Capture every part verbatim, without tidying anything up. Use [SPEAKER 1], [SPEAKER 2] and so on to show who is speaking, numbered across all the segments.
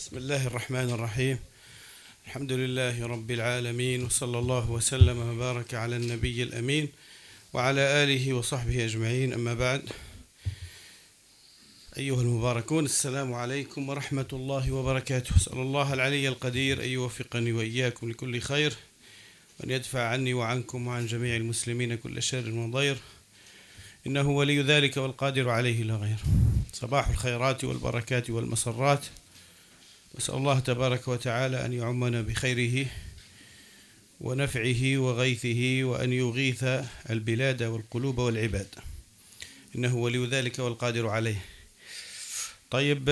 [SPEAKER 1] بسم الله الرحمن الرحيم. الحمد لله رب العالمين، وصلى الله وسلم وبارك على النبي الأمين وعلى آله وصحبه أجمعين، أما بعد. أيها المباركون، السلام عليكم ورحمة الله وبركاته. أسأل الله العلي القدير أن يوفقني وإياكم لكل خير، وأن يدفع عني وعنكم وعن جميع المسلمين كل شر وضير، إنه ولي ذلك والقادر عليه لا غير. صباح الخيرات والبركات والمسرات، وأسأل الله تبارك وتعالى أن يعمنا بخيره ونفعه وغيثه، وأن يغيث البلاد والقلوب والعباد، إنه ولي ذلك والقادر عليه. طيب،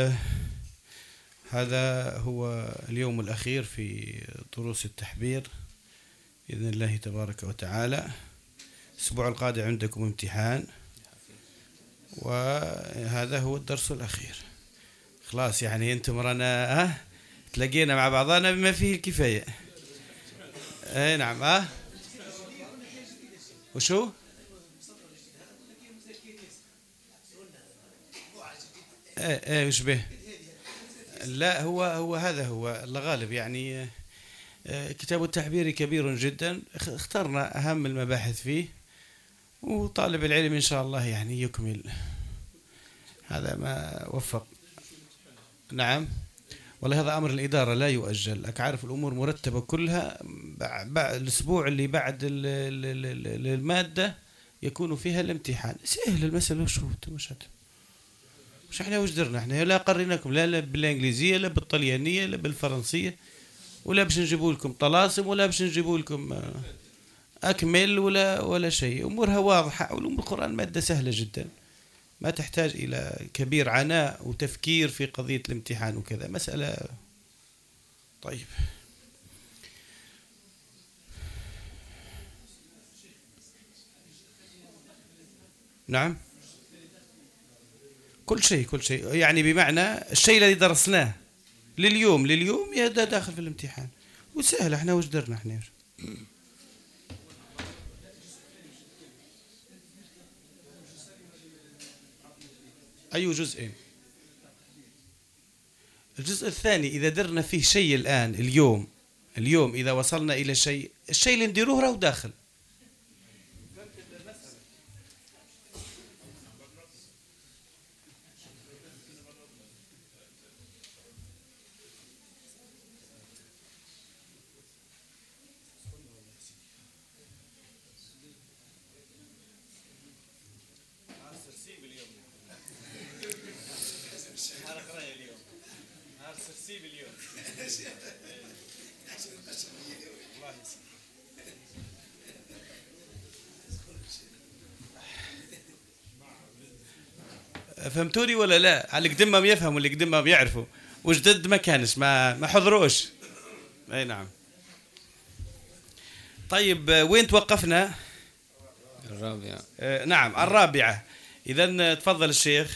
[SPEAKER 1] هذا هو اليوم الأخير في دروس التحبير بإذن الله تبارك وتعالى. الأسبوع القادم عندكم امتحان، وهذا هو الدرس الأخير. خلاص يعني أنتم رانا ها تلاقينا مع بعضنا بما فيه الكفاية. اي نعم. ها وشو ايه ايه وش به؟ لا، هو هو هذا هو الغالب يعني. كتاب التحبير كبير جدا، اخترنا أهم المباحث فيه، وطالب العلم إن شاء الله يعني يكمل هذا ما وفق. نعم، والله هذا أمر الإدارة لا يؤجل. لك عارف الأمور مرتبة كلها. بعد الأسبوع اللي بعد المادة يكون فيها الامتحان. سهل المسألة. شو مش مش احنا وش درنا؟ احنا لا قريناكم لا بالإنجليزية لا بالطليانية لا بالفرنسية، ولا باش نجيبوا لكم طلاسم، ولا باش نجيبوا لكم أكمل، ولا ولا شيء. أمورها واضحة، والأمور القرآن مادة سهلة جدا، ما تحتاج إلى كبير عناء وتفكير في قضية الامتحان وكذا، مسألة. طيب، نعم، كل شيء كل شيء يعني، بمعنى الشيء الذي درسناه لليوم لليوم يدا داخل في الامتحان، وسهل. احنا وش درنا احنا؟ أي جزء؟ الجزء الثاني إذا درنا فيه شيء الآن اليوم اليوم إذا وصلنا إلى شيء، الشيء اللي نديروه راهو داخل. فهمتوني ولا لا؟ اللي قدام يفهموا، اللي قدام بيعرفوا، وجدد ما كانش ما ما حضروش. اي نعم. طيب، وين توقفنا؟
[SPEAKER 2] الرابعة.
[SPEAKER 1] آه نعم، الرابعة. إذن تفضل الشيخ.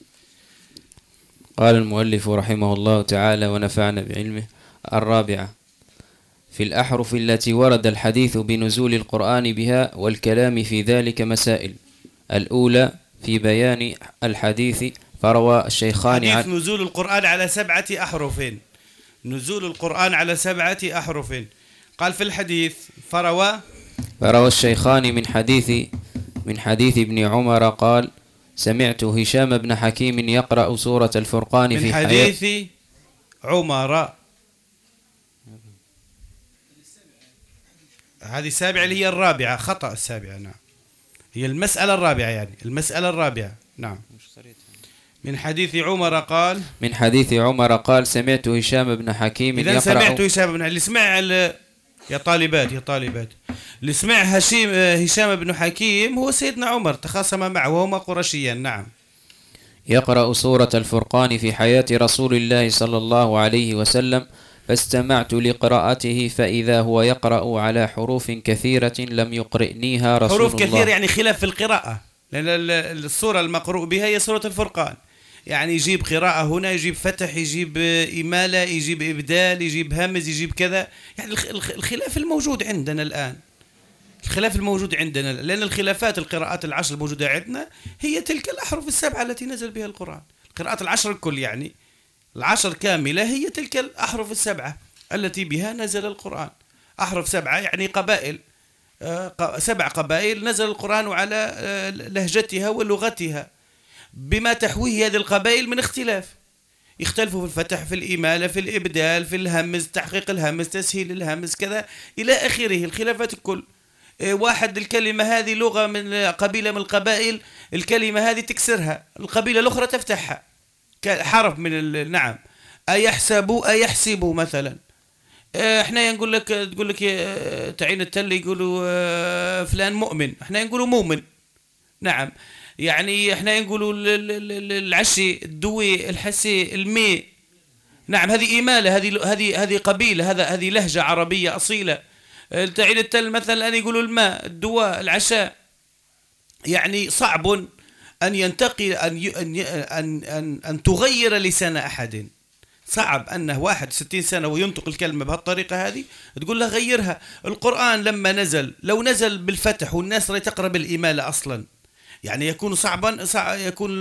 [SPEAKER 2] قال المؤلف رحمه الله تعالى ونفعنا بعلمه: الرابعة في الأحرف التي ورد الحديث بنزول القرآن بها والكلام في ذلك مسائل. الأولى في بيان الحديث، فروى الشيخان
[SPEAKER 1] حديث
[SPEAKER 2] عن
[SPEAKER 1] نزول القرآن على سبعة أحرف. نزول القرآن على سبعة أحرف. قال في الحديث فروى
[SPEAKER 2] فروى الشيخان من حديث من حديث ابن عمر قال: سمعت هشام بن حكيم يقرأ سورة الفرقان
[SPEAKER 1] من
[SPEAKER 2] في
[SPEAKER 1] حديث عمر. هذه السابعة اللي هي الرابعة، خطأ. السابعة نعم، هي المسألة الرابعة، يعني المسألة الرابعة. نعم. من حديث عمر قال
[SPEAKER 2] من حديث عمر قال: سمعت هشام بن حكيم
[SPEAKER 1] إذا
[SPEAKER 2] يقرأ.
[SPEAKER 1] سمعت هشام بن اللي سمع ال... يا طالبات يا طالبات اللي سمع هشيم هشام بن حكيم هو سيدنا عمر، تخاصم معه وهما قرشيا. نعم.
[SPEAKER 2] يقرأ سورة الفرقان في حياة رسول الله صلى الله عليه وسلم، فاستمعت لقراءته فإذا هو يقرأ على حروف كثيرة لم يقرئنيها رسول الله.
[SPEAKER 1] حروف كثير يعني خلاف في القراءة، لأن السورة المقروء بها هي سورة الفرقان، يعني يجيب قراءة هنا، يجيب فتح، يجيب إمالة، يجيب إبدال، يجيب همز، يجيب كذا. يعني الخلاف الموجود عندنا الآن، الخلاف الموجود عندنا، لأن الخلافات القراءات العشر الموجودة عندنا هي تلك الأحرف السبعة التي نزل بها القرآن. القراءات العشر الكل يعني العشر كاملة هي تلك الأحرف السبعة التي بها نزل القرآن. أحرف سبعة يعني قبائل، سبع قبائل نزل القرآن على لهجتها ولغتها بما تحويه هذه القبائل من اختلاف. يختلفوا في الفتح، في الإمالة، في الإبدال، في الهمز، تحقيق الهمز، تسهيل الهمز، كذا إلى آخره. الخلافات الكل، واحد الكلمة هذه لغة من قبيلة من القبائل، الكلمة هذه تكسرها، القبيلة الأخرى تفتحها حرف من نعم. أيحسب أيحسب مثلا، احنا نقول لك تقول لك تعين التل يقولوا فلان مؤمن، احنا نقولوا مؤمن. نعم، يعني احنا نقولوا العشي، الدوي، الحسي، المي. نعم، هذه إمالة، هذه هذه هذه قبيلة، هذا هذه لهجة عربية أصيلة. تعين التل مثلا أن يقولوا الماء، الدواء، العشاء. يعني صعب أن ينتقل أن أن أن أن تغير لسان أحد. صعب أنه واحد ستين سنة وينطق الكلمة بهالطريقة هذه تقول له غيرها. القرآن لما نزل، لو نزل بالفتح والناس لا تقرأ بالإمالة أصلا، يعني يكون صعبا، صعب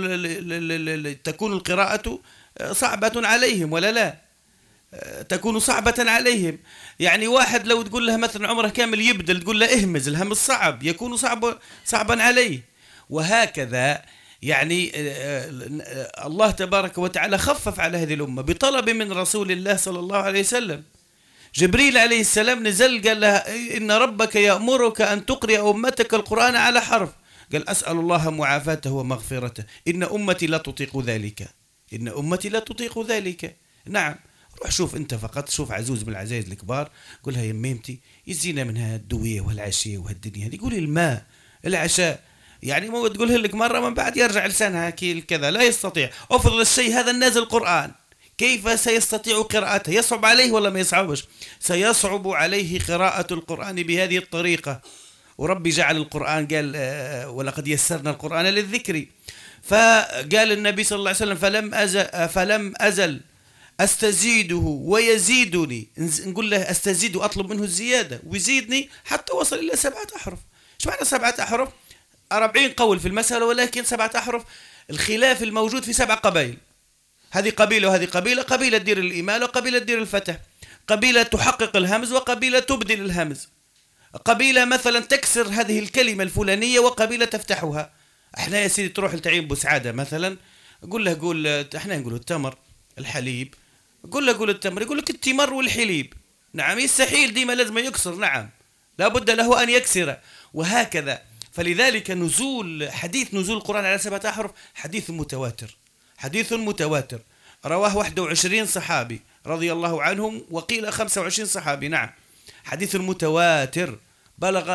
[SPEAKER 1] يكون تكون القراءة صعبة عليهم ولا لا؟ تكون صعبة عليهم. يعني واحد لو تقول له مثلا عمره كامل يبدل، تقول له اهمز، الهمز صعب، يكون صعب صعبا عليه. وهكذا يعني الله تبارك وتعالى خفف على هذه الأمة بطلب من رسول الله صلى الله عليه وسلم. جبريل عليه السلام نزل قال له إن ربك يأمرك أن تقرأ أمتك القرآن على حرف. قال أسأل الله معافاته ومغفرته، إن أمتي لا تطيق ذلك، إن أمتي لا تطيق ذلك. نعم، روح شوف أنت فقط، شوف عزوز من العزايز الكبار، قولها يا ميمتي يزينا من هالدوية والعشية وهالدنيا هذه، قولي الماء، العشاء. يعني مو تقولها لك مرة من بعد يرجع لسانها كذا، لا يستطيع. أفرض الشيء هذا نازل قرآن، كيف سيستطيع قراءته؟ يصعب عليه ولا ما يصعبش؟ سيصعب عليه قراءة القرآن بهذه الطريقة. وربي جعل القرآن قال ولقد يسرنا القرآن للذكر. فقال النبي صلى الله عليه وسلم فلم أزل, فلم أزل أستزيده ويزيدني، نقول له أستزيده أطلب منه الزيادة ويزيدني حتى وصل إلى سبعة أحرف. إيش معنى سبعة أحرف؟ أربعين قول في المسألة، ولكن سبعة أحرف الخلاف الموجود في سبع قبائل. هذه قبيلة وهذه قبيلة، قبيلة تدير الإمالة وقبيلة تدير الفتح، قبيلة تحقق الهمز وقبيلة تبدل الهمز، قبيلة مثلا تكسر هذه الكلمة الفلانية وقبيلة تفتحها. احنا يا سيدي تروح لتعيين بوسعادة مثلا، قول له قول احنا نقول التمر، الحليب، قول له قول التمر، يقول لك التمر والحليب. نعم، يستحيل ديما لازم يكسر، نعم لابد له أن يكسر. وهكذا، فلذلك نزول حديث نزول القرآن على سبعة أحرف حديث متواتر، حديث متواتر رواه واحد وعشرين صحابي رضي الله عنهم، وقيل خمسة وعشرين صحابي. نعم، حديث متواتر بلغ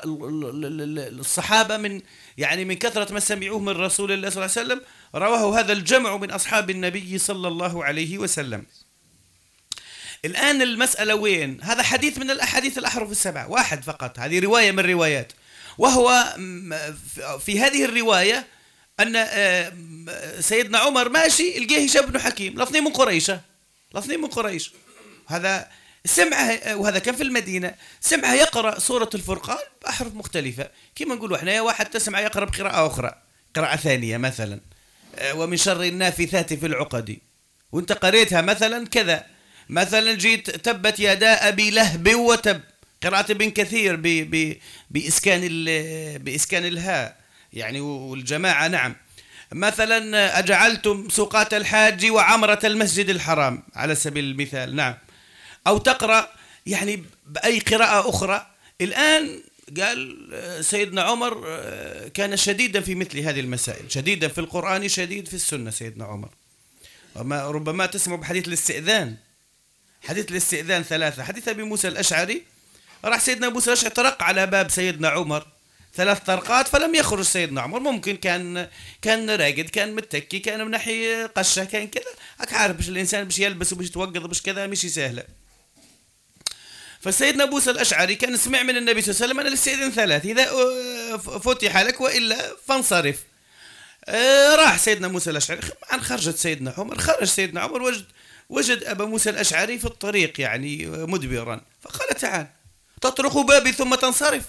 [SPEAKER 1] الصحابة من يعني من كثرة ما سمعوه من رسول الله صلى الله عليه وسلم، رواه هذا الجمع من أصحاب النبي صلى الله عليه وسلم. الآن المسألة وين؟ هذا حديث من الأحاديث الأحرف السبعة، واحد فقط، هذه رواية من الروايات. وهو في هذه الرواية أن سيدنا عمر ماشي القيه هشام بن حكيم، الاثنين من قريش، الاثنين من قريش. هذا سمعه، وهذا كان في المدينة، سمعه يقرأ سورة الفرقان بأحرف مختلفة. كما نقولوا احنا، يا واحد تسمع يقرأ بقراءة أخرى، قراءة ثانية مثلا، ومن شر النافثات في العقد، وانت قريتها مثلا كذا. مثلا جيت تبت يدا أبي لهب وتب، قراءة ابن كثير ب ب بإسكان بإسكان الهاء يعني والجماعة. نعم، مثلا أجعلتم سقاة الحاج وعمرة المسجد الحرام على سبيل المثال. نعم، أو تقرأ يعني بأي قراءة أخرى. الآن قال سيدنا عمر كان شديدا في مثل هذه المسائل، شديدا في القرآن، شديد في السنة. سيدنا عمر وما ربما تسمع بحديث الاستئذان، حديث الاستئذان ثلاثة، حديث أبي موسى الأشعري، راح سيدنا أبو موسى الأشعري طرق على باب سيدنا عمر ثلاث طرقات فلم يخرج سيدنا عمر. ممكن كان كان راقد، كان متكي، كان من ناحية قشة، كان كذا، هك عارف باش الإنسان باش يلبس وباش يتوقظ باش كذا مش سهلة. فسيدنا أبو موسى الأشعري كان سمع من النبي صلى الله عليه وسلم أن الاستئذان ثلاث، إذا فتح لك وإلا فانصرف. راح سيدنا موسى الأشعري، عن خرجت سيدنا عمر، خرج سيدنا عمر وجد وجد أبا موسى الأشعري في الطريق يعني مدبرا، فقال تعال تطرق بابي ثم تنصرف.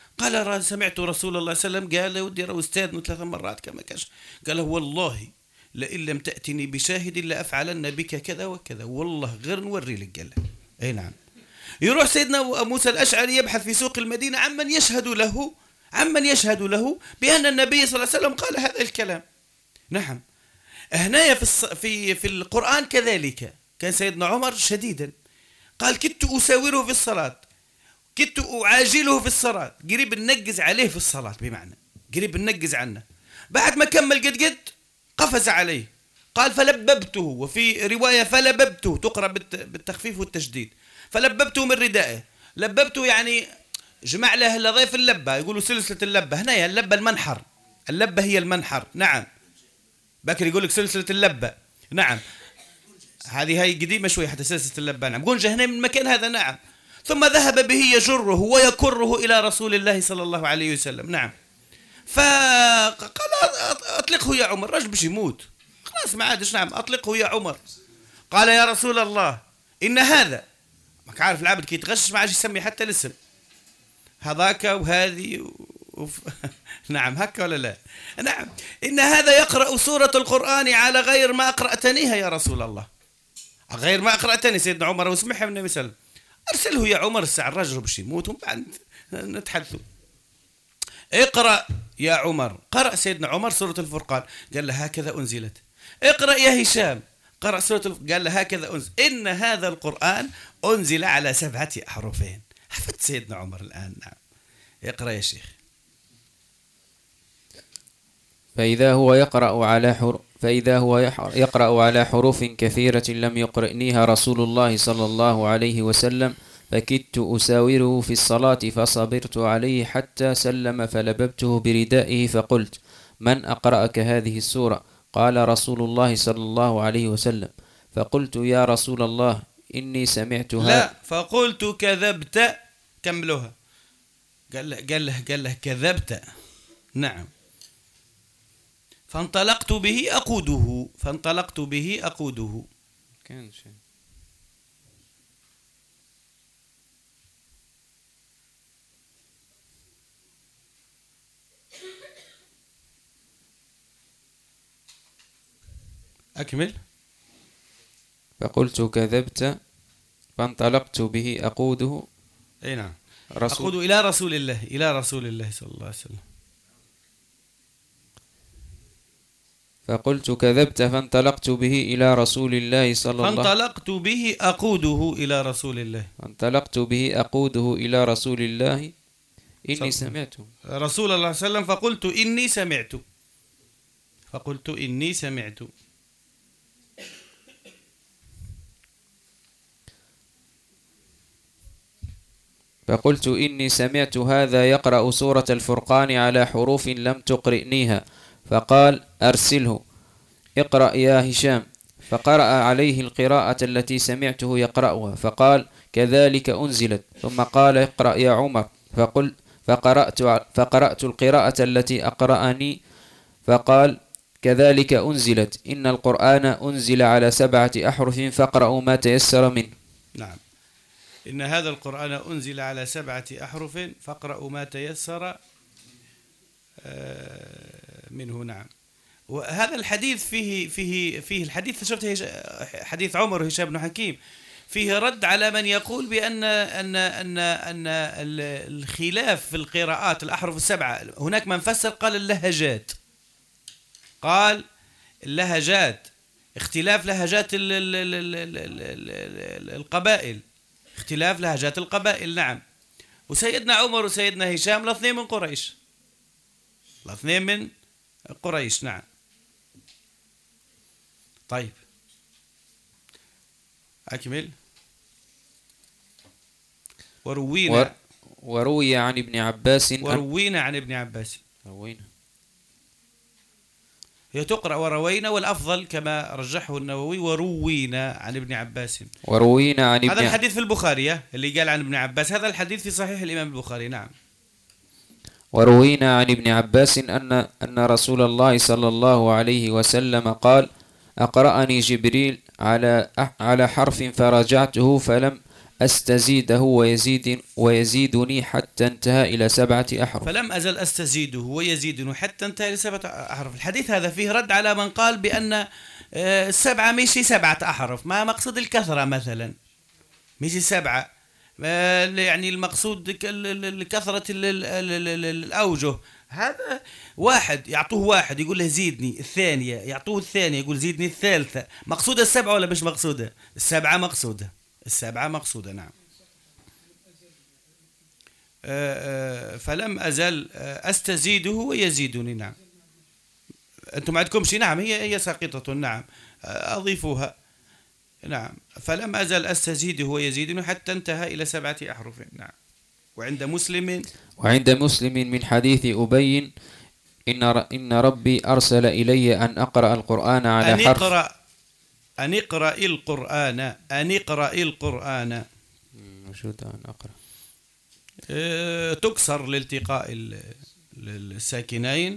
[SPEAKER 1] قال سمعت رسول الله صلى الله عليه وسلم قال ودي رو استاذ ثلاث مرات كما كاش. قال والله لئن لم تأتني بشاهد لأفعلن بك كذا وكذا، والله غير نوري لك. قال له أي نعم. يروح سيدنا موسى الأشعري يبحث في سوق المدينة عمن يشهد له عمن يشهد له بأن النبي صلى الله عليه وسلم قال هذا الكلام. نعم. هنا في الص... في في القرآن كذلك كان سيدنا عمر شديدا، قال كدت أساوره في الصلاة، كدت أعاجله في الصلاة، قريب ننجز عليه في الصلاة، بمعنى قريب ننجز عنه. بعد ما كمل قد قد قفز عليه، قال فلببته، وفي رواية فلببته تقرأ بالتخفيف والتشديد، فلببته من ردائه. لببته يعني جمع له لضيف اللبة، يقولوا سلسلة اللبة. هنا هي اللبة المنحر، اللبة هي المنحر. نعم. بكر يقول لك سلسلة اللبة. نعم. هذه هاي قديمة شوي حتى سلسلة اللبة. نعم. قنجة هنا من المكان هذا. نعم. ثم ذهب به يجره ويكره إلى رسول الله صلى الله عليه وسلم. نعم. فقال أطلقه يا عمر، رجل باش يموت خلاص ما عادش. نعم. أطلقه يا عمر. قال يا رسول الله إن هذا، ماك عارف العبد كي يتغشش ما عادش يسمي حتى الاسم، هذاك وهذه وف... نعم هكا ولا لا؟ نعم. إن هذا يقرأ سورة القرآن على غير ما أقرأتنيها يا رسول الله، غير ما أقرأتني. سيدنا عمر وسمعها من النبي صلى الله عليه وسلم، أرسله يا عمر الساعة الرجل باش يموت وبعد نتحدثوا. اقرأ يا عمر. قرأ سيدنا عمر سورة الفرقان، قال له هكذا أنزلت. اقرأ يا هشام. قرأ سورة الف... قال له هكذا أنزل. إن هذا القرآن أنزل على سبعة أحرفين. حفظ سيدنا عمر الآن. نعم. اقرأ يا شيخ.
[SPEAKER 2] فإذا هو يقرأ على حر... فإذا هو يقرأ على حروف كثيرة لم يقرئنيها رسول الله صلى الله عليه وسلم، فكدت أساوره في الصلاة فصبرت عليه حتى سلم، فلببته بردائه فقلت من أقرأك هذه السورة؟ قال رسول الله صلى الله عليه وسلم. فقلت يا رسول الله إني سمعتها.
[SPEAKER 1] لا، فقلت كذبت. كملوها. قال له قال له قال له كذبت. نعم. فانطلقت به أقوده فانطلقت به أقوده
[SPEAKER 2] كان شيء.
[SPEAKER 1] أكمل.
[SPEAKER 2] فقلت كذبت فانطلقت به أقوده.
[SPEAKER 1] أي نعم.
[SPEAKER 2] رسول
[SPEAKER 1] أقود إلى رسول الله إلى رسول الله صلى الله عليه وسلم.
[SPEAKER 2] فقلت كذبت فانطلقت به إلى رسول الله صلى الله عليه وسلم.
[SPEAKER 1] فانطلقت به أقوده إلى رسول الله.
[SPEAKER 2] فانطلقت به أقوده إلى رسول الله إني سمعت
[SPEAKER 1] رسول الله صلى الله عليه وسلم. فقلت إني سمعت فقلت إني سمعت
[SPEAKER 2] فقلت إني سمعت هذا يقرأ سورة الفرقان على حروف لم تقرئنيها، فقال أرسله. اقرأ يا هشام. فقرأ عليه القراءة التي سمعته يقرأها، فقال كذلك أنزلت. ثم قال اقرأ يا عمر. فقل فقرأت, فقرأت القراءة التي أقرأني، فقال كذلك أنزلت. إن القرآن أنزل على سبعة أحرف فاقرأوا ما تيسر منه.
[SPEAKER 1] نعم. إن هذا القرآن أنزل على سبعة أحرف فاقرأوا ما تيسر منه. نعم. وهذا الحديث فيه فيه فيه الحديث شفت حديث عمر وهشام بن حكيم، فيه رد على من يقول بأن أن أن أن الخلاف في القراءات الأحرف السبعة. هناك من فسر قال اللهجات، قال اللهجات اختلاف لهجات القبائل، اختلاف لهجات القبائل. نعم. وسيدنا عمر وسيدنا هشام الاثنين من قريش، الاثنين من قريش. نعم. طيب أكمل. وروينا
[SPEAKER 2] وروي عن ابن عباس
[SPEAKER 1] وروينا عن ابن عباس.
[SPEAKER 2] روينا
[SPEAKER 1] هي تقرأ وروينا، والأفضل كما رجحه النووي وروينا عن ابن عباس.
[SPEAKER 2] وروينا عن ابن
[SPEAKER 1] هذا الحديث في البخاري اللي قال عن ابن عباس، هذا الحديث في صحيح الإمام البخاري. نعم.
[SPEAKER 2] وروينا عن ابن عباس أن أن رسول الله صلى الله عليه وسلم قال أقرأني جبريل على على حرف فرجعته فلم أستزيده ويزيد ويزيدني حتى انتهى إلى سبعة أحرف.
[SPEAKER 1] فلم أزل أستزيده ويزيدني حتى انتهى إلى سبعة أحرف. الحديث هذا فيه رد على من قال بأن السبعة مشي سبعة أحرف، ما مقصود الكثرة مثلا، مشي سبعة، يعني المقصود كثرة الأوجه. هذا واحد يعطوه واحد يقول له زيدني، الثانية يعطوه الثانية يقول زيدني الثالثة. مقصودة السبعة ولا مش مقصودة؟ السبعة مقصودة، السبعة مقصودة نعم. فلم أزل أستزيده ويزيدني. نعم أنتم عندكم شيء؟ نعم هي هي ساقطة. نعم أضيفوها. نعم فلم أزل أستزيده ويزيدني حتى انتهى إلى سبعة أحرف. نعم. وعند مسلم
[SPEAKER 2] وعند مسلم من حديث أبي إن إن ربي أرسل إلي أن أقرأ القرآن على
[SPEAKER 1] أن
[SPEAKER 2] حرف
[SPEAKER 1] اقرأ أن اقرأ القرآن أن اقرأ القرآن
[SPEAKER 2] موجود أن أقرأ
[SPEAKER 1] أه تكسر لالتقاء الساكنين.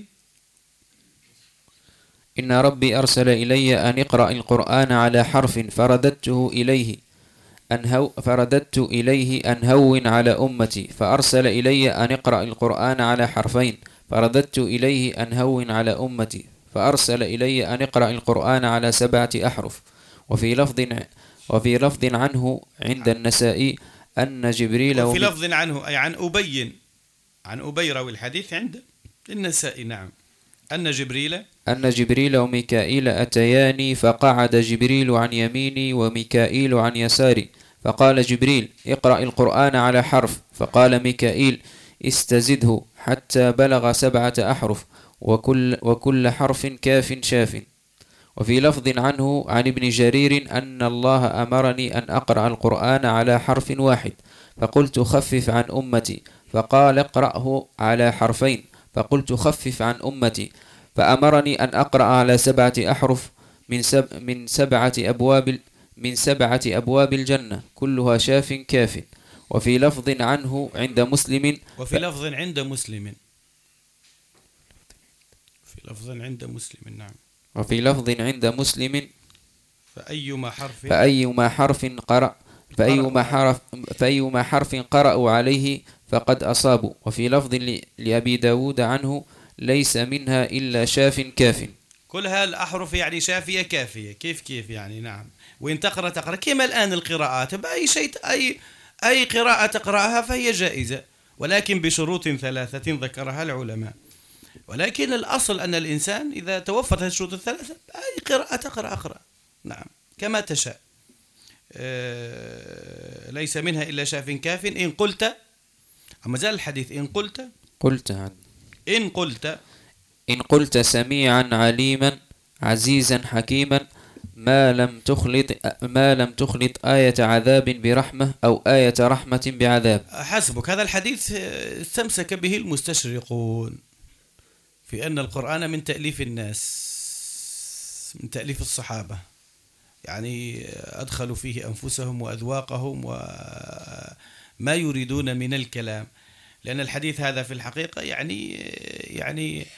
[SPEAKER 2] إن ربي أرسل إلي أن اقرأ القرآن على حرف فرددته إليه أن هو فرددت إليه أن هون على أمتي، فأرسل إلي أن اقرأ القرآن على حرفين فرددت إليه أن هون على أمتي، فأرسل إلي أن اقرأ القرآن على سبعة أحرف. وفي لفظ وفي لفظ عنه عند النسائي أن جبريل
[SPEAKER 1] وفي لفظ عنه أي عن أبي عن أبي راوي الحديث عند النسائي. نعم أن جبريل
[SPEAKER 2] أن جبريل وميكائيل أتياني، فقعد جبريل عن يميني وميكائيل عن يساري، فقال جبريل اقرأ القرآن على حرف، فقال ميكائيل استزده حتى بلغ سبعة أحرف وكل, وكل حرف كاف شاف. وفي لفظ عنه عن ابن جرير أن الله أمرني أن أقرأ القرآن على حرف واحد، فقلت خفف عن أمتي، فقال اقرأه على حرفين، فقلت خفف عن أمتي، فأمرني أن أقرأ على سبعة أحرف من سب من سبعة أبواب من سبعة أبواب الجنة كلها شاف كاف. وفي لفظ عنه عند مسلم
[SPEAKER 1] وفي لفظ عند مسلم في لفظ عند مسلم نعم
[SPEAKER 2] وفي لفظ عند مسلم
[SPEAKER 1] فأيما حرف
[SPEAKER 2] فأيما حرف قرأ فأيما حرف فأيما حرف قرأوا عليه فقد أصابوا. وفي لفظ لأبي داود عنه ليس منها إلا شاف كاف.
[SPEAKER 1] كلها الأحرف يعني شافية كافية كيف كيف يعني. نعم وإن تقرأ تقرأ كما الآن القراءات بأي شيء أي أي قراءة تقرأها فهي جائزة، ولكن بشروط ثلاثة ذكرها العلماء. ولكن الأصل أن الإنسان إذا توفرت الشروط الثلاثة أي قراءة تقرأ أقرأ. نعم كما تشاء. أه ليس منها إلا شاف كاف. إن قلت أما زال الحديث إن قلت
[SPEAKER 2] قلت عن
[SPEAKER 1] إن قلت
[SPEAKER 2] إن قلت سميعا عليما عزيزا حكيما ما لم تخلط ما لم تخلط آية عذاب برحمة أو آية رحمة بعذاب.
[SPEAKER 1] حسبك. هذا الحديث استمسك به المستشرقون في أن القرآن من تأليف الناس من تأليف الصحابة، يعني أدخلوا فيه أنفسهم وأذواقهم وما يريدون من الكلام. لأن الحديث هذا في الحقيقة يعني يعني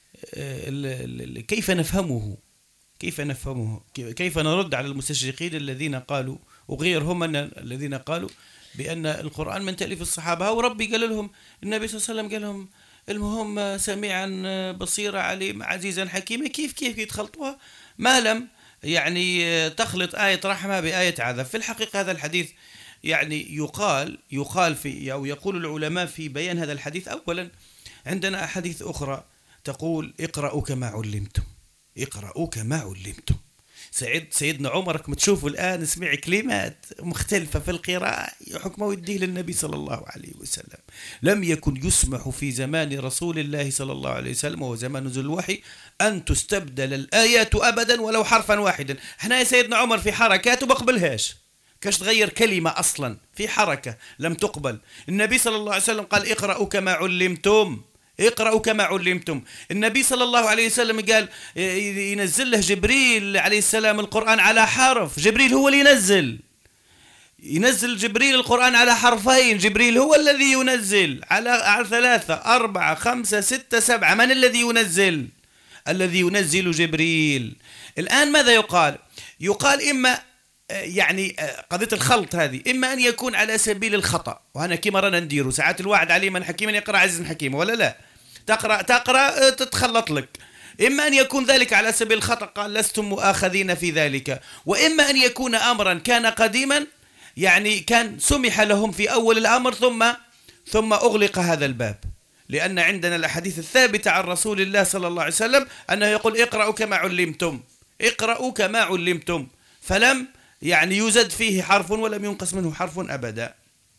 [SPEAKER 1] كيف نفهمه كيف نفهمه كيف نرد على المستشرقين الذين قالوا وغيرهم من الذين قالوا بأن القرآن من تأليف الصحابة. وربي قال لهم النبي صلى الله عليه وسلم قال لهم المهم سميعا بصيرا عليم عزيزا حكيما، كيف كيف يتخلطوها ما لم يعني تخلط آية رحمة بآية عذاب. في الحقيقة هذا الحديث يعني يقال يقال في أو يقول العلماء في بيان هذا الحديث. أولا عندنا أحاديث أخرى تقول اقرأوا كما علمتم اقرأوا كما علمتم. سيد سيدنا عمر كما تشوفوا الآن سمع كلمات مختلفة في القراءة حكمه يديه للنبي صلى الله عليه وسلم. لم يكن يسمح في زمان رسول الله صلى الله عليه وسلم وهو زمان نزول الوحي أن تستبدل الآيات أبدا ولو حرفا واحدا. احنا يا سيدنا عمر في حركات وبقبلهاش كاش تغير كلمة أصلا في حركة لم تقبل. النبي صلى الله عليه وسلم قال اقرأوا كما علمتم اقرأوا كما علمتم. النبي صلى الله عليه وسلم قال ينزل له جبريل عليه السلام القرآن على حرف. جبريل هو اللي ينزل ينزل جبريل القرآن على حرفين. جبريل هو الذي ينزل على, على ثلاثة أربعة خمسة ستة سبعة. من الذي ينزل؟ الذي ينزل جبريل. الآن ماذا يقال؟ يقال إما يعني قضية الخلط هذه إما أن يكون على سبيل الخطأ، وأنا كما رانا نديرو ساعات الواحد عليما حكيما يقرأ عزيزا حكيما ولا لا، تقرأ تقرأ تتخلط لك. إما أن يكون ذلك على سبيل الخطأ قال لستم مؤاخذين في ذلك، وإما أن يكون أمرا كان قديما يعني كان سمح لهم في أول الأمر ثم ثم أغلق هذا الباب، لأن عندنا الأحاديث الثابتة عن رسول الله صلى الله عليه وسلم أنه يقول اقرأوا كما علمتم، اقرأوا كما علمتم، فلم يعني يزد فيه حرف ولم ينقص منه حرف أبدا.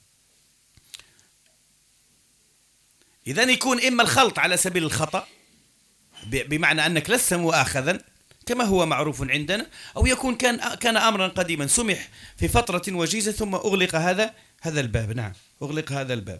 [SPEAKER 1] إذن يكون إما الخلط على سبيل الخطأ بمعنى أنك لست مؤاخذا كما هو معروف عندنا، أو يكون كان كان أمرا قديما سمح في فترة وجيزة ثم أغلق هذا هذا الباب. نعم، أغلق هذا الباب.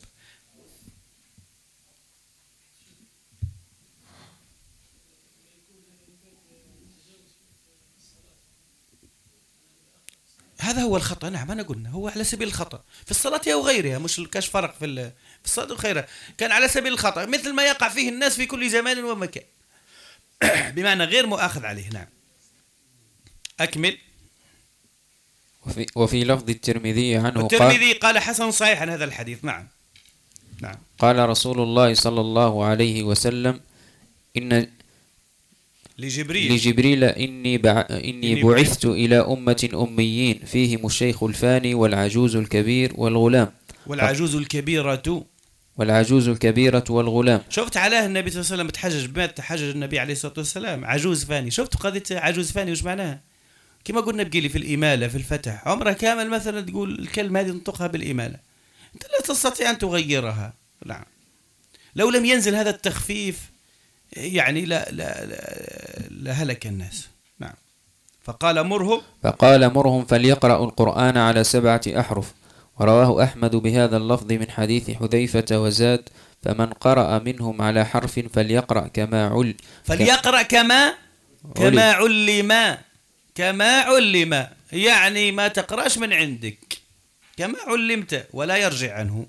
[SPEAKER 1] هذا هو الخطأ. نعم، أنا قلنا هو على سبيل الخطأ في الصلاة أو غيرها، مش كاش فرق في في الصلاة وغيرها، كان على سبيل الخطأ مثل ما يقع فيه الناس في كل زمان ومكان بمعنى غير مؤاخذ عليه. نعم، أكمل.
[SPEAKER 2] وفي, وفي لفظ الترمذي عنه
[SPEAKER 1] الترمذي قال, قال حسن صحيح عن هذا الحديث. نعم نعم
[SPEAKER 2] قال رسول الله صلى الله عليه وسلم إن
[SPEAKER 1] لجبريل
[SPEAKER 2] لجبريل إني, بع... إني بعثت إلى أمة أميين فيهم الشيخ الفاني والعجوز الكبير والغلام
[SPEAKER 1] والعجوز الكبيرة
[SPEAKER 2] والعجوز الكبيرة والغلام.
[SPEAKER 1] شفت علاه النبي صلى الله عليه وسلم تحجج بما تحجج النبي عليه الصلاة والسلام عجوز فاني. شفت قضية عجوز فاني وش معناها؟ كما قلنا بقيلي في الإمالة في الفتح عمره كامل مثلا تقول الكلمة هذه تنطقها بالإمالة، أنت لا تستطيع أن تغيرها. نعم، لو لم ينزل هذا التخفيف يعني لا لا لا, لا هلك الناس. نعم، فقال مرهم
[SPEAKER 2] فقال مرهم فليقرأوا القرآن على سبعة أحرف. ورواه أحمد بهذا اللفظ من حديث حذيفة وزاد فمن قرأ منهم على حرف فليقرأ كما عل
[SPEAKER 1] فليقرأ كما كما علم كما علم، يعني ما تقرأش من عندك كما علمت ولا يرجع عنه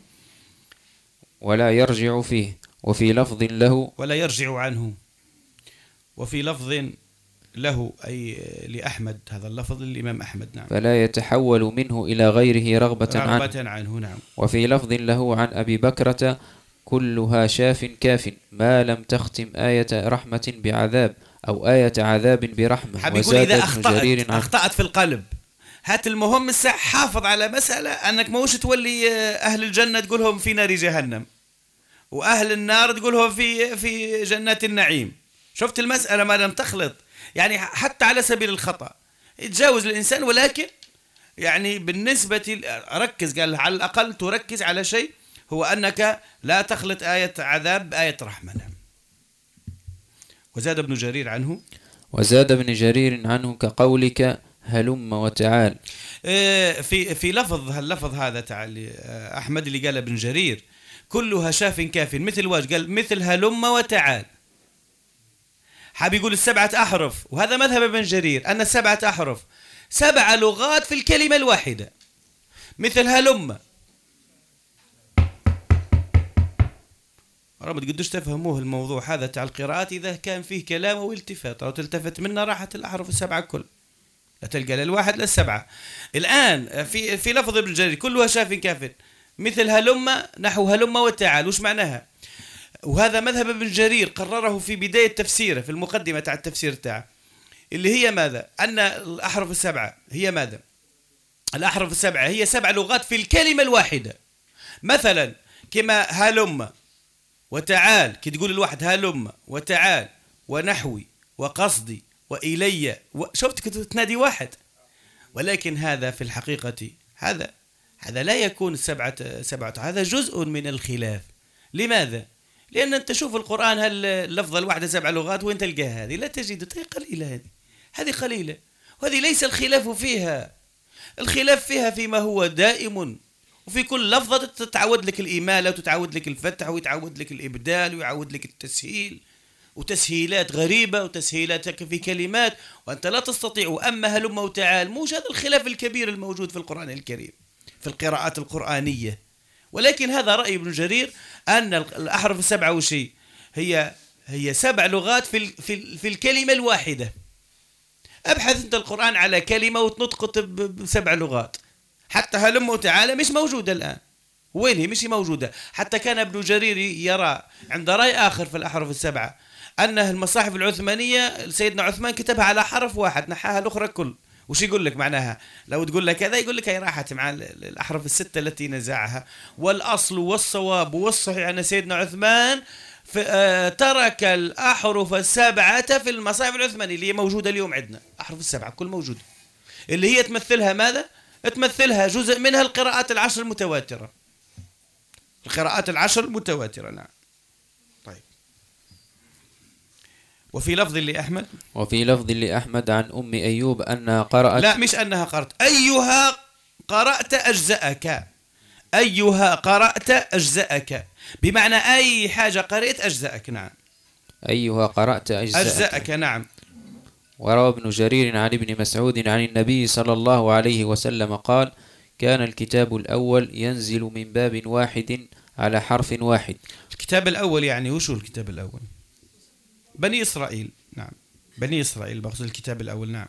[SPEAKER 2] ولا يرجع فيه. وفي لفظ له
[SPEAKER 1] ولا يرجع عنه. وفي لفظ له أي لأحمد، هذا اللفظ الإمام أحمد. نعم،
[SPEAKER 2] فلا يتحول منه إلى غيره رغبة,
[SPEAKER 1] رغبة
[SPEAKER 2] عنه.
[SPEAKER 1] عنه. نعم.
[SPEAKER 2] وفي لفظ له عن أبي بكرة كلها شاف كاف ما لم تختم آية رحمة بعذاب أو آية عذاب برحمة.
[SPEAKER 1] حاب يقول إذا أخطأت, أخطأت في القلب هات المهم الساعة حافظ على مسألة أنك موش تولي أهل الجنة تقولهم في نار جهنم وأهل النار تقولهم في في جنات النعيم. شفت المسألة ما لم تخلط، يعني حتى على سبيل الخطأ يتجاوز الإنسان، ولكن يعني بالنسبة ركز، قال على الأقل تركز على شيء هو أنك لا تخلط آية عذاب بآية رحمة. وزاد ابن جرير عنه
[SPEAKER 2] وزاد ابن جرير عنه كقولك هلم وتعال.
[SPEAKER 1] في في لفظ اللفظ هذا تعالى أحمد اللي قال ابن جرير كلها شاف كاف مثل واج، قال مثل هلم وتعال. حاب يقول السبعة أحرف، وهذا مذهب ابن جرير أن السبعة أحرف سبع لغات في الكلمة الواحدة، مثل هلم. رب تقدوش تفهموه الموضوع هذا تاع القراءات إذا كان فيه كلام والتفات، أو تلتفت منا راحت الأحرف السبعة كل، لا تلقى للواحد للسبعة. الآن في في لفظ ابن جرير كلها شاف كاف مثل هلم نحو هلم وتعال، وش معناها؟ وهذا مذهب ابن جرير قرره في بداية تفسيره في المقدمة تاع التفسير تاعه، اللي هي ماذا؟ أن الأحرف السبعة هي ماذا؟ الأحرف السبعة هي سبع لغات في الكلمة الواحدة. مثلا كما هلم وتعال، كي تقول الواحد هلم وتعال ونحوي وقصدي وإلي و... شفت كنت تنادي واحد، ولكن هذا في الحقيقة هذا هذا لا يكون السبعة سبعة، هذا جزء من الخلاف. لماذا؟ لأن أنت شوف القرآن هل اللفظة الواحدة سبع لغات وين تلقاها؟ هذه لا تجد، هذه قليلة، هذه هذه قليلة، وهذه ليس الخلاف فيها. الخلاف فيها فيما هو دائم، وفي كل لفظة تتعود لك الإمالة وتتعود لك الفتح ويتعود لك الإبدال ويعود لك التسهيل، وتسهيلات غريبة وتسهيلات في كلمات وأنت لا تستطيع. أما هلم وتعال موش هذا الخلاف الكبير الموجود في القرآن الكريم في القراءات القرآنية. ولكن هذا رأي ابن جرير أن الأحرف السبعة وشي هي هي سبع لغات في في في الكلمة الواحدة. ابحث أنت القرآن على كلمة وتنطقت بسبع لغات، حتى هلم وتعالى مش موجودة الآن. وين هي؟ مش موجودة. حتى كان ابن جرير يرى عند رأي آخر في الأحرف السبعة أن المصاحف العثمانية سيدنا عثمان كتبها على حرف واحد، نحاها الأخرى كل. وش يقول لك معناها؟ لو تقول لك كذا يقول لك هي راحت مع الأحرف الستة التي نزعها. والأصل والصواب والصحيح أن سيدنا عثمان ترك الأحرف السبعة في المصاحف العثمانية اللي هي موجودة اليوم عندنا. أحرف السبعة كل موجودة، اللي هي تمثلها ماذا؟ تمثلها جزء منها القراءات العشر المتواترة، القراءات العشر المتواترة. نعم. طيب. وفي لفظ لأحمد
[SPEAKER 2] وفي لفظ لأحمد عن أم أيوب أنها قرأت،
[SPEAKER 1] لا مش أنها قرأت، أيها قرأت أجزأك، أيها قرأت أجزأك، بمعنى أي حاجة قرأت أجزأك. نعم.
[SPEAKER 2] أيها قرأت أجزأك,
[SPEAKER 1] أجزأك. نعم.
[SPEAKER 2] وروى ابن جرير عن ابن مسعود عن النبي صلى الله عليه وسلم قال: كان الكتاب الأول ينزل من باب واحد على حرف واحد.
[SPEAKER 1] الكتاب الأول يعني وشو الكتاب الأول؟ بني إسرائيل. نعم، بني إسرائيل بخصوص الكتاب الأول. نعم.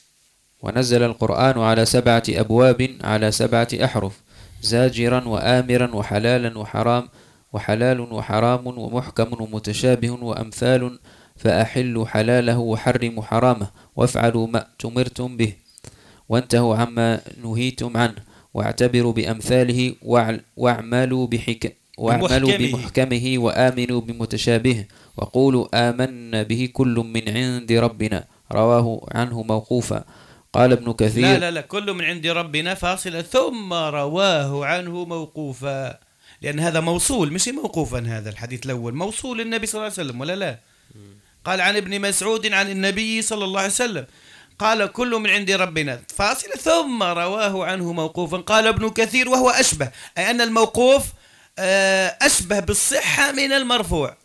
[SPEAKER 2] ونزل القرآن على سبعة أبواب على سبعة أحرف، زاجرا وآمرا وحلالا وحرام وحلال وحرام ومحكم ومتشابه وأمثال، فأحلوا حلاله وحرموا حرامه وافعلوا ما تمرتم به وانتهوا عما نهيتم عنه واعتبروا بأمثاله واعملوا بحك واعملوا بمحكمه وآمنوا بمتشابهه وقولوا آمنا به كل من عند ربنا. رواه عنه موقوفا. قال ابن كثير:
[SPEAKER 1] لا لا لا كل من عند ربنا فاصلة ثم رواه عنه موقوفا، لأن هذا موصول مش موقوفا. هذا الحديث الأول موصول للنبي صلى الله عليه وسلم ولا لا؟ قال عن ابن مسعود عن النبي صلى الله عليه وسلم قال كل من عند ربنا فاصلة ثم رواه عنه موقوفا. قال ابن كثير: وهو أشبه، أي أن الموقوف أشبه بالصحة من المرفوع،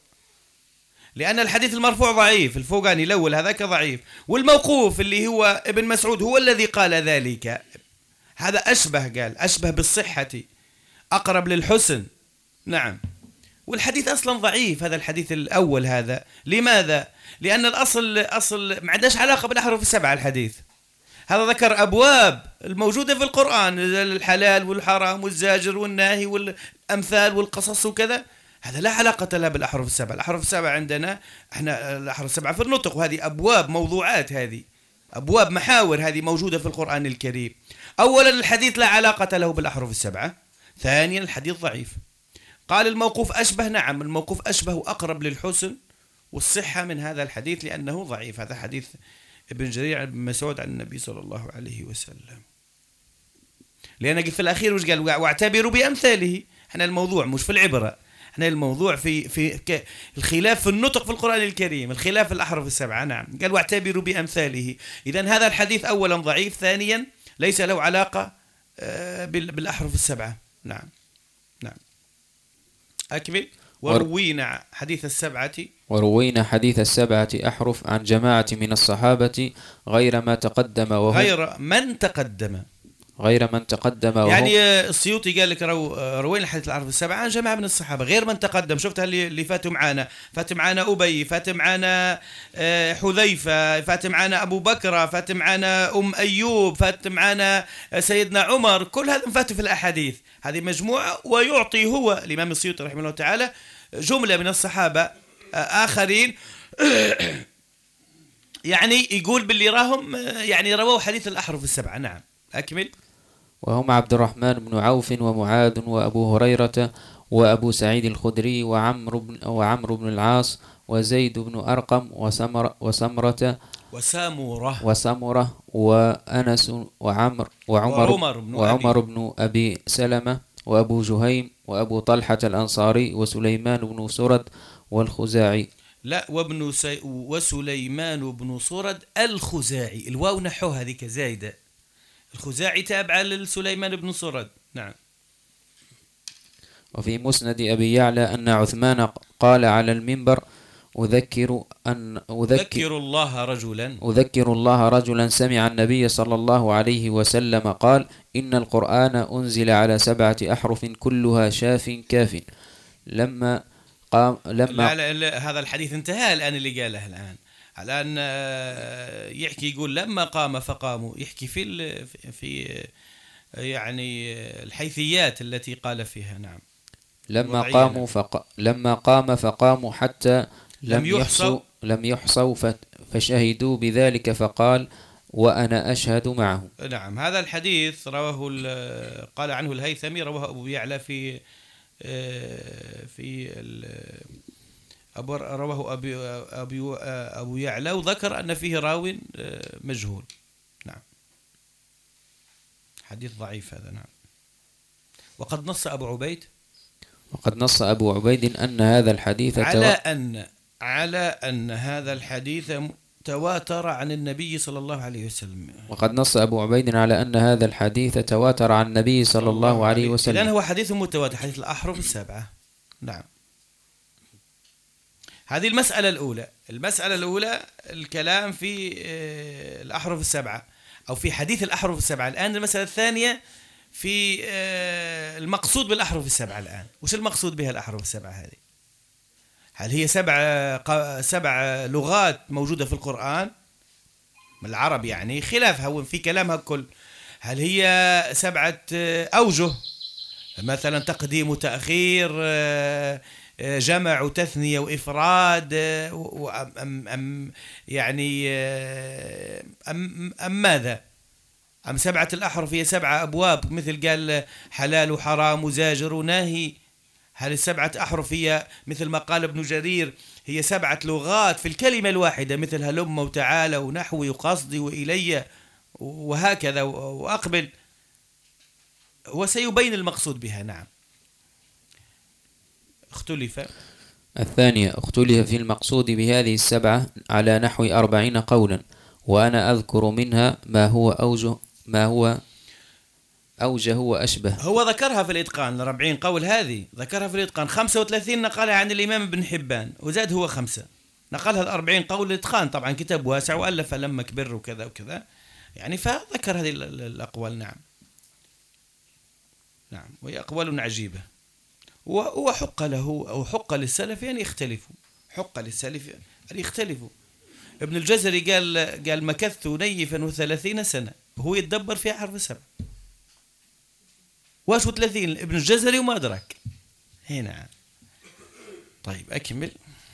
[SPEAKER 1] لأن الحديث المرفوع ضعيف، الفوقاني الأول هذاك ضعيف، والموقوف اللي هو ابن مسعود هو الذي قال ذلك، هذا أشبه، قال أشبه بالصحة، أقرب للحسن. نعم. والحديث أصلا ضعيف هذا الحديث الأول هذا. لماذا؟ لأن الأصل أصل ما عندهاش علاقة بالأحرف السبعة. الحديث هذا ذكر أبواب الموجودة في القرآن، الحلال والحرام والزاجر والناهي والأمثال والقصص وكذا، هذا لا علاقة لها بالأحرف السبعة. الأحرف السبعة عندنا احنا الأحرف السبعة في النطق، وهذه أبواب موضوعات، هذه أبواب محاور هذه موجودة في القرآن الكريم. أولا الحديث لا علاقة له بالأحرف السبعة. ثانيا الحديث ضعيف. قال الموقوف أشبه، نعم الموقوف أشبه وأقرب للحسن والصحة من هذا الحديث لأنه ضعيف. هذا حديث ابن جرير عن ابن مسعود عن النبي صلى الله عليه وسلم. لأن في الأخير وش قال؟ واعتبروا بأمثاله. احنا الموضوع مش في العبرة، احنا الموضوع في في الخلاف في النطق في القرآن الكريم، الخلاف في الأحرف السبعة. نعم. قال واعتبروا بأمثاله. إذن هذا الحديث أولا ضعيف، ثانيا ليس له علاقة بالأحرف السبعة. نعم. نعم. أكمل. وروينا حديث السبعة
[SPEAKER 2] وروينا حديث السبعة أحرف عن جماعة من الصحابة غير ما تقدم وهم
[SPEAKER 1] غير من تقدم
[SPEAKER 2] غير من تقدم وهم
[SPEAKER 1] يعني السيوطي قال لك رو روينا حديث الأحرف السبعة عن جماعة من الصحابة غير من تقدم. شفتها اللي اللي فاتوا معانا، فات معانا أبي، فات معانا حذيفة، فات معانا أبو بكر، فات معانا أم أيوب، فات معانا سيدنا عمر، كل هذا فاتوا في الأحاديث هذه مجموعة. ويعطي هو الإمام السيوطي رحمه الله تعالى جملة من الصحابة آخرين يعني يقول باللي راهم يعني رووا حديث الأحرف السبعة. نعم. أكمل.
[SPEAKER 2] وهم عبد الرحمن بن عوف ومعاذ وأبو هريرة وأبو سعيد الخدري وعمرو بن وعمرو بن العاص وزيد بن أرقم وسمر وسمرة
[SPEAKER 1] وسامورة
[SPEAKER 2] وسمرة وأنس وعمر وعمر بن وعمر بن أبي سلمة وأبو جهيم وأبو طلحة الأنصاري وسليمان بن سرد والخزاعي.
[SPEAKER 1] لا وابن سي... وسليمان بن سرد الخزاعي، الواو نحو هذيك زايدة، الخزاعي تابع لسليمان بن سرد. نعم.
[SPEAKER 2] وفي مسند أبي يعلى أن عثمان قال على المنبر: أذكر أن
[SPEAKER 1] أذكر الله رجلا
[SPEAKER 2] أذكر الله رجلا سمع النبي صلى الله عليه وسلم قال: إن القرآن أنزل على سبعة أحرف كلها شاف كاف. لما قام لما
[SPEAKER 1] لا لا لا هذا الحديث انتهى الآن اللي قاله الآن. على أن يحكي يقول لما قام فقاموا، يحكي في في يعني الحيثيات التي قال فيها. نعم.
[SPEAKER 2] لما قاموا فق... لما قام فقاموا حتى لم يحصوا لم يحصوا فشهدوا بذلك فقال وأنا أشهد معه.
[SPEAKER 1] نعم. هذا الحديث رواه قال عنه الهيثمي، رواه أبو يعلى في في أبو رواه أبي أبي أبو يعلى، وذكر أن فيه راو مجهول. نعم. حديث ضعيف هذا. نعم. وقد نص أبو عبيد
[SPEAKER 2] وقد نص أبو عبيد أن هذا الحديث
[SPEAKER 1] على أن على أن هذا الحديث تواتر عن النبي صلى الله عليه وسلم.
[SPEAKER 2] وقد نص أبو عبيد على أن هذا الحديث تواتر عن النبي صلى الله عليه وسلم،
[SPEAKER 1] لأن هو حديث متواتر، حديث الأحرف السبعة. نعم. هذه المسألة الأولى. المسألة الأولى الكلام في الأحرف السبعة أو في حديث الأحرف السبعة. الآن المسألة الثانية في المقصود بالأحرف السبعة. الآن وش المقصود بها الأحرف السبعة هذه؟ هل هي سبع سبع لغات موجودة في القرآن من العرب، يعني خلافها في كلامها كل؟ هل هي سبعة أوجه مثلا تقديم وتأخير، جمع وتثنية وإفراد، أم أم يعني أم, أم ماذا؟ أم سبعة الأحرف هي سبعة أبواب مثل قال حلال وحرام وزاجر وناهي؟ هل السبعة أحرف هي مثل ما قال ابن جرير هي سبعة لغات في الكلمة الواحدة مثل هلم وتعالى ونحوي وقصدي وإلي وهكذا وأقبل؟ وسيبين المقصود بها. نعم. اختلف.
[SPEAKER 2] الثانية اختلف في المقصود بهذه السبعة على نحو أربعين قولا، وأنا أذكر منها ما هو أوجه ما هو أوجه وأشبه.
[SPEAKER 1] هو ذكرها في الإتقان الأربعين قول، هذه ذكرها في الإتقان. خمسة وثلاثين نقلها عن الإمام ابن حبان وزاد هو خمسة، نقلها الأربعين قول الإتقان. طبعا كتاب واسع وألف لما كبر وكذا وكذا يعني، فذكر هذه الأقوال. نعم. نعم. وهي أقوال عجيبة، وحق له أو حق للسلف أن يختلفوا، حق للسلف أن يختلفوا. ابن الجزري قال قال مكثت نيفا وثلاثين سنة وهو يتدبر في حرف السبع. واش وثلاثين ابن الجزري وما أدرك هنا. طيب أكمل.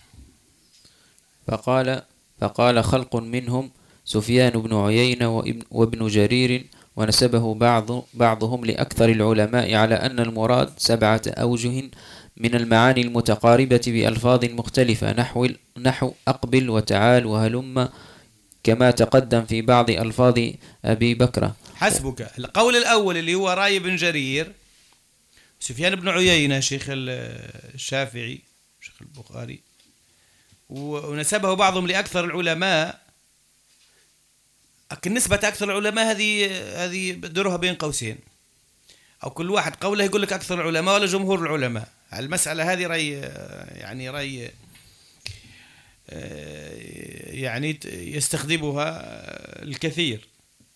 [SPEAKER 2] فقال فقال خلق منهم سفيان بن عيينة وابن جرير، ونسبه بعض بعضهم لأكثر العلماء على أن المراد سبعة أوجه من المعاني المتقاربة بألفاظ مختلفة، نحو نحو أقبل وتعال وهلم، كما تقدم في بعض ألفاظ أبي بكر.
[SPEAKER 1] حسبك. القول الأول اللي هو رأي بن جرير، سفيان بن عيينة شيخ الشافعي شيخ البخاري، ونسبه بعضهم لأكثر العلماء. بالنسبة أكثر العلماء هذه هذه بدرها بين قوسين، أو كل واحد قوله يقول لك أكثر العلماء ولا جمهور العلماء. المسألة هذه رأي يعني رأي يعني يستخدمها الكثير.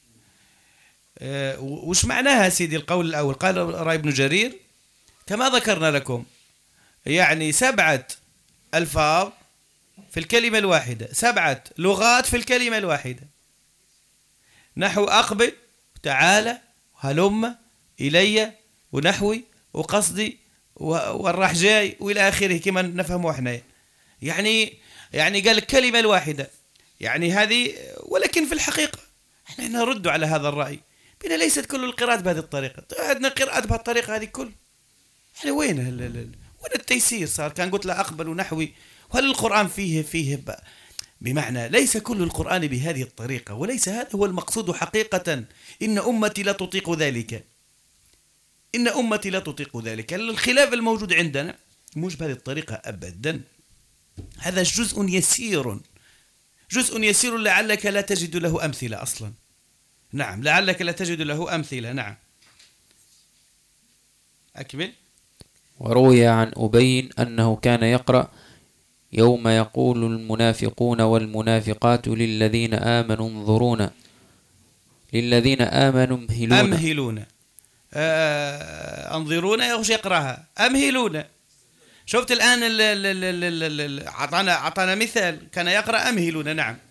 [SPEAKER 1] وش معناها سيدي القول الأول؟ قال رأي ابن جرير كما ذكرنا لكم، يعني سبعة ألفاظ في الكلمة الواحدة، سبعة لغات في الكلمة الواحدة، نحو أقبل وتعالى وهلم إلي ونحوي وقصدي والراح جاي وإلى آخره كما نفهمه احنا. يعني يعني قال الكلمة الواحدة يعني هذه. ولكن في الحقيقة احنا نرد على هذا الرأي بأن ليست كل القراءات بهذه الطريقة. عندنا قراءات بهذه الطريقة هذه كل احنا وين وين التيسير صار؟ كان قلت لا أقبل ونحوي. وهل القرآن فيه فيه بمعنى ليس كل القرآن بهذه الطريقة، وليس هذا هو المقصود حقيقة. إن أمتي لا تطيق ذلك، إن أمتي لا تطيق ذلك. الخلاف الموجود عندنا مش بهذه الطريقة أبدا. هذا جزء يسير، جزء يسير لعلك لا تجد له أمثلة أصلا. نعم، لعلك لا تجد له أمثلة. نعم أكمل.
[SPEAKER 2] وروي عن أبي أنه كان يقرأ يوم يقول المنافقون والمنافقات للذين آمنوا انظرونا للذين آمنوا امهلونا
[SPEAKER 1] أمهلونا آه انظرونا. وش يقرأها؟ أمهلونا. شفت الآن عطانا عطانا مثال، كان يقرأ أمهلونا. نعم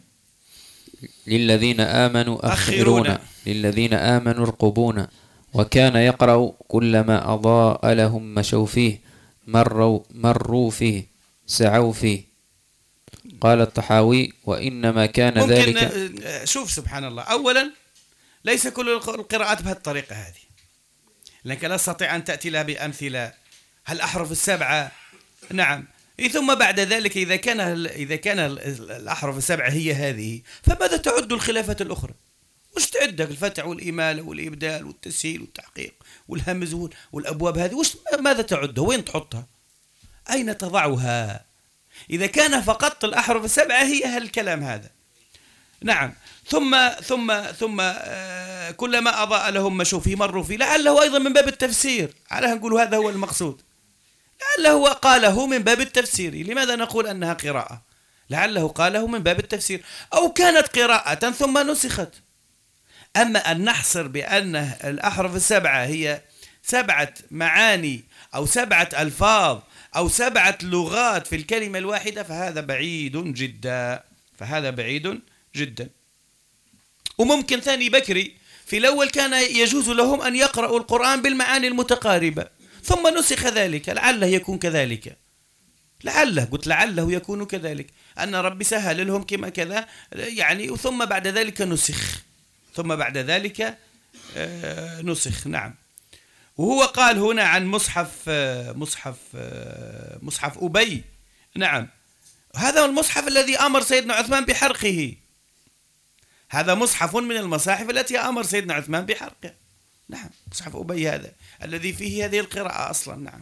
[SPEAKER 2] للذين آمنوا
[SPEAKER 1] أخرون.
[SPEAKER 2] أخرون للذين آمنوا ارقبون. وكان يقرأ كلما أضاء لهم مشوا فيه مروا, مروا فيه سعوا فيه. قال الطحاوي وإنما كان
[SPEAKER 1] ممكن
[SPEAKER 2] ذلك.
[SPEAKER 1] شوف سبحان الله، أولا ليس كل القراءات بهالطريقة هذه، لأنك لا تستطيع أن تأتي لها بأمثلة. الأحرف السبعة نعم، ثم بعد ذلك إذا كان إذا كان الأحرف السبعة هي هذه، فماذا تعد الخلافات الأخرى؟ وش تعدك؟ الفتح والإمالة والإبدال والتسهيل والتحقيق والهمز والأبواب هذه، وش ماذا تعدها؟ وين تحطها؟ أين تضعها؟ إذا كان فقط الأحرف السبعة هي هالكلام هذا نعم. ثم ثم ثم آه كلما أضاء لهم مشوا فيه مروا فيه، لعله أيضا من باب التفسير، على نقول هذا هو المقصود، لعله قاله من باب التفسير. لماذا نقول أنها قراءة؟ لعله قاله من باب التفسير، أو كانت قراءة ثم نسخت. أما أن نحصر بأن الأحرف السبعة هي سبعة معاني أو سبعة ألفاظ أو سبعة لغات في الكلمة الواحدة، فهذا بعيد جدا، فهذا بعيد جدا. وممكن ثاني بكري في الأول كان يجوز لهم أن يقرأوا القرآن بالمعاني المتقاربة، ثم نسخ ذلك، لعله يكون كذلك، لعله قلت لعله يكون كذلك، أن ربي سهل لهم كما كذا يعني، ثم بعد ذلك نسخ، ثم بعد ذلك آه نسخ نعم. وهو قال هنا عن مصحف آه مصحف آه مصحف أبي نعم، هذا المصحف الذي أمر سيدنا عثمان بحرقه، هذا مصحف من المصاحف التي أمر سيدنا عثمان بحرقه نعم، مصحف أبي هذا الذي فيه هذه القراءة أصلا نعم.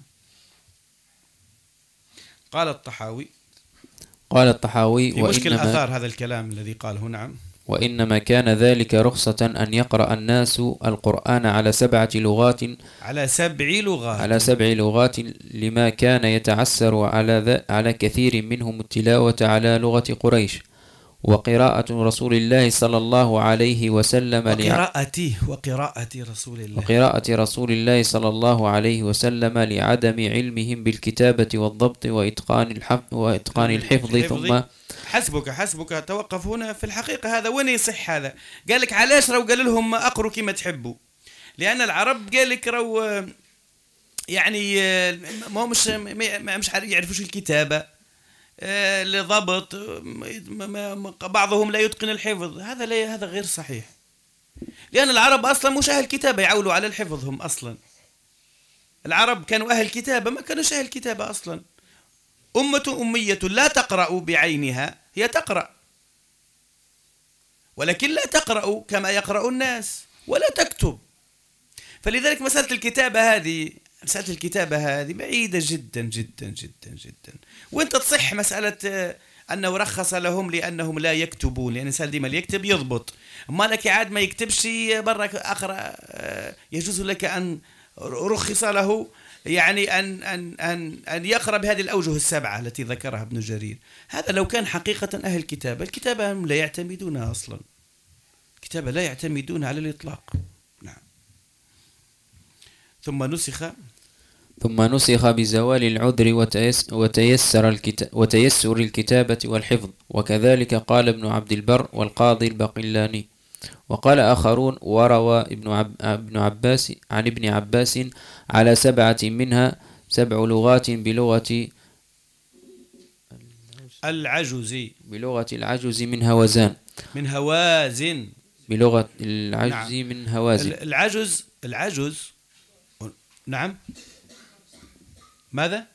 [SPEAKER 1] قال الطحاوي
[SPEAKER 2] قال الطحاوي
[SPEAKER 1] في مشكل أثار هذا الكلام الذي قاله نعم.
[SPEAKER 2] وإنما كان ذلك رخصة أن يقرأ الناس القرآن على سبعة لغات
[SPEAKER 1] على سبع لغات
[SPEAKER 2] على سبع لغات لما كان يتعسر على ذا على كثير منهم التلاوة على لغة قريش، وقراءة رسول الله صلى الله عليه وسلم
[SPEAKER 1] وقراءته وقراءة رسول الله
[SPEAKER 2] وقراءة رسول الله صلى الله عليه وسلم لعدم علمهم بالكتابة والضبط وإتقان الحفظ وإتقان الحفظ. ثم
[SPEAKER 1] حسبك حسبك توقف هنا، في الحقيقة هذا وين يصح هذا؟ قال لك علاش راو قال لهم اقروا كما تحبوا؟ لأن العرب قال لك راو يعني ما مش مش يعرفوش الكتابة لضبط، بعضهم لا يتقن الحفظ، هذا لا هذا غير صحيح، لأن العرب أصلا مش أهل كتابة يعولوا على الحفظ، هم أصلا العرب كانوا أهل كتابة، ما كانوش أهل كتابة أصلا. أمة أمية لا تقرأ بعينها، هي تقرأ ولكن لا تقرأ كما يقرأ الناس ولا تكتب، فلذلك مسألة الكتابة هذه مسألة الكتابة هذه بعيدة جدا جدا جدا جدا. وانت تصح مسألة أنه رخص لهم لأنهم لا يكتبون، لأن الإنسان ديما اللي يكتب يضبط، أما لك عاد ما يكتبش برا أقرأ، يجوز لك أن رخص له يعني أن أن أن أن يقرأ بهذه الأوجه السبعة التي ذكرها ابن جرير. هذا لو كان حقيقة أهل الكتابة، الكتابة لا يعتمدونها أصلا، الكتابة لا يعتمدونها على الإطلاق نعم. ثم نسخ
[SPEAKER 2] ثم نسخ بزوال العذر وتيس وتيسر, الكتا وتيسر الكتابة والحفظ، وكذلك قال ابن عبد البر والقاضي الباقلاني. وقال آخرون وروى ابن, عب ابن عباس عن ابن عباس على سبعة منها سبع لغات بلغة
[SPEAKER 1] العجز
[SPEAKER 2] بلغة العجز من هوازان
[SPEAKER 1] من هوازن
[SPEAKER 2] بلغة العجز نعم. من هوازن
[SPEAKER 1] العجز العجز نعم. ماذا؟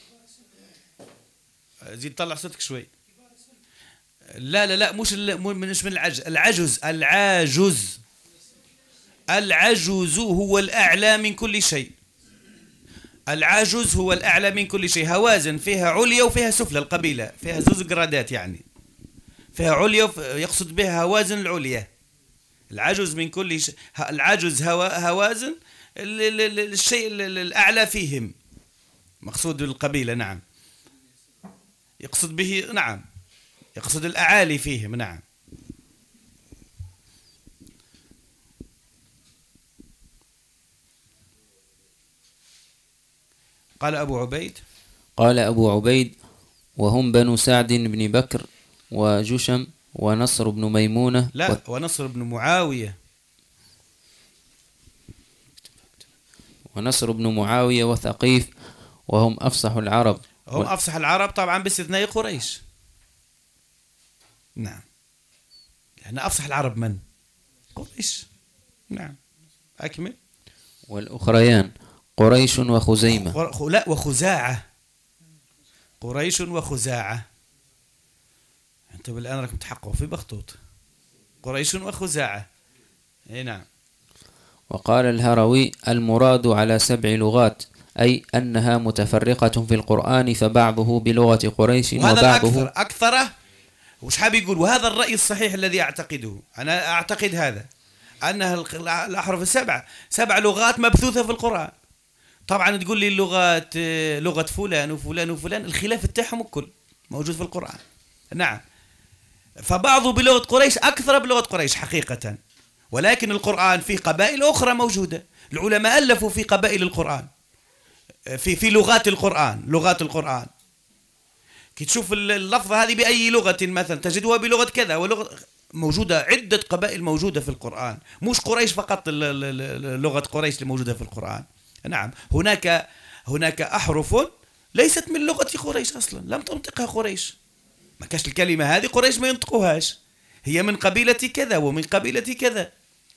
[SPEAKER 1] زيد طلع صوتك شوي. لا لا لا مش مش من العجز، العجز العاجز العجز هو الأعلى من كل شيء، العجز هو الأعلى من كل شيء. هوازن فيها عليا وفيها سفلى، القبيلة فيها زوز جرادات يعني، فيها عليا يقصد بها هوازن العليا، العجز من كل شيء، العجز هوازن الشيء الأعلى فيهم، مقصود القبيلة نعم، يقصد به نعم، يقصد الأعالي فيهم نعم. قال أبو عبيد
[SPEAKER 2] قال أبو عبيد وهم بنو سعد بن بكر وجشم ونصر بن ميمونة
[SPEAKER 1] لا
[SPEAKER 2] و...
[SPEAKER 1] ونصر بن معاوية.
[SPEAKER 2] ونصر بن معاوية وثقيف وهم أفصح العرب.
[SPEAKER 1] هم أفصح العرب طبعا باستثناء قريش. نعم، لأن أفصح العرب من؟ قريش. نعم، أكمل.
[SPEAKER 2] والأخريان قريش وخزيمة.
[SPEAKER 1] خ... لا وخزاعة. قريش وخزاعة. أنت بالآن راك متحقق في بخطوط. قريش وخزاعة. أي نعم.
[SPEAKER 2] وقال الهروي المراد على سبع لغات، أي أنها متفرقة في القرآن فبعضه بلغة قريش وبعضه
[SPEAKER 1] أكثر أكثره. وش حاب يقول؟ وهذا الرأي الصحيح الذي أعتقده، أنا أعتقد هذا، أنها الأحرف السبعة سبع لغات مبثوثة في القرآن. طبعا تقول لي اللغات لغة فلان وفلان وفلان، الخلاف تاعهم الكل موجود في القرآن. نعم، فبعضه بلغة قريش أكثر بلغة قريش حقيقة، ولكن القرآن فيه قبائل أخرى موجودة. العلماء ألفوا في قبائل القرآن، في في لغات القرآن، لغات القرآن. كي تشوف اللفظة هذه بأي لغة مثلا تجدها بلغة كذا ولغة، موجودة عدة قبائل موجودة في القرآن، مش قريش فقط لغة قريش اللي موجودة في القرآن. نعم، هناك هناك أحرف ليست من لغة قريش أصلا، لم تنطقها قريش. ما كاش الكلمة هذه قريش ما ينطقوهاش، هي من قبيلة كذا ومن قبيلة كذا.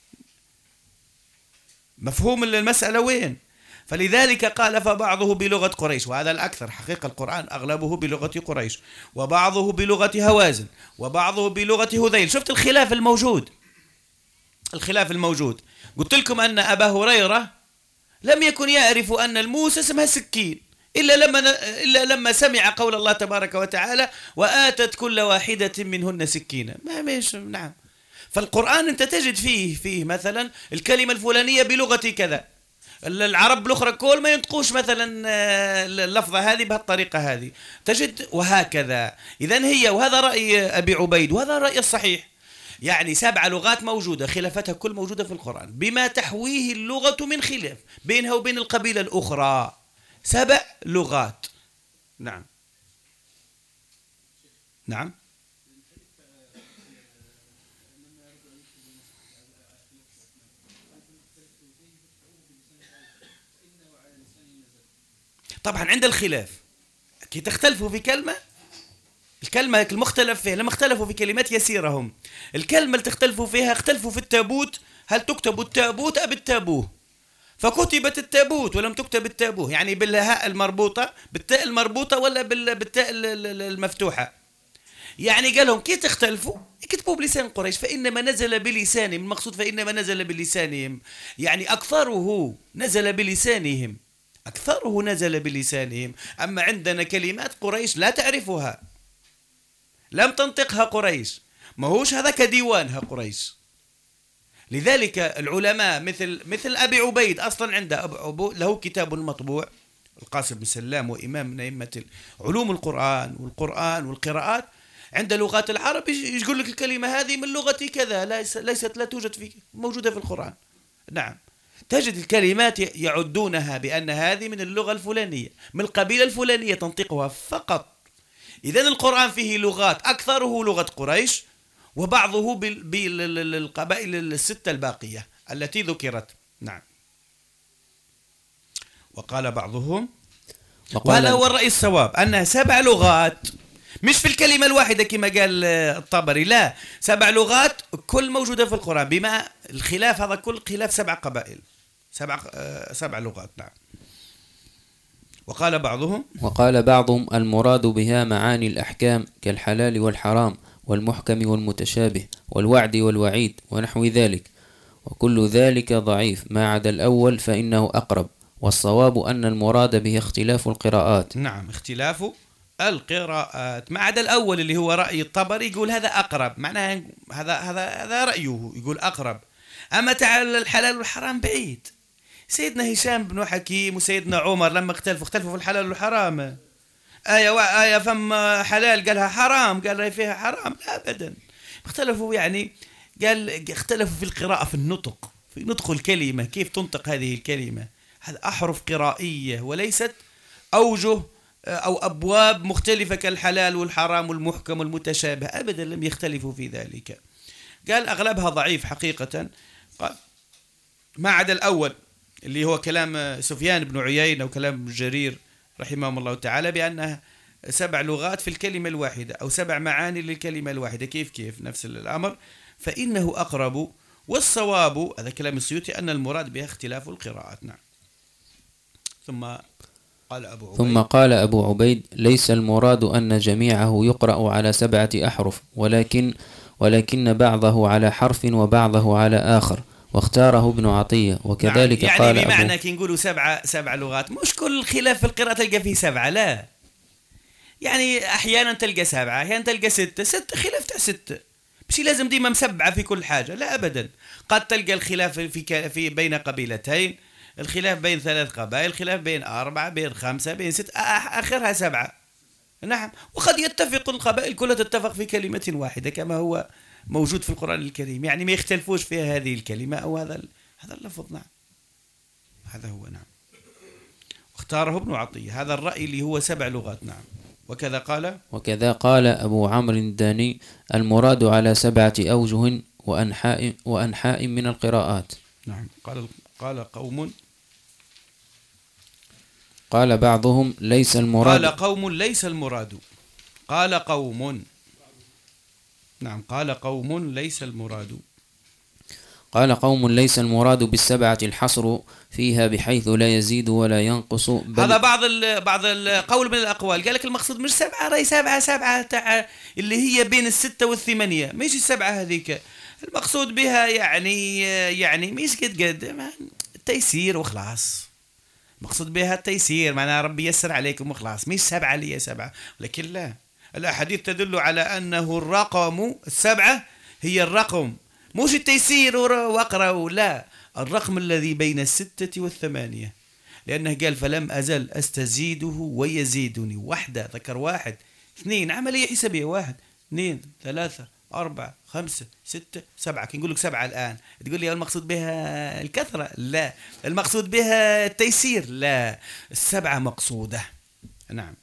[SPEAKER 1] مفهوم المسألة وين؟ فلذلك قال فبعضه بلغة قريش، وهذا الأكثر حقيقة. القرآن أغلبه بلغة قريش، وبعضه بلغة هوازن، وبعضه بلغة هذيل. شفت الخلاف الموجود، الخلاف الموجود. قلت لكم أن أبا هريرة لم يكن يعرف أن الموسى اسمها سكين إلا لما إلا لما سمع قول الله تبارك وتعالى وآتت كل واحدة منهن سكينا. ما مش نعم. فالقرآن أنت تجد فيه فيه مثلا الكلمة الفلانية بلغة كذا، العرب الأخرى كل ما ينطقوش مثلا اللفظة هذه بهالطريقة هذه، تجد وهكذا. إذن هي، وهذا رأي أبي عبيد وهذا الرأي الصحيح، يعني سبع لغات موجودة، خلافتها كل موجودة في القرآن بما تحويه اللغة من خلاف بينها وبين القبيلة الأخرى. سبع لغات. نعم نعم. طبعا عند الخلاف كي تختلفوا في كلمة، الكلمة المختلف فيها، لما اختلفوا في كلمات يسيرة هم، الكلمة اللي تختلفوا فيها اختلفوا في التابوت، هل تكتب التابوت أم التابوه؟ فكتبت التابوت ولم تكتب التابوه، يعني بالهاء المربوطة بالتاء المربوطة ولا بالتاء المفتوحة. يعني قال لهم كي تختلفوا اكتبوا بلسان قريش، فإنما نزل بلسانهم. المقصود فإنما نزل بلسانهم، يعني أكثره نزل بلسانهم، أكثره نزل بلسانهم. أما عندنا كلمات قريش لا تعرفها، لم تنطقها قريش، ما هوش هذا كديوانها قريش. لذلك العلماء مثل مثل أبي عبيد أصلا عنده أبو له كتاب مطبوع، القاسم بن سلام، وإمام من أئمة علوم القرآن والقرآن والقراءات، عند لغات العرب يقول لك الكلمة هذه من لغة كذا، ليست لا توجد في موجودة في القرآن. نعم، تجد الكلمات يعدونها بأن هذه من اللغة الفلانية، من القبيلة الفلانية تنطقها فقط. إذن القرآن فيه لغات أكثره لغة قريش، وبعضه بالقبائل الستة الباقية التي ذكرت. نعم. وقال بعضهم، وهذا هو الرأي الصواب، أنها سبع لغات، مش في الكلمة الواحدة كما قال الطبري، لا، سبع لغات كل موجودة في القرآن، بما الخلاف هذا كل خلاف سبع قبائل، سبع سبع لغات. نعم. وقال بعضهم
[SPEAKER 2] وقال بعضهم المراد بها معاني الأحكام كالحلال والحرام والمحكم والمتشابه والوعد والوعيد ونحو ذلك، وكل ذلك ضعيف ما عدا الأول فإنه أقرب، والصواب أن المراد به اختلاف القراءات.
[SPEAKER 1] نعم، اختلاف القراءات ما عدا الأول اللي هو رأي الطبري، يقول هذا أقرب، معناه هذا هذا هذا رأيه، يقول أقرب. أما تعالى الحلال والحرام بعيد. سيدنا هشام بن حكيم وسيدنا عمر لما اختلفوا اختلفوا في الحلال والحرام، آية وآية فم حلال قالها حرام، قال فيها حرام، لا أبدا، اختلفوا. يعني قال اختلفوا في القراءة، في النطق، في نطق الكلمة، كيف تنطق هذه الكلمة. هذا أحرف قرائية وليست أوجه أو أبواب مختلفة كالحلال والحرام والمحكم والمتشابه، أبدا لم يختلفوا في ذلك. قال أغلبها ضعيف حقيقة، قال ما عدا الأول اللي هو كلام سفيان بن عيينة وكلام جرير رحمهم الله تعالى بأنها سبع لغات في الكلمة الواحدة أو سبع معاني للكلمة الواحدة، كيف كيف نفس الأمر، فإنه أقرب. والصواب هذا كلام السيوطي أن المراد بها اختلاف القراءات. نعم. ثم قال أبو عبيد
[SPEAKER 2] ثم قال أبو عبيد ليس المراد أن جميعه يقرأ على سبعة أحرف، ولكن ولكن بعضه على حرف وبعضه على آخر، واختاره ابن عطية. وكذلك
[SPEAKER 1] يعني
[SPEAKER 2] قال
[SPEAKER 1] يعني بمعنى
[SPEAKER 2] أبو
[SPEAKER 1] كي نقولوا سبعة سبع لغات، مش كل خلاف في القراءة تلقى فيه سبعة، لا، يعني أحيانا تلقى سبعة، أحيانا تلقى ستة، ستة خلاف تاع ستة، مش لازم ديما مسبعة في كل حاجة، لا أبدا. قد تلقى الخلاف في في بين قبيلتين، الخلاف بين ثلاث قبائل، الخلاف بين أربعة، بين خمسة، بين ستة، آخرها سبعة. نعم. وقد يتفق القبائل كلها تتفق في كلمة واحدة كما هو موجود في القرآن الكريم، يعني ما يختلفوش فيها هذه الكلمة أو هذا هذا اللفظ. نعم. هذا هو. نعم. اختاره ابن عطية هذا الرأي اللي هو سبع لغات. نعم. وكذا قال
[SPEAKER 2] وكذا قال أبو عمرو الداني المراد على سبعة أوجه وأنحاء وأنحاء من القراءات.
[SPEAKER 1] نعم. قال قال قوم
[SPEAKER 2] قال بعضهم ليس المراد
[SPEAKER 1] قال قوم ليس المراد قال قوم نعم قال قوم ليس المراد
[SPEAKER 2] قال قوم ليس المراد بالسبعة الحصر فيها بحيث لا يزيد ولا ينقص، بل
[SPEAKER 1] هذا بعض ال بعض القول من الأقوال، قال لك المقصود مش سبعة، راي سبعة سبعة تاع اللي هي بين الستة والثمانية، مش السبعة هذيك المقصود بها، يعني يعني مش قد قد التيسير وخلاص، مقصود بها التيسير، معناها ربي يسر عليكم وخلاص، مش سبعة اللي هي سبعة. لكن لا، الأحاديث تدل على أنه الرقم السبعة هي الرقم، مش التيسير واقرأوا، لا، الرقم الذي بين الستة والثمانية، لأنه قال فلم أزل أستزيده ويزيدني، وحدة ذكر واحد، اثنين عملية حسابية، واحد اثنين ثلاثة أربعة خمسة ستة سبعة، كي نقول لك سبعة الآن تقول لي المقصود بها الكثرة، لا، المقصود بها التيسير، لا، السبعة مقصودة. نعم.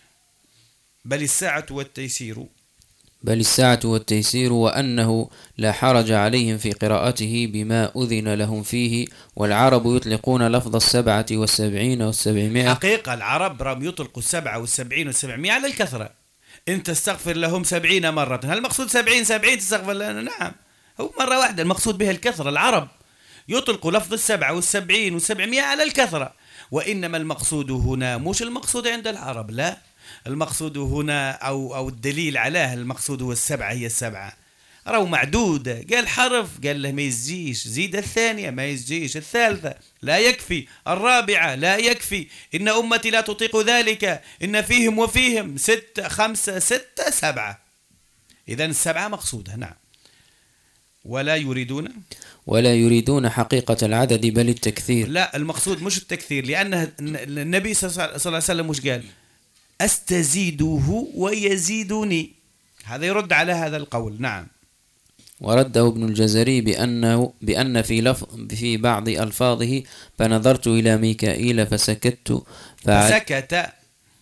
[SPEAKER 1] بل الساعة والتيسير
[SPEAKER 2] بل الساعة والتيسير وأنه لا حرج عليهم في قراءته بما أذن لهم فيه. والعرب يطلقون لفظ السبعة والسبعين والسبعمائة.
[SPEAKER 1] حقيقة العرب رام يطلقوا السبعة والسبعين والسبعمائة على الكثرة، أنت تستغفر لهم سبعين مرة، هل المقصود سبعين سبعين تستغفر لنا؟ نعم، هو مرة واحدة، المقصود بها الكثرة. العرب يطلقوا لفظ السبعة والسبعين والسبعمائة على الكثرة، وإنما المقصود هنا مش المقصود عند العرب، لا، المقصود هنا أو أو الدليل عليه المقصود هو السبعة، هي السبعة راهو معدودة، قال حرف قال له ما يزيش، زيد الثانية ما يزيش، الثالثة لا يكفي، الرابعة لا يكفي، إن أمتي لا تطيق ذلك، إن فيهم وفيهم ستة خمسة ستة سبعة، إذن السبعة مقصودة. نعم. ولا يريدون
[SPEAKER 2] ولا يريدون حقيقة العدد بل التكثير.
[SPEAKER 1] لا، المقصود مش التكثير، لأن النبي صلى الله عليه وسلم مش قال أستزيده ويزيدني، هذا يرد على هذا القول. نعم.
[SPEAKER 2] ورده ابن الجزري بأنه بأن في لفظ في بعض ألفاظه فنظرت إلى ميكائيل فسكت
[SPEAKER 1] فسكت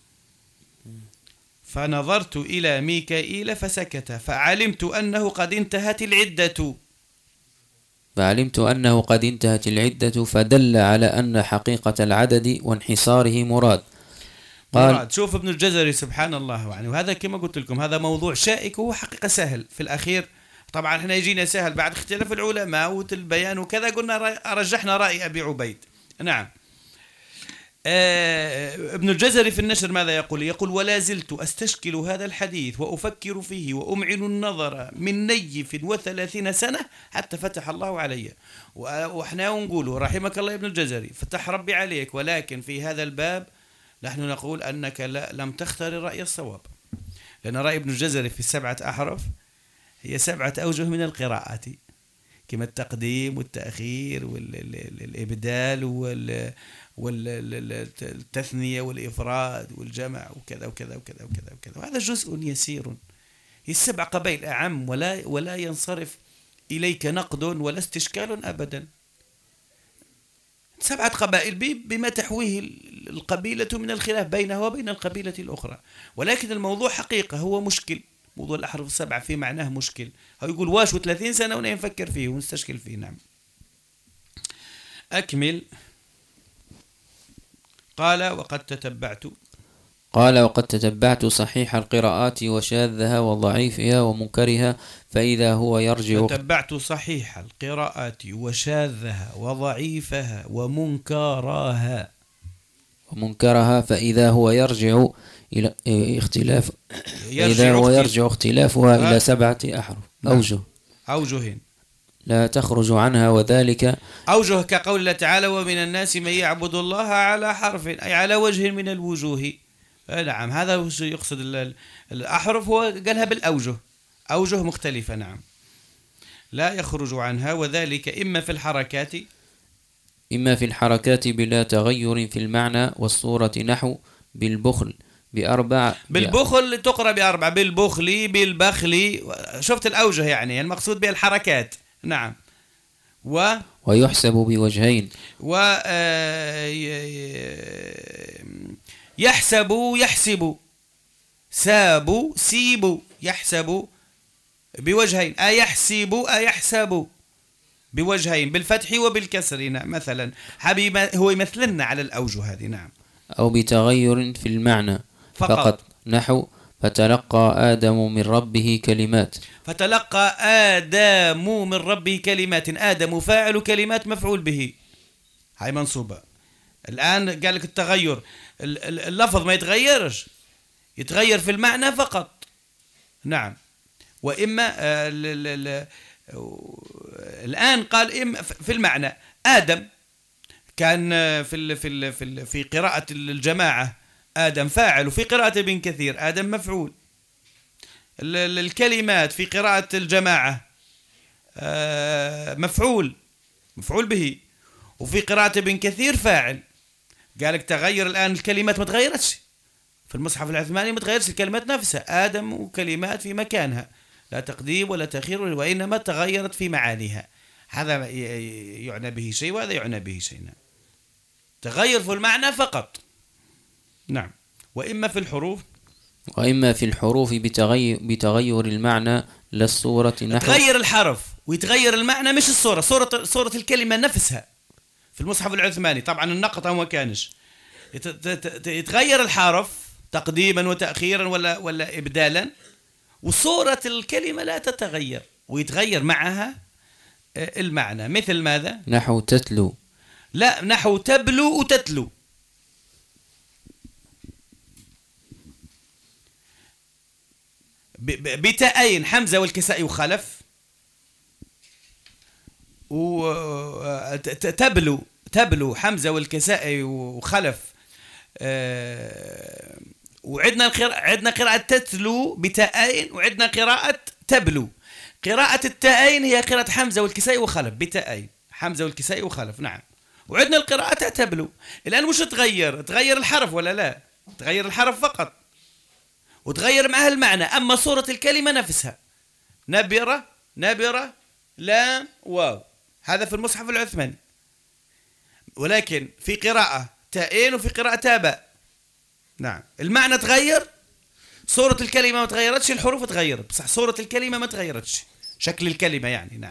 [SPEAKER 1] فنظرت إلى ميكائيل فسكت فعلمت أنه قد انتهت العدة
[SPEAKER 2] فعلمت أنه قد انتهت العدة فدل على أن حقيقة العدد وانحصاره مراد.
[SPEAKER 1] قال مراد. شوف ابن الجزري سبحان الله، يعني وهذا كما قلت لكم هذا موضوع شائك وهو حقيقة سهل في الأخير، طبعا احنا يجينا سهل بعد اختلاف العلماء والبيان وكذا، قلنا رجحنا رأي أبي عبيد. نعم. آه ابن الجزري في النشر ماذا يقول؟ يقول ولا زلت أستشكل هذا الحديث وأفكر فيه وأمعن النظر من نيف وثلاثين سنة حتى فتح الله علي، وإحنا نقول رحمك الله ابن الجزري فتح ربي عليك، ولكن في هذا الباب نحن نقول أنك لا لم تختار الرأي الصواب، لأن رأي ابن الجزري في السبعة أحرف هي سبعة أوجه من القراءات، كما التقديم والتأخير والإبدال والتثنية والإفراد والجمع وكذا وكذا وكذا وكذا وكذا، وهذا جزء يسير، هي السبع قبائل أعم، ولا ولا ينصرف إليك نقد ولا استشكال أبدا. سبعة قبائل بما تحويه القبيلة من الخلاف بينها وبين القبيلة الأخرى، ولكن الموضوع حقيقة هو مشكل. موضوع الأحرف السبعة في معناه مشكل. هو يقول واش وثلاثين سنة ونفكر فيه ونستشكل فيه. نعم. أكمل. قال وقد تتبعت
[SPEAKER 2] قال وقد تتبعت صحيح القراءات وشاذها وضعيفها ومنكرها فإذا هو يرجع
[SPEAKER 1] تتبعت صحيح القراءات وشاذها وضعيفها ومنكرها
[SPEAKER 2] ومنكرها فإذا هو يرجع إلى اختلاف إذا هو يرجع اختلافها إلى سبعة أحرف أوجه
[SPEAKER 1] أوجه
[SPEAKER 2] لا تخرج عنها، وذلك
[SPEAKER 1] أوجه كقول الله تعالى ومن الناس من يعبد الله على حرف أي على وجه من الوجوه. نعم، هذا يقصد الأحرف، هو قالها بالأوجه، أوجه مختلفة. نعم، لا يخرج عنها، وذلك إما في الحركات
[SPEAKER 2] إما في الحركات بلا تغير في المعنى والصورة، نحو بالبخل بأربع
[SPEAKER 1] بالبخل تقرأ بأربع، بالبخل بالبخل. شفت الأوجه يعني المقصود بها الحركات. نعم. و
[SPEAKER 2] ويحسب بوجهين
[SPEAKER 1] و يحسب يحسب ساب سيب يحسب بوجهين، أيحسب أيحسب بوجهين بالفتح وبالكسر. نعم. مثلا حبيب هو يمثلنا على الأوجه هذه. نعم.
[SPEAKER 2] أو بتغير في المعنى فقط, فقط. نحو فتلقى آدم من ربه كلمات.
[SPEAKER 1] فتلقى آدم من ربه كلمات، آدم فاعل كلمات مفعول به، هاي منصوبة. الآن قال لك التغير، اللفظ ما يتغيرش، يتغير في المعنى فقط. نعم. وإما الآن قال إما في المعنى. آدم كان في في في في قراءة الجماعة آدم فاعل، وفي قراءة ابن كثير آدم مفعول. الكلمات في قراءة الجماعة مفعول مفعول به، وفي قراءة ابن كثير فاعل. قالك تغير الآن الكلمات ما تغيرتش في المصحف العثماني، ما تغيرتش الكلمات نفسها، آدم وكلمات في مكانها، لا تقديم ولا تأخير، وإنما تغيرت في معانيها. هذا يعنى به شيء وهذا يعنى به شيء. نعم. تغير في المعنى فقط. نعم. وإما في الحروف
[SPEAKER 2] وإما في الحروف بتغير, بتغير المعنى للصورة، نحو
[SPEAKER 1] تغير الحرف ويتغير المعنى مش الصورة، صورة صورة الكلمة نفسها. في المصحف العثماني طبعا النقط ما كانش، يتغير الحرف تقديما وتأخيرا ولا ولا إبدالا، وصورة الكلمة لا تتغير ويتغير معها المعنى. مثل ماذا؟
[SPEAKER 2] نحو تتلو.
[SPEAKER 1] لا، نحو تبلو وتتلو. بتاءين حمزة والكسائي وخلف، وتبلو تبلو حمزة والكسائي وخلف. أه وعندنا القراءة، عندنا قراءة تتلو بتاءين، وعندنا قراءة تبلو. قراءة التاءين هي قراءة حمزة والكسائي وخلف بتاءين، حمزة والكسائي وخلف. نعم. وعندنا القراءة تبلو. الآن مش تغير تغير الحرف ولا لا؟ تغير الحرف فقط وتغير معها المعنى، أما صورة الكلمة نفسها. نبرة نبرة لام واو، هذا في المصحف العثماني. ولكن في قراءة تاءين وفي قراءة تاباء. نعم. المعنى تغير، صورة الكلمة ما تغيرتش، الحروف تغيرت بصح صورة الكلمة ما تغيرتش، شكل الكلمة يعني. نعم.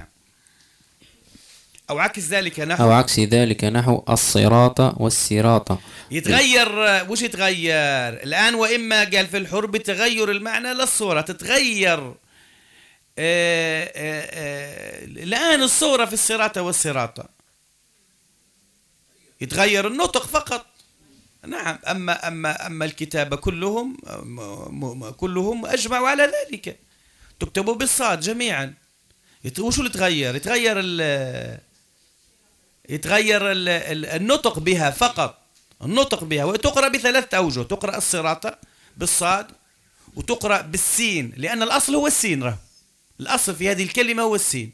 [SPEAKER 1] أو عكس ذلك نحو
[SPEAKER 2] أو عكس ذلك نحو الصراط والسراط.
[SPEAKER 1] يتغير. وش يتغير الآن؟ وإما قال في الحروف بتغير المعنى للصورة، تتغير. آآ آآ الآن الصورة في الصراط والسراط يتغير النطق فقط. نعم. أما أما أما الكتابة كلهم كلهم أجمعوا على ذلك، تكتبوا بالصاد جميعا. وشو اللي يتغير؟ يتغير ال يتغير ال النطق بها فقط، النطق بها. وتقرأ بثلاثة أوجه، تقرأ الصراط بالصاد، وتقرأ بالسين، لأن الأصل هو السين. ره الأصل في هذه الكلمة هو السين.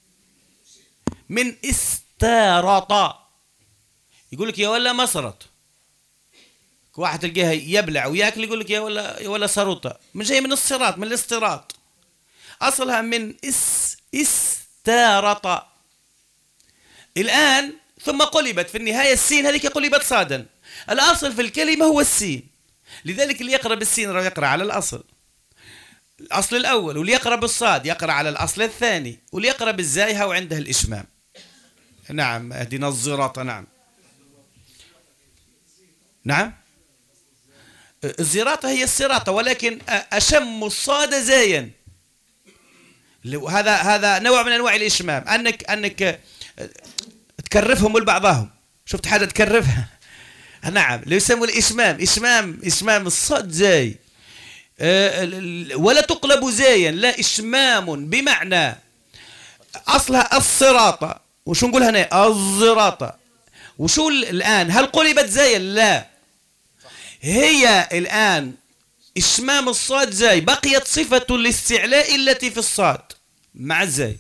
[SPEAKER 1] من استارط، يقول لك يا ولا مصرط. واحد تلقاها يبلع وياكل يقول لك يا ولا يا ولا سروطة، من جاي من الصراط، من الاستراط، أصلها من اس استارط. الآن ثم قلبت في النهاية السين هذيك قلبت صادا، الأصل في الكلمة هو السين، لذلك اللي يقرأ بالسين راه يقرأ على الأصل الأصل الأول، واللي يقرأ بالصاد يقرأ على الأصل الثاني، واللي يقرأ بالزاي هو عنده الإشمام. نعم اهدنا الصراط. نعم نعم الزراطة هي الصراطة، ولكن أشم الصاد زايا. هذا هذا نوع من أنواع الإشمام، أنك أنك تكرفهم لبعضهم. شفت حاجة تكرفها؟ نعم اللي يسموا الإشمام، إشمام إشمام الصاد زاي، ولا تقلب زايا، لا إشمام بمعنى أصلها الصراطة. وشو نقول هنا؟ الزراطة. وشو الآن هل قلبت زايا؟ لا، هي الآن إشمام الصاد زاي، بقيت صفة الاستعلاء التي في الصاد مع الزاي،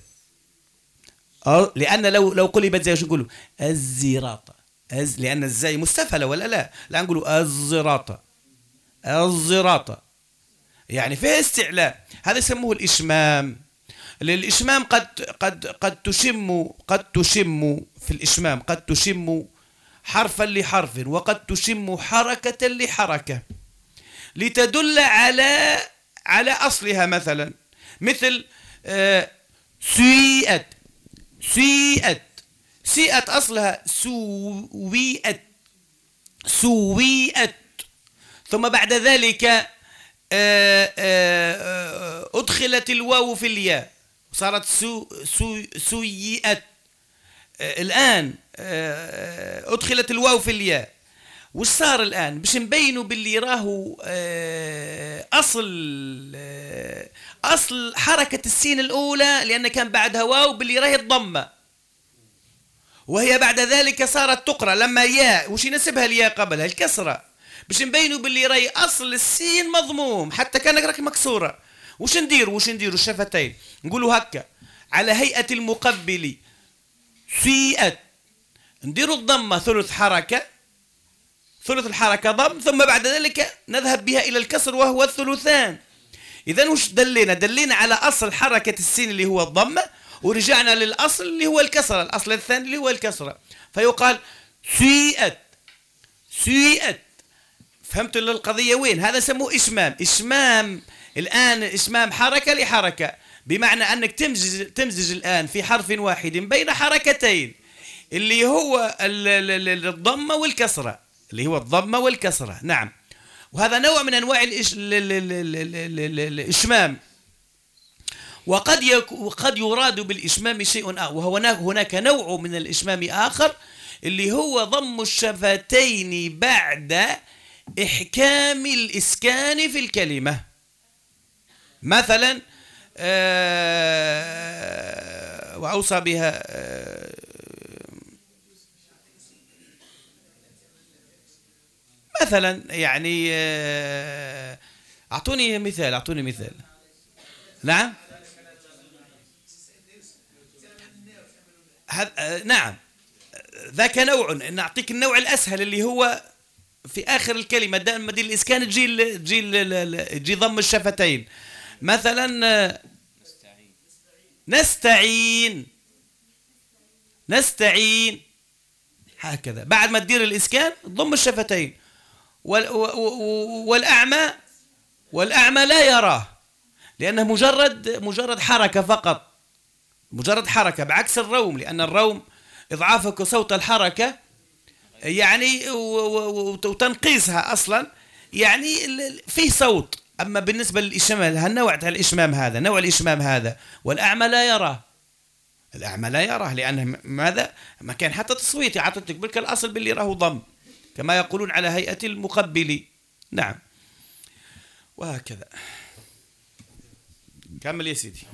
[SPEAKER 1] لأن لو لو قلبت زاي شو نقولوا؟ الزراطة. أز لأن الزاي مستفلة ولا لا؟ لا نقولوا الزراطة، الزراطة يعني فيها استعلاء، هذا يسموه الإشمام. الإشمام قد قد قد تشم قد تشم في الإشمام قد تشم حرفا لحرف، وقد تشم حركة لحركة لتدل على على أصلها. مثلا مثل آه سيئت، سيئت سيئت أصلها سويئت، سويئت، ثم بعد ذلك آه آه أدخلت الواو في الياء صارت سو سو سيئت. الآن أدخلت الواو في الياء، وش صار الآن باش نبينوا باللي راهو أصل أصل حركة السين الأولى لأن كان بعدها واو باللي راهي الضمة، وهي بعد ذلك صارت تقرأ لما ياء وش ينسبها الياء قبلها؟ الكسرة، باش نبينوا باللي راهي أصل السين مضموم حتى كانت راك مكسورة. وش ندير وش نديروا الشفتين نقولوا هكا على هيئة المقبل سيئت، نديروا الضمة ثلث حركة، ثلث الحركة ضم، ثم بعد ذلك نذهب بها إلى الكسر وهو الثلثان. إذن وش دلينا؟ دلينا على أصل حركة السين اللي هو الضمة، ورجعنا للأصل اللي هو الكسرة، الأصل الثاني اللي هو الكسرة، فيقال سيئت، سيئت. فهمتوا القضية وين؟ هذا سموه إشمام. إشمام الآن إشمام حركة لحركة، بمعنى أنك تمزج, تمزج الآن في حرف واحد بين حركتين اللي هو الضمة والكسرة، اللي هو الضمة والكسرة. نعم، وهذا نوع من أنواع الإشمام. وقد وقد يراد بالإشمام شيء آخر، وهو هناك نوع من الإشمام آخر اللي هو ضم الشفتين بعد إحكام الإسكان في الكلمة. مثلا آه وأوصى بها آه مثلا يعني آه أعطوني مثال، أعطوني مثال. نعم آه نعم ذاك نوع، نعطيك النوع الأسهل اللي هو في آخر الكلمة دائما دي الإسكان تجي تجي تجي ضم الشفتين. مثلا نستعين، نستعين هكذا، بعد ما تدير الإسكان ضم الشفتين. والأعمى، والأعمى لا يراه لأنه مجرد مجرد حركة فقط، مجرد حركة، بعكس الروم، لأن الروم إضعافك صوت الحركة يعني وتنقيصها أصلا يعني فيه صوت. أما بالنسبة للإشمام، هالنوع تاع الإشمام هذا، نوع الإشمام هذا، والأعمى لا يراه، الأعمى لا يراه لأنه ماذا؟ ما كان حتى تصويتي عطتك بالك الأصل باللي راه ضم كما يقولون على هيئة المقبل. نعم، وهكذا. كمل يا سيدي.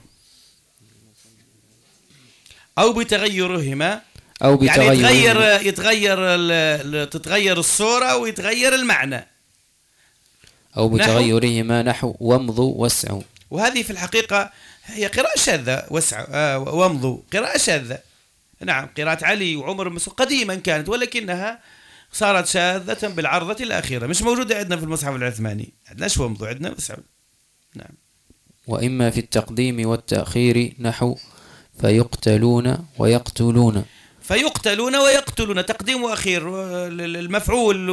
[SPEAKER 1] أو بتغيرهما،
[SPEAKER 2] أو بتغير
[SPEAKER 1] يعني يتغير يتغير تتغير الصورة ويتغير المعنى.
[SPEAKER 2] أو بتغيرهما نحو وامضوا واسعوا،
[SPEAKER 1] وهذه في الحقيقة هي قراءة شاذة. واسعوا آه وامضوا قراءة شاذة. نعم، قراءة علي وعمر بن قديما كانت، ولكنها صارت شاذة بالعرضة الأخيرة، مش موجودة عندنا في المصحف العثماني. عندناش وامضوا، عندنا واسعوا. نعم.
[SPEAKER 2] وإما في التقديم والتأخير نحو فيقتلون ويقتلون،
[SPEAKER 1] فيقتلون ويقتلون، تقديم وأخير، المفعول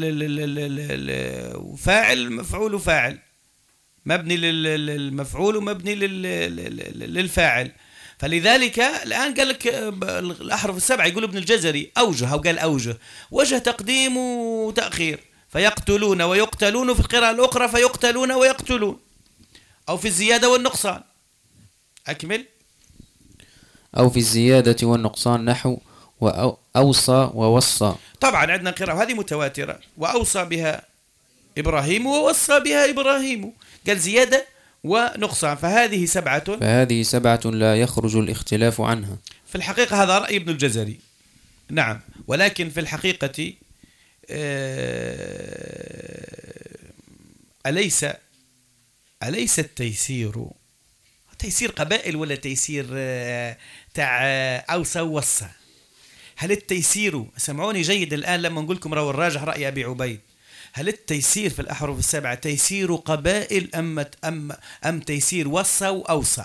[SPEAKER 1] وفاعل، مفعول وفاعل، مبني للمفعول ومبني للفاعل. فلذلك الآن قال لك الأحرف السبعة، يقول ابن الجزري أوجه، أو قال أوجه، وجه تقديم وتأخير، فيقتلون ويقتلون، في القراءة الأخرى فيقتلون ويقتلون، أو في الزيادة والنقصان. أكمل.
[SPEAKER 2] أو في الزيادة والنقصان، نحو وأوصى ووصى.
[SPEAKER 1] طبعا عندنا قراءة هذه متواترة، وأوصى بها إبراهيم ووصى بها إبراهيم، قال زيادة ونقصان، فهذه سبعة
[SPEAKER 2] فهذه سبعة لا يخرج الاختلاف عنها.
[SPEAKER 1] في الحقيقة هذا رأي ابن الجزري، نعم، ولكن في الحقيقة أليس أليس التيسير تيسير قبائل ولا تيسير تاع أوصى ووصى؟ هل التيسير، سمعوني جيد الآن لما نقول لكم راهو الراجح رأي أبي عبيد، هل التيسير في الأحرف السبعة تيسير قبائل أم أم أم تيسير وصى وأوصى؟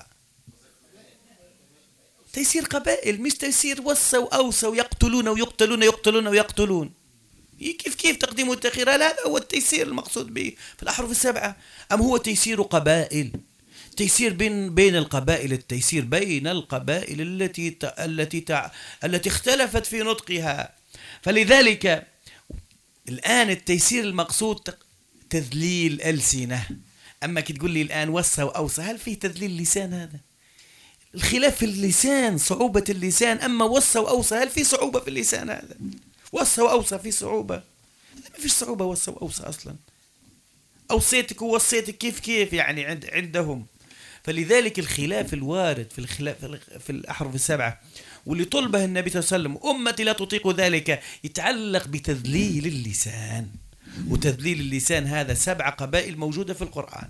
[SPEAKER 1] تيسير قبائل، مش تيسير وصى وأوصى ويقتلون ويقتلون يقتلون ويقتلون. كيف كيف تقديم والتأخير؟ هذا هو التيسير المقصود به في الأحرف السبعة، أم هو تيسير قبائل؟ تيسير بين بين القبائل، التيسير بين القبائل التي ت... التي ت... التي اختلفت في نطقها. فلذلك الآن التيسير المقصود تذليل ألسنة. أما كي تقول لي الآن وصى وأوصى، هل فيه تذليل لسان؟ هذا الخلاف في اللسان، صعوبة اللسان. أما وصى وأوصى، هل في صعوبة في اللسان؟ هذا وصى وأوصى في صعوبة؟ ما فيش صعوبة وصى وأوصى أصلا. أوصيتك ووصيتك كيف كيف يعني عند عندهم. فلذلك الخلاف الوارد في الخلاف في الأحرف السبعة واللي طلبه النبي صلى الله عليه وسلم، أمتي لا تطيق ذلك، يتعلق بتذليل اللسان. وتذليل اللسان هذا سبع قبائل موجودة في القرآن.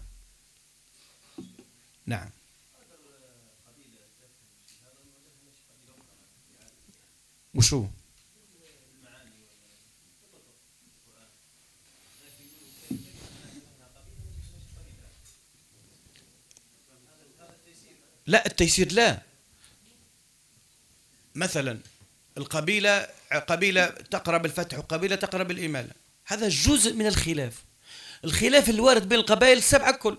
[SPEAKER 1] نعم. وشو؟ لا، التيسير لا. مثلا القبيلة قبيلة تقرأ بالفتح وقبيلة تقرأ بالإمالة، هذا جزء من الخلاف. الخلاف الوارد بين القبائل السبعة كل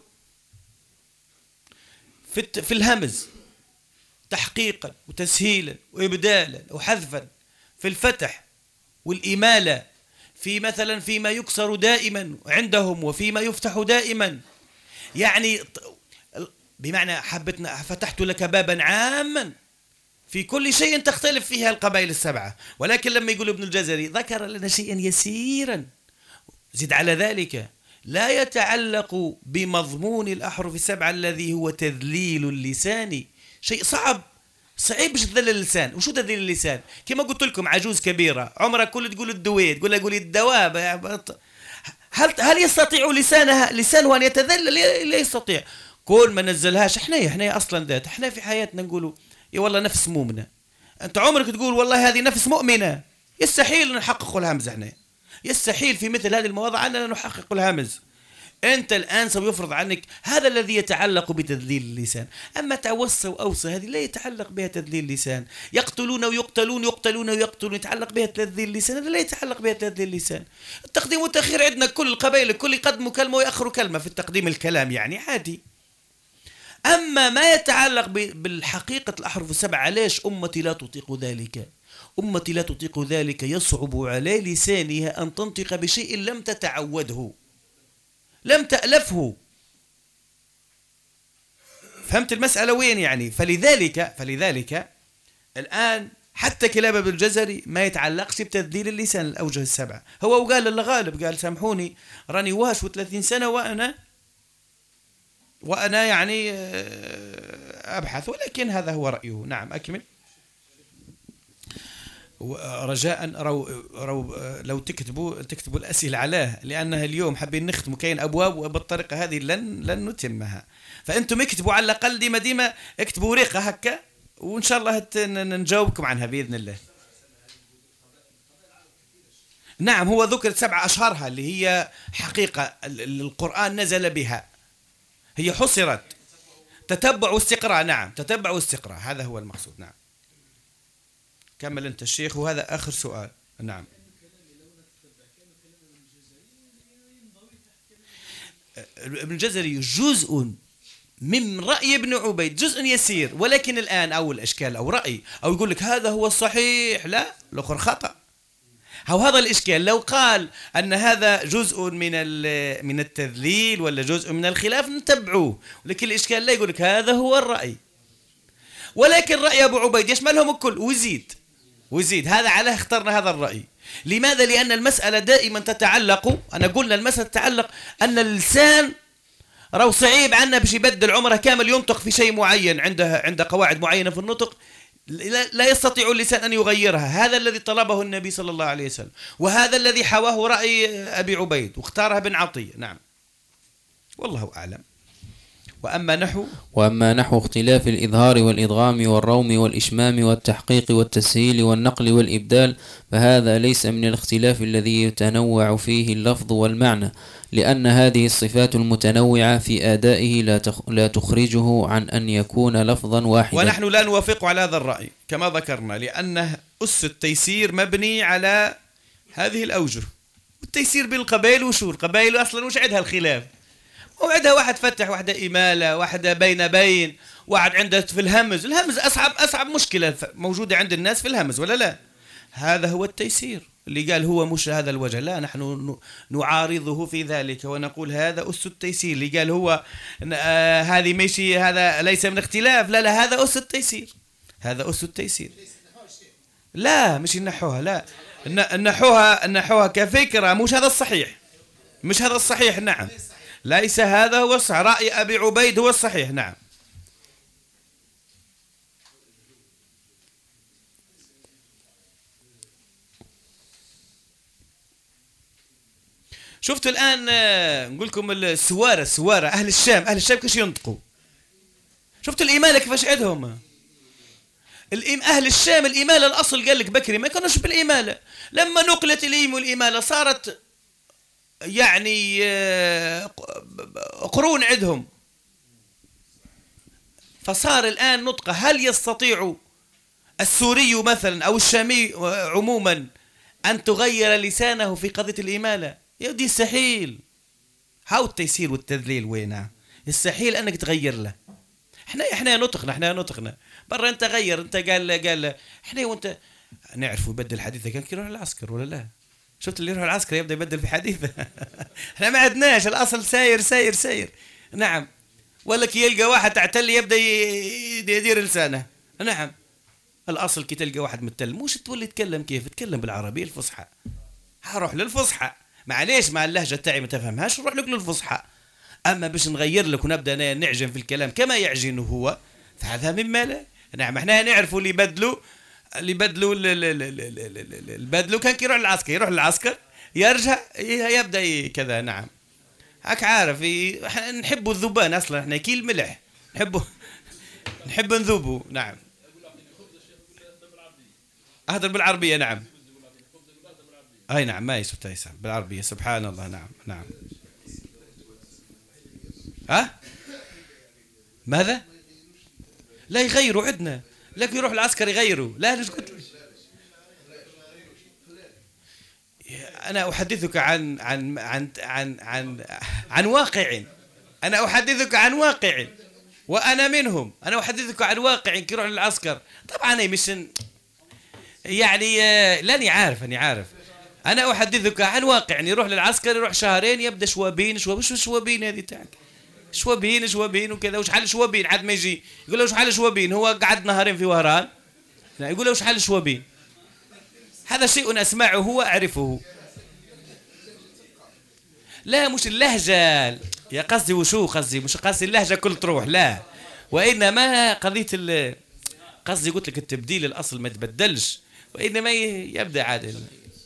[SPEAKER 1] في في الهمز تحقيقا وتسهيلا وإبدالا وحذفا، في الفتح والإمالة، في مثلا فيما يكسر دائما عندهم وفيما يفتح دائما. يعني بمعنى حبتنا فتحت لك بابا عاما، في كل شيء تختلف فيها القبائل السبعة. ولكن لما يقول ابن الجزري ذكر لنا شيئا يسيرا، زد على ذلك لا يتعلق بمضمون الأحرف السبعة الذي هو تذليل اللسان، شيء صعب صعيب باش تذلل اللسان. وشو تذليل اللسان؟ كما قلت لكم، عجوز كبيرة عمرها كل تقول الدويت، تقول قولي الدواب، هل هل يستطيع لسانها لسانه أن يتذلل؟ لا يستطيع. كل ما نزلهاش احنا احنا اصلا ذات احنا في حياتنا نقولوا يا والله نفس مؤمنه. انت عمرك تقول والله هذه نفس مؤمنه؟ يستحيل نحقق الهمز احنا، يستحيل في مثل هذه المواضع اننا نحقق الهمز. انت الان سوف يفرض عنك هذا الذي يتعلق بتذليل اللسان. اما توصى واوصى هذه لا يتعلق بها تذليل اللسان. يقتلون ويقتلون يقتلون ويقتلون يتعلق بها تذليل اللسان، هذا لا يتعلق بها تذليل اللسان. التقديم والتاخير عندنا كل القبائل الكل يقدموا كلمه ويأخروا كلمه في التقديم الكلام، يعني عادي. أما ما يتعلق بالحقيقة الأحرف السبع، علاش أمتي لا تطيق ذلك؟ أمتي لا تطيق ذلك، يصعب على لسانها أن تنطق بشيء لم تتعوده، لم تألفه. فهمت المسألة وين يعني؟ فلذلك فلذلك الآن حتى كلام ابن الجزري ما يتعلقش بتذليل اللسان الأوجه السبعة. هو وقال الغالب، قال سامحوني راني واش وثلاثين سنة وأنا وأنا يعني أبحث، ولكن هذا هو رأيه. نعم أكمل. رجاء رو رو لو تكتبوا تكتبوا الأسئلة عليه، لأنها اليوم حابين نختم كاين أبواب وبالطريقة هذه لن لن نتمها. فأنتم اكتبوا على الأقل ديما ديما اكتبوا ورقة هكا، وإن شاء الله نجاوبكم عنها بإذن الله. نعم، هو ذكر سبع أشهرها اللي هي حقيقة القرآن نزل بها، هي حصرت تتبع واستقراء. نعم، تتبع واستقراء، هذا هو المقصود. نعم. كمل أنت الشيخ، وهذا آخر سؤال. نعم. ابن الجزري جزء من رأي ابن عبيد، جزء يسير، ولكن الآن أو الإشكال أو رأي أو يقول لك هذا هو الصحيح، لا الآخر خطأ. أو هذا الإشكال لو قال أن هذا جزء من من التذليل ولا جزء من الخلاف نتبعوه، ولكن الإشكال لا يقول لك هذا هو الرأي، ولكن رأي أبو عبيد يشملهم الكل ويزيد ويزيد. هذا عليه اخترنا هذا الرأي. لماذا؟ لأن المسألة دائما تتعلق، أنا قلنا المسألة تتعلق أن اللسان راهو صعيب عنا باش يبدل عمره كامل ينطق في شيء معين، عنده عنده قواعد معينة في النطق لا يستطيع اللسان أن يغيرها. هذا الذي طلبه النبي صلى الله عليه وسلم، وهذا الذي حواه رأي أبي عبيد واختارها ابن عطية. نعم والله أعلم. وأما نحو
[SPEAKER 2] وأما نحو اختلاف الإظهار والإدغام والروم والإشمام والتحقيق والتسهيل والنقل والإبدال، فهذا ليس من الاختلاف الذي يتنوع فيه اللفظ والمعنى، لأن هذه الصفات المتنوعة في آدائه لا لا تخرجه عن أن يكون لفظا واحدا.
[SPEAKER 1] ونحن لا نوافق على هذا الرأي كما ذكرنا، لأن أس التيسير مبني على هذه الأوجه. والتيسير بالقبائل وشو القبائل أصلا وش عندها الخلاف؟ وعندها واحد فتح، واحدة إمالة، واحدة بين بين، واحد عنده في الهمز. الهمز أصعب أصعب مشكلة موجودة عند الناس في الهمز ولا لا؟ هذا هو التيسير. اللي قال هو مش هذا الوجه، لا نحن نعارضه في ذلك ونقول هذا أس التيسير. اللي قال هو آه هذه ماشي، هذا ليس من اختلاف، لا لا هذا أس التيسير، هذا أس التيسير. لا مش نحوها، لا نحوها نحوها كفكرة، مش هذا الصحيح، مش هذا الصحيح. نعم ليس هذا هو الصحيح، رأي أبي عبيد هو الصحيح. نعم. شفتوا الآن نقول لكم السوارة السوارة أهل الشام أهل الشام كيش ينطقوا؟ شفتوا الإمالة كيفاش عندهم؟ الإم أهل الشام الإمالة الأصل قال لك بكري ما كانوش بالإمالة، لما نقلت الإيم والإمالة صارت يعني قرون عندهم، فصار الآن نطقه. هل يستطيع السوري مثلا أو الشامي عموما أن تغير لسانه في قضية الإمالة؟ يودي يستحيل. هاو التيسير والتذليل وينه؟ يستحيل أنك تغير له. احنا احنا نطقنا احنا نطقنا برا انت غير. انت قال قال احنا وانت نعرف يبدل حديثه كان يروح العسكر ولا لا؟ شفت اللي يروح العسكر يبدا يبدل في حديثه. احنا ما عدناش الاصل ساير ساير ساير. نعم. ولا كي يلقى واحد تعتل يبدا يدير لسانه. نعم الاصل كي تلقى واحد متل مش تولي تتكلم كيف تتكلم بالعربيه الفصحى. هروح للفصحى معليش، مع اللهجه تاعي ما تفهمهاش نروح لك للفصحى. اما باش نغير لك ونبدا نعجن في الكلام كما يعجن هو فهذا مما لا. نعم احنا نعرفوا اللي يبدلوا اللي بدلوا البدلوا كان كيروح للعسكر يروح للعسكر يرجع يبدا كذا. نعم هاك عارف احنا نحبوا الذوبان اصلا، احنا كي الملح نحبوا نحب نذوبوا. نعم اهدر بالعربيه. نعم اي نعم ما يسوى تيسر بالعربيه سبحان الله. نعم نعم ها ماذا؟ لا يغيروا عندنا، لكن يروح العسكر يغيروا. لا ليش قلت أنا أحدثك عن عن عن عن عن عن واقع. أنا أحدثك عن واقع وأنا منهم. أنا أحدثك عن واقع كي يروح للعسكر. طبعا أنا مش يعني لاني عارف أني عارف. أنا أحدثك عن واقع يعني يروح للعسكر يروح شهرين يبدأ شوابين شوابين شو شوابين هذه تاعك شوابين شوابين وكذا. وش حال شوابين عاد ما يجي يقول له وش حال شوابين؟ هو قعد نهارين في وهران لا يقول له وش حال شوابين؟ هذا شيء أسمعه وأعرفه. لا مش اللهجة يا قصدي وشو قصدي مش قصدي اللهجة كل تروح لا، وإنما قضية قصدي قلت لك التبديل الأصل ما تبدلش، وإنما يبدأ عادل.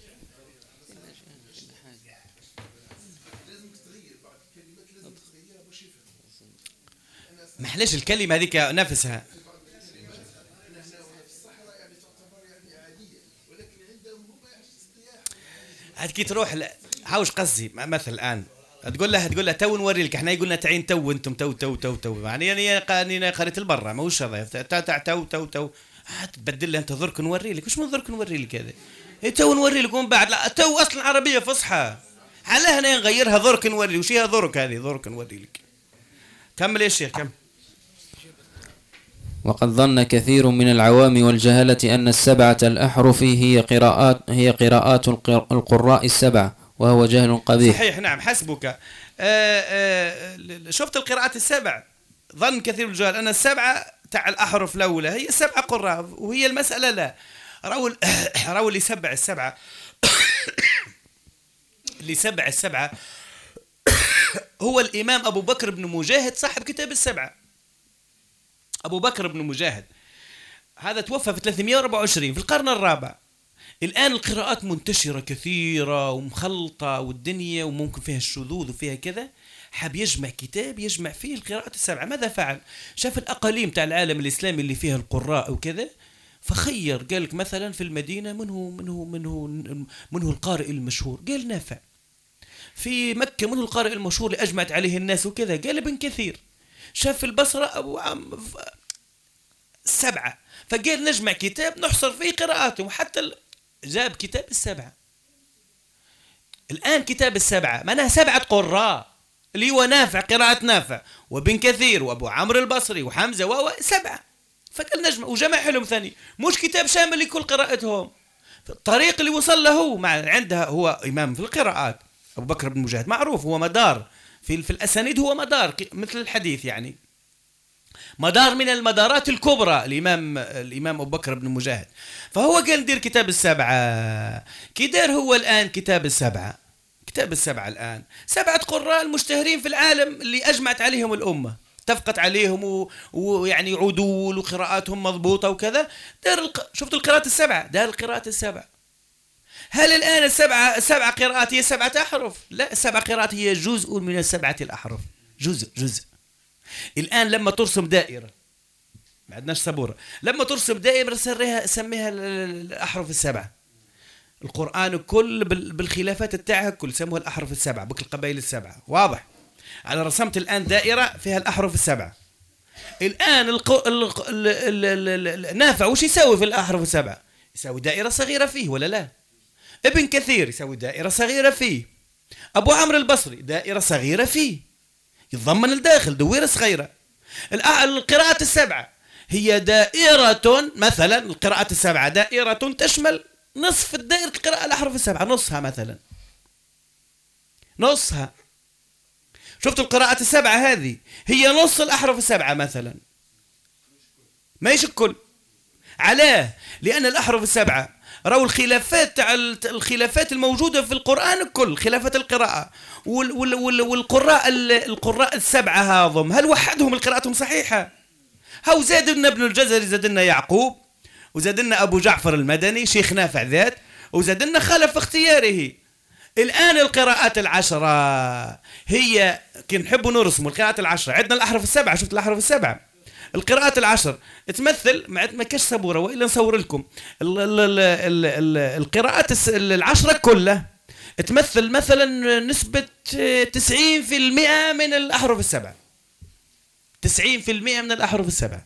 [SPEAKER 1] محلاش الكلمة هذيك نفسها. هاد كي تروح هاوش قصدي مثل الآن تقول له تقول له تو نوري لك احنا يقولنا تعين تو انتم تو تو تو تو يعني يعني قانين قريت البرة ماهوش هذا تاع تو تو تو تبدل لي انت ذرك نوري لك. وش من ذرك نوري لك هذا؟ إيه تو نوري لك ومن بعد لا تو اصلا عربيه فصحى. على هنا نغيرها ذرك نوري. وش هي ذرك هذه؟ ذرك نوري لك. كمل يا شيخ كمل.
[SPEAKER 2] وقد ظن كثير من العوام والجهلة أن السبعة الأحرف هي قراءات هي قراءات القراء السبعة، وهو جهل قبيح.
[SPEAKER 1] صحيح نعم حسبك. آآ آآ شفت القراءات السبع. ظن كثير من الجهال أن السبعة تاع الأحرف الأولى هي السبعة قراء، وهي المسألة لا. راول راول اللي سبع السبعة اللي سبع السبعة هو الإمام أبو بكر بن مجاهد صاحب كتاب السبعة. أبو بكر بن مجاهد هذا توفى في ثلاثمائة وأربعة وعشرين في القرن الرابع. الآن القراءات منتشرة كثيرة ومخلطة والدنيا وممكن فيها الشذوذ وفيها كذا. حاب يجمع كتاب يجمع فيه القراءات السبعة. ماذا فعل؟ شاف الأقاليم تاع العالم الإسلامي اللي فيها القراء وكذا، فخير قال لك مثلا في المدينة منه منه منه منه القارئ المشهور، قال نافع. في مكة منه القارئ المشهور اللي أجمعت عليه الناس وكذا، قال ابن كثير. شاف في البصرة أبو عم السبعة، فقال نجمع كتاب نحصر فيه قراءاتهم. وحتى جاب كتاب السبعة. الآن كتاب السبعة معناها سبعة قراء اللي هو نافع، قراءة نافع وابن كثير وأبو عمرو البصري وحمزة و سبعة. فقال نجمع وجمع لهم ثاني، مش كتاب شامل لكل قراءتهم. الطريق اللي وصل له مع عندها هو إمام في القراءات. أبو بكر بن مجاهد معروف هو مدار في في الأسانيد، هو مدار مثل الحديث يعني مدار من المدارات الكبرى الإمام الإمام أبو بكر بن مجاهد. فهو قال ندير كتاب السبعة. كدار هو الآن كتاب السبعة. كتاب السبعة الآن سبعة قراء المشتهرين في العالم اللي أجمعت عليهم الأمة، اتفقت عليهم ويعني عدول وقراءاتهم مضبوطة وكذا. دار الق... شفتوا القراءات السبعة؟ دار القراءات السبعة. هل الآن السبعة سبع قراءات هي سبعة أحرف؟ لا، السبع قراءات هي جزء من السبعة الأحرف. جزء جزء. الآن لما ترسم دائرة، ما عندناش سبورة، لما ترسم دائرة سريها سميها الأحرف السبعة. القرآن كل بالخلافات تاعها كل سموها الأحرف السبعة، بك القبائل السبعة. واضح؟ أنا رسمت الآن دائرة فيها الأحرف السبعة. الآن الق... ال... ال... ال... ال... النافع وش يسوي في الأحرف السبعة؟ يسوي دائرة صغيرة فيه ولا لا؟ ابن كثير يسوي دائرة صغيرة فيه. أبو عمرو البصري دائرة صغيرة فيه، يتضمن الداخل دويرة صغيرة. القراءات السبعة هي دائرة، مثلا القراءات السبعة دائرة تشمل نصف الدائرة القراءة الأحرف السبعة، نصها مثلا، نصها. شفت القراءات السبعة هذه هي نص الأحرف السبعة مثلا، ما يش الكل. علاه؟ لأن الأحرف السبعة راوا الخلافات تاع الخلافات الموجودة في القرآن الكل، خلافات القراءة وال وال وال والقراء القراء السبعة هذم هل وحدهم القراءتهم صحيحة؟ هاو زاد لنا ابن الجزري، زاد لنا يعقوب، وزاد لنا أبو جعفر المدني شيخ نافع ذات، وزاد لنا خلف اختياره. الآن القراءات العشرة هي كي نحبوا نرسموا القراءات العشرة، عندنا الأحرف السبعة. شفت الأحرف السبعة؟ القراءات العشر تمثل ما كاش صبورة وإلا نصور لكم ال ال ال ال ال القراءات العشرة كلها تمثل مثلا نسبة تسعين في المئة من الأحرف السبعة. تسعين في المئة من الأحرف السبعة.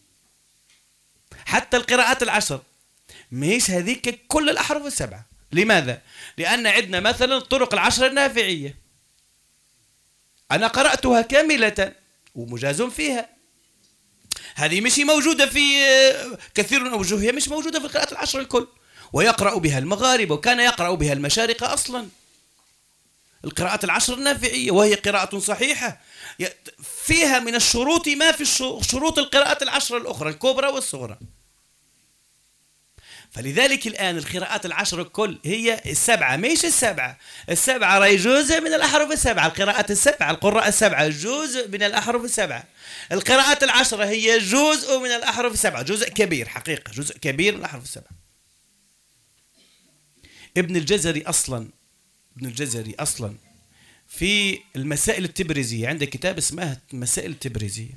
[SPEAKER 1] حتى القراءات العشر ماهيش هذيك كل الأحرف السبعة. لماذا؟ لأن عندنا مثلا الطرق العشرة النافعية، أنا قرأتها كاملة ومجاز فيها، هذه مش موجودة في كثير من أوجهها، مش موجودة في القراءات العشر الكل، ويقرأ بها المغاربة وكان يقرأ بها المشارقة أصلا. القراءات العشر النافعية وهي قراءة صحيحة فيها من الشروط ما في شروط القراءات العشر الأخرى الكبرى والصغرى. فلذلك الآن القراءات العشر الكل هي السبعة، مش السبعة. السبعة راهي جزء من الأحرف السبعة، القراءات السبعة القراء السبعة جزء من الأحرف السبعة. القراءات العشرة هي جزء من الأحرف السبعة، جزء كبير حقيقة، جزء كبير من الأحرف السبعة. ابن الجزري أصلا ابن الجزري أصلا في المسائل التبريزية عنده كتاب اسمه المسائل التبريزية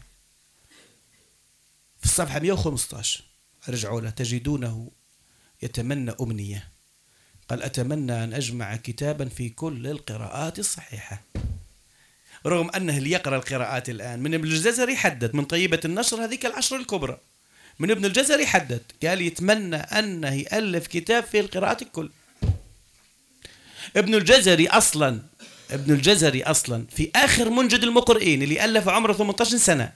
[SPEAKER 1] في الصفحة مئة وخمسة عشر، ارجعوا له تجدونه يتمنى أمنية. قال أتمنى أن أجمع كتابا في كل القراءات الصحيحة، رغم أنه اللي يقرأ القراءات الآن من ابن الجزري حدد من طيبة النشر هذيك العشر الكبرى، من ابن الجزري حدد قال يتمنى أنه يألف كتاب فيه القراءات الكل. ابن الجزري أصلا ابن الجزري أصلا في آخر منجد المقرئين اللي ألف عمره ثمانية عشر سنة،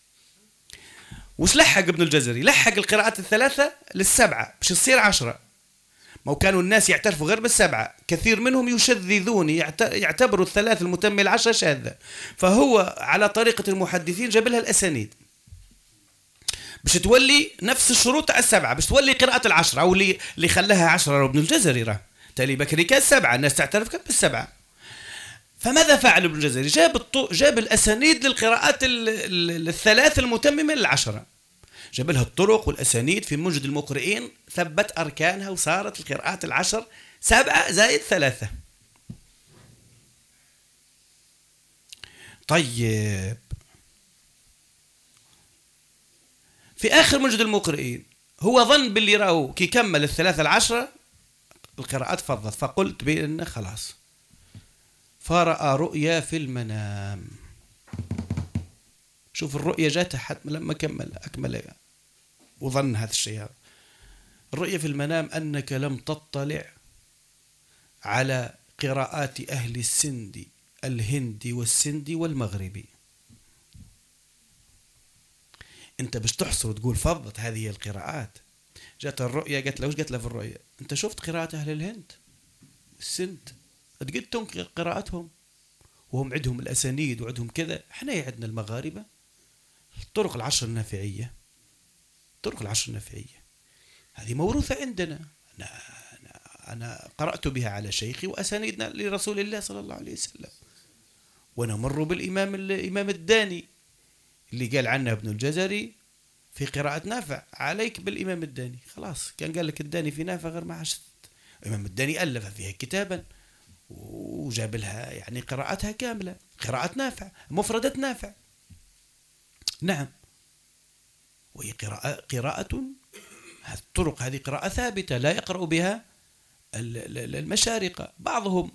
[SPEAKER 1] وش لحق ابن الجزري؟ لحق القراءات الثلاثة للسبعة باش تصير عشرة. ما كانوا الناس يعترفوا غير بالسبعة، كثير منهم يشذذون يعتبروا الثلاث المتم العشرة شاذة، فهو على طريقة المحدثين جاب لها الأسانيد باش تولي نفس الشروط تاع السبعة، باش تولي قراءة العشرة، أو اللي اللي خلاها عشرة ابن الجزري راه تالي بكري كان سبعة، الناس تعترف كان بالسبعة. فماذا فعل ابن الجزري؟ جاب الطو... جاب الأسانيد للقراءات الثلاث المتممة للعشرة، جاب لها الطرق والأسانيد في منجد المقرئين، ثبت أركانها وصارت القراءات العشر سبعة زائد ثلاثة. طيب في آخر منجد المقرئين هو ظن باللي راهو كي كمل الثلاثة العشرة القراءات فضت، فقلت بأنه خلاص. فرأى رؤيا في المنام. شوف الرؤيا جاته حتى لما كمل أكمل وظن هذا الشيء. هذا الرؤيا في المنام أنك لم تطلع على قراءات أهل السند الهندي والسندي والمغربي. أنت باش تحصر وتقول فضت هذه القراءات. جات الرؤيا قالت له وش قالت له في الرؤيا؟ أنت شفت قراءة أهل الهند السند قد تنكر قراءتهم وهم عندهم الأسانيد وعندهم كذا، احنا عندنا المغاربة الطرق العشر النافعية، الطرق العشر النافعية هذه موروثة عندنا. أنا, أنا, أنا قرأت بها على شيخي وأسانيدنا لرسول الله صلى الله عليه وسلم، ونمر بالإمام الإمام الداني اللي قال عنه ابن الجزري في قراءة نافع عليك بالإمام الداني. خلاص كان قال لك الداني في نافع غير ما عشت. الإمام الداني ألف فيها كتابا وجاب لها يعني قراءتها كاملة، قراءة نافع مفردة نافع. نعم، وهي قراءة قراءة الطرق هذه قراءة ثابتة لا يقرأ بها المشارقة. بعضهم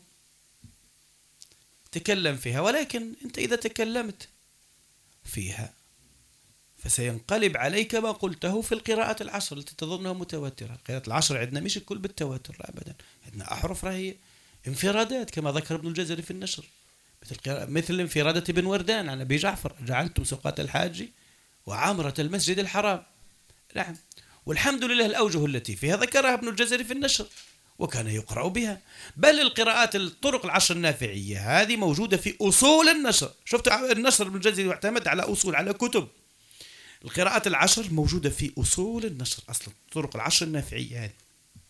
[SPEAKER 1] تكلم فيها، ولكن أنت إذا تكلمت فيها فسينقلب عليك ما قلته في القراءة العشر التي تظنها متواترة. القراءة العشر عندنا مش الكل بالتواتر أبدا، عندنا أحرف راهي انفرادات كما ذكر ابن الجزري في النشر، مثل مثل انفرادة ابن وردان عن أبي جعفر جعلتم سقاة الحاج وعمرة المسجد الحرام. نعم، والحمد لله الأوجه التي فيها ذكرها ابن الجزري في النشر وكان يقرأ بها. بل القراءات الطرق العشر النافعية هذه موجودة في أصول النشر. شفت النشر ابن الجزري يعتمد على أصول، على كتب. القراءات العشر موجودة في أصول النشر أصلا، الطرق العشر النافعية هذه.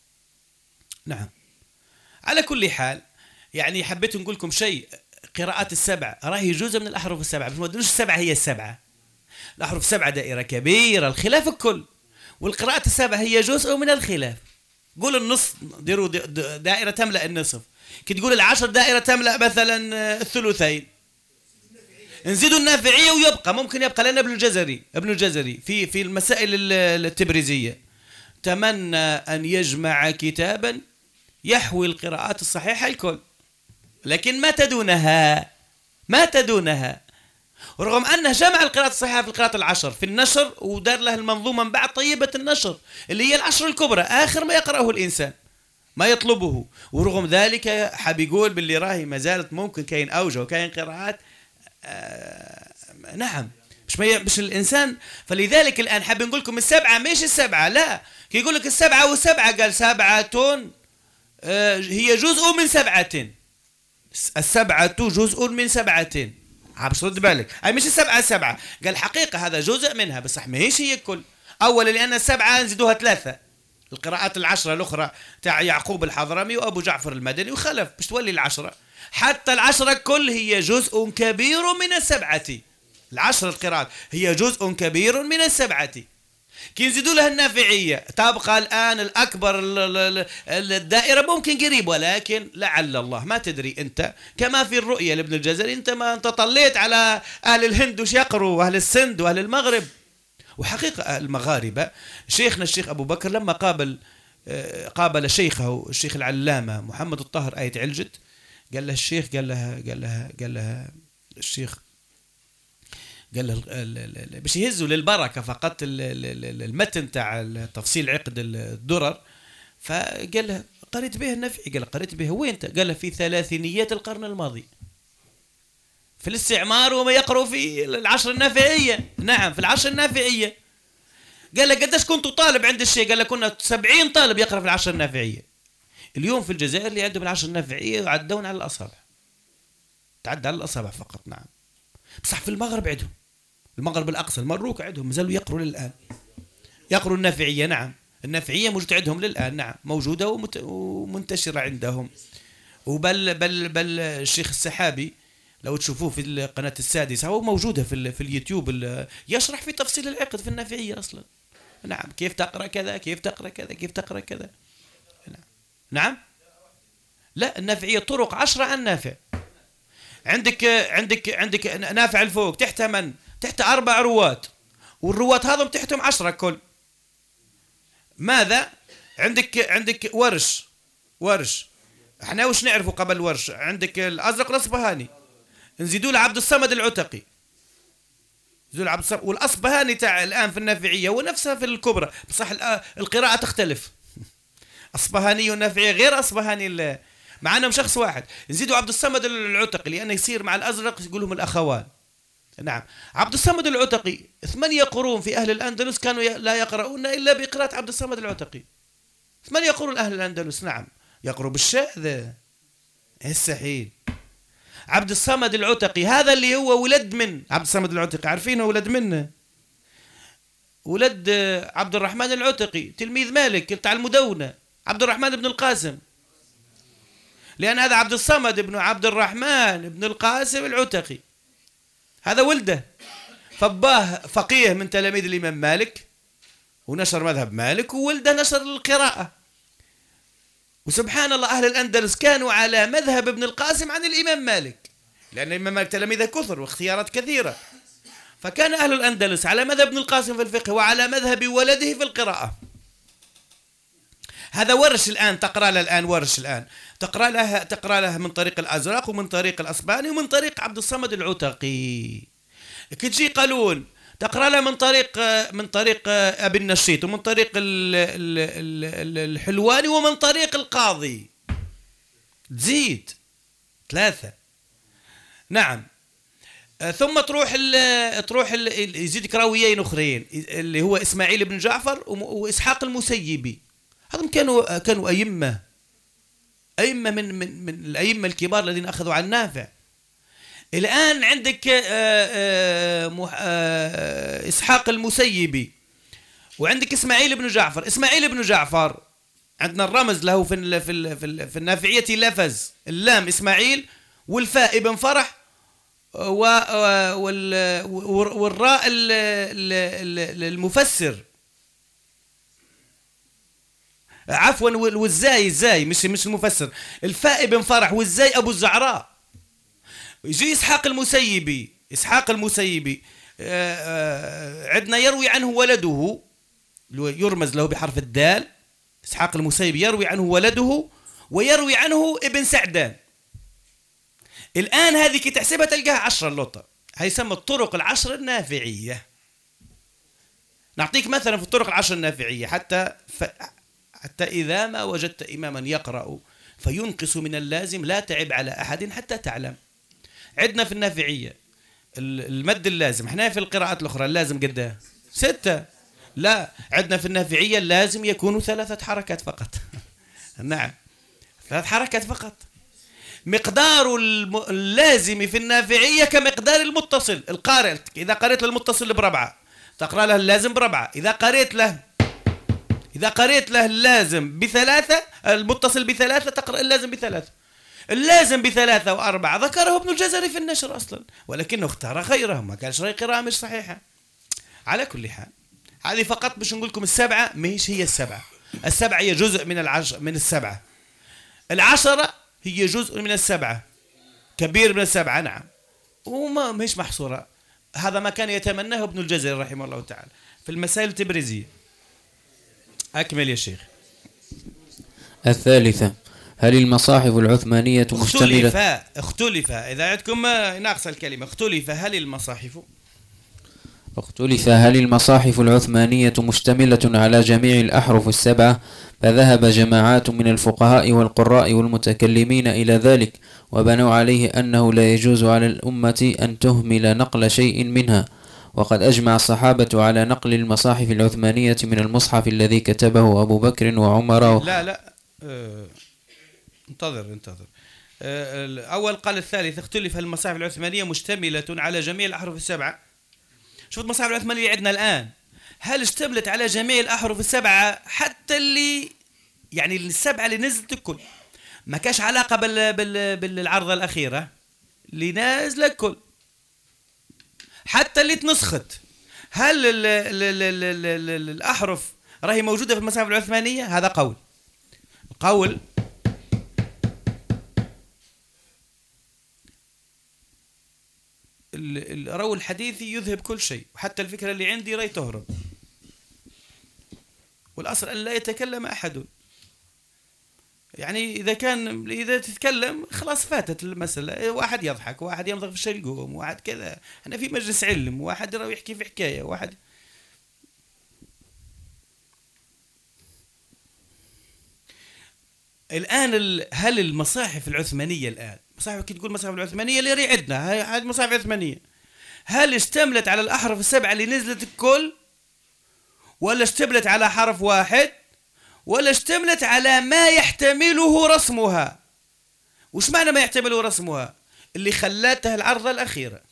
[SPEAKER 1] نعم، على كل حال يعني حبيت نقول لكم شيء. قراءات السبع راهي جزء من الأحرف السبعة، بس ما تدريش السبعة هي السبعة. الأحرف السبعة دائرة كبيرة، الخلاف الكل، والقراءات السبعة هي جزء من الخلاف. قول النص ديروا دائرة تملأ النصف، كي تقول العشر دائرة تملأ مثلا الثلثين، نزيدوا النافعية ويبقى ممكن يبقى. لأن ابن الجزري ابن الجزري في في المسائل التبريزية تمنى أن يجمع كتابا يحوي القراءات الصحيحة الكل، لكن ما تدونها ما تدونها ورغم أنه جمع القراءات الصحيحة في القراءات العشر في النشر، ودار له المنظومة من بعد طيبة النشر اللي هي العشر الكبرى آخر ما يقرأه الإنسان ما يطلبه. ورغم ذلك حاب يقول باللي راهي ما زالت ممكن كاين أوجه وكاين قراءات. آه نعم، مش مش الإنسان. فلذلك الآن حاب نقول لكم السبعة مش السبعة، لا، كي يقول لك السبعة والسبعة قال سبعة آه هي جزء من سبعة، السبعة جزء من سبعة. باش رد بالك، أي مش السبعة السبعة، قال حقيقة هذا جزء منها بس ما هيش هي الكل. أولا لأن السبعة نزيدوها ثلاثة، القراءات العشرة الأخرى تاع يعقوب الحضرمي وأبو جعفر المدني وخلف باش تولي العشرة. حتى العشرة كل هي جزء كبير من السبعة، العشر القراءات هي جزء كبير من السبعة. كي نزيدوا لها النافعية تبقى الآن الأكبر الدائرة ممكن قريب، ولكن لعل الله ما تدري أنت. كما في الرؤية لابن الجزري، أنت ما أنت طليت على أهل الهند وش يقروا وأهل السند وأهل المغرب. وحقيقة المغاربة شيخنا الشيخ أبو بكر لما قابل قابل شيخه الشيخ العلامة محمد الطاهر آية علجت، قال له الشيخ قال لها قال لها قال لها الشيخ قال له باش يهزوا للبركة فقط المتن تاع تفصيل عقد الدرر، فقال له قريت به النافعي. قال له قريت به وين انت؟ قال له في ثلاثينيات القرن الماضي في الاستعمار وما يقرأ في العشر النافعية. نعم في العشر النافعية. قال له قداش كنت طالب عند الشيء؟ قال له كنا سبعين طالب يقرأ في العشر النافعية. اليوم في الجزائر اللي عندهم العشر النافعية يعدون على الأصابع، تعدى على الأصابع فقط. نعم بصح في المغرب عندهم، المغرب الأقصى المروك عندهم مازالوا يقروا للآن، يقروا النافعية. نعم النافعية موجودة عندهم للآن. نعم موجودة ومنتشرة عندهم. وبل بل بل الشيخ السحابي لو تشوفوه في القناة السادسة هو موجودة في في اليوتيوب، يشرح في تفصيل العقد في النافعية أصلا. نعم كيف تقرأ كذا، كيف تقرأ كذا، كيف تقرأ كذا. نعم نعم لا النافعية طرق عشرة عن نافع. عندك عندك عندك نافع الفوق تحت من؟ تحت أربع روات، والروات هذم تحتهم عشرة كل. ماذا؟ عندك عندك ورش، ورش احنا وش نعرفوا قبل ورش؟ عندك الأزرق الأصبهاني، نزيدوا له عبد الصمد العتقي، نزيدوا له عبد الصمد. والأصبهاني تاع الآن في النافعية هو نفسها في الكبرى، بصح القراءة تختلف. أصبهاني والنافعية غير أصبهاني، مع أنهم شخص واحد. نزيدوا عبد الصمد العتقي لأنه يصير مع الأزرق يقول لهم الأخوان. نعم عبد الصمد العتقي ثمانية قرون في أهل الأندلس كانوا لا يقرؤون إلا بقراءة عبد الصمد العتقي. ثمانية قرون أهل الأندلس نعم يقرؤوا بالشاذ يستحيل. عبد الصمد العتقي هذا اللي هو ولد من عبد الصمد العتقي، عارفينه ولد منه؟ ولد عبد الرحمن العتقي تلميذ مالك بتاع المدونة، عبد الرحمن بن القاسم، لأن هذا عبد الصمد بن عبد الرحمن بن القاسم العتقي هذا ولده. فباه فقيه من تلاميذ الإمام مالك ونشر مذهب مالك، وولده نشر القراءة. وسبحان الله أهل الأندلس كانوا على مذهب ابن القاسم عن الإمام مالك، لأن الإمام مالك تلاميذه كثر واختيارات كثيرة، فكان أهل الأندلس على مذهب ابن القاسم في الفقه وعلى مذهب ولده في القراءة. هذا ورش الآن تقرأ له، الآن ورش الآن تقرأ له تقرأ له من طريق الأزرق ومن طريق الأصبهاني ومن طريق عبد الصمد العتقي. كي تجي قالون تقرأ له من طريق من طريق أبي النشيط ومن طريق الحلواني ومن طريق القاضي، تزيد ثلاثة. نعم ثم تروح ال تروح ال يزيدك راويين أخرين اللي هو إسماعيل بن جعفر وإسحاق المسيبي. هذم كانوا كانوا أئمة أئمة من من من الأئمة الكبار الذين أخذوا عن نافع. الآن عندك إسحاق المسيبي وعندك إسماعيل بن جعفر. إسماعيل بن جعفر عندنا الرمز له في ال في ال في, ال في النافعية لفز اللام إسماعيل والفاء ابن فرح والراء المفسر، عفوا والزاي الزاي مش مش المفسر، الفاء ابن فرح والزاي أبو الزعراء. يجي إسحاق المسيبي، إسحاق المسيبي عندنا يروي عنه ولده يرمز له بحرف الدال. إسحاق المسيبي يروي عنه ولده ويروي عنه ابن سعدان. الآن هذه كي تحسبها تلقاها عشرة اللوطة، هي يسمى الطرق العشر النافعية. نعطيك مثلا في الطرق العشر النافعية حتى ف... حتى إذا ما وجدت إماما يقرأ فينقص من اللازم لا تعب على أحد حتى تعلم. عندنا في النافعية المد اللازم، احنا في القراءات الأخرى اللازم قدها ستة، لا عندنا في النافعية اللازم يكون ثلاثة حركات فقط. نعم ثلاث حركات فقط. مقدار اللازم في النافعية كمقدار المتصل. القارئ إذا قريت للمتصل بربعة تقرأ له اللازم بربعة، إذا قريت له إذا قريت له اللازم بثلاثة المتصل بثلاثة تقرأ اللازم بثلاثة. اللازم بثلاثة وأربعة ذكره ابن الجزري في النشر أصلا، ولكنه اختار غيره، ما كانش رأي قراءة مش صحيحة. على كل حال هذه فقط باش نقول لكم السبعة ماهيش هي السبعة، السبعة هي جزء من العشر من السبعة، العشرة هي جزء من السبعة، كبير من السبعة. نعم وما ماهيش محصورة. هذا ما كان يتمناه ابن الجزري رحمه الله تعالى في المسائل التبريزية. أكمل يا شيخ.
[SPEAKER 2] الثالثة هل المصاحف العثمانية مشتملة؟
[SPEAKER 1] اختلف اختلف إذا عندكم ناقص الكلمة اختلف هل المصاحف
[SPEAKER 2] اختلف هل المصاحف العثمانية مشتملة على جميع الأحرف السبعة، فذهب جماعات من الفقهاء والقراء والمتكلمين إلى ذلك، وبنوا عليه أنه لا يجوز على الأمة أن تهمل نقل شيء منها، وقد أجمع الصحابة على نقل المصاحف العثمانية من المصحف الذي كتبه أبو بكر وعمر و...
[SPEAKER 1] لا لا اه انتظر انتظر اه أول قال الثالث اختلف المصاحف العثمانية مشتملة على جميع الأحرف السبعة. شوف المصاحف العثمانية عندنا الآن هل اشتملت على جميع الأحرف السبعة حتى اللي يعني السبعة اللي نزلت الكل، ما كاش علاقة بال بال بالعرضة الأخيرة اللي نازلة الكل، حتى اللي تنسخت هل ال ال ال ال ال ال الأحرف راهي موجودة في المصاحف العثمانية؟ هذا قول. قول الروي الحديثي يذهب كل شيء، وحتى الفكرة اللي عندي راهي تهرب، والأصل أن لا يتكلم أحد. يعني إذا كان إذا تتكلم خلاص فاتت المسألة، واحد يضحك واحد يمضغ في الشلقوم واحد كذا، احنا في مجلس علم، واحد راهو يحكي في حكاية واحد. الآن هل المصاحف العثمانية الآن مصاحف كي تقول المصاحف العثمانية اللي ري عندنا هاي هاي مصاحف عثمانية، هل اشتملت على الأحرف السبعة اللي نزلت الكل، ولا اشتملت على حرف واحد، ولا اشتملت على ما يحتمله رسمها؟ وش معنى ما يحتمله رسمها؟ اللي خلاتها العرضة الأخيرة.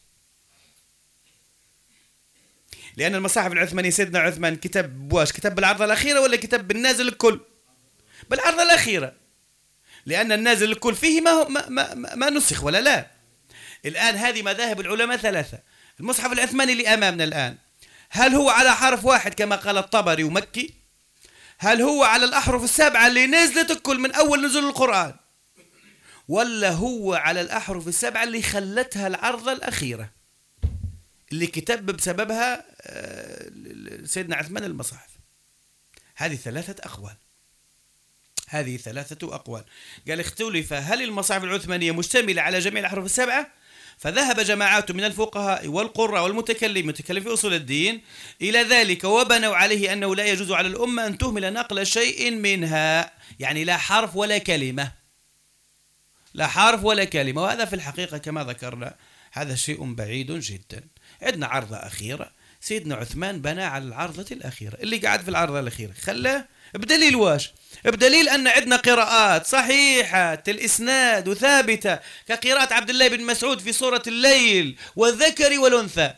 [SPEAKER 1] لأن المصاحف العثمانية سيدنا عثمان كتب بواش؟ كتب بالعرضة الأخيرة ولا كتب بالنازل الكل؟ بالعرضة الأخيرة، لأن النازل الكل فيه ما, ما, ما, ما نسخ ولا لا. الآن هذه مذاهب العلماء ثلاثة. المصحف العثماني اللي أمامنا الآن هل هو على حرف واحد كما قال الطبري ومكي؟ هل هو على الأحرف السبعة اللي نزلت الكل من أول نزول القرآن، ولا هو على الأحرف السبعة اللي خلتها العرضة الأخيرة اللي كتب بسببها سيدنا عثمان المصحف؟ هذه ثلاثة أقوال. هذه ثلاثة أقوال. قال اختلف هل المصاحف العثمانية مشتملة على جميع الأحرف السبعة، فذهب جماعات من الفقهاء والقراء والمتكلمين متكلم في أصول الدين إلى ذلك، وبنوا عليه أنه لا يجوز على الأمة أن تهمل نقل شيء منها، يعني لا حرف ولا كلمة، لا حرف ولا كلمة. وهذا في الحقيقة كما ذكرنا هذا شيء بعيد جدا. عندنا عرضة أخيرة، سيدنا عثمان بنى على العرضة الأخيرة، اللي قاعد في العرضة الأخيرة خلاه بدليل واش؟ بدليل أن عندنا قراءات صحيحة الإسناد وثابتة كقراءة عبد الله بن مسعود في سورة الليل والذكر والأنثى،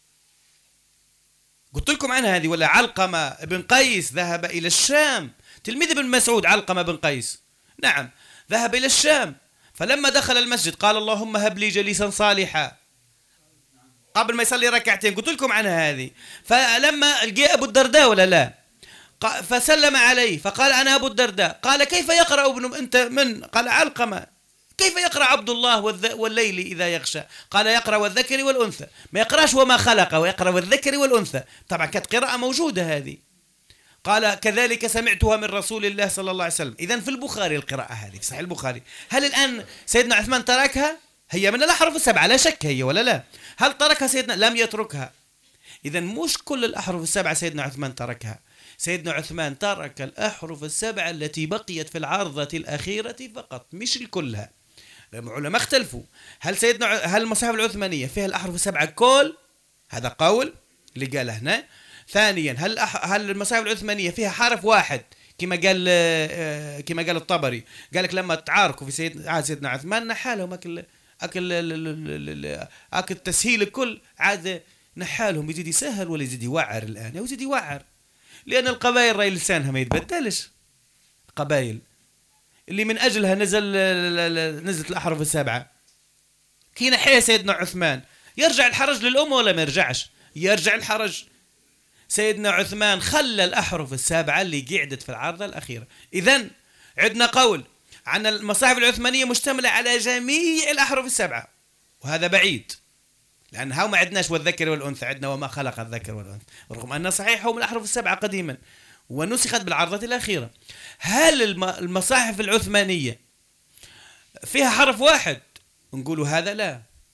[SPEAKER 1] قلت لكم عنها هذه. ولا علقمة بن قيس ذهب إلى الشام، تلميذ ابن مسعود علقمة بن قيس، نعم ذهب إلى الشام، فلما دخل المسجد قال اللهم هب لي جليسا صالحا قبل ما يصلي ركعتين، قلت لكم عنها هذه. فلما لقي أبو الدرداء ولا لا فسلم عليه فقال أنا أبو الدرداء، قال كيف يقرأ ابن أنت من؟ قال علقمة. كيف يقرأ عبد الله والليل إذا يغشى؟ قال يقرأ والذكر والأنثى، ما يقرأش وما خلق، ويقرأ والذكر والأنثى. طبعا كانت قراءة موجودة هذه. قال كذلك سمعتها من رسول الله صلى الله عليه وسلم. إذن في البخاري القراءة هذه في صحيح البخاري. هل الآن سيدنا عثمان تركها؟ هي من الأحرف السبعة لا شك هي ولا لا؟ هل تركها سيدنا؟ لم يتركها. إذن مش كل الأحرف السبعة سيدنا عثمان تركها، سيدنا عثمان ترك الأحرف السبعة التي بقيت في العرضة الأخيرة فقط، مش الكلها. العلماء اختلفوا هل سيدنا هل المصاحف العثمانية فيها الأحرف السبعة كل؟ هذا قول اللي قاله هنا. ثانيا هل أح... هل المصاحف العثمانية فيها حرف واحد كما قال كما قال الطبري، قال لك لما تعاركوا في سيد عاد سيدنا عثمان نحالهم أكل أكل أكل التسهيل الكل، عاد نحالهم يزيد يسهل ولا يزيد يوعر. الآن يزيد يوعر لأن القبائل رأي لسانها ما يتبدلش. قبائل اللي من أجلها نزل نزلت الأحرف السبعة كي نحيها سيدنا عثمان، يرجع الحرج للأمة ولا ما يرجعش؟ يرجع الحرج. سيدنا عثمان خلى الأحرف السبعة اللي قعدت في العرضة الأخيرة. إذن عندنا قول عن المصاحف العثمانية مشتملة على جميع الأحرف السبعة، وهذا بعيد لأن هاو ما عندناش والذكر والأنثى، عندنا وما خلق الذكر والأنثى، رغم أن صحيح هم الأحرف السبعة قديما ونسخت بالعرضة الأخيرة. هل المصاحف العثمانية فيها حرف واحد؟ نقولوا هذا لا.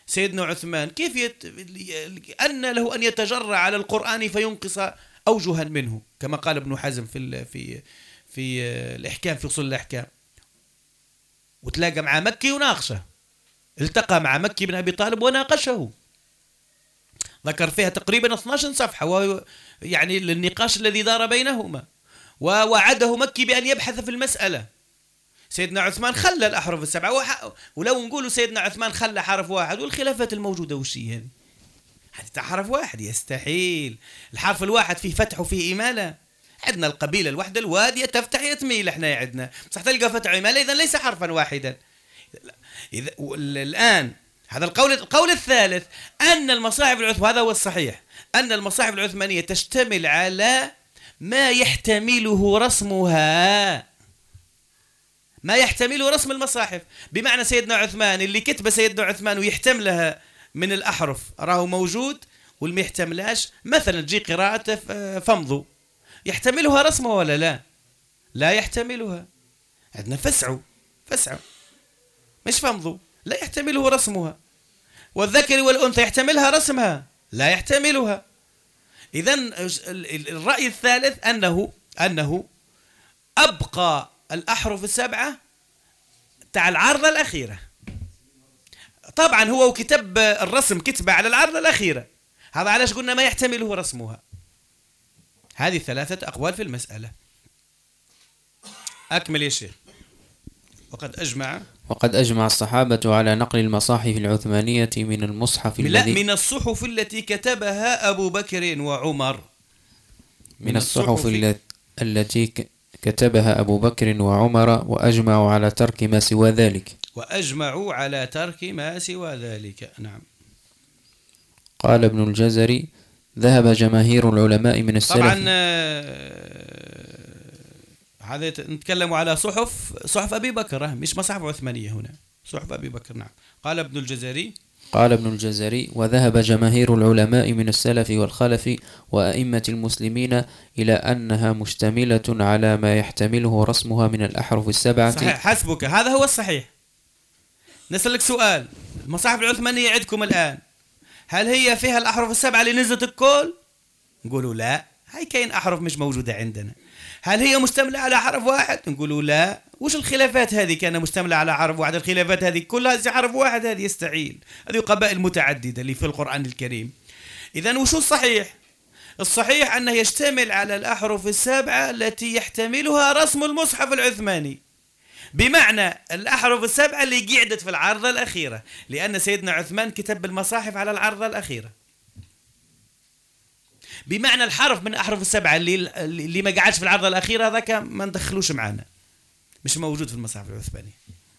[SPEAKER 1] سيدنا عثمان كيف يت... أن له أن يتجرع على القرآن فينقص أوجها منه كما قال ابن حزم في ال... في في الإحكام في أصول الأحكام، وتلاقى مع مكي وناقشه، التقى مع مكي بن أبي طالب وناقشه، ذكر فيها تقريبا اثنتي عشرة صفحة و... يعني للنقاش الذي دار بينهما، ووعده مكي بأن يبحث في المسألة. سيدنا عثمان خلى الأحرف السبعة وح... ولو نقولوا سيدنا عثمان خلى حرف واحد، والخلافات الموجودة وش هي هذه؟ حتى حرف واحد يستحيل، الحرف الواحد فيه فتح وفيه إمالة. عندنا القبيلة الواحدة الوادية تفتح يتميل، احنا عندنا بصح تلقى فتح إمالة، إذا ليس حرفا واحدا. إذا الآن هذا القول القول الثالث أن المصاحف العثمانية، هذا هو الصحيح، أن المصاحف العثمانية تشتمل على ما يحتمله رسمها، ما يحتمله رسم المصاحف، بمعنى سيدنا عثمان اللي كتب سيدنا عثمان ويحتملها من الأحرف راه موجود، واللي ما يحتملهاش مثلا تجي قراءة فمضوا يحتملها رسمه ولا لا؟ لا يحتملها. عندنا فسعوا فسعوا مش فمضوا، لا يحتمله رسمها. والذكر والأنثى يحتملها رسمها؟ لا يحتملها. إذن الرأي الثالث أنه أنه أبقى الأحرف السبعة تاع العارضة الأخيرة. طبعا هو وكتب الرسم كتبه على العارضة الأخيرة، هذا علاش قلنا ما يحتمله رسمها. هذه ثلاثة أقوال في المسألة. أكمل يا شيخ. وقد أجمع
[SPEAKER 2] وقد أجمع الصحابة على نقل المصاحف العثمانية من المصحف
[SPEAKER 1] لا
[SPEAKER 2] الذي
[SPEAKER 1] من الصحف التي كتبها أبو بكر وعمر،
[SPEAKER 2] من, من الصحف التي التي كتبها أبو بكر وعمر، وأجمعوا على ترك ما سوى ذلك
[SPEAKER 1] وأجمعوا على ترك ما سوى ذلك. نعم.
[SPEAKER 2] قال ابن الجزري: ذهب جماهير العلماء من السلف.
[SPEAKER 1] طبعا هذا نتكلم على صحف صحف أبي بكر، مش مصاحف عثمانية هنا، صحف أبي بكر. نعم. قال ابن الجزري
[SPEAKER 2] قال ابن الجزري: وذهب جماهير العلماء من السلف والخلف وأئمة المسلمين إلى أنها مشتملة على ما يحتمله رسمها من الأحرف السبعة.
[SPEAKER 1] صحيح، حسبك، هذا هو الصحيح. نسألك سؤال، المصاحف العثمانية عندكم الآن هل هي فيها الأحرف السبعة اللي نزلت الكل؟ نقولوا لا، هاي كاين أحرف مش موجودة عندنا. هل هي مشتملة على حرف واحد؟ نقولوا لا. وش الخلافات هذه كان مشتملة على حرف واحد؟ الخلافات هذه كلها حرف واحد، هذه يستحيل، هذه قبائل متعددة اللي في القرآن الكريم. إذن وش الصحيح؟ الصحيح أنه يشتمل على الأحرف السبعة التي يحتملها رسم المصحف العثماني، بمعنى الأحرف السبعة اللي قعدت في العارضة الأخيرة، لأن سيدنا عثمان كتب المصاحف على العارضة الأخيرة. بمعنى الحرف من الأحرف السبعة اللي اللي ما قعدش في العارضة الأخيرة هذاك ما ندخلوش معنا، مش موجود في المصاحف العثمانية.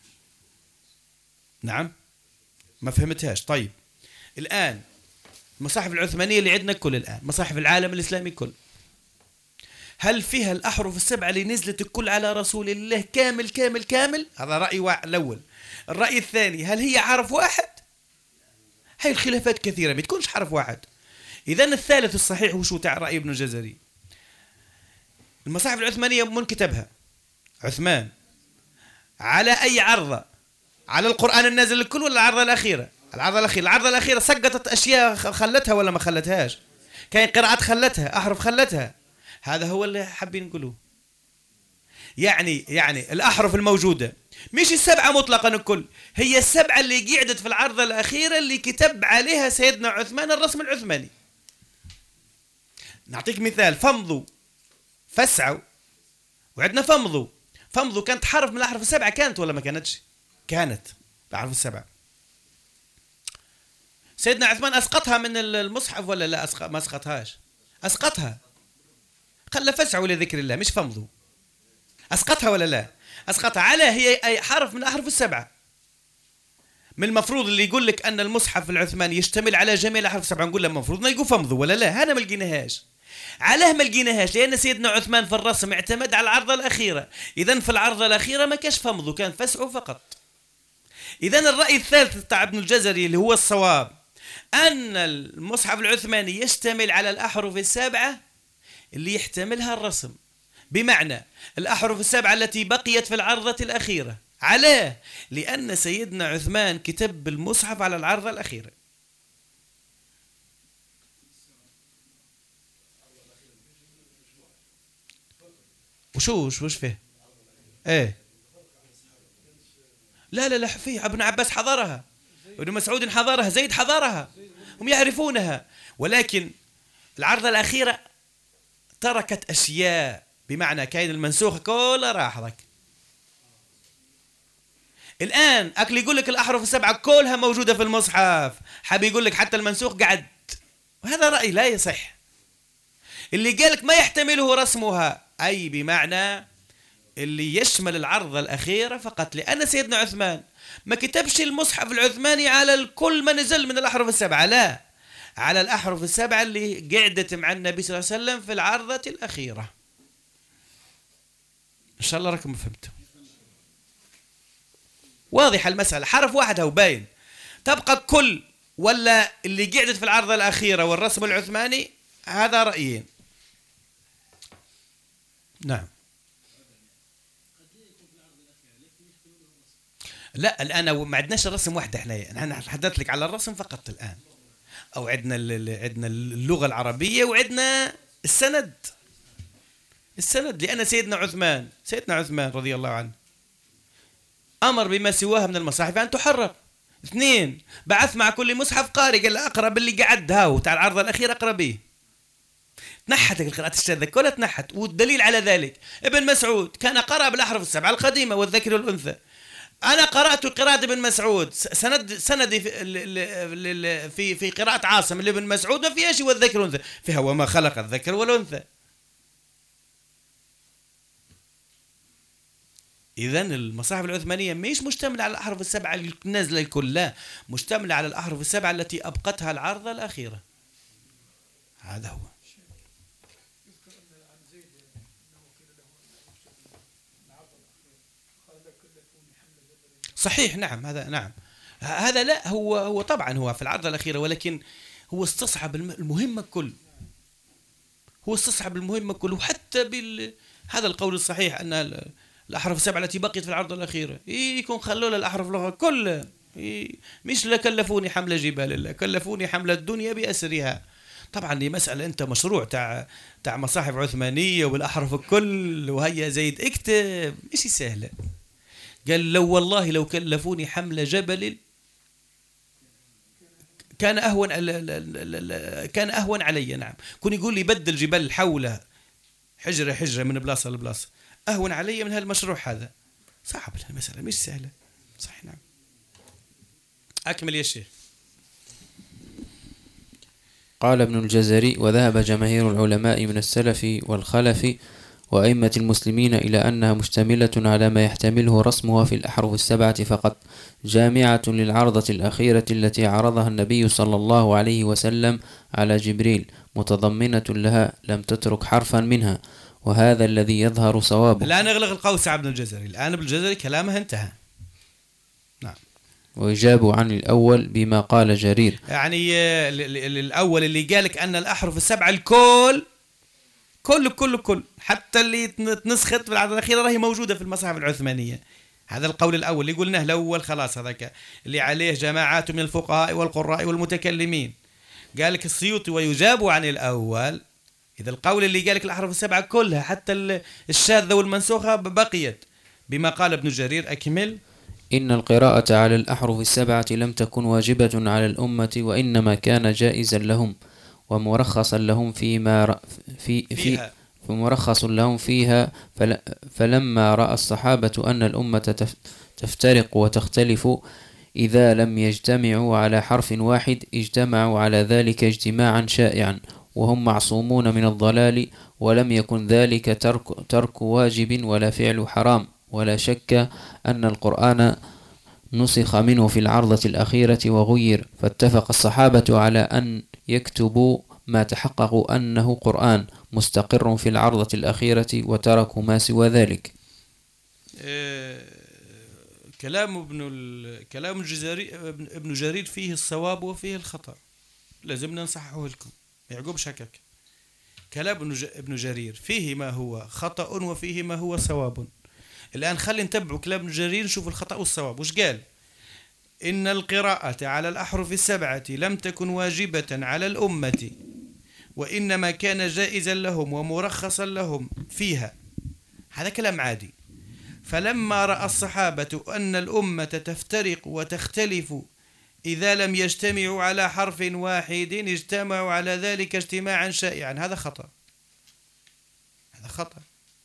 [SPEAKER 1] نعم، ما فهمتهاش. طيب الآن المصاحف العثمانية اللي عندنا كل الآن مصاحف العالم الإسلامي كل، هل فيها الأحرف السبعة اللي نزلت الكل على رسول الله كامل كامل كامل؟ هذا رأي الأول. الرأي الثاني، هل هي حرف واحد؟ هاي الخلافات كثيرة، ما تكونش حرف واحد. إذن الثالث الصحيح وشو تاع رأي ابن الجزري، المصاحف العثمانية من كتبها عثمان على أي عرضة؟ على القرآن النازل الكل ولا العرضة الأخيرة؟ العرضة الأخيرة. العرضة الأخيرة سقطت أشياء خلتها ولا ما خلتهاش؟ كاين قراءات خلتها، أحرف خلتها. هذا هو اللي حابين نقوله. يعني يعني الأحرف الموجودة مش السبعة مطلقا الكل، هي السبعة اللي قعدت في العرضة الأخيرة اللي كتب عليها سيدنا عثمان الرسم العثماني. نعطيك مثال، فمضوا، فسعوا، وعندنا فمضوا. فمضوا كانت حرف من الأحرف السبعة، كانت ولا ما كانتش؟ كانت الأحرف السبعة. سيدنا عثمان أسقطها من المصحف ولا لا؟ أسق... ما أسقطهاش، أسقطها، خلى فسعوا لذكر الله مش فمضوا. أسقطها ولا لا؟ أسقطها. على هي أي حرف من الأحرف السبعة. من المفروض اللي يقول لك أن المصحف العثماني يشتمل على جميع الأحرف السبعة نقول له المفروض نلقوا فمضوا ولا لا؟ هذا ما لقيناهاش. علاه ما لقيناهاش؟ لأن سيدنا عثمان في الرسم اعتمد على العرضة الأخيرة، إذن في العرضة الأخيرة ما كاش فمضوا، كان فسعوا فقط. إذن الرأي الثالث تاع ابن الجزري اللي هو الصواب، أن المصحف العثماني يشتمل على الأحرف السبعة اللي يحتملها الرسم، بمعنى الأحرف السبعة التي بقيت في العرضة الأخيرة علاه؟ لأن سيدنا عثمان كتب المصحف على العرضة الأخيرة. وشوش وش فيه؟ ايه لا لا لا فيه. ابن عباس حضرها، ابن مسعود حضرها، زيد حضرها، هم يعرفونها، ولكن العرضة الأخيرة تركت أشياء، بمعنى كاين المنسوخ كلها راح ذاك. الآن أكل يقول لك الأحرف السبعة كلها موجودة في المصحف، حاب يقول لك حتى المنسوخ قعد، وهذا رأي لا يصح. اللي قالك ما يحتمله رسمها، أي بمعنى اللي يشمل العرضة الأخيرة فقط، لأن سيدنا عثمان ما كتبش المصحف العثماني على الكل ما نزل من الأحرف السبعة، لا، على الأحرف السبعة اللي قعدت مع النبي صلى الله عليه وسلم في العرضة الأخيرة. إن شاء الله راكم فهمتوا. واضح المسألة، حرف واحد هو باين. تبقى الكل ولا اللي قعدت في العرضة الأخيرة والرسم العثماني، هذا رأيين. نعم. لا الآن ما عندناش الرسم واحدة، احنا أنا حدثت لك على الرسم فقط الآن، أو عندنا عندنا اللغة العربية وعندنا السند. السند لأن سيدنا عثمان سيدنا عثمان رضي الله عنه أمر بما سواها من المصاحف أن تحرر. اثنين، بعث مع كل مصحف قارئ، قال أقرب اللي قعد هاو تاع العرض الأخير أقرأ به. تنحت القراءات الشاذة كلها تنحت، والدليل على ذلك ابن مسعود كان قرأ بالأحرف السبعة القديمة والذكر والأنثى. أنا قرأت قراءة ابن مسعود، سند سندي في في في قراءة عاصم لابن مسعود ما فيهاش والذكر والأنثى، فيها وما خلق الذكر والأنثى. إذن المصاحف العثمانية مش مشتملة على الأحرف السبعة النازلة الكل، لا، مشتملة على الأحرف السبعة التي أبقتها العرضة الأخيرة. هذا هو. صحيح، نعم، هذا نعم، هذا لا، هو هو طبعا هو في العرضة الأخيرة، ولكن هو استصحب المهمة كل، هو استصحب المهمة كل، وحتى بال هذا القول الصحيح أن الأحرف السبعة التي بقيت في العرض الأخيرة يكون خلوا لها الأحرف الأخرى كلها، مش لا كلفوني حمل جبال، لا كلفوني حمل الدنيا بأسرها. طبعا دي مسألة، أنت مشروع تاع تاع مصاحف عثمانية والأحرف الكل، وهيا زيد اكتب، مش سهلة. قال لو والله لو كلفوني حمل جبل كان أهون كان أهون علي. نعم، كون يقول لي بدل جبال حوله حجرة حجرة من بلاصة لبلاصة أهون علي من هالمشروع هذا. صعب المسألة، مش سهلة. صحيح. نعم، أكمل يا شيخ.
[SPEAKER 2] قال ابن الجزري: وذهب جماهير العلماء من السلف والخلف وأئمة المسلمين إلى أنها مشتملة على ما يحتمله رسمها في الأحرف السبعة فقط، جامعة للعرضة الأخيرة التي عرضها النبي صلى الله عليه وسلم على جبريل، متضمنة لها، لم تترك حرفا منها، وهذا الذي يظهر صوابه. الآن
[SPEAKER 1] اغلق القوس ابن الجزري، الآن ابن الجزري كلامه انتهى. نعم.
[SPEAKER 2] ويجاب عن الأول بما قال جرير،
[SPEAKER 1] يعني الأول اللي قالك أن الأحرف السبعة الكل كل كل كل حتى اللي تنسخت في العرض الأخيرة راهي موجودة في المصاحف العثمانية. هذا القول الأول اللي قلناه الأول، خلاص هذاك اللي عليه جماعات من الفقهاء والقراء والمتكلمين. قالك السيوطي ويجاب عن الأول. إذا القول اللي قالك الأحرف السبعة كلها حتى الشاذة والمنسوخة بقيت بما قال ابن جرير. أكمل.
[SPEAKER 2] إن القراءة على الأحرف السبعة لم تكن واجبة على الأمة، وإنما كان جائزا لهم ومرخصا لهم فيما في في مرخص لهم فيها. فلما رأى الصحابة أن الأمة تفترق وتختلف إذا لم يجتمعوا على حرف واحد، اجتمعوا على ذلك اجتماعا شائعا، وهم معصومون من الضلال، ولم يكن ذلك ترك, ترك واجب ولا فعل حرام. ولا شك أن القرآن نسخ منه في العرضة الأخيرة وغير، فاتفق الصحابة على أن يكتبوا ما تحققوا أنه قرآن مستقر في العرضة الأخيرة، وتركوا ما سوى ذلك.
[SPEAKER 1] إيه كلام ابن ال... كلام الجزري ابن جرير فيه الصواب وفيه الخطأ، لازم ننصحه لكم ما يعقوبش هكاك. كلام ابن جرير فيه ما هو خطأ وفيه ما هو صواب. الآن خلي نتبعوا كلام ابن جرير نشوف الخطأ والصواب. وش قال؟ إن القراءة على الأحرف السبعة لم تكن واجبة على الأمة، وإنما كان جائزا لهم ومرخصا لهم فيها. هذا كلام عادي. فلما رأى الصحابة أن الأمة تفترق وتختلف إذا لم يجتمعوا على حرف واحد اجتمعوا على ذلك اجتماعا شائعا. هذا خطأ، هذا خطأ.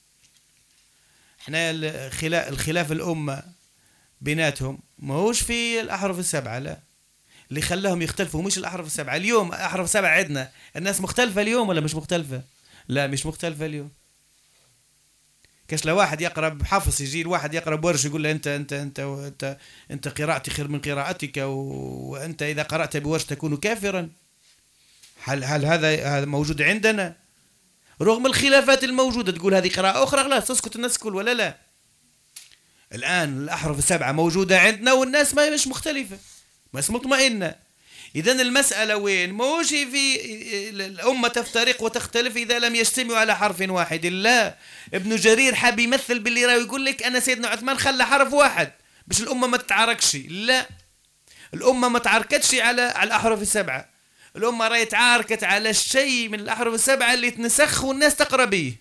[SPEAKER 1] احنا الخلاف الأمة بيناتهم ما هوش في الأحرف السبعة، لا. اللي خلاهم يختلفوا مش الأحرف السبعة. اليوم أحرف سبعة عندنا الناس مختلفة اليوم ولا مش مختلفة؟ لا مش مختلفة اليوم. كاش لو واحد يقرأ بحفص يجي الواحد يقرأ بورش يقول له أنت أنت أنت أنت أنت قراءتي خير من قراءتك، وأنت إذا قرأت بورش تكون كافرا. هل هل هذا هذا موجود عندنا؟ رغم الخلافات الموجودة تقول هذه قراءة أخرى، لا تسكت الناس كل ولا لا. الآن الأحرف السبعة موجودة عندنا والناس ما مش مختلفة، مش مطمئنة. إذن المسألة وين؟ موش في الأمة تفترق وتختلف إذا لم يجتمعوا على حرف واحد. لا، ابن جرير حاب يمثل باللي راه يقول لك أنا سيدنا عثمان خلى حرف واحد باش الأمة ما تتعاركش. لا، الأمة ما تعاركتش على على الأحرف السبعة. الأمة راهي تعاركت على الشيء من الأحرف السبعة اللي تنسخ والناس تقرأ به،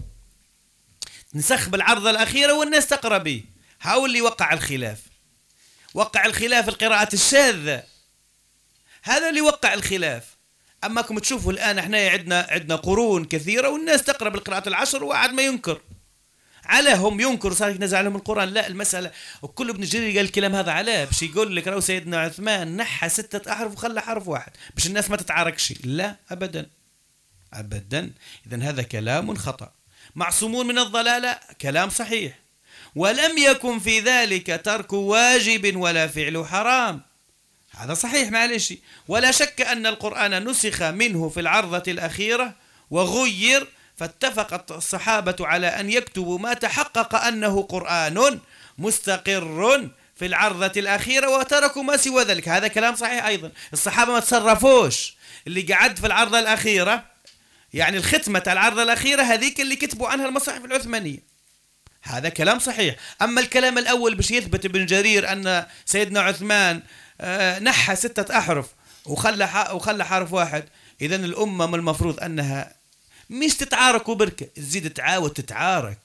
[SPEAKER 1] تنسخ بالعرضة الأخيرة والناس تقرأ به. هاو اللي وقع الخلاف. وقع الخلاف القراءة الشاذة، هذا اللي وقع الخلاف. أما كم تشوفوا الآن احنا عندنا عندنا قرون كثيرة والناس تقرأ بالقراءة العشر وواحد ما ينكر. علىهم ينكر صار ينزل عليهم القرآن. لا، المسألة وكل ابن جرير قال الكلام هذا علاه باش يقول لك راهو سيدنا عثمان نحى ستة أحرف وخلى حرف واحد باش الناس ما تتعاركش. لا أبدا أبدا. إذن هذا كلام خطأ. معصومون من الضلالة كلام صحيح، ولم يكن في ذلك ترك واجب ولا فعل حرام. هذا صحيح معلش. ولا شك أن القرآن نسخ منه في العرضة الأخيرة وغير، فاتفق الصحابة على أن يكتبوا ما تحقق أنه قرآن مستقر في العرضة الأخيرة وتركوا ما سوى ذلك. هذا كلام صحيح أيضا. الصحابة ما تصرفوش. اللي قعد في العرضة الأخيرة يعني الختمة العرضة الأخيرة هذيك اللي كتبوا عنها المصاحف العثمانية. هذا كلام صحيح. أما الكلام الأول باش يثبت ابن جرير أن سيدنا عثمان نحى ستة أحرف وخلى وخلى حرف واحد، إذن الأمة من المفروض أنها مش تتعارك وبركة، تزيد تعاود تتعارك.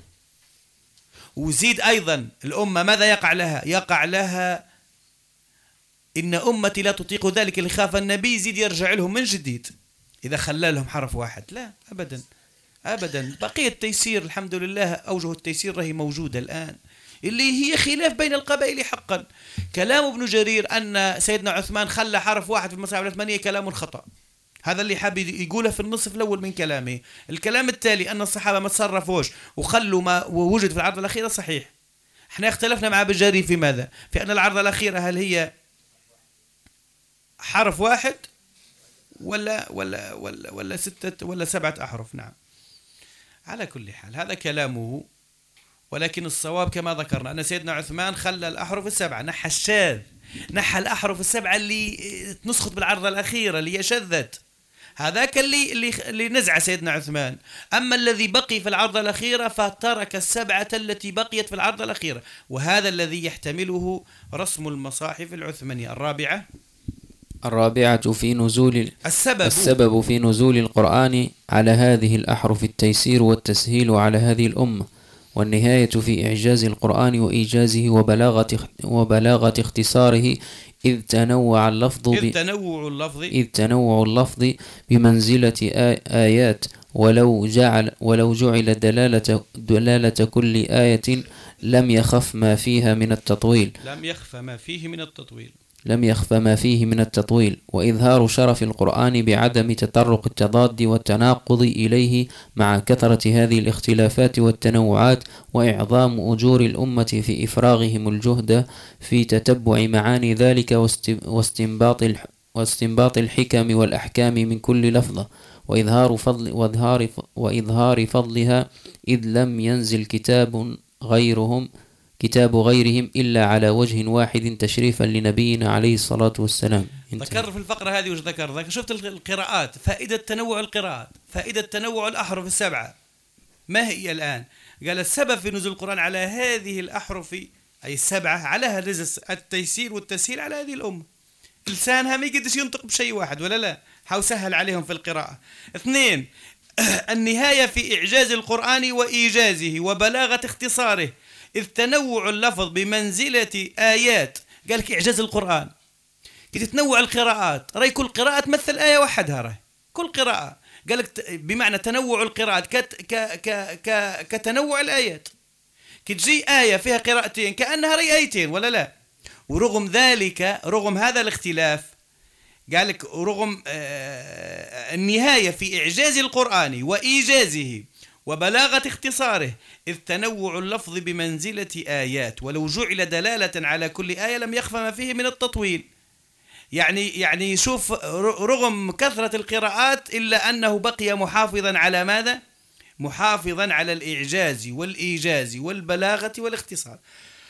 [SPEAKER 1] وزيد أيضا الأمة ماذا يقع لها؟ يقع لها إن أمتي لا تطيق ذلك اللي خاف النبي يزيد يرجع لهم من جديد إذا خلى لهم حرف واحد. لا أبدا أبدا. بقية التيسير الحمد لله، أوجه التيسير راهي موجودة الآن اللي هي خلاف بين القبائل حقا. كلام ابن جرير أن سيدنا عثمان خلى حرف واحد في المصاحف العثمانية كلام خطأ. هذا اللي حاب يقوله في النصف الأول من كلامه. الكلام التالي أن الصحابة ما تصرفوش وخلوا ما ووجد في العرضة الأخيرة صحيح. احنا اختلفنا مع ابن جرير في ماذا؟ في أن العرضة الأخيرة هل هي حرف واحد ولا ولا ولا ولا ستة ولا سبعة أحرف. نعم، على كل حال هذا كلامه. ولكن الصواب كما ذكرنا أن سيدنا عثمان خلى الأحرف السبعة، نحى الشاذ، نحى الأحرف السبعة اللي تنسخت بالعرضة الأخيرة اللي هي شذت. هذاك اللي اللي اللي نزع سيدنا عثمان. أما الذي بقي في العرضة الأخيرة فترك السبعة التي بقيت في العرضة الأخيرة، وهذا الذي يحتمله رسم المصاحف العثمانية. الرابعة
[SPEAKER 2] الرابعة في نزول
[SPEAKER 1] السبب
[SPEAKER 2] السبب في نزول القرآن على هذه الأحرف التيسير والتسهيل على هذه الأمة، والنهاية في إعجاز القرآن وإيجازه وبلاغة وبلاغة اختصاره، إذ تنوع اللفظ
[SPEAKER 1] إذ تنوع اللفظ
[SPEAKER 2] إذ تنوع اللفظ بمنزلة آيات، ولو جعل ولو جعل دلالة دلالة كل آية لم يخف ما فيها من التطويل
[SPEAKER 1] لم يخف ما فيه من التطويل
[SPEAKER 2] لم يخف ما فيه من التطويل وإظهار شرف القرآن بعدم تطرق التضاد والتناقض إليه مع كثرة هذه الاختلافات والتنوعات، وإعظام أجور الأمة في إفراغهم الجهد في تتبع معاني ذلك واستنباط واستنباط الحكم والأحكام من كل لفظة، وإظهار فضل وإظهار وإظهار فضلها، إذ لم ينزل كتاب غيرهم كتاب غيرهم إلا على وجه واحد تشريفا لنبينا عليه الصلاة والسلام.
[SPEAKER 1] ذكر في الفقرة هذه وش ذكر ذكر شفت القراءات، فائدة تنوع القراءات، فائدة تنوع الأحرف السبعة ما هي الآن؟ قال السبب في نزول القرآن على هذه الأحرف أي السبعة على هذا التيسير والتسهيل على هذه الأمة. لسانها ما يقدرش ينطق بشيء واحد ولا لا، حاو سهل عليهم في القراءة. اثنين، النهاية في إعجاز القرآن وإيجازه وبلاغة اختصاره، إذ تنوع اللفظ بمنزلة آيات. قال لك إعجاز القرآن كي تتنوع القراءات، راي كل قراءة تمثل آية وحدها، راي كل قراءة. قال لك بمعنى تنوع القراءات كت ك ك ك كتنوع الآيات. كي تجي آية فيها قراءتين كأنها راي آيتين ولا لا. ورغم ذلك، رغم هذا الاختلاف، قال لك رغم آه النهاية في إعجاز القرآن وإيجازه وبلاغة اختصاره، إذ تنوع اللفظ بمنزلة آيات، ولو جعل دلالة على كل آية لم يخفى ما فيه من التطويل. يعني يعني شوف، رغم كثرة القراءات إلا أنه بقي محافظا على ماذا؟ محافظا على الإعجاز والإيجاز والبلاغة والاختصار.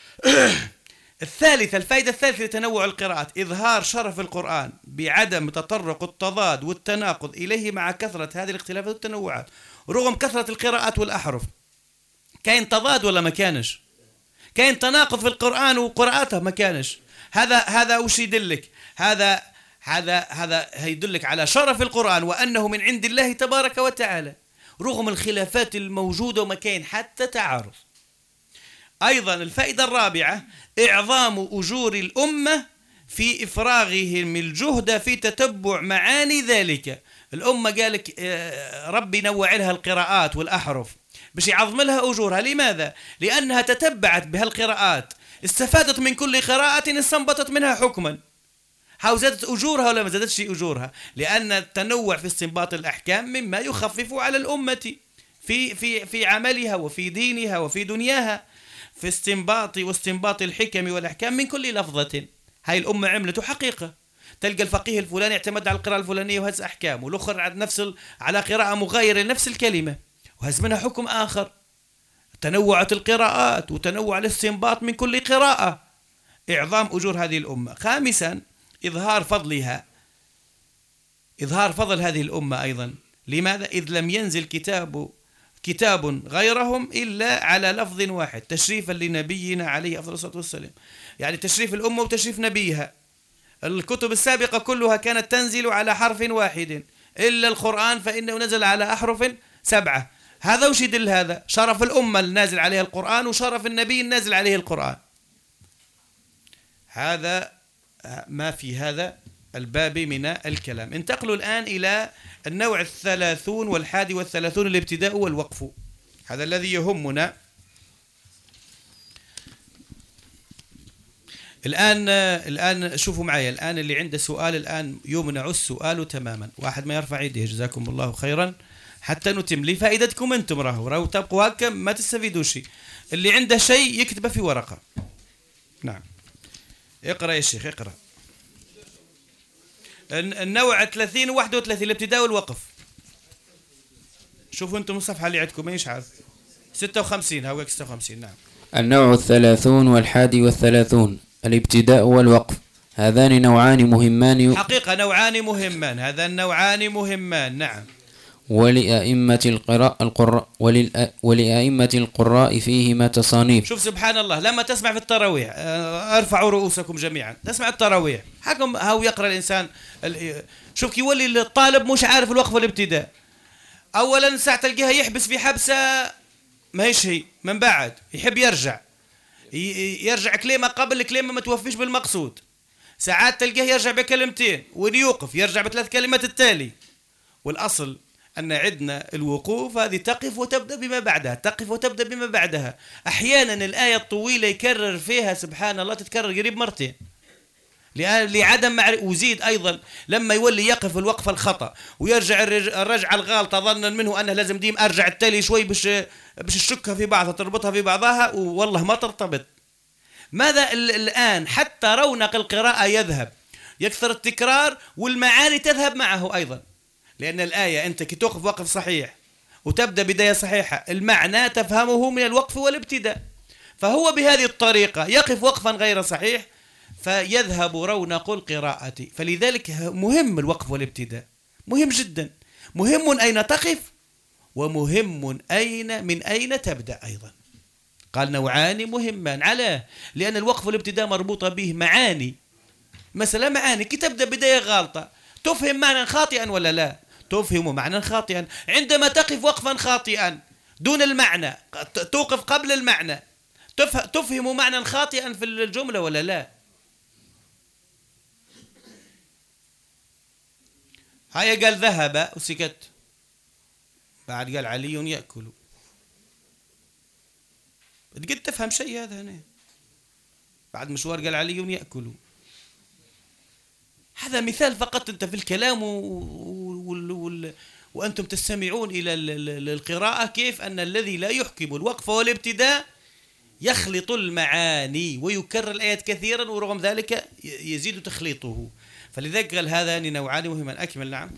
[SPEAKER 1] الثالثة، الفائدة الثالثة لتنوع القراءات، إظهار شرف القرآن بعدم تطرق التضاد والتناقض إليه مع كثرة هذه الاختلافات والتنوعات. رغم كثرة القراءات والأحرف كاين تضاد ولا ما كانش؟ كاين تناقض في القرآن وقراءاته ما كانش. هذا هذا وش يدلك؟ هذا هذا هذا هيدلك على شرف القرآن وأنه من عند الله تبارك وتعالى، رغم الخلافات الموجودة وما كاين حتى تعارض. أيضا الفائدة الرابعة، إعظام أجور الأمة في إفراغهم الجهد في تتبع معاني ذلك. الأمة قالك ربي نوع لها القراءات والأحرف باش يعظم لها أجورها. لماذا؟ لأنها تتبعت بها القراءات، استفادت من كل قراءة، استنبطت منها حكما. هاو زادت أجورها ولا ما زادتش أجورها؟ لأن التنوع في استنباط الأحكام مما يخفف على الأمة في في في عملها وفي دينها وفي دنياها، في استنباط واستنباط الحكم والأحكام من كل لفظة. هاي الأمة عملته حقيقة. تلقى الفقيه الفلاني اعتمد على القراءة الفلانية وهز أحكام، والآخر على نفس على قراءة مغايرة لنفس الكلمة وهز منها حكم آخر. تنوعت القراءات وتنوع الاستنباط من كل قراءة، إعظام أجور هذه الأمة. خامسا، إظهار فضلها، إظهار فضل هذه الأمة أيضا. لماذا؟ إذ لم ينزل كتاب كتاب غيرهم إلا على لفظ واحد، تشريفا لنبينا عليه أفضل الصلاة والسلام. يعني تشريف الأمة وتشريف نبيها. الكتب السابقة كلها كانت تنزل على حرف واحد إلا القرآن فإنه نزل على أحرف سبعة. هذا وش يدل؟ هذا شرف الأمة النازل عليها القرآن وشرف النبي النازل عليه القرآن. هذا ما في هذا الباب من الكلام. انتقلوا الآن إلى النوع الثلاثون والحادي والثلاثون، الابتداء والوقف. هذا الذي يهمنا الآن. الآن شوفوا معي، الآن اللي عنده سؤال الآن يمنع السؤال تماما. واحد ما يرفع يده، جزاكم الله خيرا، حتى نتم لفائدتكم أنتم. راهو راهو تبقوا هكا ما تستفيدوا شيء. اللي عنده شيء يكتبه في ورقة. نعم، اقرأ يا شيخ، اقرأ. النوع ثلاثين وواحد وثلاثين، الابتداء والوقف. شوفوا أنتم الصفحة اللي عندكم ايش عاد؟ ستة وخمسين، هاوك ستة وخمسين. نعم.
[SPEAKER 2] النوع الثلاثون والحادي والثلاثون، الابتداء والوقف. هذان نوعان مهمان،
[SPEAKER 1] حقيقة نوعان مهمان، هذا النوعان مهمان. نعم.
[SPEAKER 2] ولأئمة القراء القراء ولأئمة القراء فيهما تصانيف.
[SPEAKER 1] شوف سبحان الله، لما تسمع في التراويح، ارفعوا رؤوسكم جميعا، تسمع التراويح حكم هاو يقرأ الإنسان. شوف كي يولي الطالب مش عارف الوقف والابتداء. أولا ساعة تلقيها يحبس في حبسة ما هيش هي، من بعد يحب يرجع يرجع كلمة قبل كلمة ما توفيش بالمقصود. ساعات تلقيه يرجع بكلمتين وليوقف يرجع بثلاث كلمات التالي. والأصل أن عندنا الوقوف هذه تقف وتبدأ بما بعدها، تقف وتبدأ بما بعدها. أحيانا الآية الطويلة يكرر فيها سبحان الله تتكرر قريب مرتين لعدم معرفة. وزيد أيضا لما يولي يقف الوقف الخطأ ويرجع الرجعة الغالطة ظنا منه أنه لازم ديم أرجع التالي شوي باش باش تشكها في بعضها تربطها في بعضها، والله ما ترتبط. ماذا الآن؟ حتى رونق القراءة يذهب، يكثر التكرار والمعاني تذهب معه أيضا. لأن الآية أنت كي توقف وقف صحيح وتبدأ بداية صحيحة المعنى تفهمه من الوقف والابتداء. فهو بهذه الطريقة يقف وقفا غير صحيح فيذهب رونق القراءة. فلذلك مهم الوقف والابتداء، مهم جدا. مهم أين تقف ومهم أين من أين تبدأ أيضا. قال نوعان مهمان، على لأن الوقف والابتداء مربوطة به معاني. مثلا معاني كي تبدأ بداية غالطة تفهم معنى خاطئا ولا لا؟ تفهم معنى خاطئا. عندما تقف وقفا خاطئا دون المعنى، توقف قبل المعنى، تفهم معنى خاطئا في الجملة ولا لا؟ هيا قال ذهب وسكت، بعد قال علي يأكل. قد تفهم شيء هذا هنا؟ بعد مشوار قال علي يأكل. هذا مثال فقط أنت في الكلام و... وال... وال... وأنتم تستمعون إلى القراءة، كيف أن الذي لا يحكم الوقف والابتداء يخلط المعاني ويكرر الآيات كثيرا، ورغم ذلك يزيد تخليطه. فلذلك قال هذان نوعان مهما. أكمل. نعم.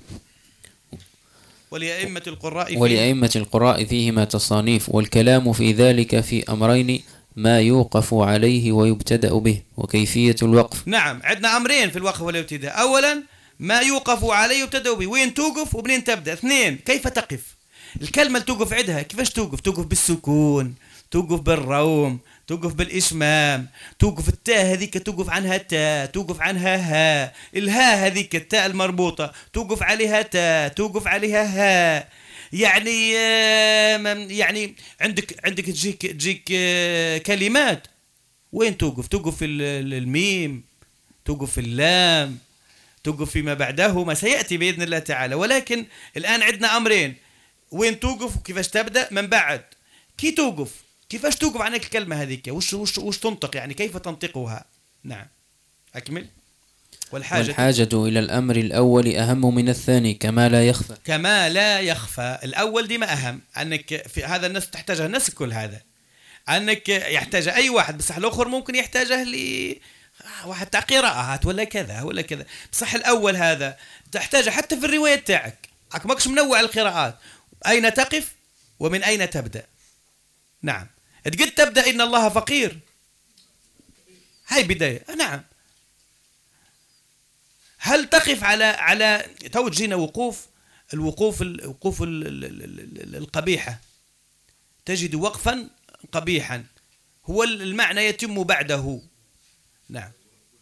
[SPEAKER 1] ولأئمة القراء فيه
[SPEAKER 2] ولأئمة القراء فيهما تصانيف، والكلام في ذلك في أمرين: ما يوقف عليه ويبتدأ به، وكيفية الوقف.
[SPEAKER 1] نعم، عندنا أمرين في الوقف والابتداء. أولا ما يوقف عليه ويبتدأ به، وين توقف ومنين تبدأ. اثنين كيف تقف. الكلمة اللي توقف عندها كيفاش توقف؟ توقف بالسكون، توقف بالروم، توقف بالإشمام، توقف التاء هذيك توقف عنها تاء، توقف عنها ها، الها هذيك التاء المربوطة توقف عليها تاء، توقف عليها ها. يعني يعني عندك عندك تجيك تجيك كلمات وين توقف؟ توقف في الميم، توقف في اللام، توقف فيما بعدهما، سيأتي بإذن الله تعالى. ولكن الآن عندنا أمرين: وين توقف وكيفاش تبدأ. من بعد كي توقف كيفاش توقف عنك الكلمة هذيك، وش وش وش تنطق، يعني كيف تنطقها. نعم. أكمل.
[SPEAKER 2] والحاجة, والحاجة إلى الأمر الأول أهم من الثاني كما لا يخفى.
[SPEAKER 1] كما لا يخفى. الأول دي ما أهم، أنك في هذا الناس تحتاجها الناس كل هذا، أنك يحتاج أي واحد، بصح الآخر ممكن يحتاجه ل واحد تاع قراءات ولا كذا ولا كذا. بصح الأول هذا تحتاجه حتى في الرواية تاعك، عك ماكش منوع القراءات، أين تقف ومن أين تبدأ. نعم. تقد تبدأ إن الله فقير، هاي بداية. نعم. هل تقف على على تو تجينا وقوف الوقوف الوقوف القبيحة، تجد وقفا قبيحا هو المعنى يتم بعده. نعم.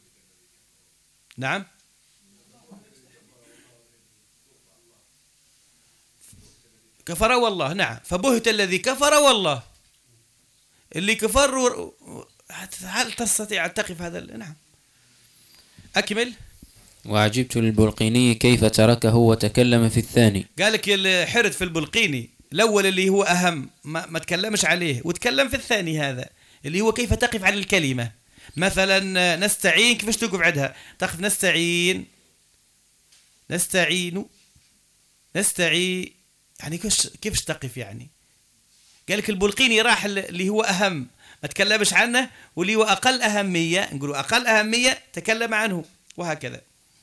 [SPEAKER 1] نعم. كفر والله. نعم. فبهت الذي كفر والله، اللي كفر. هل تستطيع أن تقف هذا؟ نعم. أكمل.
[SPEAKER 2] وعجبت للبلقيني كيف تركه وتكلم في الثاني.
[SPEAKER 1] قالك الحرد في البلقيني الأول اللي هو أهم ما, ما تكلمش عليه، وتكلم في الثاني هذا اللي هو كيف تقف على الكلمة. مثلا نستعين كيفاش توقف عندها؟ تقف نستعين، نستعين، نستعين، يعني كيفاش كيفاش تقف يعني. قالك البلقيني راح اللي هو أهم ما تكلمش عنه، واللي هو أقل أهمية نقولوا أقل أهمية تكلم عنه، وهكذا.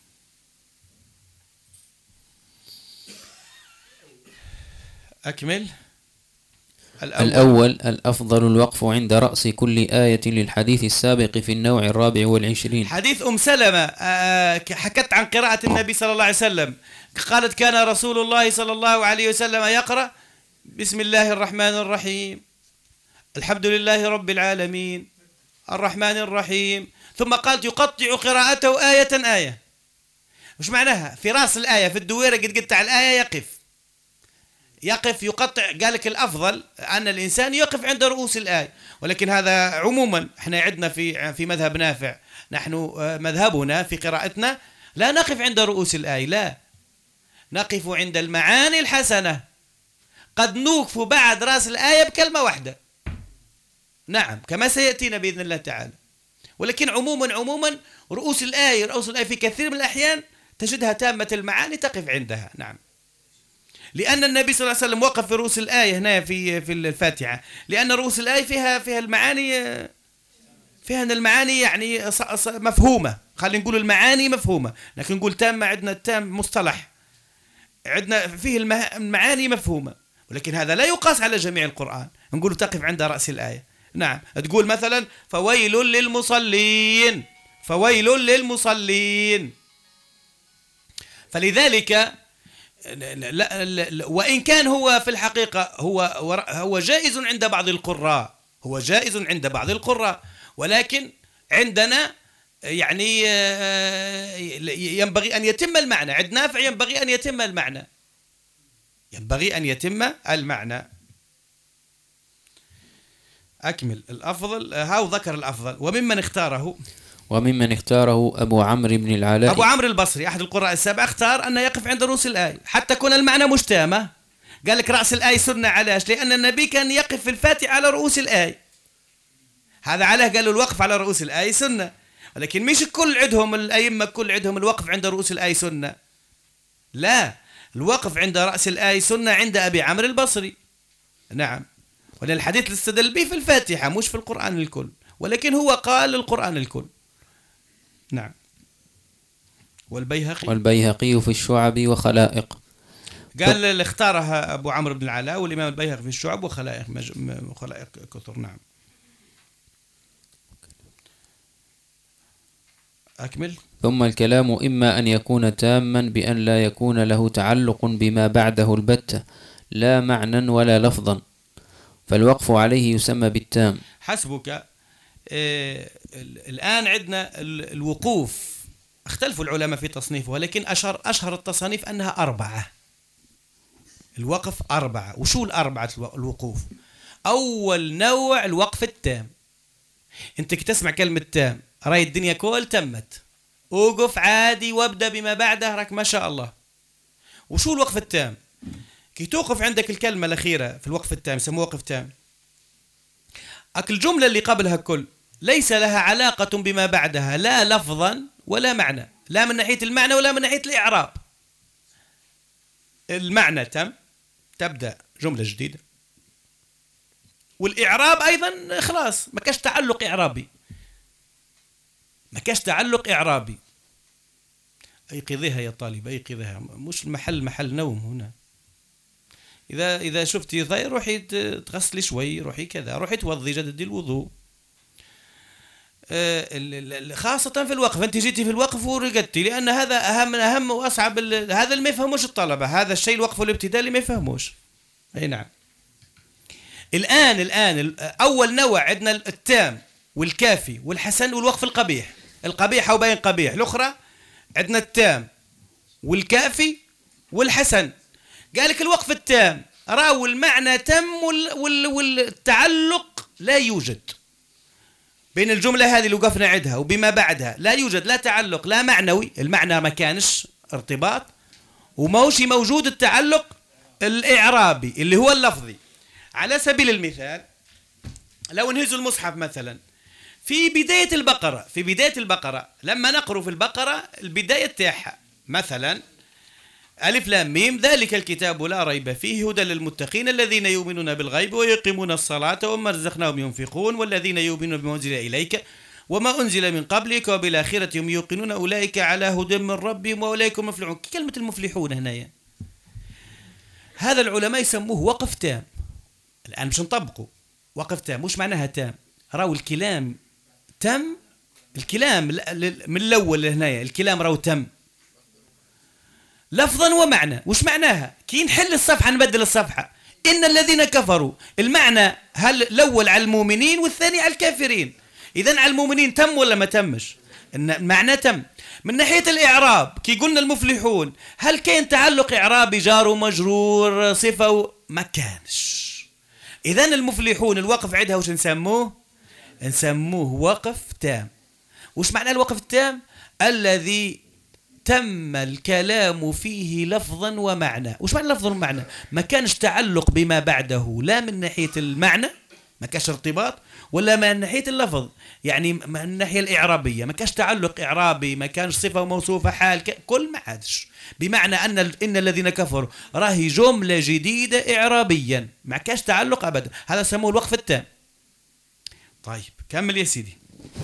[SPEAKER 1] أكمل.
[SPEAKER 2] الأول, الأول الأفضل الوقف عند رأس كل آية للحديث السابق في النوع الرابع والعشرين.
[SPEAKER 1] حديث أم سلمة حكت عن قراءة النبي صلى الله عليه وسلم، قالت كان رسول الله صلى الله عليه وسلم يقرأ بسم الله الرحمن الرحيم، الحمد لله رب العالمين، الرحمن الرحيم، ثم قالت يقطع قراءته آية آية. وش معناها؟ في رأس الآية في الدويرة قد قطع الآية يقف يقف يقطع. قالك الأفضل أن الإنسان يقف عند رؤوس الآية، ولكن هذا عموما احنا عندنا في في مذهب نافع، نحن مذهبنا في قراءتنا لا نقف عند رؤوس الآية، لا نقف عند المعاني الحسنة. قد نوقف بعد رأس الآية بكلمة واحدة، نعم، كما سيأتينا بإذن الله تعالى. ولكن عموما عموما رؤوس الآية رؤوس الآية في كثير من الأحيان تجدها تامة المعاني تقف عندها. نعم. لأن النبي صلى الله عليه وسلم وقف في رؤوس الآية هنا في في الفاتحة، لأن رؤوس الآية فيها فيها المعاني فيها المعاني يعني مفهومة. خلينا نقول المعاني مفهومة، لكن نقول تامة عندنا التام مصطلح، عندنا فيه المعاني مفهومة، ولكن هذا لا يقاس على جميع القرآن. نقول تقف عند رأس الآية. نعم. تقول مثلا فويل للمصلين، فويل للمصلين. فلذلك لا, لا وإن كان هو في الحقيقة هو هو جائز عند بعض القراء، هو جائز عند بعض القراء، ولكن عندنا يعني ينبغي أن يتم المعنى. عند نافع ينبغي أن يتم المعنى، ينبغي أن يتم المعنى. أكمل الأفضل، هاو ذكر الأفضل. وممن اختاره
[SPEAKER 2] وممن اختاره أبو عمرو بن العلاء
[SPEAKER 1] أبو عمرو البصري أحد القراء السبعة اختار أن يقف عند رؤوس الآية حتى يكون المعنى مجتمع. قال لك رأس الآية سنة، علاش؟ لأن النبي كان يقف في الفاتحة على رؤوس الآية، هذا علاه قالوا الوقف على رؤوس الآية سنة. ولكن مش كل عندهم الأئمة كل عندهم الوقف عند رؤوس الآية سنة، لا، الوقف عند رأس الآية سنة عند أبي عمرو البصري. نعم، ولأن الحديث اللي استدل به في الفاتحة مش في القرآن الكل، ولكن هو قال القرآن الكل. نعم. والبيهقي
[SPEAKER 2] والبيهقي في الشعب وخلائق.
[SPEAKER 1] قال اللي اختارها أبو عمرو بن العلاء والإمام البيهقي في الشعب وخلائق مج... خلائق كثر. نعم. أكمل.
[SPEAKER 2] ثم الكلام إما أن يكون تاما بأن لا يكون له تعلق بما بعده البتة، لا معنى ولا لفظا، فالوقف عليه يسمى بالتام.
[SPEAKER 1] حسبك. آه الآن عندنا الوقوف، اختلفوا العلماء في تصنيفه، ولكن أشهر أشهر التصانيف أنها أربعة. الوقف أربعة. وشو الأربعة الوقوف؟ أول نوع الوقف التام. أنت تسمع كلمة تام راي الدنيا كل تمت، اوقف عادي وابدأ بما بعده راك ما شاء الله. وشو الوقف التام؟ كي توقف عندك الكلمة الأخيرة في الوقف التام يسموه وقف تام. أك الجملة اللي قبلها كل ليس لها علاقة بما بعدها لا لفظا ولا معنى، لا من ناحية المعنى ولا من ناحية الإعراب. المعنى تم، تبدأ جملة جديدة، والإعراب أيضا خلاص ما كاش تعلق إعرابي، ما كاش تعلق إعرابي. أيقظيها يا طالب، أيقظيها، مش المحل محل نوم هنا. إذا إذا شفتي ضير روحي تغسلي شوي، روحي كذا، روحي توضي، جددي الوضوء. خاصة في الوقف، أنت جيتي في الوقف ورقدتي، لأن هذا أهم أهم وأصعب. هذا اللي ما يفهموش الطلبة، هذا الشيء الوقف الابتدائي اللي ما يفهموش. أي نعم. الآن الآن أول نوع عندنا التام والكافي والحسن والوقف القبيح. القبيح أو باين قبيح. الأخرى عندنا التام والكافي والحسن. قالك الوقف التام راو المعنى تم والتعلق لا يوجد بين الجملة هذه اللي وقفنا عندها وبما بعدها، لا يوجد لا تعلق لا معنوي، المعنى ما كانش ارتباط، وموش موجود التعلق الإعرابي اللي هو اللفظي. على سبيل المثال لو نهزوا المصحف مثلا في بداية البقرة، في بداية البقرة لما نقرأ في البقرة البداية تاعها مثلا ألف لام ميم ذلك الكتاب لا ريب فيه هدى للمتقين الذين يؤمنون بالغيب ويقيمون الصلاة ومما رزقناهم ينفقون والذين يؤمنون بما أنزل إليك وما أنزل من قبلك وبالآخرة هم يوقنون أولئك على هدى من ربهم وأولئك هم المفلحون. كلمة المفلحون هنا هذا العلماء يسموه وقف تام. الآن مش نطبقه وقف تام. وش معناها تام؟ راو الكلام تم، الكلام من الأول لهنايا الكلام راو تم لفظا ومعنى. وش معناها؟ كي نحل الصفحة نبدل الصفحة. إن الذين كفروا المعنى هل الأول على المؤمنين والثاني على الكافرين. إذن على المؤمنين تم ولا ما تمش؟ المعنى تم. من ناحية الإعراب كي قلنا المفلحون هل كان تعلق إعرابي جار ومجرور صفة و... ما كانش. إذن المفلحون الوقف عندها وش نسموه؟ نسموه وقف تام. وش معنى الوقف التام؟ الذي تم الكلام فيه لفظا ومعنى. وش معنى لفظا ومعنى؟ ما كانش تعلق بما بعده لا من ناحية المعنى، ما كانش ارتباط، ولا من ناحية اللفظ، يعني من الناحية الإعرابية ما كانش تعلق إعرابي، ما كانش صفة وموصوفة حال، كل ما عادش. بمعنى أن إن الذين كفروا راهي جملة جديدة إعرابيا ما كانش تعلق أبدا. هذا سموه الوقف التام. طيب كمل يا سيدي.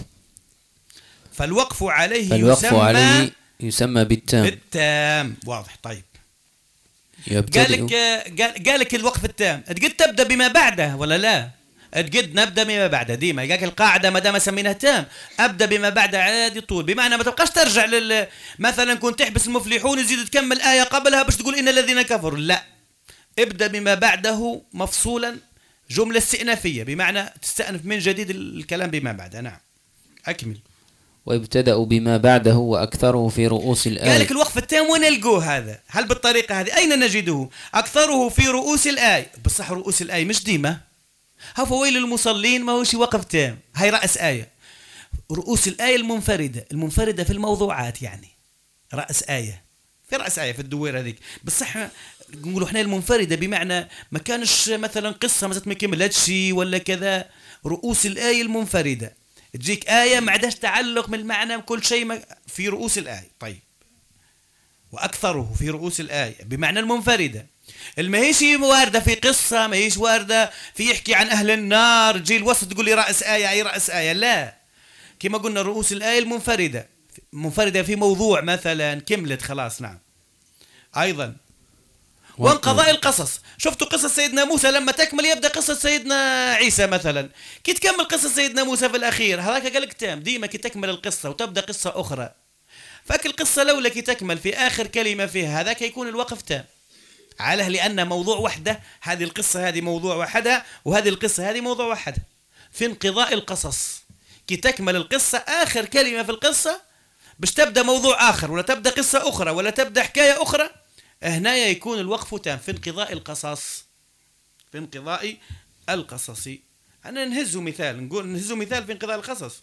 [SPEAKER 1] فالوقف عليه
[SPEAKER 2] فالوقف
[SPEAKER 1] يسمى
[SPEAKER 2] عليه يسمى بالتام.
[SPEAKER 1] بالتام. واضح. طيب
[SPEAKER 2] قال
[SPEAKER 1] لك قال لك الوقف التام قد تبدأ بما بعده ولا لا؟ تقد نبدا بما بعد ديما يقولك القاعده ما دام سميناها تام ابدا بما بعد عادي طول، بمعنى ما تبقاش ترجع لل مثلا كنت تحبس المفلحون يزيد تكمل ايه قبلها باش تقول ان الذين كفروا، لا ابدا بما بعده مفصولا جمله استئنافيه بمعنى تستأنف من جديد الكلام بما بعد. نعم اكمل.
[SPEAKER 2] ويبتدأ بما بعده وأكثره في رؤوس الآية.
[SPEAKER 1] قال لك الوقف التام وين نلقوه هذا؟ هل بالطريقة هذه؟ أين نجده؟ أكثره في رؤوس الآية، بصح رؤوس الآية مش ديما. ها فويل للمصلين ما هوش وقف تام، هاي رأس آية. رؤوس الآية المنفردة، المنفردة في الموضوعات يعني. رأس آية. في رأس آية في الدوير هذيك، بصح نقولوا احنا المنفردة بمعنى ما كانش مثلا قصة مثلا ما كملتش ولا كذا، رؤوس الآية المنفردة. تجيك آية ما عندهاش تعلق من المعنى كل شيء في رؤوس الآية. طيب وأكثره في رؤوس الآية بمعنى المنفردة، ما هيش واردة في قصة، ما هيش واردة في يحكي عن أهل النار تجي الوسط تقول لي رأس آية أي رأس آية، لا كما قلنا رؤوس الآية المنفردة منفردة في موضوع مثلا كملت خلاص. نعم. أيضا وانقضاء القصص، شفتوا قصة سيدنا موسى لما تكمل يبدأ قصة سيدنا عيسى مثلا، كي تكمل قصة سيدنا موسى في الأخير هذاك قالك تام، ديما كي تكمل القصة وتبدأ قصة أخرى فاك القصة لولا كي تكمل في آخر كلمة فيها هذاك يكون الوقف تام عليه، لأن موضوع وحده، هذه القصة هذه موضوع وحدها وهذه القصة هذه موضوع وحدها. في انقضاء القصص كي تكمل القصة آخر كلمة في القصة باش تبدأ موضوع آخر ولا تبدأ قصة أخرى ولا تبدأ حكاية أخرى، هنا يكون الوقف تام في انقضاء القصص. في انقضاء القصص أنا نهزه مثال، نقول نهزه مثال في انقضاء القصص.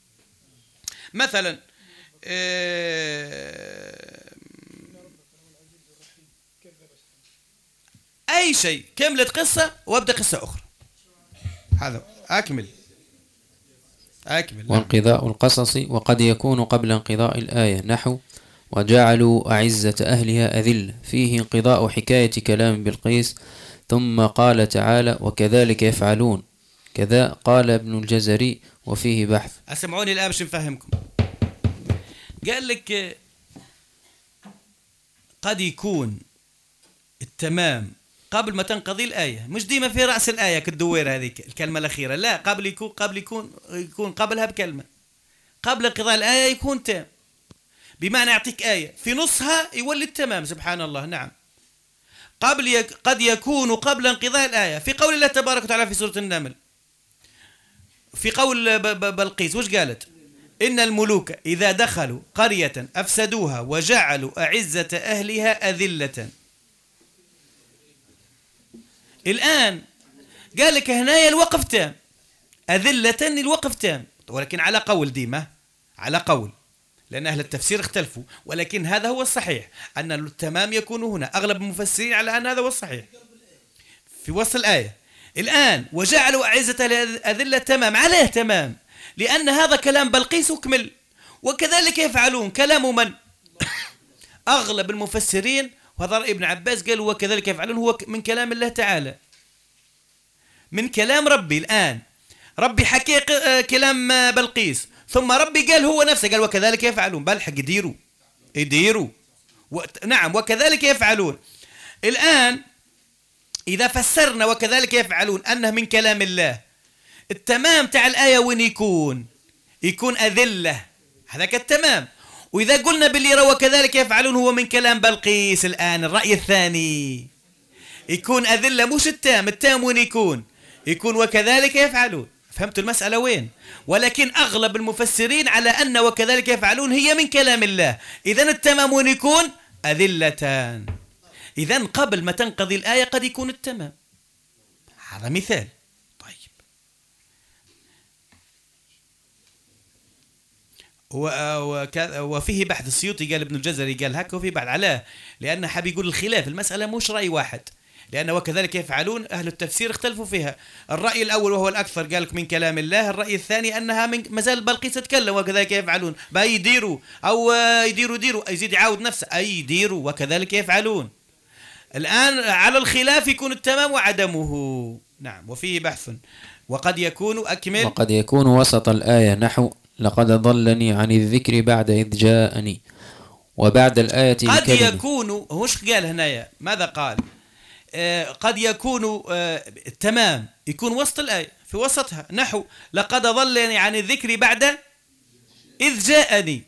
[SPEAKER 1] مثلا أي شيء كملت قصة وابدأ قصة أخرى، هذا أكمل أكمل.
[SPEAKER 2] وانقضاء القصص وقد يكون قبل انقضاء الآية، نحو وجعلوا أعزة أهلها أذل، فيه انقضاء حكاية كلام بلقيس، ثم قال تعالى وكذلك يفعلون، كذا قال ابن الجزري وفيه بحث.
[SPEAKER 1] أسمعوني الآن باش نفهمكم. قال لك قد يكون التمام قبل ما تنقضي الآية، مش ديما في رأس الآية كالدوير هذيك الكلمة الأخيرة، لا قبل يكون قبل يكون يكون قبلها بكلمة، قبل انقضاء الآية يكون تام، بمعنى يعطيك آية في نصها يولي التمام. سبحان الله. نعم. قبل يك قد يكون قبل انقضاء الآية، في قول الله تبارك وتعالى في سورة النمل في قول بلقيس وش قالت؟ إن الملوك إذا دخلوا قرية أفسدوها وجعلوا أعزة أهلها أذلة. الآن قال لك هنا الوقف تام، أذلة الوقف تام، ولكن على قول ديما على قول، لأن أهل التفسير اختلفوا، ولكن هذا هو الصحيح أن التمام يكون هنا. أغلب المفسرين على أن هذا هو الصحيح في وسط الآية. الآن وجعلوا أعزة أذلة تمام، عليه تمام لأن هذا كلام بلقيس وكمل، وكذلك يفعلون كلام من؟ أغلب المفسرين وهذا رأي ابن عباس قالوا وكذلك يفعلون هو من كلام الله تعالى، من كلام ربي. الآن ربي حكي كلام بلقيس ثم ربي قال هو نفسه قال وكذلك يفعلون، بلحق يديروا يديروا و... نعم وكذلك يفعلون. الآن إذا فسرنا وكذلك يفعلون أنه من كلام الله، التمام تاع الآية وين يكون؟ يكون أذلة، هذاك التمام. وإذا قلنا باللي روى كذلك يفعلون هو من كلام بلقيس، الآن الرأي الثاني يكون أذلة مش التام، التام وين يكون؟ يكون وكذلك يفعلون. فهمتوا المسألة وين؟ ولكن أغلب المفسرين على أن وكذلك يفعلون هي من كلام الله، إذن التمام وين يكون؟ أذلتان. إذن قبل ما تنقضي الآية قد يكون التمام. هذا مثال. طيب وفيه بحث السيوطي قال ابن الجزري قال هكا، وفيه بحث علاه لأنه حاب يقول الخلاف المسألة مش رأي واحد، لأن وكذلك يفعلون أهل التفسير اختلفوا فيها. الرأي الأول وهو الأكثر قال لك من كلام الله، الرأي الثاني أنها من مازال بلقيس تتكلم وكذلك يفعلون، بأي يديروا أو يديروا ديروا يزيد يعاود نفسه أي يديروا وكذلك يفعلون. الآن على الخلاف يكون التمام وعدمه. نعم وفيه بحث. وقد يكون أكمل
[SPEAKER 2] وقد يكون وسط الآية، نحو لقد ضلني عن الذكر بعد إذ جاءني، وبعد الآية
[SPEAKER 1] قد بكلمة. يكون وش قال هنا؟ ماذا قال؟ آه قد يكون آه التمام يكون وسط الآية في وسطها. نحو لقد ضلني عن الذكر بعد إذ جاءني.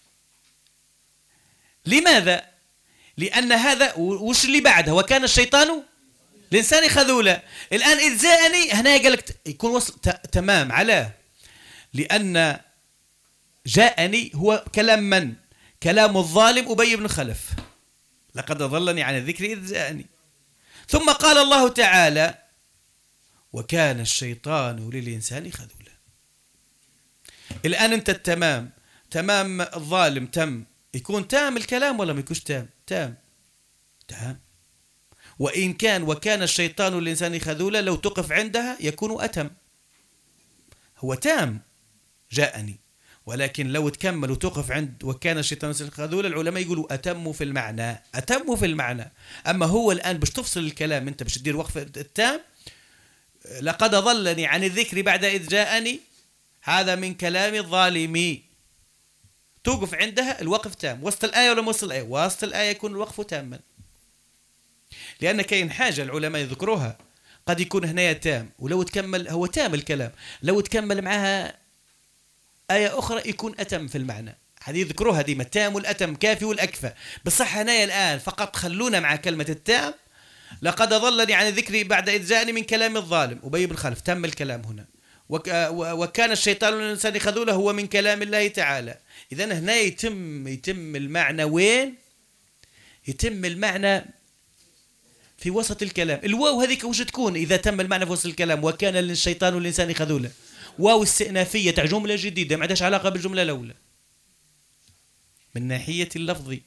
[SPEAKER 1] لماذا؟ لأن هذا وش اللي بعدها؟ وكان الشيطان الإنسان خذولا. الآن إذ جاءني هنا قال لك يكون وصل تمام على، لأن جاءني هو كلام من؟ كلام الظالم أبي بن خلف. لقد ضلني عن الذكر إذ جاءني. ثم قال الله تعالى وكان الشيطان للإنسان خذولا. الآن أنت التمام، تمام الظالم تم، يكون تام الكلام ولا ما يكونش تام؟ تام تام. وإن كان وكان الشيطان للإنسان خذولا لو تقف عندها يكون أتم. هو تام جاءني، ولكن لو تكمل وتقف عند وكان الشيطان للإنسان خذولا العلماء يقولوا أتم في المعنى، أتم في المعنى. أما هو الآن باش تفصل الكلام أنت باش تدير وقف التام. لقد ضلني عن الذكر بعد إذ جاءني، هذا من كلام الظالمين. توقف عندها الوقف تام. وسط الآية ولا وسط الآية؟ وسط الآية يكون الوقف تاما، لأن كاين حاجة العلماء يذكروها قد يكون هنا تام، ولو تكمل هو تام الكلام، لو تكمل معها آية أخرى يكون أتم في المعنى. هذه يذكروها ديما، التام والأتم كافي والأكفى. بصح هنا الآن فقط خلونا مع كلمة التام. لقد ضلني عن الذكر بعد إذ جاءني من كلام الظالم أبي بن خلف، تم الكلام هنا. وكان الشيطان للإنسان خذولا هو من كلام الله تعالى. إذن هنا يتم يتم المعنى وين؟ يتم المعنى في وسط الكلام. الواو هذيك وش تكون إذا تم المعنى في وسط الكلام؟ وكان الشيطان للإنسان خذولا، واو استئنافية تاع جملة جديدة ما عندهاش علاقة بالجملة الأولى من ناحية اللفظي.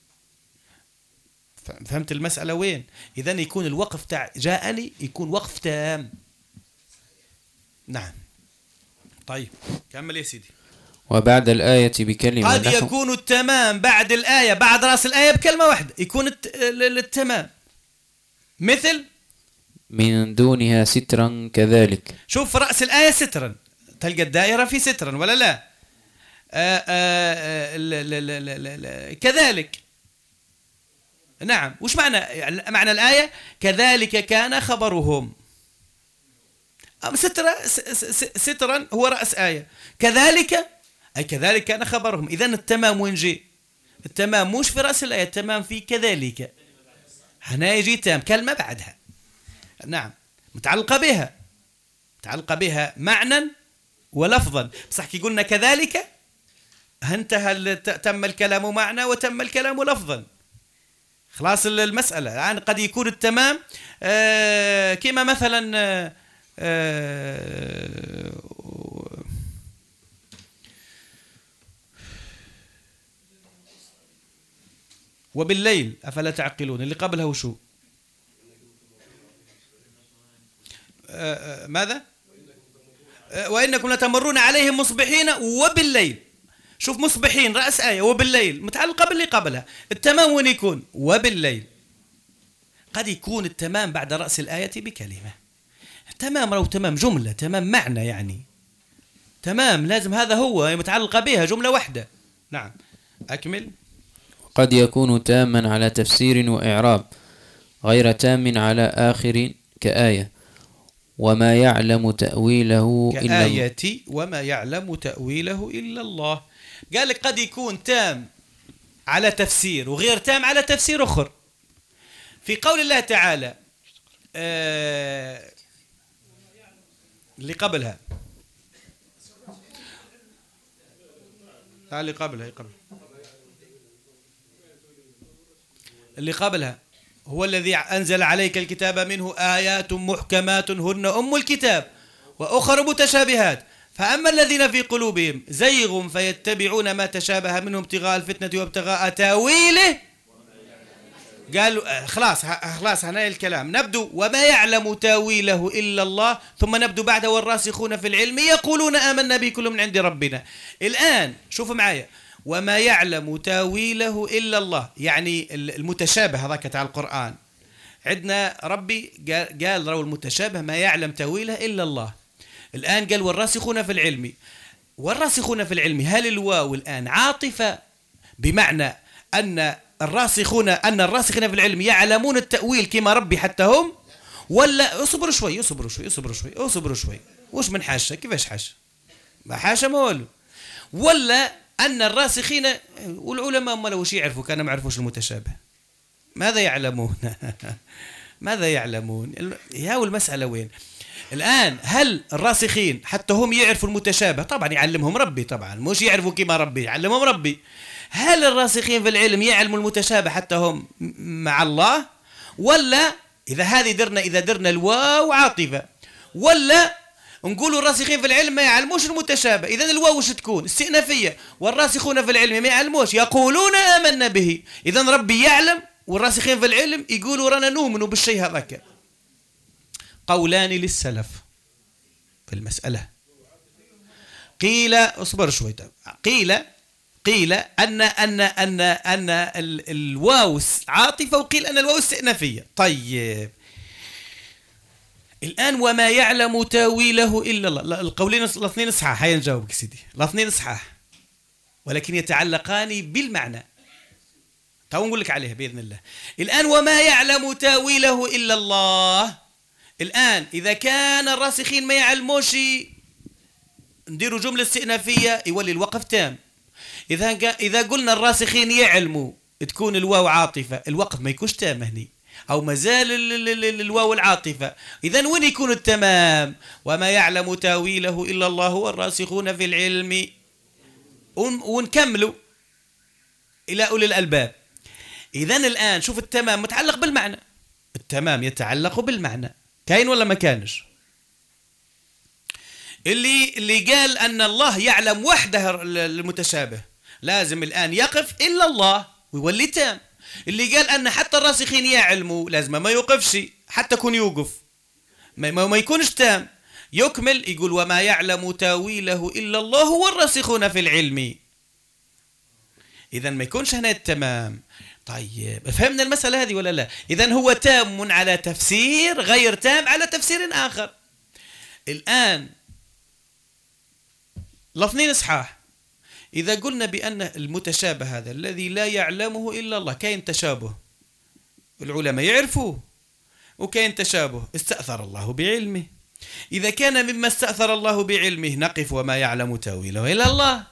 [SPEAKER 1] فهمت المسألة وين؟ إذن يكون الوقف تاع جاءني يكون وقف تام. نعم. طيب كمل يا سيدي.
[SPEAKER 2] وبعد الآية بكلمة
[SPEAKER 1] قد يكون التمام بعد الآية، بعد رأس الآية بكلمة واحدة يكون التمام، مثل
[SPEAKER 2] من دونها سترا كذلك.
[SPEAKER 1] شوف رأس الآية سترا، تلقى الدائرة في سترا ولا لا؟ آآ آآ لا لا لا لا لا. كذلك. نعم. وش معنى معنى الآية؟ كذلك كان خبرهم. سترا سترا هو رأس آية، كذلك أي كذلك كان خبرهم. إذن التمام وين جي؟ التمام مش في رأس الآية، التمام في كذلك. هنا يجي تام كلمة بعدها. نعم، متعلقة بها، متعلقة بها معنى ولفظا. بصح كي قلنا كذلك انتهى، تم الكلام معنى وتم الكلام لفظا. خلاص المسألة. يعني قد يكون التمام آه كما مثلا آه آه وبالليل أفلا تعقلون. اللي قبلها وشو؟ آه ماذا؟ آه وإنكم لتمرون عليهم مصبحين وبالليل. شوف مصبحين رأس آية، وبالليل متعلقة باللي قبلها. التمام وين يكون؟ وبالليل. قد يكون التمام بعد رأس الآية بكلمة. تمام لو تمام جملة، تمام معنى، يعني تمام لازم هذا هو متعلقة بها جملة واحدة. نعم أكمل.
[SPEAKER 2] قد يكون تاما على تفسير وإعراب، غير تام على آخر كآية وما يعلم تأويله إلا الله.
[SPEAKER 1] كآية وما يعلم تأويله إلا الله. قال لك قد يكون تام على تفسير وغير تام على تفسير أخر. في قول الله تعالى آه اللي قبلها، اللي قبلها قبل اللي قبلها هو الذي أنزل عليك الكتاب منه آيات محكمات هن أم الكتاب وأخر متشابهات فأما الذين في قلوبهم زيغ فيتبعون ما تشابه منه ابتغاء الفتنة وابتغاء تاويله. قالوا خلاص خلاص هنا الكلام. نبدو وما يعلم تاويله إلا الله، ثم نبدو بعده والراسخون في العلم يقولون آمنا به كل من عند ربنا. الآن شوفوا معايا، وما يعلم تاويله إلا الله، يعني المتشابه هذاك تاع القرآن. عندنا ربي قال رو المتشابه ما يعلم تاويله إلا الله. الآن قال والراسخون في العلم. والراسخون في العلم، هل الواو الآن عاطفة بمعنى أن الراسخون أن الراسخين في العلم يعلمون التأويل كما ربي حتى هم، ولا اصبروا شوي اصبروا شوي اصبروا شوي اصبروا شوي وش من حاشة؟ كيفاش حاشة؟ ما حاشة ما والو. ولا أن الراسخين والعلماء ما لو شي يعرفوا كانوا ما يعرفوش المتشابه، ماذا يعلمون؟ ماذا يعلمون؟ يا والمسألة وين الآن؟ هل الراسخين حتى هم يعرفوا المتشابه؟ طبعا يعلمهم ربي، طبعا مش يعرفوا كما ربي، يعلمهم ربي. هل الراسخين في العلم يعلموا المتشابه حتى هم مع الله؟ ولا إذا هذه درنا إذا درنا الواو عاطفة، ولا نقولوا الراسخين في العلم ما يعلموش المتشابه، إذن الواو وش تكون؟ استئنافية. والراسخون في العلم ما يعلموش، يقولون آمنا به، إذن ربي يعلم والراسخين في العلم يقولوا رانا نؤمن بالشيء هذاك. قولان للسلف في المسألة. قيل اصبر شوي، قيل قيل أن أن أن أن الواو عاطفة، وقيل أن الواو استئنافية. طيب الآن وما يعلم تاويله إلا الله، القولين الاثنين صحاح، هيا نجاوبك سيدي، الاثنين صحاح ولكن يتعلقان بالمعنى. تو نقول لك عليها بإذن الله. الآن وما يعلم تاويله إلا الله، الآن إذا كان الراسخين ما يعلموش نديروا جملة استئنافية يولي الوقف تام. إذا إذا قلنا الراسخين يعلموا تكون الواو عاطفة، الوقف ما يكونش تام هني، أو مازال الواو العاطفة. إذن وين يكون التمام؟ وما يعلم تاويله إلا الله والراسخون في العلم، ونكملوا إلى أولي الألباب. إذن الآن شوف التمام متعلق بالمعنى، التمام يتعلق بالمعنى، كاين ولا ما كانش؟ اللي اللي قال أن الله يعلم وحده المتشابه لازم الآن يقف إلا الله ويولي تام. اللي قال أن حتى الراسخين يعلموا لازم ما يوقفش، حتى يكون يوقف ما, ما يكونش تام، يكمل يقول وما يعلم تاويله إلا الله والراسخون في العلم. إذن ما يكونش هنا التمام. طيب فهمنا المسألة هذه ولا لا؟ إذن هو تام على تفسير، غير تام على تفسير آخر. الآن الاثنين صحاح. إذا قلنا بأن المتشابه هذا الذي لا يعلمه إلا الله، كاين تشابه العلماء يعرفوه، وكاين تشابه استأثر الله بعلمه. إذا كان مما استأثر الله بعلمه نقف وما يعلم تاويله إلا الله،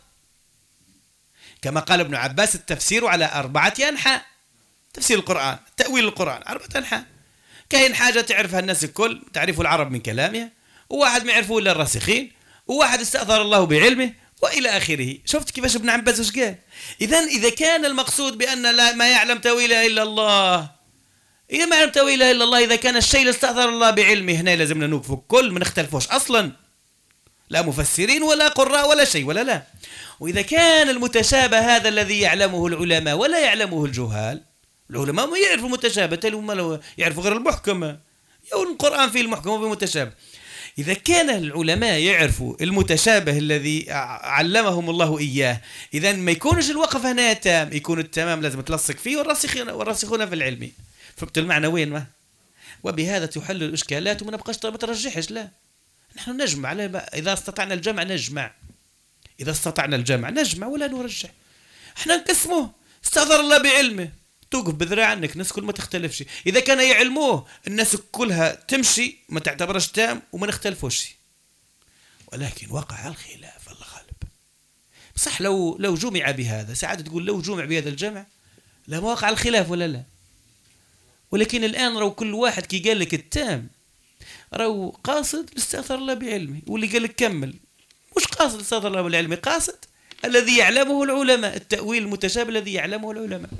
[SPEAKER 1] كما قال ابن عباس التفسير على أربعة أنحاء. تفسير القرآن، تأويل القرآن أربعة أنحاء. كاين حاجة تعرفها الناس الكل، تعرف العرب من كلامها، وواحد ما يعرفوه إلا الراسخين، وواحد استأثر الله بعلمه، وإلى آخره. شفت كيفاش ابن عباس وش قال؟ إذن إذا كان المقصود بأن لا ما يعلم تأويله إلا الله، إذا ما يعلم تأويله إلا الله، إذا كان الشيء اللي استأثر الله بعلمه هنا لازمنا نوقفوا الكل، ما نختلفوش أصلا، لا مفسرين ولا قراء ولا شيء ولا لا. وإذا كان المتشابه هذا الذي يعلمه العلماء ولا يعلمه الجهال، العلماء ما يعرفوا المتشابه، هم يعرفوا غير المحكم، يقول القرآن فيه المحكم وفيه المتشابه. إذا كان العلماء يعرفوا المتشابه الذي علمهم الله إياه، إذا ما يكونش الوقف هنا تام، يكون التمام لازم تلصق فيه والراسخين والراسخون في العلم. فهمت المعنى وين ما؟ وبهذا تحل الإشكالات وما نبقاش ما ترجحش. لا، نحن نجمع، إذا استطعنا الجمع نجمع، إذا استطعنا الجمع نجمع ولا نرجح. احنا نقسموه، استأثر الله بعلمه توقف بذراع عنك، الناس كل ما تختلفش. إذا كان يعلموه الناس كلها تمشي ما تعتبرش تام وما نختلفوش. ولكن وقع الخلاف الله غالب. صح لو لو جمع بهذا، ساعات تقول لو جمع بهذا الجمع لما وقع الخلاف ولا لا. ولكن الآن رو كل واحد كي قال لك التام رو قاصد استأثر الله بعلمه، واللي قال لك كمل مش قاصد استأثر الله بالعلم، قاصد الذي يعلمه العلماء، التأويل المتشابه الذي يعلمه العلماء.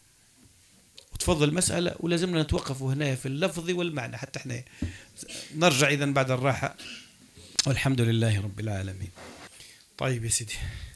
[SPEAKER 1] وتفضل المسألة ولازمنا نتوقف هنا في اللفظ والمعنى حتى احنا نرجع إذا بعد الراحة. والحمد لله رب العالمين. طيب يا سيدي،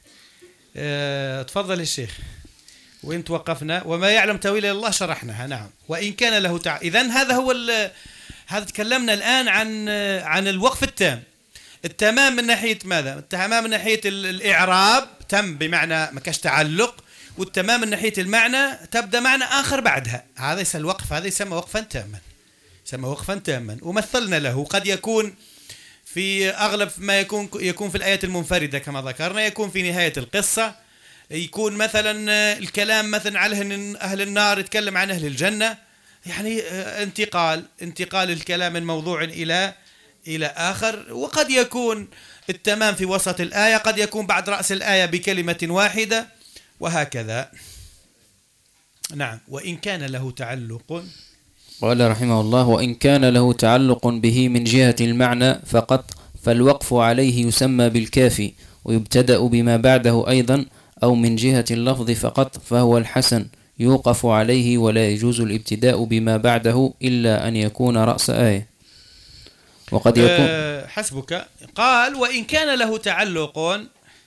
[SPEAKER 1] اه تفضل الشيخ. وين توقفنا؟ وما يعلم تأويل الله شرحناها. نعم. وإن كان له تع... إذن هذا هو ال... هذا تكلمنا الآن عن عن الوقف التام. التمام من ناحية ماذا؟ التمام من ناحية الإعراب، تم بمعنى ما كاش تعلق، والتمام من ناحية المعنى تبدأ معنى آخر بعدها. هذا يسمى الوقف، هذا يسمى وقفا تاما، يسمى وقفا تاما. ومثلنا له، قد يكون في أغلب ما يكون يكون في الآيات المنفردة كما ذكرنا، يكون في نهاية القصة، يكون مثلا الكلام مثلا على أهل النار يتكلم عن أهل الجنة، يعني انتقال انتقال الكلام من موضوع إلى إلى آخر. وقد يكون التمام في وسط الآية، قد يكون بعد رأس الآية بكلمة واحدة، وهكذا. نعم. وإن كان له تعلق،
[SPEAKER 2] قال رحمه الله: وإن كان له تعلق به من جهة المعنى فقط فالوقف عليه يسمى بالكافي، ويبتدأ بما بعده أيضا، أو من جهة اللفظ فقط فهو الحسن يوقف عليه، ولا يجوز الابتداء بما بعده إلا أن يكون رأس آية. وقد يكون
[SPEAKER 1] أه حسبك. قال: وإن كان له تعلق،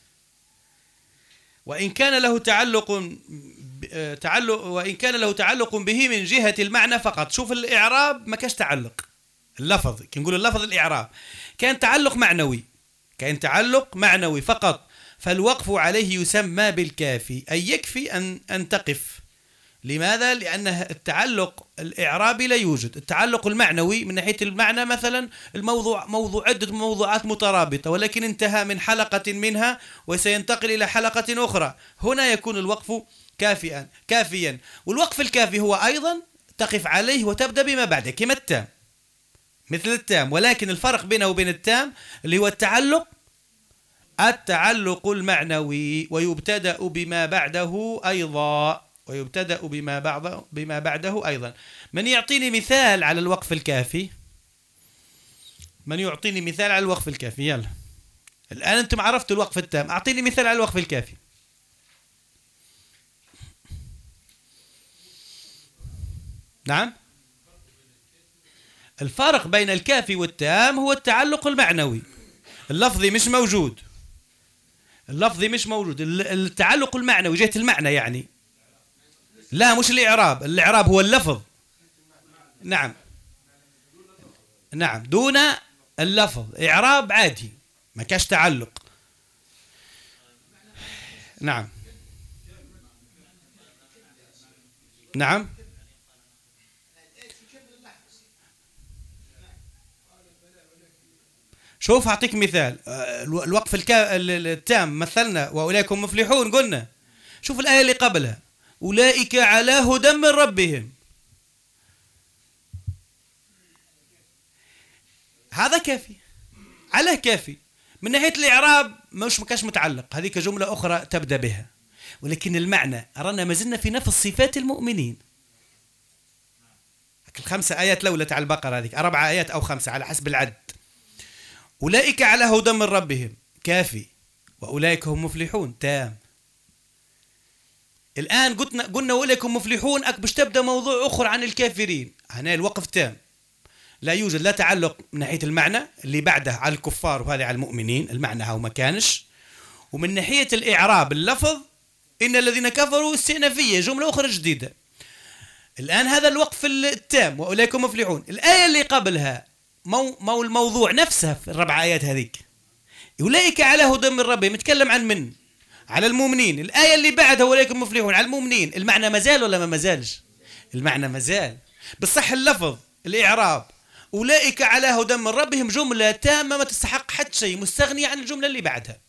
[SPEAKER 1] وإن كان له تعلق تعلق وإن كان له تعلق به من جهة المعنى فقط. شوف الإعراب ما كاش تعلق، اللفظ كي نقول اللفظ الإعراب كان تعلق معنوي، كان تعلق معنوي فقط، فالوقف عليه يسمى بالكافي، أي يكفي أن أن تقف. لماذا؟ لأن التعلق الإعرابي لا يوجد. التعلق المعنوي من ناحية المعنى مثلا الموضوع موضوع عدة موضوعات مترابطة، ولكن انتهى من حلقة منها وسينتقل إلى حلقة أخرى، هنا يكون الوقف كافيا كافيا. والوقف الكافي هو أيضا تقف عليه وتبدأ بما بعده كما التام، مثل التام، ولكن الفرق بينه وبين التام اللي هو التعلق التعلق المعنوي، ويبتدأ بما بعده أيضا ويبتدأ بما بعده بما بعده أيضا. من يعطيني مثال على الوقف الكافي؟ من يعطيني مثال على الوقف الكافي؟ يلا الآن أنتم عرفتوا الوقف التام، أعطيني مثال على الوقف الكافي. نعم. الفرق بين الكافي والتام هو التعلق المعنوي، اللفظي مش موجود، اللفظي مش موجود، التعلق المعنوي جهة المعنى يعني. لا مش الإعراب، الإعراب هو اللفظ. نعم نعم دون اللفظ، إعراب عادي ما كاش تعلق. نعم نعم شوف أعطيك مثال. الوقف الكا... التام مثلنا وأولئك هم مفلحون قلنا. شوف الآية اللي قبلها: أولئك على هدى من ربهم. هذا كافي، على كافي من ناحية الإعراب، مش مكاش متعلق، هذيك جملة أخرى تبدأ بها، ولكن المعنى أرانا ما زلنا في نفس صفات المؤمنين. الخمسة آيات الأولى تاع البقرة هذيك، أربع آيات أو خمسة على حسب العد. أولئك على هدى من ربهم كافي، وأولئك هم مفلحون تام. الآن قلنا قلنا أولئك هم مفلحون أك باش تبدأ موضوع آخر عن الكافرين، هنا الوقف تام، لا يوجد لا تعلق من ناحية المعنى اللي بعده على الكفار وهذا على المؤمنين، المعنى هو ما كانش. ومن ناحية الإعراب اللفظ إن الذين كفروا استئنافية، جملة أخرى جديدة. الآن هذا الوقف التام، وأولئك هم مفلحون. الآية اللي قبلها مو, مو الموضوع نفسه في الربع آيات هذيك، أولئك على هدى من ربهم، يتكلم عن من؟ على المؤمنين. الآية اللي بعدها أولئك هم مفلحون على المؤمنين. المعنى مازال ولا ما مازالش؟ المعنى مازال، بالصح اللفظ الإعراب أولئك على هدى من ربهم جملة تامة ما تستحق حد شيء، مستغنية عن الجملة اللي بعدها.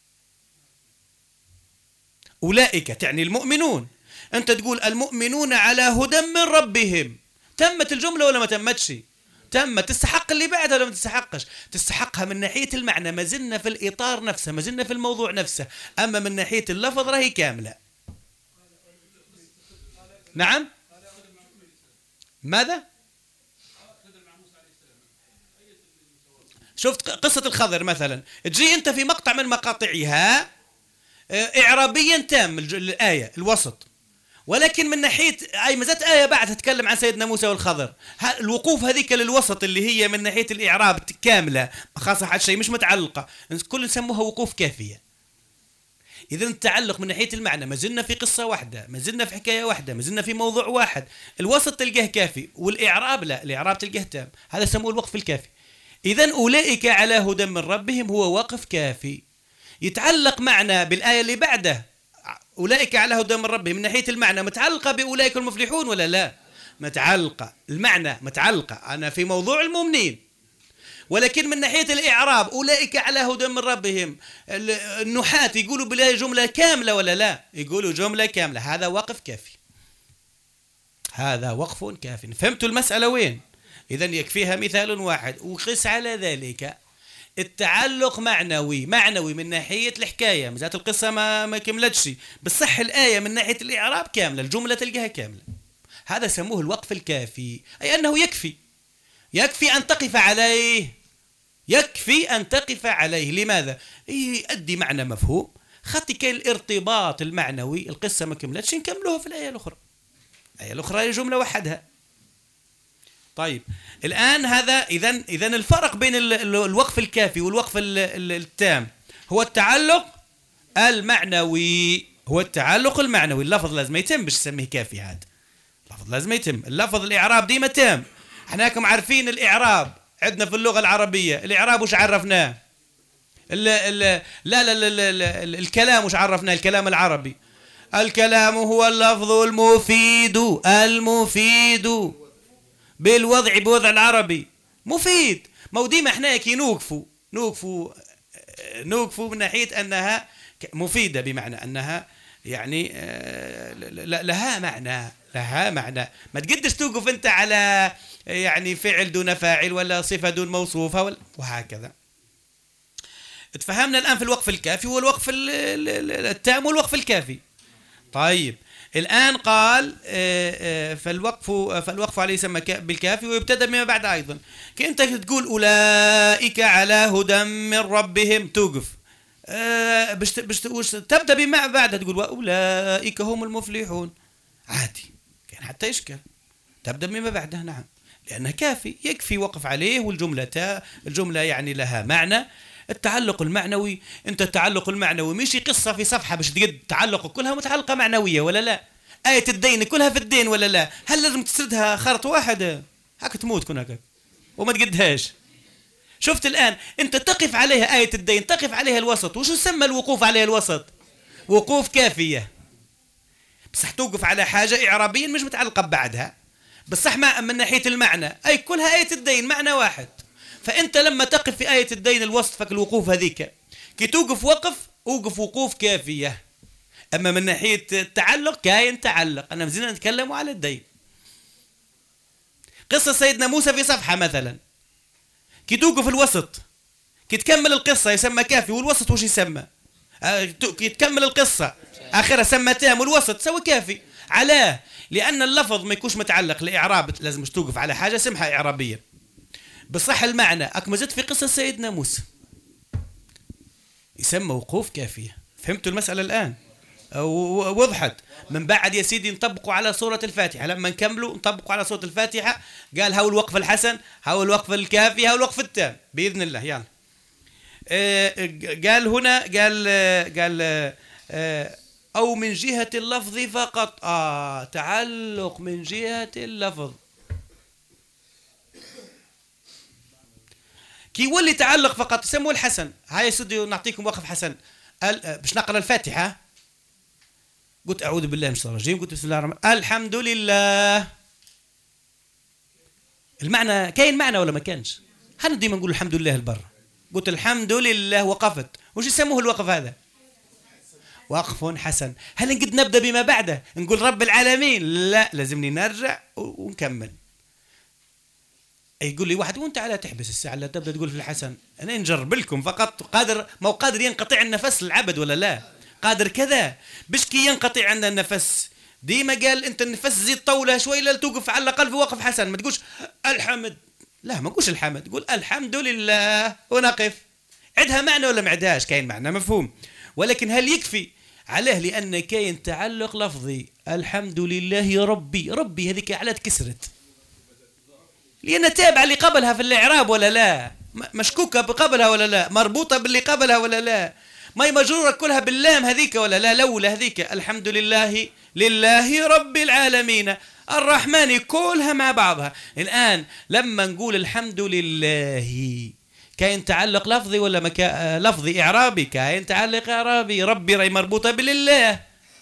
[SPEAKER 1] أولئك تعني المؤمنون، أنت تقول المؤمنون على هدى من ربهم، تمت الجملة ولا ما تمتش؟ تمت. تستحق اللي بعدها ولا ما تستحقش؟ تستحقها من ناحية المعنى، ما زلنا في الإطار نفسه، ما زلنا في الموضوع نفسه، أما من ناحية اللفظ راهي كاملة. نعم. ماذا؟ شفت قصة الخضر مثلا، تجي أنت في مقطع من مقاطعها إعرابيا تام الآية الوسط، ولكن من ناحية أي مازالت آية بعد تتكلم عن سيدنا موسى والخضر، الوقوف هذيك للوسط اللي هي من ناحية الإعراب كاملة خاصة حد شيء مش متعلقة، كل نسموها وقوف كافية. إذا التعلق من ناحية المعنى ما زلنا في قصة واحدة، ما زلنا في حكاية واحدة، ما زلنا في موضوع واحد، الوسط تلقاه كافي، والإعراب لا، الإعراب تلقاه تام، هذا يسموه الوقف الكافي. إذا أولئك على هدى من ربهم هو وقف كافي، يتعلق معنا بالآية اللي بعده أولئك على هدى من ربهم، من ناحية المعنى متعلقة بأولئك المفلحون ولا لا؟ متعلقة، المعنى متعلقة، أنا في موضوع المؤمنين، ولكن من ناحية الإعراب أولئك على هدى من ربهم، النحاة يقولوا بالآية جملة كاملة ولا لا؟ يقولوا جملة كاملة، هذا وقف كافي، هذا وقف كافي. فهمتوا المسألة وين؟ إذا يكفيها مثال واحد. وقس على ذلك التعلق معنوي، معنوي من ناحية الحكاية، مزات القصة ما ما كملتش، بالصح الآية من ناحية الإعراب كاملة، الجملة تلقاها كاملة. هذا سموه الوقف الكافي، أي أنه يكفي يكفي أن تقف عليه، يكفي أن تقف عليه. لماذا؟ يؤدي معنى مفهوم، خاطي كاين الارتباط المعنوي، القصة ما كملتش نكملوها في الآية الأخرى، الآية الأخرى هي جملة وحدها. طيب الآن هذا إذا إذا الفرق بين الوقف الكافي والوقف التام هو التعلق المعنوي، هو التعلق المعنوي. اللفظ لازم يتم باش تسميه كافي، هذا اللفظ لازم يتم. اللفظ الإعراب ديما تام. احناكم عارفين الإعراب عندنا في اللغة العربية، الإعراب وش عرفناه؟ ال ال لا لا لا لا الكلام وش عرفناه؟ الكلام العربي، الكلام هو اللفظ المفيد، المفيد بالوضع بوضع العربي مفيد. ما ديما احنا كي نوقفوا نوقفوا نوقفوا من ناحية أنها مفيدة، بمعنى أنها يعني لها معنى، لها معنى. ما تقدرش توقف أنت على يعني فعل دون فاعل ولا صفة دون موصوفة وهكذا. تفهمنا الآن في الوقف الكافي والوقف التام والوقف الكافي. طيب الآن قال فالوقف فالوقف عليه يسمى بالكافي ويبتدأ بما بعد أيضا. كأنت تقول أولئك على هدى من ربهم، توقف باش باش تبدأ بما بعد تقول وأولئك هم المفلحون، عادي كان حتى يشكل تبدأ بما بعده. نعم، لأنه كافي يكفي وقف عليه، والجملة الجملة يعني لها معنى. التعلق المعنوي، انت التعلق المعنوي مش قصة في صفحة باش تقد تعلق كلها متعلقة معنوية ولا لا؟ آية الدين كلها في الدين ولا لا؟ هل لازم تسردها خرط واحد؟ هاك تموت كون هكاك وما تقدهاش. شفت الآن انت تقف عليها آية الدين، تقف عليها الوسط. وش يسمى الوقوف عليها الوسط؟ وقوف كافية. بصح توقف على حاجة إعرابيا مش متعلقة بعدها، بصح من ناحية المعنى أي كلها آية الدين معنى واحد. فأنت لما تقف في آية الدين الوسط فك الوقوف هذيك، كي توقف وقف وقف وقوف كافية. أما من ناحية التعلق كاين تعلق. أنا مزينا نتكلم على الدين. قصة سيدنا موسى في صفحة مثلا، كي توقف الوسط كي تكمل القصة يسمى كافي، والوسط وش يسمى؟ آه كي تكمل القصة آخرها سمى تام، والوسط سوى كافي. علاه؟ لأن اللفظ ما يكونش متعلق لإعراب، لازم توقف على حاجة سمحة إعرابية بصح المعنى. أكمزت في قصة سيدنا موسى يسمى وقوف كافية. فهمتوا المسألة الآن؟ وضحت. من بعد يا سيدي نطبقوا على سورة الفاتحة، لما نكملوا نطبقوا على سورة الفاتحة. قال هاو الوقف الحسن، هاو الوقف الكافي، هاو الوقف التام بإذن الله. يلا آه قال هنا قال آه قال آه أو من جهة اللفظ فقط. آه تعلق من جهة اللفظ كي يولي تعلق فقط يسموه الحسن. هاي يا سيدي نعطيكم وقف حسن. باش نقرأ الفاتحة قلت أعوذ بالله من الشيطان الرجيم، قلت بسم الله الرحمن الرحيم الحمد لله. المعنى كاين معنى ولا ما كانش؟ هل ديما نقول الحمد لله البر؟ قلت الحمد لله وقفت. وش يسموه الوقف هذا؟ وقف حسن. هل نقد نبدأ بما بعده نقول رب العالمين؟ لا، لازمني نرجع ونكمل. يقول لي واحد وانت على تحبس الساعة لا تبدأ تقول في الحسن. أنا نجرب لكم فقط. قادر ما هو قادر ينقطع النفس العبد ولا لا؟ قادر كذا باش كي ينقطع عندنا النفس. ديما قال انت النفس زيد طولها شوي لا توقف على الأقل في وقف حسن. ما تقولش الحمد، لا ما تقولش الحمد، تقول الحمد لله ونقف. عندها معنى ولا ما عندهاش؟ كاين معنى مفهوم، ولكن هل يكفي؟ عليه لأن كاين تعلق لفظي. الحمد لله ربي، ربي هذيك على تكسرت لأن تابعة اللي قبلها في الإعراب ولا لا؟ مشكوكة بقبلها ولا لا؟ مربوطة باللي قبلها ولا لا؟ ما هي مجرورة كلها باللام هذيك ولا لا؟ لولا هذيك الحمد لله لله رب العالمين الرحمن كلها مع بعضها. الآن لما نقول الحمد لله كاين تعلق لفظي ولا مكا... لفظي إعرابي؟ كاين تعلق إعرابي. ربي راي مربوطة بالله.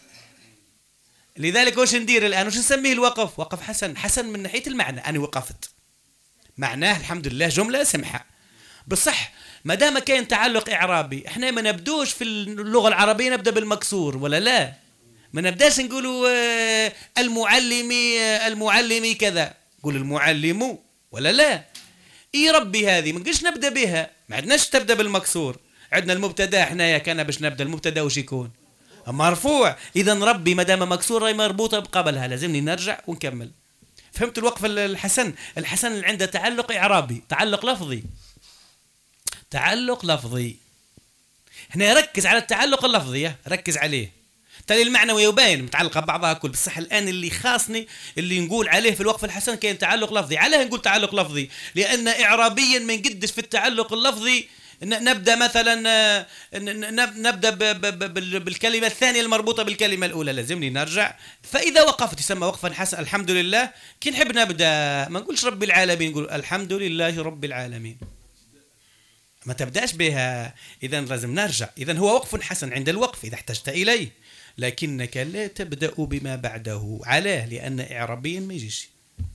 [SPEAKER 1] لذلك وش ندير الآن؟ وش نسميه الوقف؟ وقف حسن. حسن من ناحية المعنى، أنا وقفت معناه الحمد لله جملة سمحة. بصح ما دام كاين تعلق إعرابي احنا ما نبدوش في اللغة العربية نبدأ بالمكسور ولا لا؟ ما نبداش نقولوا المعلمي المعلمي كذا، قول المعلم ولا لا؟ اي ربي هذه ما نقدرش نبدا بها، ما عندناش تبدا بالمكسور، عندنا المبتدا حنايا كان باش نبدا المبتدا وش يكون؟ مرفوع. اذا ربي ما دام مكسور راهي مربوطه بقبلها، لازمني نرجع ونكمل. فهمت الوقف الحسن؟ الحسن اللي عنده تعلق اعرابي، تعلق لفظي، تعلق لفظي. هنا ركز على التعلق اللفظي، ركز عليه. تالي المعنوي يبين متعلقه ببعضها كل، بصح الان اللي خاصني اللي نقول عليه في الوقف الحسن كاين تعلق لفظي. علاه نقول تعلق لفظي؟ لان اعرابيا ما نقدش في التعلق اللفظي نبدا مثلا نبدا بالكلمه الثانيه المربوطه بالكلمه الاولى، لازمني نرجع. فاذا وقفت يسمى وقفا حسن. الحمد لله كي نحب نبدا ما نقولش رب العالمين، نقول الحمد لله رب العالمين، ما تبداش بها. اذا لازم نرجع. اذا هو وقف حسن عند الوقف اذا احتجت اليه، لكنك لا تبدا بما بعده. علاه؟ لان اعرابيا ما يجيش.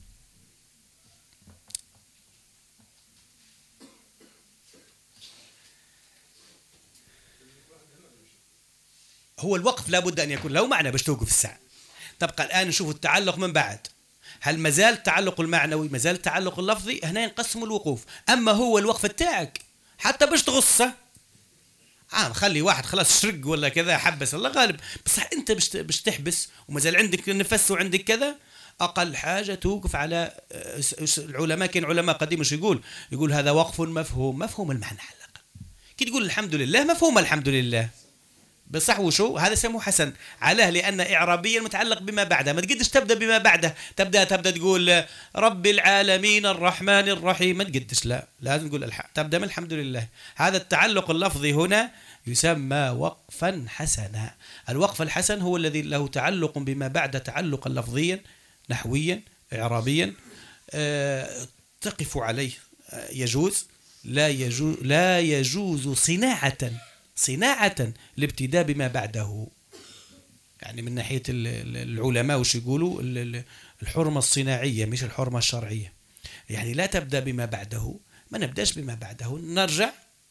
[SPEAKER 1] هو الوقف لابد أن يكون له معنى باش توقف الساعة. تبقى الآن نشوف التعلق من بعد، هل مازال التعلق المعنوي، مازال التعلق اللفظي؟ هنا نقسم الوقوف. أما هو الوقف تاعك حتى باش تغصه، آه خلي واحد خلاص شرق ولا كذا حبس الله غالب، بصح أنت باش باش تحبس ومازال عندك نفس وعندك كذا، أقل حاجة توقف على العلماء. كاين علماء قديم مش يقول يقول هذا وقف مفهوم، مفهوم المعنى على الأقل. كي تقول الحمد لله مفهوم الحمد لله، بصح وشو هذا سموه حسن. علاه؟ لأن إعرابيا متعلق بما بعده، ما تقدرش تبدأ بما بعده، تبدأ تبدأ تقول رب العالمين الرحمن الرحيم، ما تقدرش، لا لازم تقول الح... تبدأ من الحمد لله. هذا التعلق اللفظي هنا يسمى وقفا حسنا. الوقف الحسن هو الذي له تعلق بما بعد تعلقا لفظيا نحويا إعرابيا، أه... تقف عليه أه يجوز، لا يجوز لا يجوز صناعة صناعة الابتداء بما بعده. يعني من ناحية العلماء وش يقولوا الحرمة الصناعية مش الحرمة الشرعية. يعني لا تبدأ بما بعده، ما نبدأش بما بعده، نرجع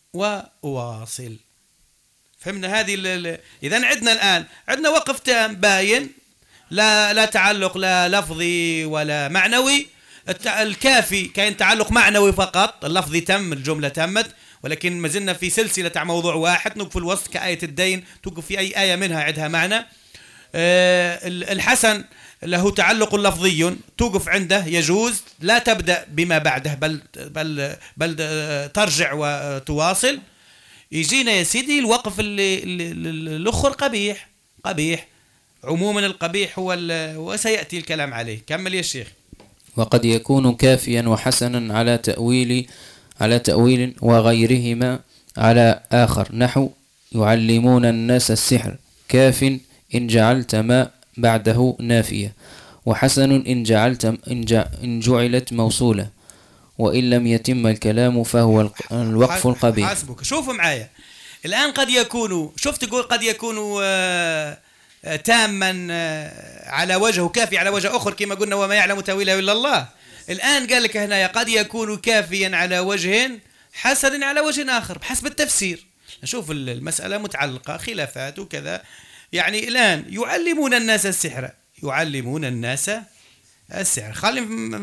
[SPEAKER 1] وواصل. فهمنا هذه؟ إذن عندنا الآن عندنا وقف تام باين، لا لا تعلق لا لفظي ولا معنوي. الكافي كاين تعلق معنوي فقط، اللفظي تم، الجملة تمت، ولكن ما زلنا في سلسلة تاع موضوع واحد، نوقف الوسط كآية الدين، توقف في أي آية منها عندها معنى. أه الحسن له تعلق لفظي، توقف عنده يجوز، لا تبدأ بما بعده بل بل بل ترجع وتواصل. يجينا يا سيدي الوقف اللي الأخر قبيح، قبيح عموما القبيح هو وسيأتي الكلام عليه. كمل يا شيخ.
[SPEAKER 2] وقد يكون كافيا وحسنا على تأويل على تأويل وغيرهما على آخر، نحو يعلمون الناس السحر، كاف إن جعلت ما بعده نافية، وحسن إن جعلت إن جعلت موصولة، وإن لم يتم الكلام فهو الوقف القبيح.
[SPEAKER 1] حسبك. شوفوا معايا الآن، قد يكون، شفت تقول قد يكون آه تاما آه على وجهه، كافي على وجه أخر كما قلنا وما يعلم تأويله إلا الله. الآن قال لك هنا قد يكون كافيا على وجه، حسن على وجه آخر، بحسب التفسير. نشوف المسألة متعلقة خلافات وكذا. يعني الآن يعلمون الناس السحر، يعلمون الناس السحر، خلي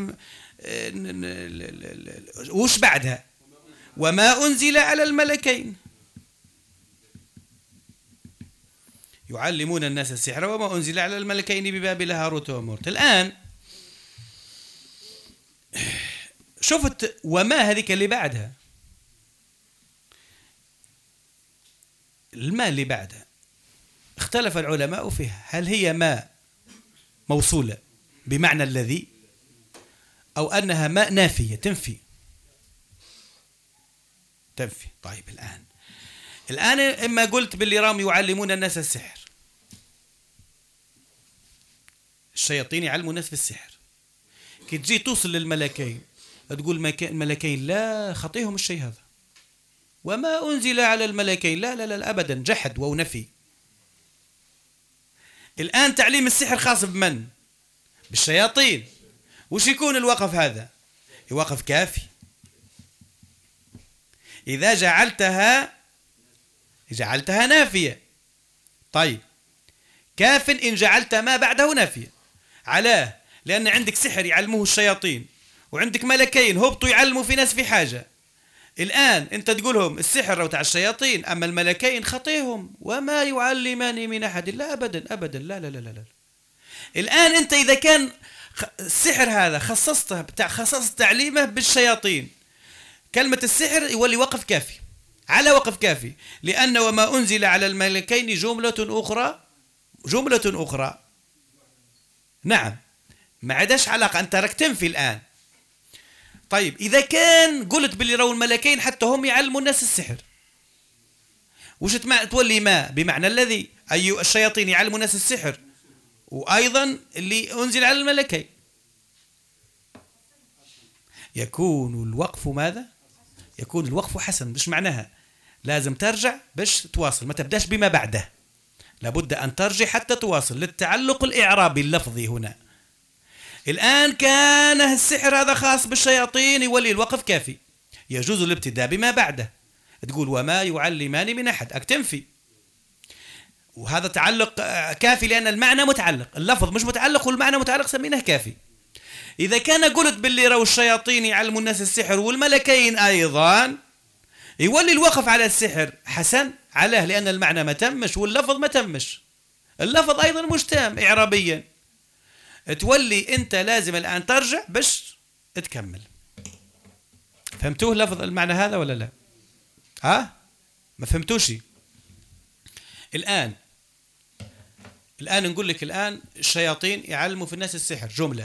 [SPEAKER 1] وش بعدها؟ وما أنزل على الملكين، يعلمون الناس السحر وما أنزل على الملكين ببابل هاروت وماروت. الآن شفت وما هذيك اللي بعدها، الماء اللي بعدها اختلف العلماء فيها، هل هي ما موصولة بمعنى الذي، أو أنها ماء نافية تنفي تنفي طيب الآن الآن إما قلت باللي رام يعلمون الناس السحر، الشياطين يعلمون الناس في السحر، كي تجي توصل للملكين تقول الملكين لا خطيهم الشيء هذا، وما أنزل على الملكين لا لا لا أبدا، جحد ونفي. الآن تعليم السحر خاص بمن؟ بالشياطين. وش يكون الوقف هذا؟ وقف كافي إذا جعلتها جعلتها نافية. طيب كاف إن جعلت ما بعده نافية. علاه؟ لأن عندك سحر يعلموه الشياطين، وعندك ملكين هبطوا يعلموا في ناس في حاجة. الآن أنت تقولهم السحر تاع الشياطين، أما الملكين خطيهم وما يعلمان من أحد، لا أبدا أبدا، لا لا لا لا, لا. الآن أنت إذا كان السحر هذا خصصته بتاع خصصت تعليمه بالشياطين، كلمة السحر يولي وقف كافي على وقف كافي، لأن وما أنزل على الملكين جملة أخرى جملة أخرى. نعم، ما عداش علاقة، أنت راك تنفي الآن. طيب إذا كان قلت باللي رو الملكين حتى هم يعلموا الناس السحر، وش تولي ما بمعنى الذي أي الشياطين يعلموا الناس السحر، وأيضا اللي أنزل على الملكين، يكون الوقف ماذا؟ يكون الوقف حسن. مش معناها لازم ترجع باش تواصل، ما تبداش بما بعده، لابد أن ترجع حتى تواصل للتعلق الإعرابي اللفظي هنا. الآن كان السحر هذا خاص بالشياطين، يولي الوقف كافي، يجوز الابتداء بما بعده، تقول وما يعلمان من أحد، أكتنفي، وهذا تعلق كافي لأن المعنى متعلق، اللفظ مش متعلق والمعنى متعلق، سميناه كافي. إذا كان قلت باللي رو الشياطين يعلموا الناس السحر والملكين أيضا، يولي الوقف على السحر حسن عليه، لأن المعنى ما تمش واللفظ ما تمش، اللفظ أيضا مش تام إعرابيا، تولي أنت لازم الآن ترجع باش تكمل. فهمتوه لفظ المعنى هذا ولا لا؟ ها؟ ما فهمتوش؟ الآن الآن نقول لك الآن الشياطين يعلموا في الناس السحر جملة،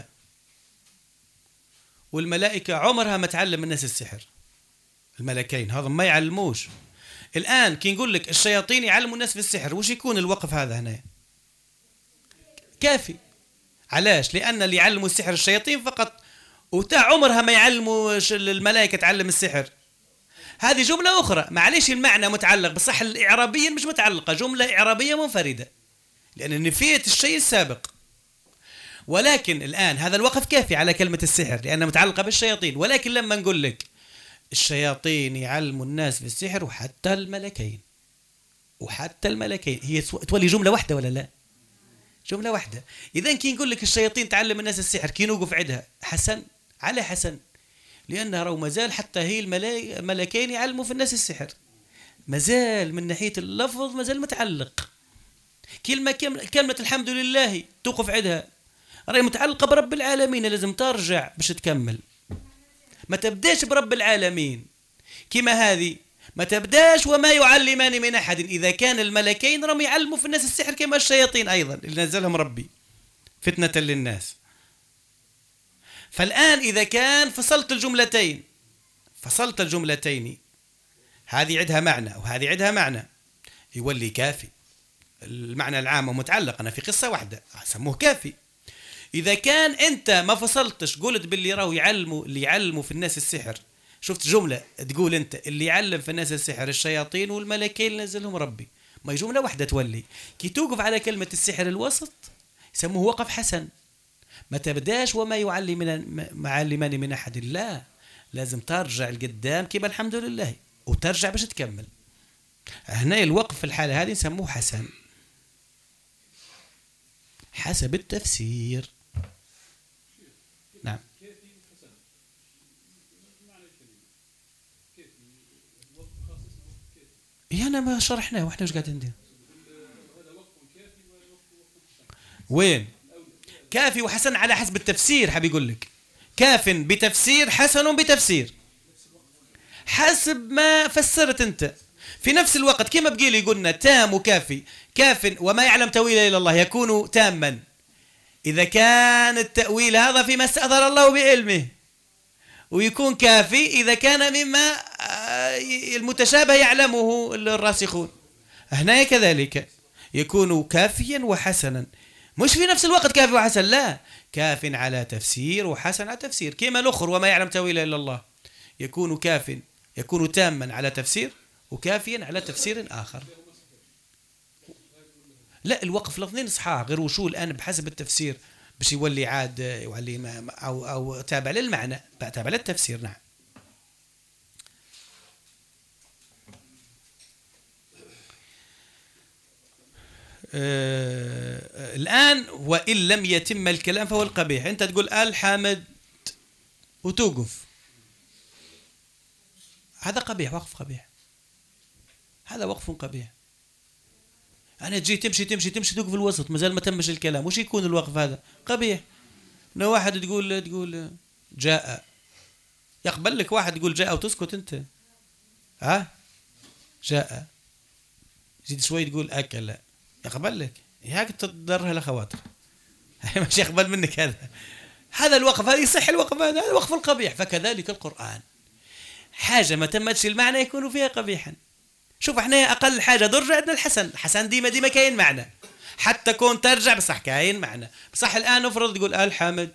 [SPEAKER 1] والملائكة عمرها ما تعلم الناس السحر، الملكين هذا ما يعلموش. الآن كي نقول لك الشياطين يعلموا الناس في السحر، وش يكون الوقف هذا هنا؟ كافي. علاش؟ لأن اللي يعلموا السحر الشياطين فقط، وتاع عمرها ما يعلموا الملائكة تعلم السحر. هذه جملة أخرى، معليش المعنى متعلق بصح الإعرابيا مش متعلقة، جملة إعرابية منفردة لأن نفيت الشيء السابق. ولكن الآن هذا الوقف كافي على كلمة السحر لأنها متعلقة بالشياطين. ولكن لما نقول لك الشياطين يعلموا الناس في السحر وحتى الملكين وحتى الملكين، هي تولي جملة واحدة ولا لا؟ جملة واحدة. إذا كي نقول لك الشياطين تعلم الناس السحر، كي نوقف عندها حسن على حسن، لأنها رو مازال حتى هي الملكين يعلموا في الناس السحر، مازال من ناحية اللفظ مازال متعلق. كلمة كلمة الحمد لله توقف عندها، راهي متعلقة برب العالمين، لازم ترجع باش تكمل، ما تبداش برب العالمين. كما هذه ما تبداش وما يعلمان من أحد، إذا كان الملكين رم يعلموا في الناس السحر كما الشياطين أيضا اللي نزلهم ربي فتنة للناس. فالآن إذا كان فصلت الجملتين فصلت الجملتين هذه عندها معنى وهذه عندها معنى، يولي كافي، المعنى العام ومتعلق، أنا في قصة واحدة سموه كافي. إذا كان أنت ما فصلتش قلت باللي راهو يعلموا اللي يعلموا في الناس السحر، شفت جملة تقول أنت اللي يعلم في الناس السحر الشياطين والملكين اللي نزلهم ربي، ما هي جملة واحدة تولي. كي توقف على كلمة السحر الوسط يسموه وقف حسن، ما تبداش وما يعلمنا معلمان من أحد، لا، لازم ترجع القدام كما الحمد لله وترجع باش تكمل. هنا الوقف في الحالة هذه نسموه حسن حسب التفسير. نعم. إيه أنا ما شرحناه وإحنا وش قاعدين ندير؟ وين؟ كافي وحسن على حسب التفسير، حبي يقول لك كاف بتفسير حسن بتفسير حسب ما فسرت أنت. في نفس الوقت كما بقيلي قلنا تام وكافي، كاف وما يعلم تأويله إلا الله يكون تاما إذا كان التأويل هذا فيما استأثر الله بعلمه، ويكون كافي إذا كان مما المتشابه يعلمه الراسخون. هنا كذلك يكون كافيا وحسنا، مش في نفس الوقت كافي وحسن، لا، كاف على تفسير وحسن على تفسير. كما الأخر وما يعلم تأويله إلا الله يكون كاف، يكون تاما على تفسير وكافيا على تفسير آخر. لا، الوقف لفظين صحاح، غير وشو الآن بحسب التفسير باش يولي عاد يولي أو أو تابع للمعنى، تابع للتفسير. نعم. آه الآن وإن لم يتم الكلام فهو القبيح. أنت تقول الحمد وتوقف، هذا قبيح، وقف قبيح، هذا وقف قبيح. أنا تجي تمشي تمشي تمشي توقف الوسط مازال ما تمش الكلام، وش يكون الوقف هذا؟ قبيح. لو واحد تقول تقول جاء، يقبل لك واحد يقول جاء وتسكت أنت؟ ها؟ جاء، زيد شوي تقول أكل، يقبل لك؟ هيك تضرها لخواطر. مش يقبل منك هذا. هذا الوقف، هذا يصح الوقف، هذا الوقف القبيح. فكذلك القرآن، حاجة ما تمتش المعنى يكون فيها قبيحا. شوف احنا أقل حاجة درجة عندنا الحسن، الحسن ديما ديما كاين معنى، حتى كون ترجع بصح كاين معنى. بصح الآن نفرض تقول الحمد،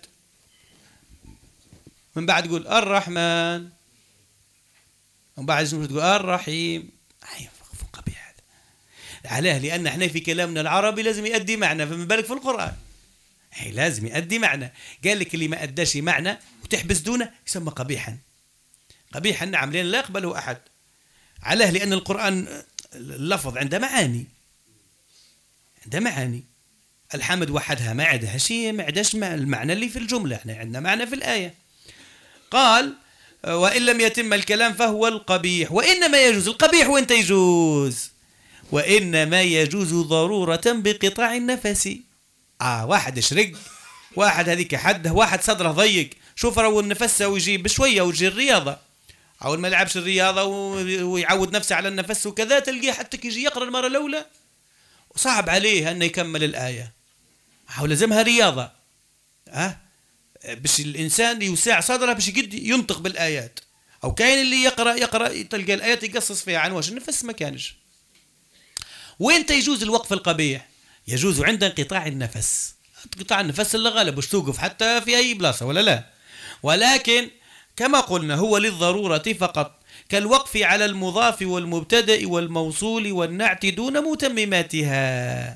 [SPEAKER 1] من بعد تقول الرحمن، ومن بعد تقول الرحيم، هاي وقف قبيح هذا. علاه؟ لأن احنا في كلامنا العربي لازم يؤدي معنى، فما بالك في القرآن هي لازم يؤدي معنى. قال لك اللي ما أداش معنى وتحبس دونه يسمى قبيحا. قبيحا نعم، لأن لا يقبله أحد. علاه؟ لأن القرآن اللفظ عنده معاني، عنده معاني. الحمد وحدها ما عندها شيء، ما عندهاش المعنى اللي في الجملة، احنا عندنا معنى في الآية. قال وإن لم يتم الكلام فهو القبيح. وإنما يجوز القبيح وإنت يجوز، وإنما يجوز ضرورة بقطاع النفس. آه واحد يشرق، واحد هذيك حده، واحد صدره ضيق، شوف راهو النفس ويجي بشوية ويجي الرياضة، أول ما يلعبش الرياضة ويعود نفسه على النفس وكذا تلقيه حتى يجي يقرأ المرة الأولى وصعب عليه أنه يكمل الآية، أو لازمها رياضة. أه؟ باش الإنسان يوسع صدره باش يقد ينطق بالآيات. أو كاين اللي يقرأ يقرأ تلقى الآيات يقصص فيها عن واش النفس ما كانش. وين يجوز الوقف القبيح؟ يجوز عند انقطاع النفس. انقطاع النفس اللي غالب باش توقف حتى في أي بلاصة ولا لا، ولكن كما قلنا هو للضرورة فقط، كالوقف على المضاف والمبتدأ والموصول والنعت دون متمماتها.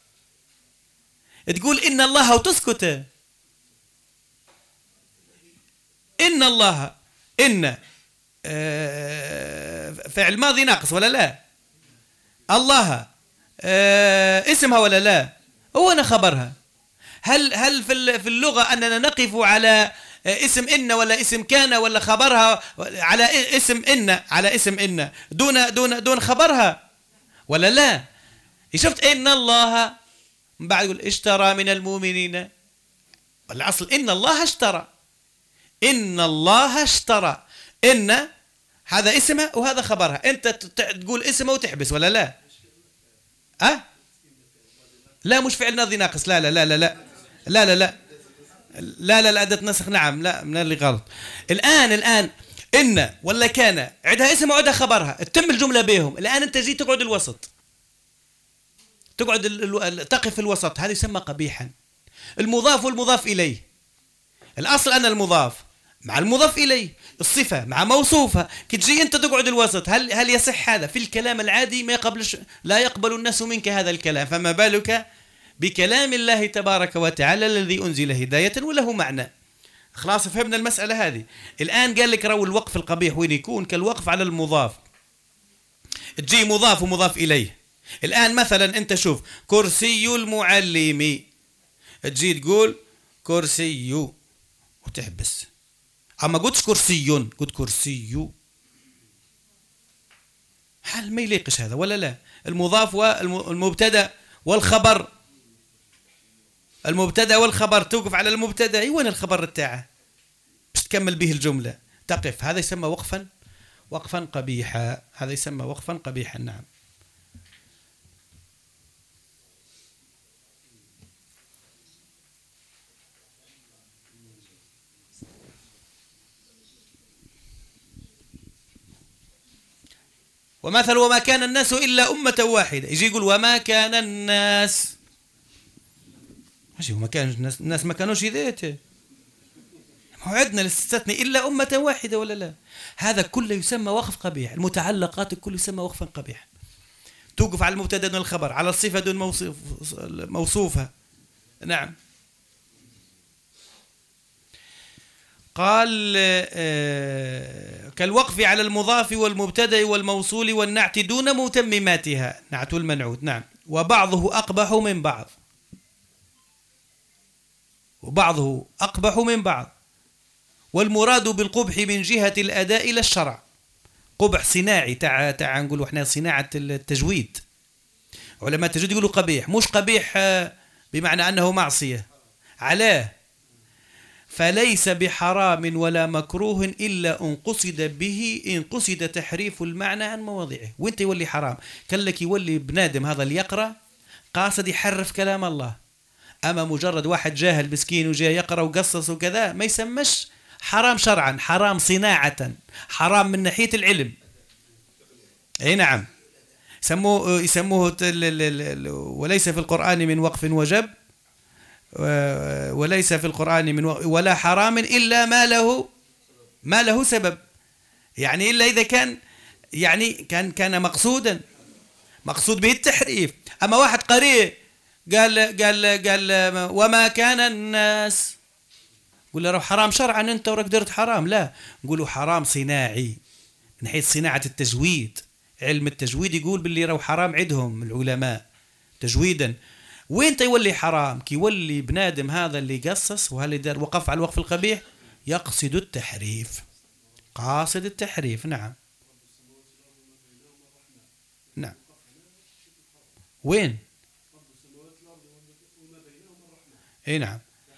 [SPEAKER 1] تقول إن الله وتسكت. إن الله، إن فعل ماضي ناقص ولا لا؟ الله اسمها ولا لا؟ هو أنا خبرها. هل هل في اللغة أننا نقف على اسم إن ولا اسم كان ولا خبرها على اسم إن على اسم إن دون دون دون خبرها ولا لا؟ شفت إن الله من بعد يقول اشترى من المؤمنين، الأصل إن الله اشترى، إن الله اشترى، إن هذا اسمها وهذا خبرها. أنت تقول اسمه وتحبس ولا لا؟ أه؟ لا مش فعل ماضي ناقص، لا لا لا لا لا لا لا لا لا لا لا أداة نسخ، نعم، لا من اللي غلط. الآن الآن إن ولا كان عندها اسم وعندها خبرها، تتم الجملة بيهم. الآن أنت جيت تقعد الوسط، تقعد تقف الوسط، هذا يسمى قبيحا. المضاف والمضاف إليه، الأصل أن المضاف مع المضاف إليه، الصفة مع موصوفها، كي تجي أنت تقعد الوسط، هل هل يصح هذا؟ في الكلام العادي ما يقبلش، لا يقبل الناس منك هذا الكلام، فما بالك بكلام الله تبارك وتعالى الذي أنزل هداية وله معنى. خلاص فهمنا المسألة هذه. الآن قال لك رو الوقف القبيح وين يكون؟ كالوقف على المضاف، تجي مضاف ومضاف إليه. الآن مثلا أنت شوف كرسي المعلم، تجي تقول كرسي وتحبس، أما قلتش كرسي، قلت كرسي، هل ما يليقش هذا ولا لا؟ المضاف والمبتدأ والخبر، المبتدأ والخبر توقف على المبتدأ، وين الخبر بتاعه باش تكمل به الجملة؟ تقف. هذا يسمى وقفا وقفا قبيحا، هذا يسمى وقفا قبيحا. نعم. ومثل وما كان الناس إلا أمة واحدة، يجي يقول وما كان الناس، ماشي وما كان الناس، الناس ما كانوش ذاته، موعدنا للاستثناء إلا أمة واحدة ولا لا؟ هذا كله يسمى وقف قبيح. المتعلقات كله يسمى وقفا قبيحا. توقف على المبتدا دون الخبر، على الصفة دون موصوف موصوفها. نعم. قال آه كالوقف على المضاف والمبتدا والموصول والنعت دون متمماتها، نعت المنعوت. نعم. وبعضه أقبح من بعض، وبعضه أقبح من بعض، والمراد بالقبح من جهة الأداء إلى الشرع. قبح صناعي، تاع تاع نقولوا احنا صناعة التجويد. علماء التجويد يقولوا قبيح، مش قبيح بمعنى أنه معصية. علاه؟ فليس بحرام ولا مكروه إلا أن قصد به إن قصد تحريف المعنى عن مواضعه. وانت يولي حرام، كان لك يولي بنادم هذا اللي يقرأ قاصد يحرف كلام الله. أما مجرد واحد جاهل مسكين وجاي يقرأ وقصص وكذا ما يسمش حرام شرعا، حرام صناعة، حرام من ناحية العلم. أي نعم، يسموه يسموه وليس في القرآن من وقف وجب، وليس في القرآن من ولا حرام إلا ما له ما له سبب، يعني إلا إذا كان يعني كان كان مقصودا، مقصود به التحريف. أما واحد قريء قال قال قال وما كان الناس، قول له حرام شرعا أنت وراك درت حرام، لا نقولوا حرام صناعي من حيث صناعة التجويد. علم التجويد يقول باللي راهو حرام عندهم العلماء تجويدا. وين يولي حرام؟ كي يولي بنادم هذا اللي قصص وهذا اللي دار وقف على الوقف القبيح يقصد التحريف، قاصد التحريف. نعم نعم. وين؟ اي نعم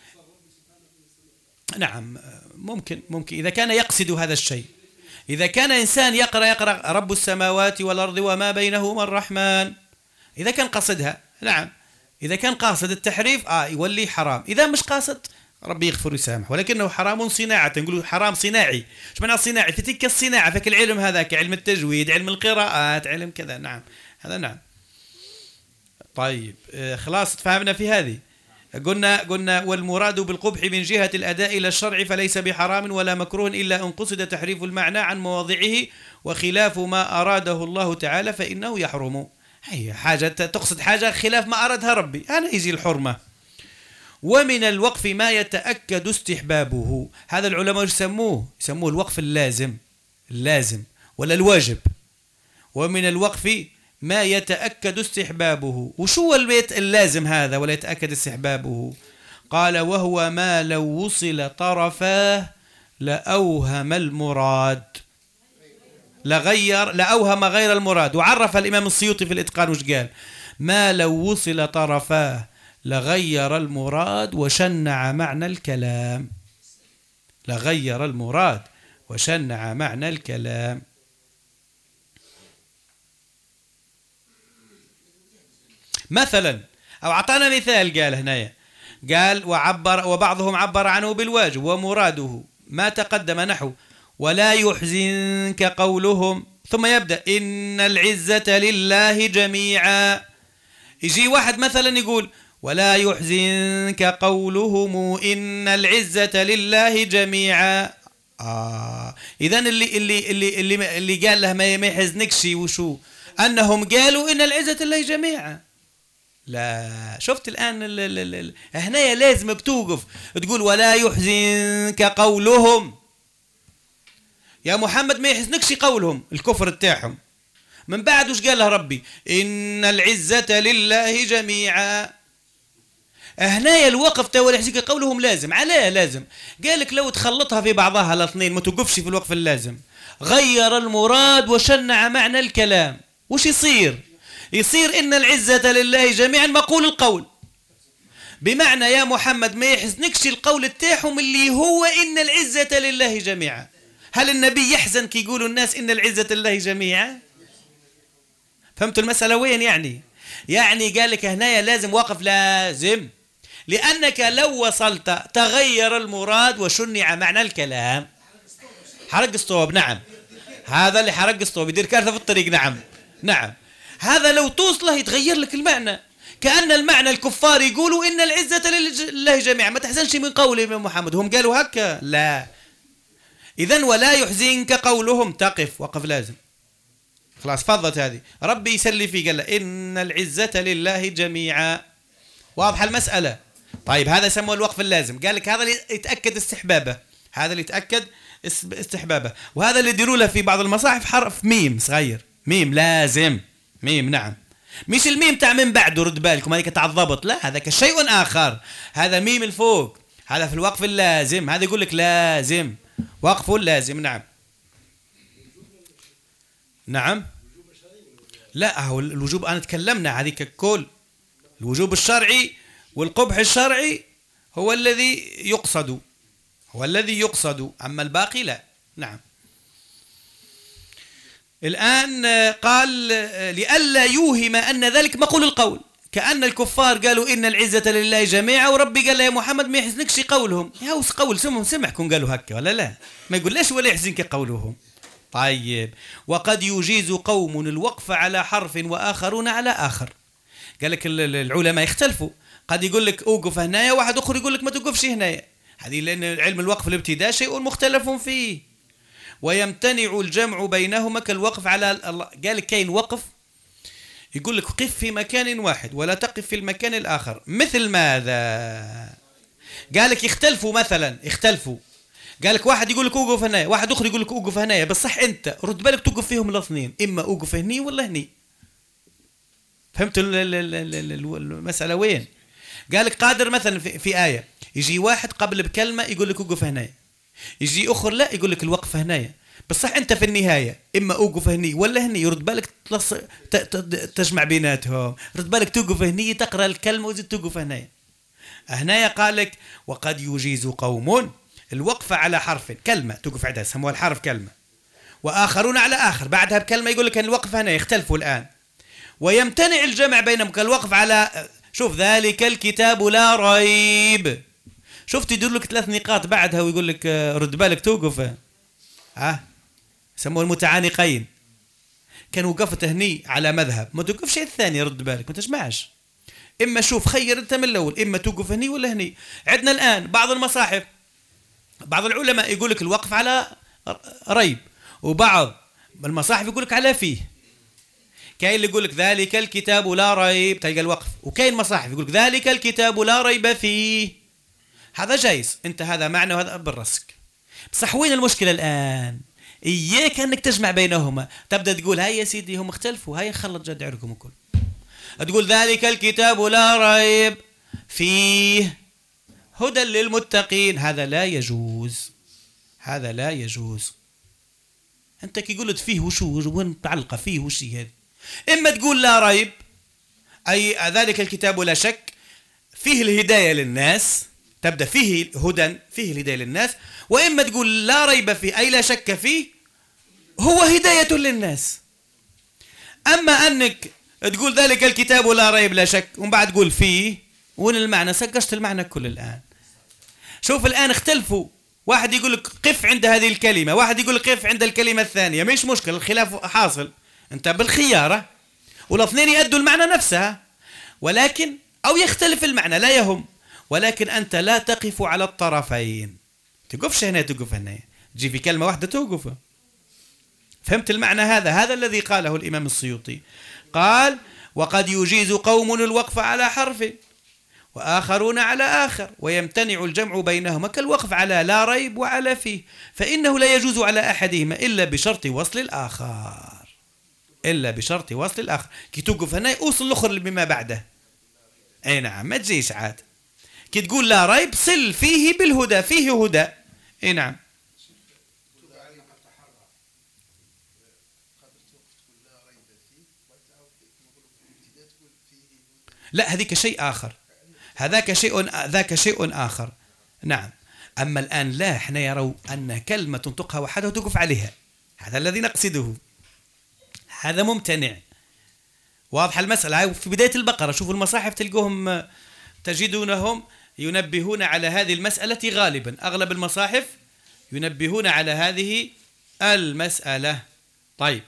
[SPEAKER 1] نعم. ممكن ممكن إذا كان يقصد هذا الشيء. إذا كان إنسان يقرأ يقرأ رب السماوات والأرض وما بينهما الرحمن، إذا كان قصدها نعم. إذا كان قاصد التحريف آه يولي حرام. إذا مش قاصد ربي يغفر ويسامح، ولكنه حرام صناعة. نقول حرام صناعي. ايش معنى صناعي؟ في تلك الصناعة، فك العلم هذاك، علم التجويد، علم القراءات، علم كذا. نعم هذا نعم. طيب آه خلاص تفهمنا في هذه. قلنا قلنا والمراد بالقبح من جهة الأداء إلى الشرع فليس بحرام ولا مكروه إلا أن قصد تحريف المعنى عن مواضعه، وخلاف ما أراده الله تعالى فإنه يحرم. هي حاجة تقصد حاجة خلاف ما أرادها ربي، أنا يجي الحرمة. ومن الوقف ما يتأكد استحبابه. هذا العلماء يسموه يسموه الوقف اللازم، اللازم ولا الواجب. ومن الوقف ما يتأكد استحبابه. وشو البيت اللازم هذا ولا يتأكد استحبابه؟ قال وهو ما لو وصل طرفاه لأوهم المراد، لغير لأوهم غير المراد. وعرف الإمام السيوطي في الإتقان وش قال؟ ما لو وصل طرفاه لغير المراد وشنع معنى الكلام، لغير المراد وشنع معنى الكلام. مثلا أو أعطانا مثال، قال هنا قال وعبر وبعضهم عبر عنه بالواجب ومراده ما تقدم نحو ولا يحزنك قولهم، ثم يبدأ إن العزة لله جميعا. يجي واحد مثلا يقول ولا يحزنك قولهم إن العزة لله جميعا. آه إذن اللي اللي اللي اللي, اللي قال له ما يحزنكش وشو؟ أنهم قالوا إن العزة لله جميعا. لا شفت الآن ال ال ال هنا لازم بتوقف تقول ولا يحزنك قولهم يا محمد، ما يحزنكش قولهم الكفر بتاعهم. من بعد وش قال له ربي؟ إن العزة لله جميعا. هنا الوقف تو ولا يحزنك قولهم لازم. علاه لازم؟ قال لك لو تخلطها في بعضها الاثنين ما توقفش في الوقف اللازم. غير المراد وشنع معنى الكلام. وش يصير؟ يصير إن العزة لله جميعا مقول القول، بمعنى يا محمد ما يحزنكش القول بتاعهم اللي هو إن العزة لله جميعا. هل النبي يحزن كي يقولوا الناس إن العزة لله جميعا؟ فهمتوا المسألة وين يعني؟ يعني قال لك هنا لازم وقف لازم، لأنك لو وصلت تغير المراد وشنع معنى الكلام. حرق اسطوب. نعم هذا اللي حرق اسطوب يدير كارثة في الطريق. نعم نعم هذا لو توصله يتغير لك المعنى، كأن المعنى الكفار يقولوا إن العزة لله جميعا، ما تحزنش من قول الإمام محمد، هم قالوا هكا. لا إذن ولا يحزنك قولهم، تقف وقف لازم. خلاص فضت هذه. ربي يسلي فيه قال إن العزة لله جميعا. واضحة المسألة؟ طيب هذا سموه الوقف اللازم. قال لك هذا اللي يتأكد استحبابه، هذا اللي يتأكد استحبابه. وهذا اللي يديروا له في بعض المصاحف حرف ميم صغير، ميم لازم، ميم. نعم مش الميم تاع من بعد، رد بالكم هذيك تاع الضبط، لا هذاك شيء آخر. هذا ميم الفوق، هذا في الوقف اللازم، هذا يقول لك لازم، وقف لازم. نعم نعم. لا هو الوجوب أنا تكلمنا هذيك الكل، الوجوب الشرعي والقبح الشرعي هو الذي يقصد، هو الذي يقصد، أما الباقي لا. نعم. الآن قال لئلا يوهم أن ذلك مقول القول، كأن الكفار قالوا إن العزة لله جميعا، وربي قال له يا محمد ما يحزنكش قولهم. يا وس قول سمهم سمعكم قالوا هكا ولا لا؟ ما يقول ليش ولا يحزنك قولهم. طيب وقد يجيز قوم الوقف على حرف وآخرون على آخر. قال لك العلماء يختلفوا، قد يقول لك اوقف هنايا، واحد اخر يقول لك ما توقفش هنايا. هذه لأن علم الوقف الابتداء شيء مختلف فيه، ويمتنع الجمع بينهما كالوقف على الله. قال لك كاين وقف يقول لك قف في مكان واحد ولا تقف في المكان الآخر. مثل ماذا؟ قال لك يختلفوا مثلا، يختلفوا. قال لك واحد يقول لك اوقف هنايا، واحد اخر يقول لك اوقف هنايا، بس صح انت رد بالك توقف فيهم الاثنين، اما اوقف هني ولا هني. فهمت المسألة وين؟ قال لك قادر مثلا في, في آية يجي واحد قبل بكلمة يقول لك اوقف هنايا، يجي اخر لا يقول لك الوقف هنايا، بس صح انت في النهاية اما اوقف هني ولا هني، يرد بالك تلص... ت... ت... تجمع بيناتهم، رد بالك توقف هني تقرأ الكلمة وزيد توقف هنايا. هنايا قال لك وقد يجيز قوم الوقف على حرف كلمة توقف عندها سموها الحرف كلمة، وآخرون على آخر بعدها بكلمة يقول لك الوقف هنا، يختلفوا الآن. ويمتنع الجمع بينهم كالوقف على شوف ذلك الكتاب لا ريب. شفت يدور لك ثلاث نقاط بعدها ويقول لك رد بالك توقف. ها سموه المتعانقين. كان وقفت هني على مذهب ما توقفش الثاني، رد بالك ما تجمعش، إما شوف خير أنت من الأول، إما توقف هني ولا هني. عندنا الآن بعض المصاحف بعض العلماء يقول لك الوقف على ريب، وبعض المصاحف يقول لك على فيه. كاين اللي يقول لك ذلك الكتاب لا ريب تلقى الوقف، وكاين مصاحف يقول لك ذلك الكتاب لا ريب فيه. هذا جايز، انت هذا معنى وهذا بالرسك. بصح وين المشكلة الآن؟ إياك أنك تجمع بينهما، تبدأ تقول هاي يا سيدي هم اختلفوا، هاي خلط جد عركم الكل. تقول ذلك الكتاب لا ريب فيه هدى للمتقين، هذا لا يجوز، هذا لا يجوز. أنت كي قلت فيه وشو وين تعلق فيه وشي هذا؟ إما تقول لا ريب أي ذلك الكتاب لا شك فيه الهداية للناس، تبدأ فيه هدى فيه الهداية للناس، وإما تقول لا ريب فيه أي لا شك فيه هو هداية للناس. أما أنك تقول ذلك الكتاب لا ريب لا شك ومن بعد تقول فيه، وين المعنى؟ سقشت المعنى كل الآن. شوف الآن اختلفوا، واحد يقول لك قف عند هذه الكلمة، واحد يقول لك قف عند الكلمة الثانية، مش مشكلة الخلاف حاصل، أنت بالخيارة والاثنين يؤدوا المعنى نفسها، ولكن أو يختلف المعنى لا يهم، ولكن أنت لا تقف على الطرفين، تقفش هنا تقف هنا، تجي في كلمة واحدة توقف. فهمت المعنى هذا؟ هذا الذي قاله الإمام السيوطي، قال وقد يجيز قوم الوقف على حرف وآخرون على آخر، ويمتنع الجمع بينهما كالوقف على لا ريب وعلى فيه، فإنه لا يجوز على أحدهما إلا بشرط وصل الآخر، إلا بشرط وصل الآخر. كي توقف هنا أوصل الأخر بما بعده. أي نعم، ما تجيش عاد كي تقول لا ريب صل فيه بالهدى، فيه هدى. أي نعم. لا هذيك شيء آخر، هذاك شيء ذاك شيء آخر. نعم. أما الآن لا، احنا يروا أن كلمة تنطقها وحدها وتقف عليها، هذا الذي نقصده، هذا ممتنع. واضح المسألة. في بداية البقرة شوفوا المصاحف تلقوهم تجدونهم ينبهون على هذه المسألة غالبا، أغلب المصاحف ينبهون على هذه المسألة. طيب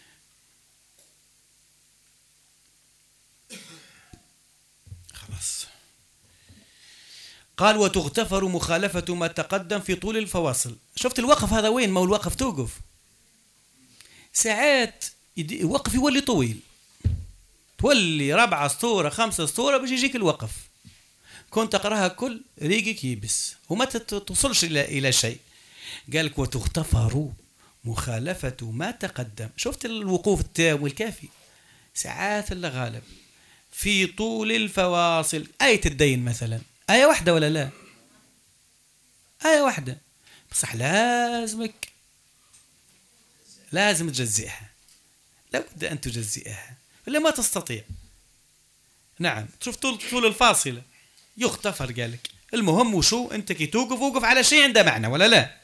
[SPEAKER 1] خلاص. قال وتغتفر مخالفة ما تقدم في طول الفواصل. شفت الوقف هذا وين؟ ما هو الوقف توقف ساعات الوقف يولي طويل، تولي ربع سطورة خمسة سطورة باش يجيك الوقف، كنت تقراها كل ريقك يبس وما توصلش إلى إلى شيء. قالك وتغتفر مخالفة ما تقدم. شفت الوقوف التام والكافي ساعات اللي غالب في طول الفواصل. آية الدين مثلا آية واحدة ولا لا؟ آية واحدة بصح لازمك لازم تجزئها، لابد أن تجزئها ولا ما تستطيع. نعم تشوف طول طول الفاصلة يغتفر قالك. المهم وشو أنت كي توقف وقف على شيء عنده معنى ولا لا؟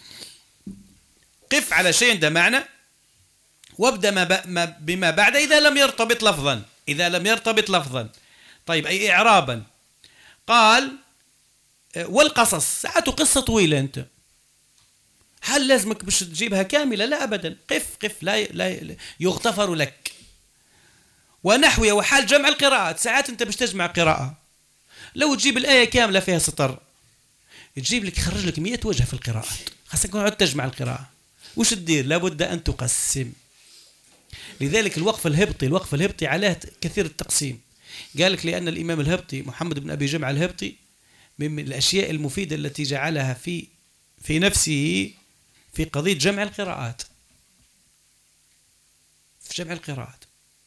[SPEAKER 1] قف على شيء عنده معنى وابدأ ما بما بعد إذا لم يرتبط لفظا، إذا لم يرتبط لفظا. طيب أي إعرابا؟ قال والقصص، ساعته قصة طويلة أنت، هل لازمك باش تجيبها كاملة؟ لا أبدا، قف قف لا, لا يغتفر لك. ونحوية وحال جمع القراءات، ساعات أنت باش تجمع قراءة لو تجيب الآية كاملة فيها سطر تجيب لك يخرج لك مئة وجه في القراءات، خاصك تقعد تجمع القراءة. وش تدير؟ لابد أن تقسم. لذلك الوقف الهبطي، الوقف الهبطي عليه كثير التقسيم. قالك لأن الإمام الهبطي محمد بن أبي جمع الهبطي من الأشياء المفيدة التي جعلها في في نفسه في قضية جمع القراءات، في جمع القراءات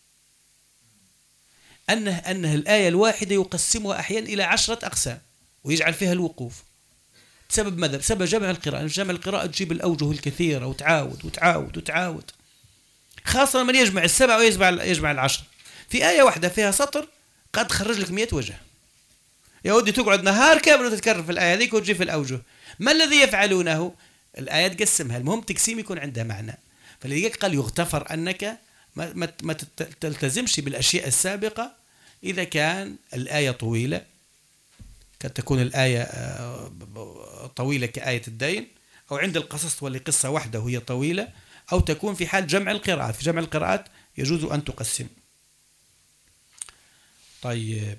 [SPEAKER 1] أنه أنه الآية الواحدة يقسمها أحيانا إلى عشرة أقسام ويجعل فيها الوقوف. بسبب ماذا؟ بسبب جمع القراءة. جمع القراءة تجيب الأوجه الكثيرة وتعاود وتعاود وتعاود، خاصة من يجمع السبع ويجمع يجمع العشر في آية واحدة فيها سطر قد خرج لك مئة وجه. يا ودي تقعد نهار كامل وتتكرر في الآية هذيك وتجي في الأوجه. ما الذي يفعلونه؟ الآية تقسمها، المهم تقسيم يكون عندها معنى. فلذلك قال يغتفر أنك ما, ما, ما تلتزمش بالأشياء السابقة إذا كان الآية طويلة، قد تكون الآية طويلة كآية الدين، أو عند القصص تولي قصة واحدة وهي طويلة، أو تكون في حال جمع القراءات. في جمع القراءات يجوز أن تقسم. طيب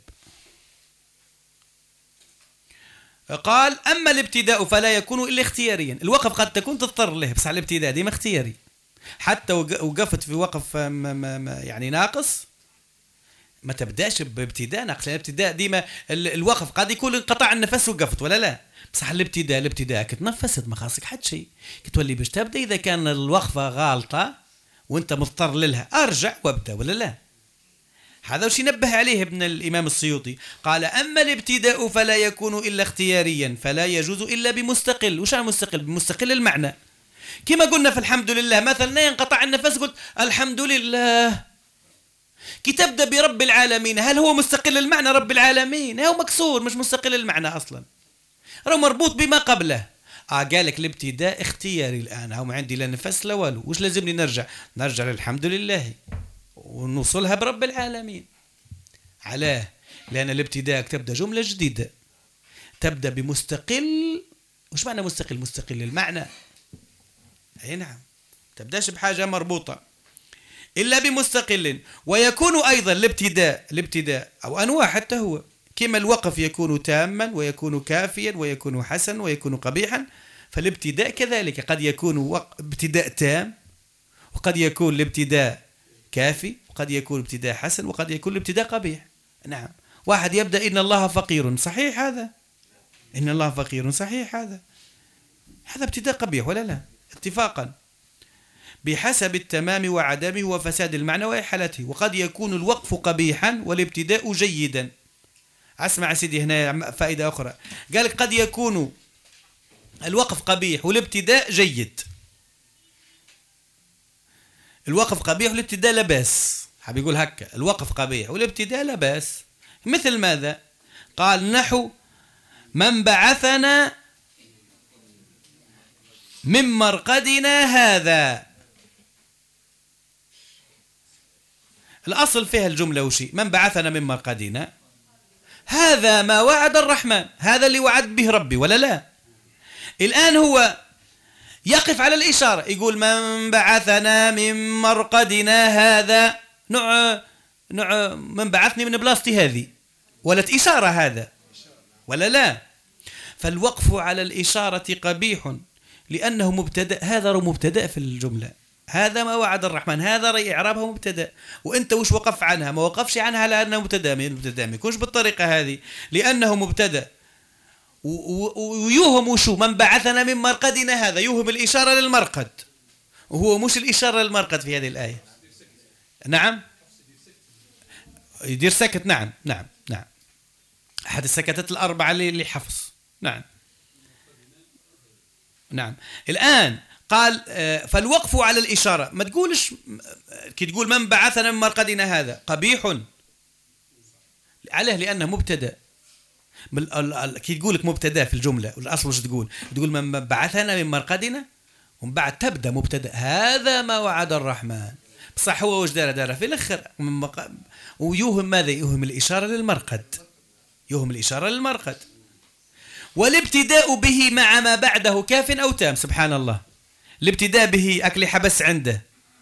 [SPEAKER 1] قال أما الابتداء فلا يكون إلا اختياريا. الوقف قد تكون تضطر له، بس على الابتداء ديما اختياري. حتى وقفت في وقف يعني ناقص ما تبداش بابتداء ناقص، لأن الابتداء ديما الوقف قد يكون انقطع النفس وقفت ولا لا؟ بصح الابتداء الابتداء كتنفست ما خاصك حد شيء، كتولي باش تبدا إذا كان الوقفة غالطة وانت مضطر لها ارجع وابدا ولا لا. هذا وش ينبه عليه ابن الإمام السيوطي، قال أما الابتداء فلا يكون إلا اختياريا فلا يجوز إلا بمستقل. وش مستقل؟ بمستقل المعنى. كما قلنا في الحمد لله مثلا ينقطع النفس قلت الحمد لله، كي تبدأ برب العالمين هل هو مستقل المعنى؟ رب العالمين هو مكسور مش مستقل المعنى أصلا، هو مربوط بما قبله. آه قالك الابتداء اختياري الآن، هو ما عندي لا نفس لا والو، وش لازمني نرجع؟ نرجع للحمد لله ونوصلها برب العالمين. علاه؟ لأن الابتداء تبدأ جملة جديدة، تبدأ بمستقل. وش معنى مستقل؟ مستقل المعنى. أي نعم، تبدأش بحاجة مربوطة إلا بمستقل. ويكون أيضا الابتداء الابتداء أو أنواع حتى هو كما الوقف يكون تاما ويكون كافيا ويكون حسن ويكون قبيحا، فالابتداء كذلك قد يكون ابتداء تام، وقد يكون الابتداء كافي، وقد يكون ابتداء حسن، وقد يكون الابتداء قبيح. نعم، واحد يبدأ إن الله فقير، صحيح هذا؟ إن الله فقير صحيح هذا، هذا ابتداء قبيح ولا لا؟ اتفاقا بحسب التمام وعدمه وفساد المعنى وإحالته. وقد يكون الوقف قبيحا والابتداء جيدا. أسمع سيدي هنا فائدة أخرى، قال قد يكون الوقف قبيح والابتداء جيد. الوقف قبيح والابتداء لا بأس، حاب يقول هكا الوقف قبيح والابتداء لا بأس. مثل ماذا؟ قال نحو من بعثنا من مرقدنا هذا. الأصل فيها الجملة وشي؟ من بعثنا من مرقدنا هذا ما وعد الرحمن، هذا اللي وعد به ربي ولا لا؟ الآن هو يقف على الإشارة يقول من بعثنا من مرقدنا هذا، نوع نوع من بعثني من بلاصتي هذه، ولت إشارة هذا ولا لا؟ فالوقف على الإشارة قبيح لأنه مبتدأ، هذا مبتدأ في الجملة، هذا ما وعد الرحمن، هذا رأي إعرابها مبتدأ، وأنت وش وقف عنها؟ ما وقفش عنها لأنه مبتدأ، مبتدأ ما يكونش بالطريقة هذه لأنه مبتدأ. ويوهم وشو؟ من بعثنا من مرقدنا هذا، يوهم الإشارة للمرقد، وهو مش الإشارة للمرقد في هذه الآية. نعم يدير سكت. نعم نعم نعم، أحد السكتات الأربعة اللي حفظ. نعم نعم. الآن قال فالوقف على الإشارة، ما تقولش كي تقول من بعثنا من مرقدنا هذا قبيح عليه لأنه مبتدأ. كي تقول لك مبتدأ في الجملة والأصل وش تقول؟ تقول من بعثنا من مرقدنا ومن بعد تبدأ مبتدأ هذا ما وعد الرحمن. بصح هو وش دار دار في الأخر ويوهم ماذا؟ يوهم الإشارة للمرقد، يوهم الإشارة للمرقد. والابتداء به مع ما بعده كاف أو تام. سبحان الله، الابتداء به أكلي حبس عنده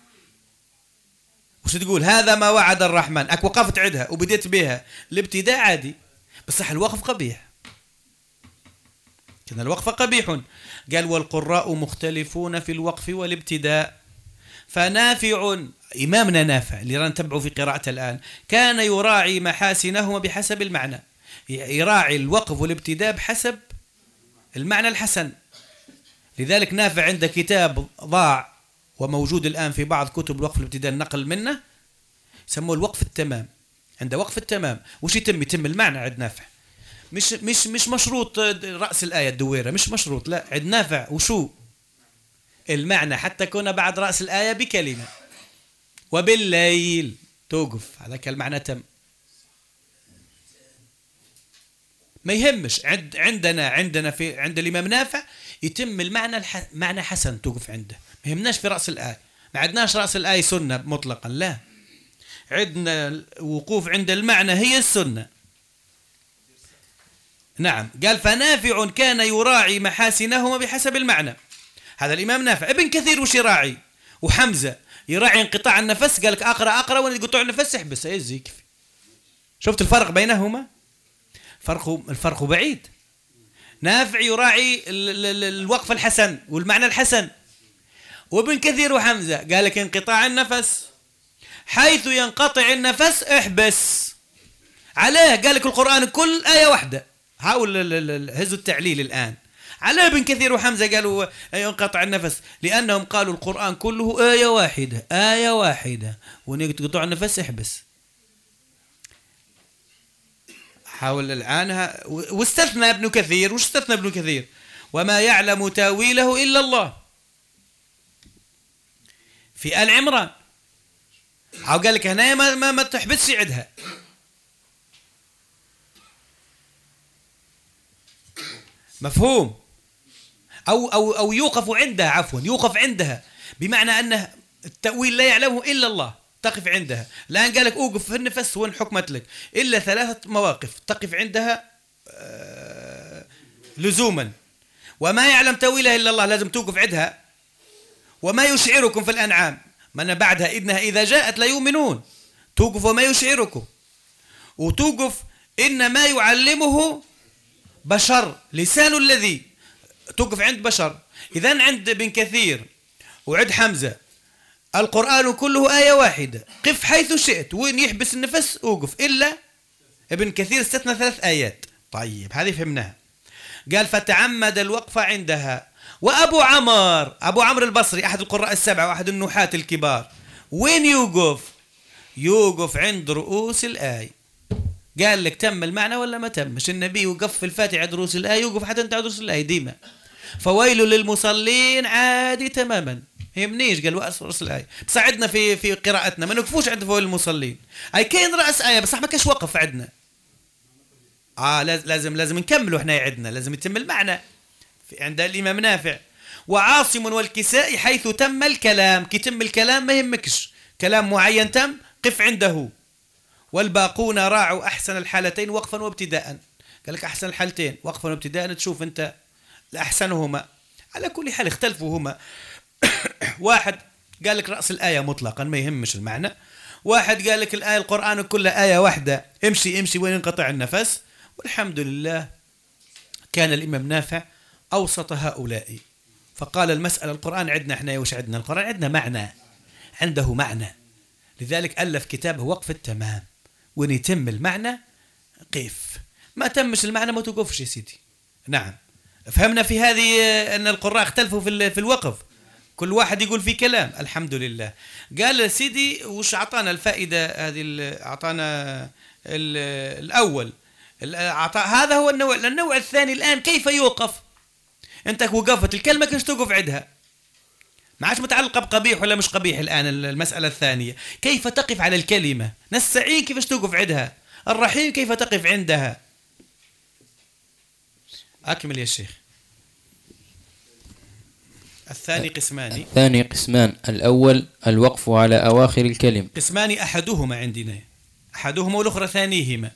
[SPEAKER 1] وش تقول؟ هذا ما وعد الرحمن، أك وقفت عندها وبديت بها. الابتداء عادي بصح الوقف قبيح، كان الوقف قبيح. قال والقراء مختلفون في الوقف والابتداء، فنافع إمامنا نافع اللي رانا نتبعه في قراءته الآن كان يراعي محاسنهما بحسب المعنى، يراعي الوقف والابتداء بحسب المعنى الحسن. لذلك نافع عنده كتاب ضاع وموجود الآن في بعض كتب الوقف والابتداء النقل منه، يسموه الوقف التمام. عنده وقف التمام. وش يتم؟ يتم المعنى عند نافع، مش مش مش مشروط رأس الآية الدويرة، مش مشروط، لا عند نافع وشو المعنى حتى يكون بعد رأس الآية بكلمة. وبالليل توقف هذاك المعنى تم، ما يهمش. عند عندنا عندنا في عند الإمام نافع يتم المعنى الح... معنى حسن توقف عنده، ما يهمناش في رأس الآية. ما عندناش رأس الآية سنة مطلقا، لا، عندنا الوقوف عند المعنى هي السنة. نعم. قال فنافع كان يراعي محاسنهما بحسب المعنى. هذا الإمام نافع. ابن كثير وش يراعي؟ وحمزة يراعي انقطاع النفس، قال لك أقرأ أقرأ وأنا يقطع النفس احبس يزي كيف. شفت الفرق بينهما؟ فرق الفرق بعيد. نافع يراعي الوقف الحسن والمعنى الحسن، وابن كثير وحمزة قال لك انقطاع النفس، حيث ينقطع النفس احبس. عليه قال لك القرآن كل آية واحدة. حاول هزوا التعليل الآن. على ابن كثير وحمزة قالوا ينقطع النفس لأنهم قالوا القرآن كله آية واحدة، آية واحدة ونقطع النفس احبس. حاول الآن واستثنى ابن كثير. وش استثنى ابن كثير؟ وما يعلم تاويله إلا الله في آل عمران. أو قال لك هنا ما, ما, ما تحبسش عدها. مفهوم؟ أو أو أو يوقف عندها، عفوا يوقف عندها بمعنى أنه التأويل لا يعلمه إلا الله، تقف عندها. الآن قال لك أوقف في النفس وين حكمت لك إلا ثلاثة مواقف تقف عندها آه لزوما. وما يعلم تأويله إلا الله لازم توقف عندها. وما يشعركم في الأنعام من بعدها إنها إذا جاءت لا يؤمنون، توقف وما يشعركم. وتوقف إن ما يعلمه بشر لسان الذي، توقف عند بشر. إذن عند ابن كثير وعند حمزة القرآن كله آية واحدة، قف حيث شئت، وين يحبس النفس أوقف. إلا ابن كثير استثنى ثلاث آيات. طيب هذه فهمناها. قال فتعمد الوقف عندها. وأبو عمر أبو عمرو البصري أحد القراء السبعة وأحد النحاة الكبار وين يوقف؟ يوقف عند رؤوس الآية. قال لك تم المعنى ولا ما تم؟ مش النبي وقف في الفاتحة عند رؤوس الآية، يوقف حتى انت عند رؤوس الآية ديما. فويل للمصلين عادي تماما، يهمنيش قال رؤوس الآية. بس عندنا في في قراءتنا ما نوقفوش عند فويل للمصلين، أي كاين رأس آية بس ما كاش وقف عندنا. آه لازم لازم نكملوا احنا عندنا، لازم يتم المعنى في عند الإمام نافع. وعاصم والكسائي حيث تم الكلام، كي تم الكلام ما يهمكش، كلام معين تم قف عنده. والباقون راعوا أحسن الحالتين وقفا وابتداء. قال لك أحسن الحالتين وقفا وابتداء تشوف أنت لأحسنهما. على كل حال اختلفوا هما. واحد قال لك رأس الآية مطلقا ما يهمش المعنى، واحد قال لك الآية القرآن كلها آية واحدة، امشي امشي وين ينقطع النفس. والحمد لله كان الإمام نافع أوسط هؤلاء، فقال المسألة القرآن عندنا احنا وش عندنا؟ القرآن عندنا معنى، عنده معنى، لذلك ألف كتابه وقف التمام، وين يتم المعنى قف، ما تمش المعنى ما توقفش يا سيدي. نعم فهمنا في هذه أن القراء اختلفوا في في الوقف، كل واحد يقول في كلام. الحمد لله. قال سيدي وش أعطانا الفائدة هذه؟ أعطانا الأول هذا هو النوع. النوع الثاني الآن كيف يوقف؟ أنت وقفت الكلمة كيفاش توقف عندها؟ ما عادش متعلقة بقبيح ولا مش قبيح. الآن المسألة الثانية كيف تقف على الكلمة. نستعين كيفاش توقف عندها. الرحيم كيف تقف عندها. أكمل يا شيخ. الثاني قسمان.
[SPEAKER 2] الثاني قسمان. الأول الوقف على أواخر الكلم.
[SPEAKER 1] قسمان أحدهما عندنا، أحدهما والأخرى ثانيهما.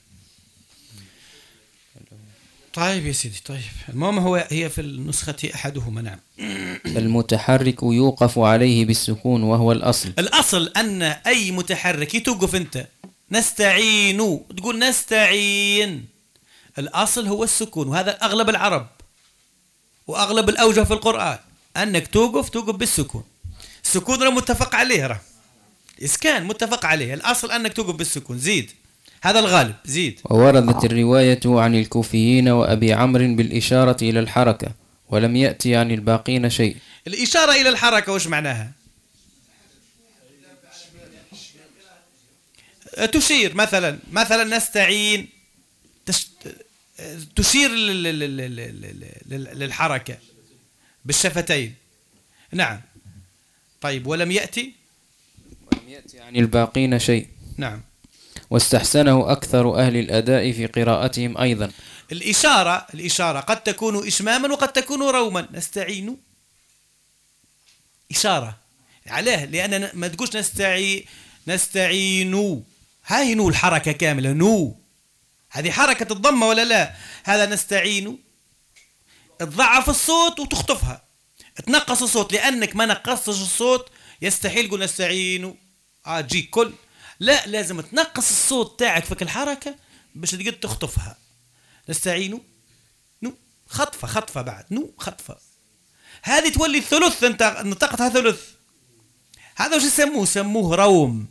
[SPEAKER 1] طيب يا سيدي. طيب المهم هو هي في النسخة أحدهما. نعم.
[SPEAKER 2] المتحرك يوقف عليه بالسكون وهو الأصل.
[SPEAKER 1] الأصل أن أي متحرك توقف أنت. نستعين تقول نستعين، الأصل هو السكون، وهذا أغلب العرب وأغلب الأوجه في القرآن أنك توقف توقف بالسكون. السكون راه متفق عليه، راه إسكان متفق عليه. الأصل أنك توقف بالسكون. زيد، هذا الغالب. زيد.
[SPEAKER 2] ووردت الرواية عن الكوفيين وأبي عمرو بالإشارة إلى الحركة، ولم يأتي عن الباقين شيء.
[SPEAKER 1] الإشارة إلى الحركة وش معناها؟ تشير مثلا مثلا نستعين تش... تشير للحركة بالشفتين. نعم. طيب ولم يأتي
[SPEAKER 2] ولم يأتي عن الباقين شيء.
[SPEAKER 1] نعم.
[SPEAKER 2] واستحسنه أكثر أهل الأداء في قراءتهم أيضا.
[SPEAKER 1] الإشارة الإشارة قد تكون إشماما وقد تكون روما. نستعين إشارة عليه، لأن ما تقولش نستعي نستعين هاي نو الحركة كاملة. نو هذه حركة الضمة ولا لا؟ هذا نستعين تضعف الصوت وتخطفها، تنقص الصوت، لأنك ما نقصتش الصوت يستحيل تقول نستعين آه تجيك كل. لا، لازم تنقص الصوت تاعك فك الحركة باش تقدر تخطفها. نستعين نو خطفة خطفة بعد نو خطفة. هذه تولي الثلث، انت نطقتها ثلث. هذا وش يسموه؟ سموه روم.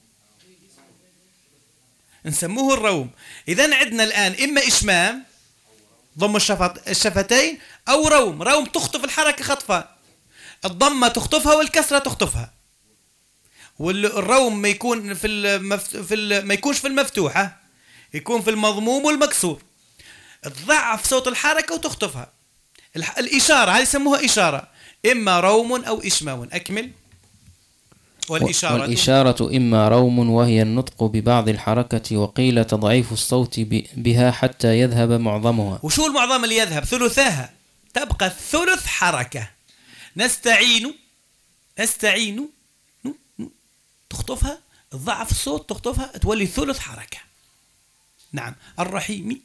[SPEAKER 1] نسموه الروم. إذن عندنا الآن إما إشمام ضم الشفت الشفتين، أو روم. روم تخطف الحركة خطفة، الضمة تخطفها والكسرة تخطفها. والروم ما يكون في المفت... في ال... ما يكونش في المفتوحة، يكون في المضموم والمكسور. تضعف صوت الحركة وتخطفها. الح... الإشارة هذه يسموها إشارة، إما روم أو إشمام. أكمل. والإشارة
[SPEAKER 2] والإشارة إما روم وهي النطق ببعض الحركة، وقيل تضعيف الصوت بها حتى يذهب معظمها.
[SPEAKER 1] وشو المعظم اللي يذهب؟ ثلثاها، تبقى الثلث حركة. نستعين نستعين تخطفها، تضعف الصوت تخطفها، تولي ثلث حركة. نعم. الرحيم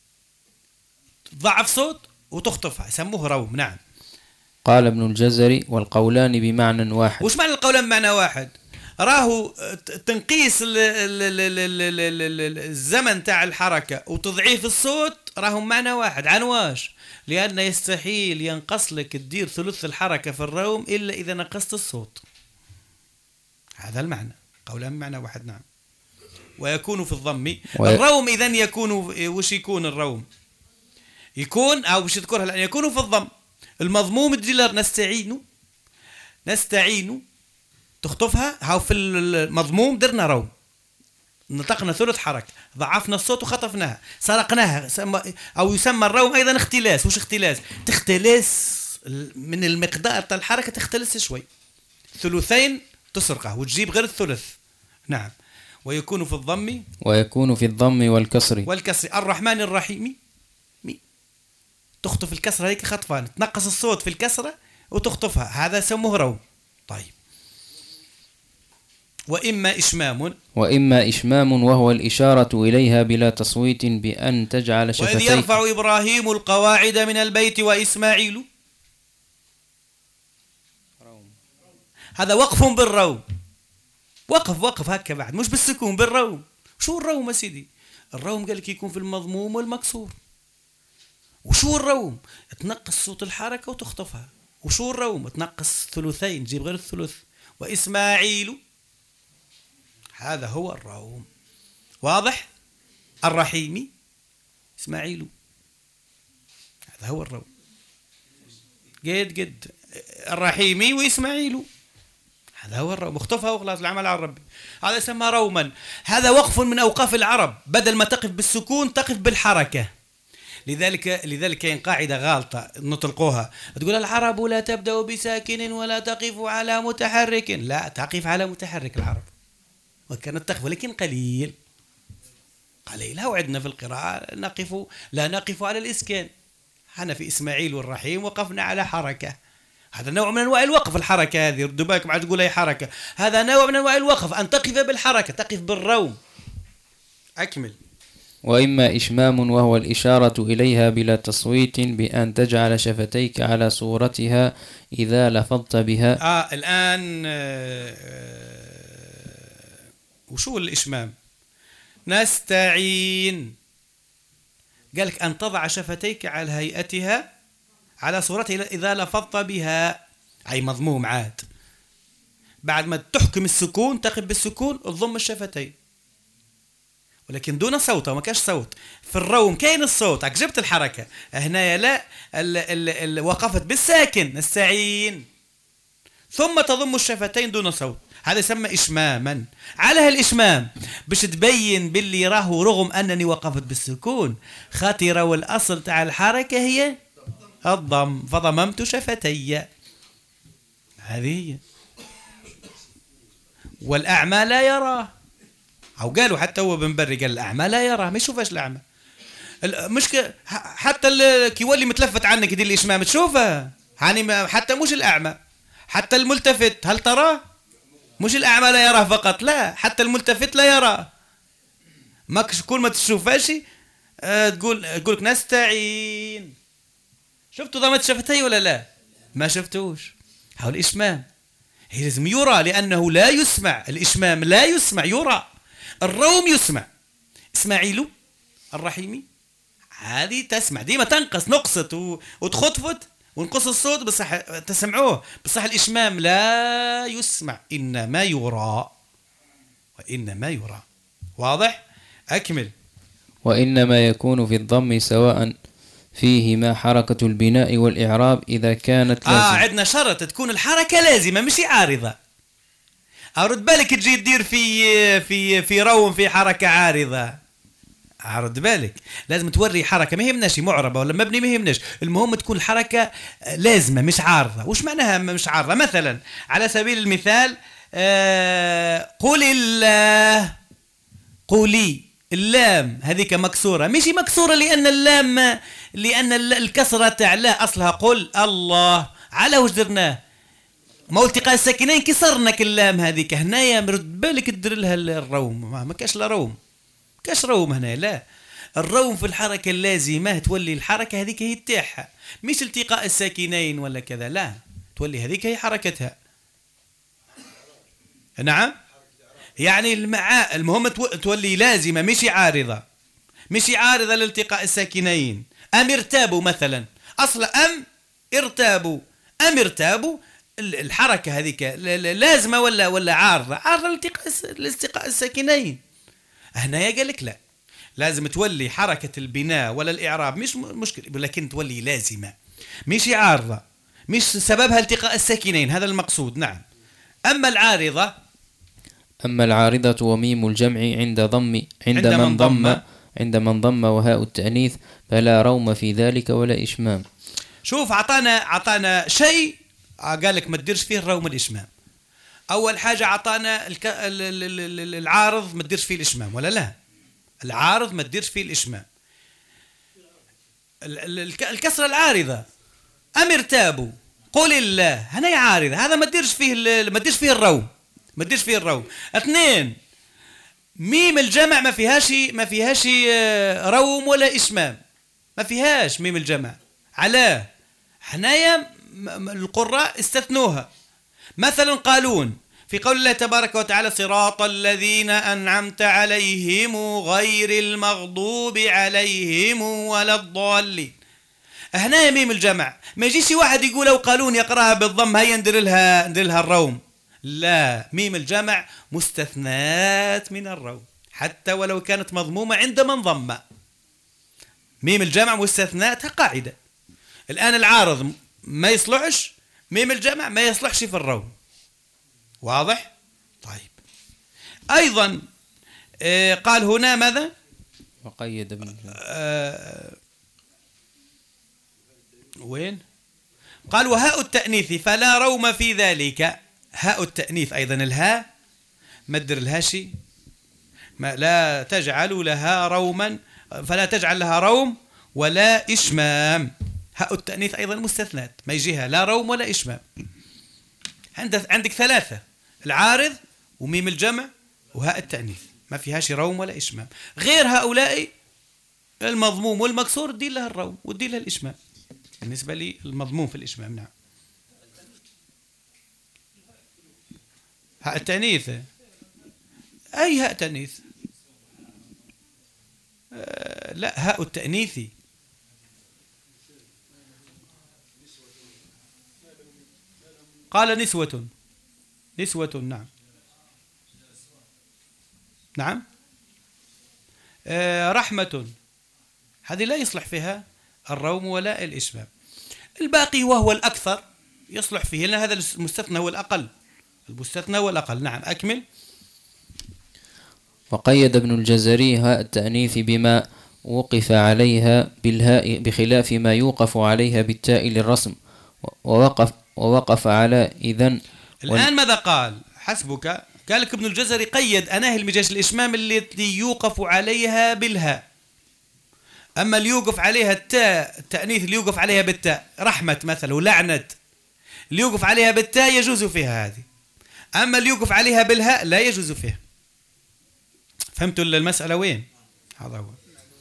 [SPEAKER 1] تضعف صوت وتخطفها، يسموه روم. نعم.
[SPEAKER 2] قال ابن الجزري والقولان بمعنى واحد.
[SPEAKER 1] وش معنى القولان بمعنى واحد؟ راهو تنقيس الزمن تاع الحركة وتضعيف الصوت راهو معنى واحد. عن واش؟ لأن يستحيل ينقص لك تدير ثلث الحركة في الروم إلا إذا نقصت الصوت. هذا المعنى. قولان بمعنى واحد. نعم. ويكون في الضم و... الروم. إذن يكون وش يكون الروم؟ يكون أو وش تذكرها الآن؟ يكون في الضم. المضموم تجي نستعين نستعين تخطفها. هاو في المضموم درنا روم، نطقنا ثلث حركة، ضعفنا الصوت وخطفناها، سرقناها. أو يسمى الروم أيضا اختلاس. وش اختلاس؟ تختلس من المقدار تاع الحركة، تختلس شوي، ثلثين تسرقه وتجيب غير الثلث. نعم. ويكون في الضم
[SPEAKER 2] ويكون في الضم والكسر
[SPEAKER 1] والكسر. الرحمن الرحيم تخطف الكسرة هيك خطفان، تنقص الصوت في الكسرة وتخطفها، هذا سموه روم. طيب. وإما إشمام
[SPEAKER 2] وإما إشمام وهو الإشارة إليها بلا تصويت بأن تجعل شفتيك.
[SPEAKER 1] وإذ يرفع إبراهيم القواعد من البيت وإسماعيل. روم. هذا وقف بالروم. وقف وقف هكا بعد، مش بالسكون، بالروم. شو الروم يا سيدي؟ الروم قال لك يكون في المضموم والمكسور. وشو الروم؟ تنقص صوت الحركة وتخطفها. وشو الروم؟ تنقص ثلثين تجيب غير الثلث. وإسماعيل هذا هو الروم. واضح؟ الرحيم إسماعيل هذا هو الروم. قد قد الرحيمي وإسماعيل هذا هو الروم. مخطفها وخلاص العمل على ربي. هذا يسمى روما. هذا وقف من أوقاف العرب، بدل ما تقف بالسكون تقف بالحركة. لذلك لذلك كاين قاعدة غالطة نطلقوها، تقول العرب لا تبدأ بساكن ولا تقف على متحرك. لا، تقف على متحرك العرب، وكانت تقف ولكن قليل قليل. هو عندنا في القراءة نقف لا نقف على الإسكان. حنا في إسماعيل والرحيم وقفنا على حركة، هذا نوع من أنواع الوقف. الحركة هذه ردوا بالك مع تقول هي حركة، هذا نوع من أنواع الوقف، أن تقف بالحركة، تقف بالروم. أكمل.
[SPEAKER 2] وإما إشمام وهو الإشارة إليها بلا تصويت بأن تجعل شفتيك على صورتها إذا لفظت بها.
[SPEAKER 1] آه الآن آه آه وشو الإشمام؟ نستعين، قالك أن تضع شفتيك على هيئتها على صورتها إذا لفظت بها، أي مضموم عاد. بعد ما تحكم السكون تقف بالسكون تضم الشفتين، ولكن دون صوت، وما كاش صوت. في الروم كاين الصوت، جبت الحركة. هنا لا، ال ال ال وقفت بالساكن نستعين، ثم تضم الشفتين دون صوت، هذا يسمى إشماما. على هالإشمام باش تبين باللي راهو رغم أنني وقفت بالسكون خاطر والأصل تاع الحركة هي الضم، فضممت شفتي، هذه هي. والأعمى لا يراه، أو قالوا حتى هو بن بري قال الأعمى لا يراه، ما يشوفش الأعمى. المشكلة حتى كي يولي متلفت عنك يدير الإشمام تشوفه، يعني حتى مش الأعمى، حتى الملتفت هل تراه؟ مش الأعمى لا يراه فقط، لا، حتى الملتفت لا يراه. ما كل ما تشوفاش أه تقول تقولك نستعين. شفتوا ضمت شفتي ولا لا؟ ما شفتوش. هو الإشمام هي لازم يرى، لأنه لا يسمع. الإشمام لا يسمع، يرى. الروم يسمع. إسماعيل الرحيمي هذه تسمع، ديما تنقص، نقصت وتخطفت ونقص الصوت، بصح تسمعوه، بصح الإشمام لا يسمع، إنما يرى، وإنما يرى. واضح؟ أكمل.
[SPEAKER 2] وإنما يكون في الضم سواء فيهما حركة البناء والإعراب إذا كانت لازمة.
[SPEAKER 1] آه عندنا شرط تكون الحركة لازمة مش عارضة. أرد بالك تجي تدير في في في روم في حركة عارضة، أرد بالك لازم توري حركة، ما يهمناش معربة ولا مبني، ما يهمناش، المهم تكون الحركة لازمة مش عارضة. وش معناها مش عارضة؟ مثلا على سبيل المثال آه قل الله، قولي، اللام هذيك مكسورة، مش مكسورة لأن اللام لأن الكسرة تاع أصلها قل الله، على وش درناه؟ ما التقاء الساكنين كسرنا اللام هذيك. هنايا مرد بالك تدير لها الروم، ما كاش لا روم، كاش روم هنا، لا. الروم في الحركة اللازمة تولي الحركة هذيك هي تاعها، مش التقاء الساكنين ولا كذا، لا، تولي هذيك هي حركتها. نعم، يعني المع... المهم تولي لازمة مش عارضة، مش عارضة لالتقاء الساكنين. أم ارتابوا مثلا، أصل أم ارتابوا، أم ارتابوا الحركة هذيك لازمة ولا ولا عارضة؟ عارضة لالتقاء الالتقاء الساكنين. هنا قال لك لا، لازم تولي حركة البناء ولا الإعراب مش مشكلة، لكن تولي لازمة مش عارضة، مش سببها التقاء الساكنين، هذا المقصود. نعم. أما العارضة
[SPEAKER 2] أما العارضة وميم الجمع عند ضم عند من ضم عند من ضم وهاء التأنيث فلا روم في ذلك ولا إشمام.
[SPEAKER 1] شوف عطانا عطانا شيء قال لك ما تديرش فيه الروم الإشمام. أول حاجة عطانا الك... العارض ما تديرش فيه الإشمام ولا لا؟ العارض ما تديرش فيه الإشمام. الكسرة العارضة أم ارتابوا قل الله، هنا عارضة، هذا ما تديرش فيه ما تديرش فيه الروم، ما تديرش فيه الروم. اثنين، ميم الجمع ما فيهاش ما فيهاش روم ولا إشمام، ما فيهاش ميم الجمع. علاه؟ حنايا القراء استثنوها. مثلا قالون في قول الله تبارك وتعالى صراط الذين أنعمت عليهم غير المغضوب عليهم ولا الضالين، هنا ميم الجمع، ما يجيش واحد يقول أو قالون يقراها بالضم هيا ندير لها ندير لها الروم، لا، ميم الجمع مستثنات من الروم حتى ولو كانت مضمومة عند من ضم. ميم الجمع مستثناتها قاعدة. الآن العارض ما يصلحش، ميم الجمع ما يصلحش في الروم. واضح؟ طيب. أيضا آه قال هنا ماذا؟
[SPEAKER 2] وقيد بالجمع.
[SPEAKER 1] آه وين؟ قال وهاء التأنيث فلا روم في ذلك. هاء التأنيث أيضا الهاء مدر الهاشي، ما لا تجعل لها روما، فلا تجعل لها روم ولا إشمام. هاء التأنيث أيضا مستثنات، ما يجيها لا روم ولا إشمام. عندك عندك ثلاثة: العارض وميم الجمع وهاء التأنيث، ما فيهاش روم ولا إشمام. غير هؤلاء المضموم والمكسور تدي لها الروم وتدي لها الإشمام. بالنسبة لي المضموم في الإشمام نعم. هاء التأنيث أي هاء تأنيث؟ آه لا، هاء التأنيث قال نسوة. نسوة نعم. نعم. آه رحمة، هذه لا يصلح فيها الروم ولا الإشمام. الباقي وهو الأكثر يصلح فيه، لأن هذا المستثنى هو الأقل. المستثنى هو الأقل. نعم أكمل.
[SPEAKER 2] وقيد ابن الجزري هاء التأنيث بما وقف عليها بالهاء بخلاف ما يوقف عليها بالتاء للرسم، ووقف ووقف على إذن.
[SPEAKER 1] الآن ماذا قال؟ حسبك. قال لك ابن الجزري قيد أناه المجاز الإشمام التي يوقف عليها بالهاء. أما اللي يوقف عليها التاء التأنيث اللي يوقف عليها بالتاء، رحمة مثلا ولعنة، اللي يوقف عليها بالتاء يجوز فيها هذه. أما اللي يوقف عليها بالهاء لا يجوز فيها. فهمتوا المسألة وين؟ هذا هو.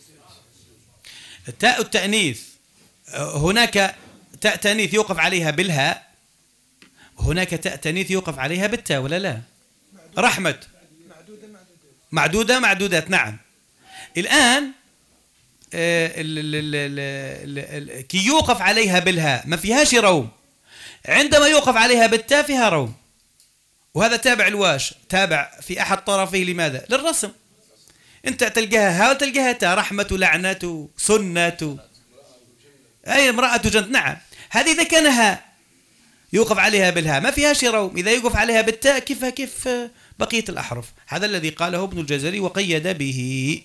[SPEAKER 1] التاء التأنيث هناك تاء تأنيث يوقف عليها بالهاء، هناك تاء تأنيث يوقف عليها بالتاء ولا لا؟ رحمة معدودة معدودات نعم. الآن كي يوقف عليها بالهاء ما فيهاش روم، عندما يوقف عليها بالتاء فيها روم، وهذا تابع الواش، تابع في أحد طرفيه. لماذا؟ للرسم. أنت تلقاها ها وتلقاها تاء، رحمة لعنة سنة أي امرأة جنت. نعم هذه إذا كان ها يوقف عليها بالهاء ما فيهاش روم، إذا يوقف عليها بالتاء كيف كيف بقية الأحرف. هذا الذي قاله ابن الجزري وقيد به.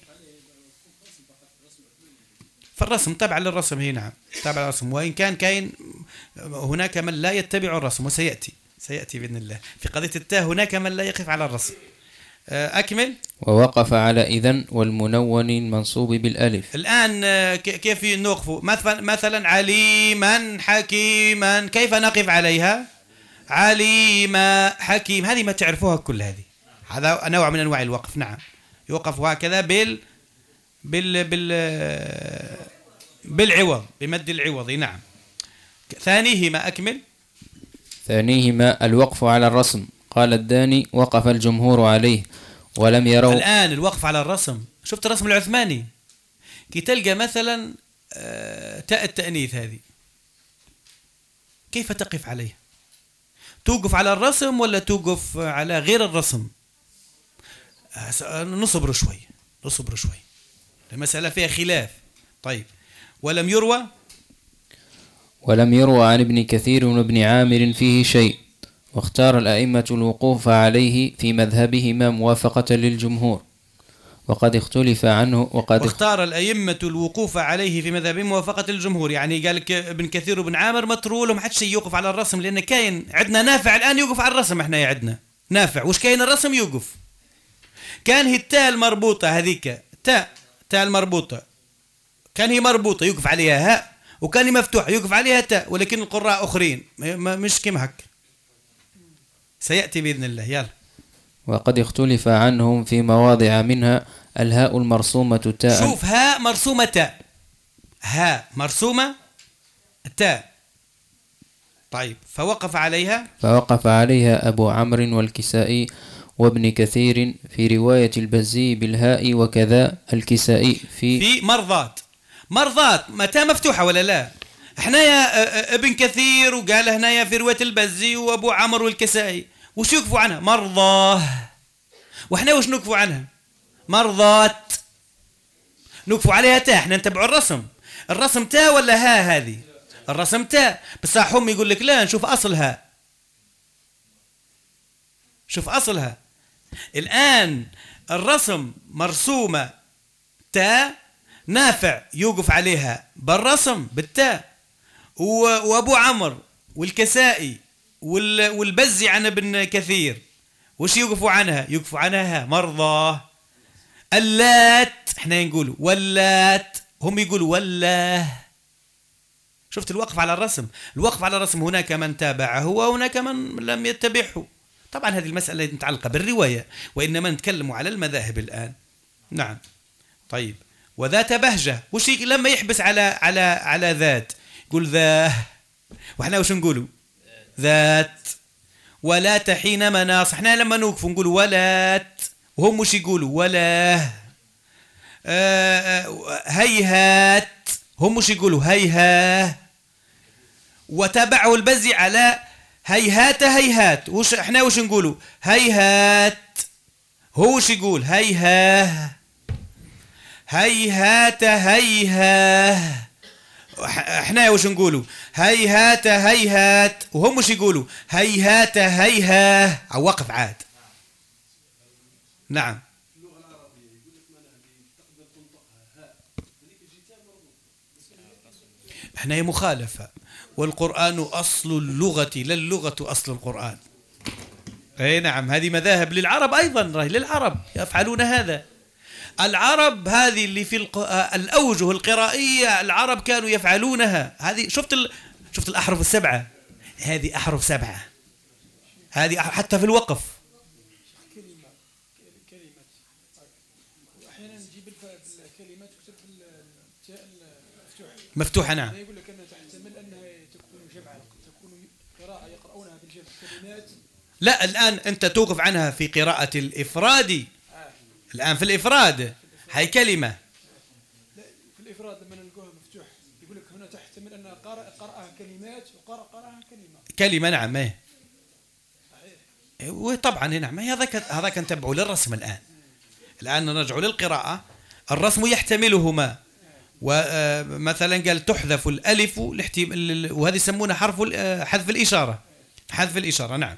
[SPEAKER 1] فالرسم تابع للرسم هي نعم تابع للرسم، وإن كان كاين هناك من لا يتبع الرسم، وسيأتي سيأتي بإذن الله في قضية التاء هناك من لا يقف على الرسم. أكمل.
[SPEAKER 2] ووقف على إذن والمنون المنصوب بالألف.
[SPEAKER 1] الآن كيف نوقف؟ مثلا عليما حكيما، كيف نقف عليها؟ عليما حكيم، هذه ما تعرفوها كل هذه، هذا نوع من أنواع الوقف. نعم يوقف هكذا بال بال بال بالعوض، بمد العوض. نعم. ثانيهما أكمل.
[SPEAKER 2] ثانيهما الوقف على الرسم. قال الداني وقف الجمهور عليه ولم يروا.
[SPEAKER 1] الآن الوقف على الرسم، شفت الرسم العثماني كي تلقى مثلا تاء التأنيث هذه كيف تقف عليه؟ توقف على الرسم ولا توقف على غير الرسم؟ نصبر شوي نصبر شوي، المسألة فيها خلاف. طيب. ولم يروى
[SPEAKER 2] ولم يروى عن ابن كثير وابن عامر فيه شيء، واختار الأئمة الوقوف عليه في مذهبهما موافقة للجمهور، وقد اختلف عنه وقد
[SPEAKER 1] واختار الأئمة الوقوف عليه في مذهبهم موافقة للجمهور. يعني قال لك ابن كثير وابن عامر ما تروا لهم حد شيء يوقف على الرسم، لأن كاين عندنا نافع الآن يوقف على الرسم. احنا عندنا نافع وش كاين الرسم يوقف. كان هي التاء المربوطة هذيك تاء تاء المربوطة كان هي مربوطة يوقف عليها هاء، وكان هي مفتوحة يوقف عليها تاء، ولكن القراء أخرين مش كم هك. سيأتي بإذن الله. يلا.
[SPEAKER 2] وقد اختلف عنهم في مواضع منها الهاء المرسومة تاء.
[SPEAKER 1] شوف هاء مرسومة تاء، هاء مرسومة تاء. طيب فوقف عليها
[SPEAKER 2] فوقف عليها أبو عمرو والكسائي وابن كثير في رواية البزي بالهاء، وكذا الكسائي في
[SPEAKER 1] في مرضات. مرضات متى مفتوحة ولا لا؟ احنا يا ابن كثير وقال هنا في رواية البزي وابو عمرو والكسائي وش يقفوا عنها؟ مرضاه. واحنا وش نقفوا عنها؟ مرضات. نقفوا عليها تاء، احنا نتبعوا الرسم. الرسم تاء ولا ها؟ هذه الرسم تاء، بس هم يقول لك لا نشوف أصلها، شوف أصلها. الآن الرسم مرسومة تاء، نافع يوقف عليها بالرسم بالتاء، وأبو عمرو والكسائي والبزي عن ابن كثير وش يوقفوا عنها؟ يوقفوا عنها مرضى. اللات احنا نقول واللات، هم يقولوا والله. شفت الوقف على الرسم؟ الوقف على الرسم هناك من تابعه وهناك من لم يتبعه. طبعا هذه المسألة متعلقة بالرواية، وإنما نتكلم على المذاهب الآن. نعم. طيب، وذات بهجة وش لما يحبس على على على ذات يقول ذا، واحنا وش نقولوا؟ ذات. ولات حين مناص، احنا لما نوقف نقول ولات، وهم وش يقولوا؟ ولا. آه هيهات، هم وش يقولوا؟ هيها. وتابعه البزي على هيهات هيهات، وش احنا وش نقولوا؟ هيهات. هو وش يقول؟ هيها. هيهات هيها، احنا وش نقولوا؟ هيهات هيهات، وهم وش يقولوا؟ هيهات هيها. او وقف عاد. نعم. احنا هي مخالفة، والقرآن أصل اللغة، لا اللغة أصل القرآن. اي نعم، هذه مذاهب للعرب أيضا، للعرب يفعلون هذا. العرب هذه اللي في الأوجه القرائية العرب كانوا يفعلونها. هذه شفت ال... شفت الأحرف السبعة، هذه أحرف سبعة، هذه حتى في الوقف.
[SPEAKER 3] أحيانا نجيب الكلمات تكتب التاء
[SPEAKER 1] مفتوحة. نعم.
[SPEAKER 3] يقول لك أنها تحتمل أنها تكون جمعا، تكون قراءة يقرؤونها بالجمع كلمات.
[SPEAKER 1] لا، الآن أنت توقف عنها في قراءة الإفراد. الآن في الإفراد هاي كلمة.
[SPEAKER 3] لا، في الإفراد لما نلقوها مفتوح يقول لك هنا تحتمل أن قرأ قرأها كلمات وقرأ قرأها كلمة.
[SPEAKER 1] كلمة نعم. ايه وطبعا نعم، هذا هذا كان تبعه للرسم. الآن الآن نرجع للقراءة. الرسم يحتملهما، ومثلا قال تحذف الألف وهذه يسمونها حرف حذف الإشارة. حذف الإشارة. نعم.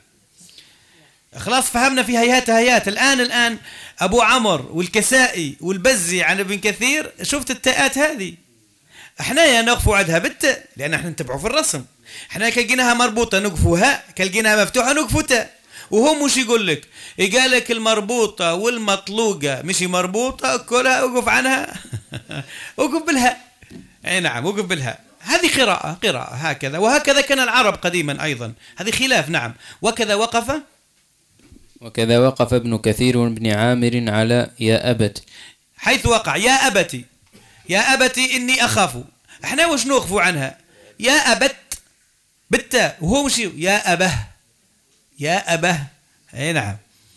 [SPEAKER 1] خلاص فهمنا في هيهات هيات. الآن الآن أبو عمرو والكسائي والبزي عن ابن كثير، شفت التاءات هذه احنا يا نقفوا عندها بالتاء لأن احنا نتبعوا في الرسم. احنا كلقيناها مربوطة نقفوا هاء، كلقيناها مفتوحة نقفوا تاء. وهم وش يقول لك؟ يقال لك المربوطة والمطلوقة مش مربوطة كلها اوقف عنها. اوقف بالهاء. اي نعم، اوقف بالهاء. هذه قراءة قراءة هكذا، وهكذا كان العرب قديما أيضا. هذه خلاف. نعم. وكذا وقف
[SPEAKER 2] وكذا وقف ابن كثير بن عامر على يا أبت،
[SPEAKER 1] حيث وقع يا أبتي. يا أبتي إني أخاف، احنا وش نوقفوا عنها؟ يا أبت بالتاء، وهو وش يا أبه. يا أبه. اي نعم.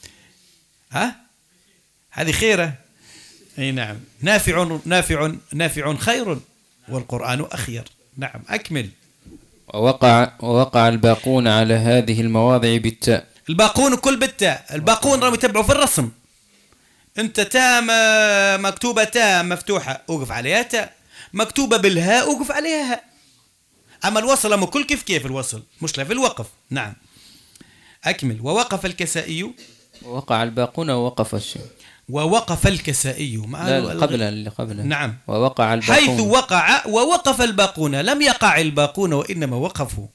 [SPEAKER 1] ها هذه خيرة. اي نعم. نافع نافع نافع خير والقرآن أخير. نعم. أكمل.
[SPEAKER 2] ووقع ووقع الباقون على هذه المواضع بالتاء.
[SPEAKER 1] الباقون كل بالتاء. الباقون راهم يتبعوا في الرسم. انت تاء مكتوبة تاء مفتوحة اوقف عليها تاء، مكتوبة بالهاء اوقف عليها هاء. اما الوصل اما كل كيف كيف الوصل، مش لا في الوقف. نعم. اكمل. ووقف الكسائي.
[SPEAKER 2] ووقع الباقون ووقف الشيء.
[SPEAKER 1] ووقف الكسائي.
[SPEAKER 2] لا قبلها اللي قبلها.
[SPEAKER 1] نعم.
[SPEAKER 2] ووقع الباقون
[SPEAKER 1] حيث وقع ووقف الباقون. لم يقع الباقون وإنما وقفوا.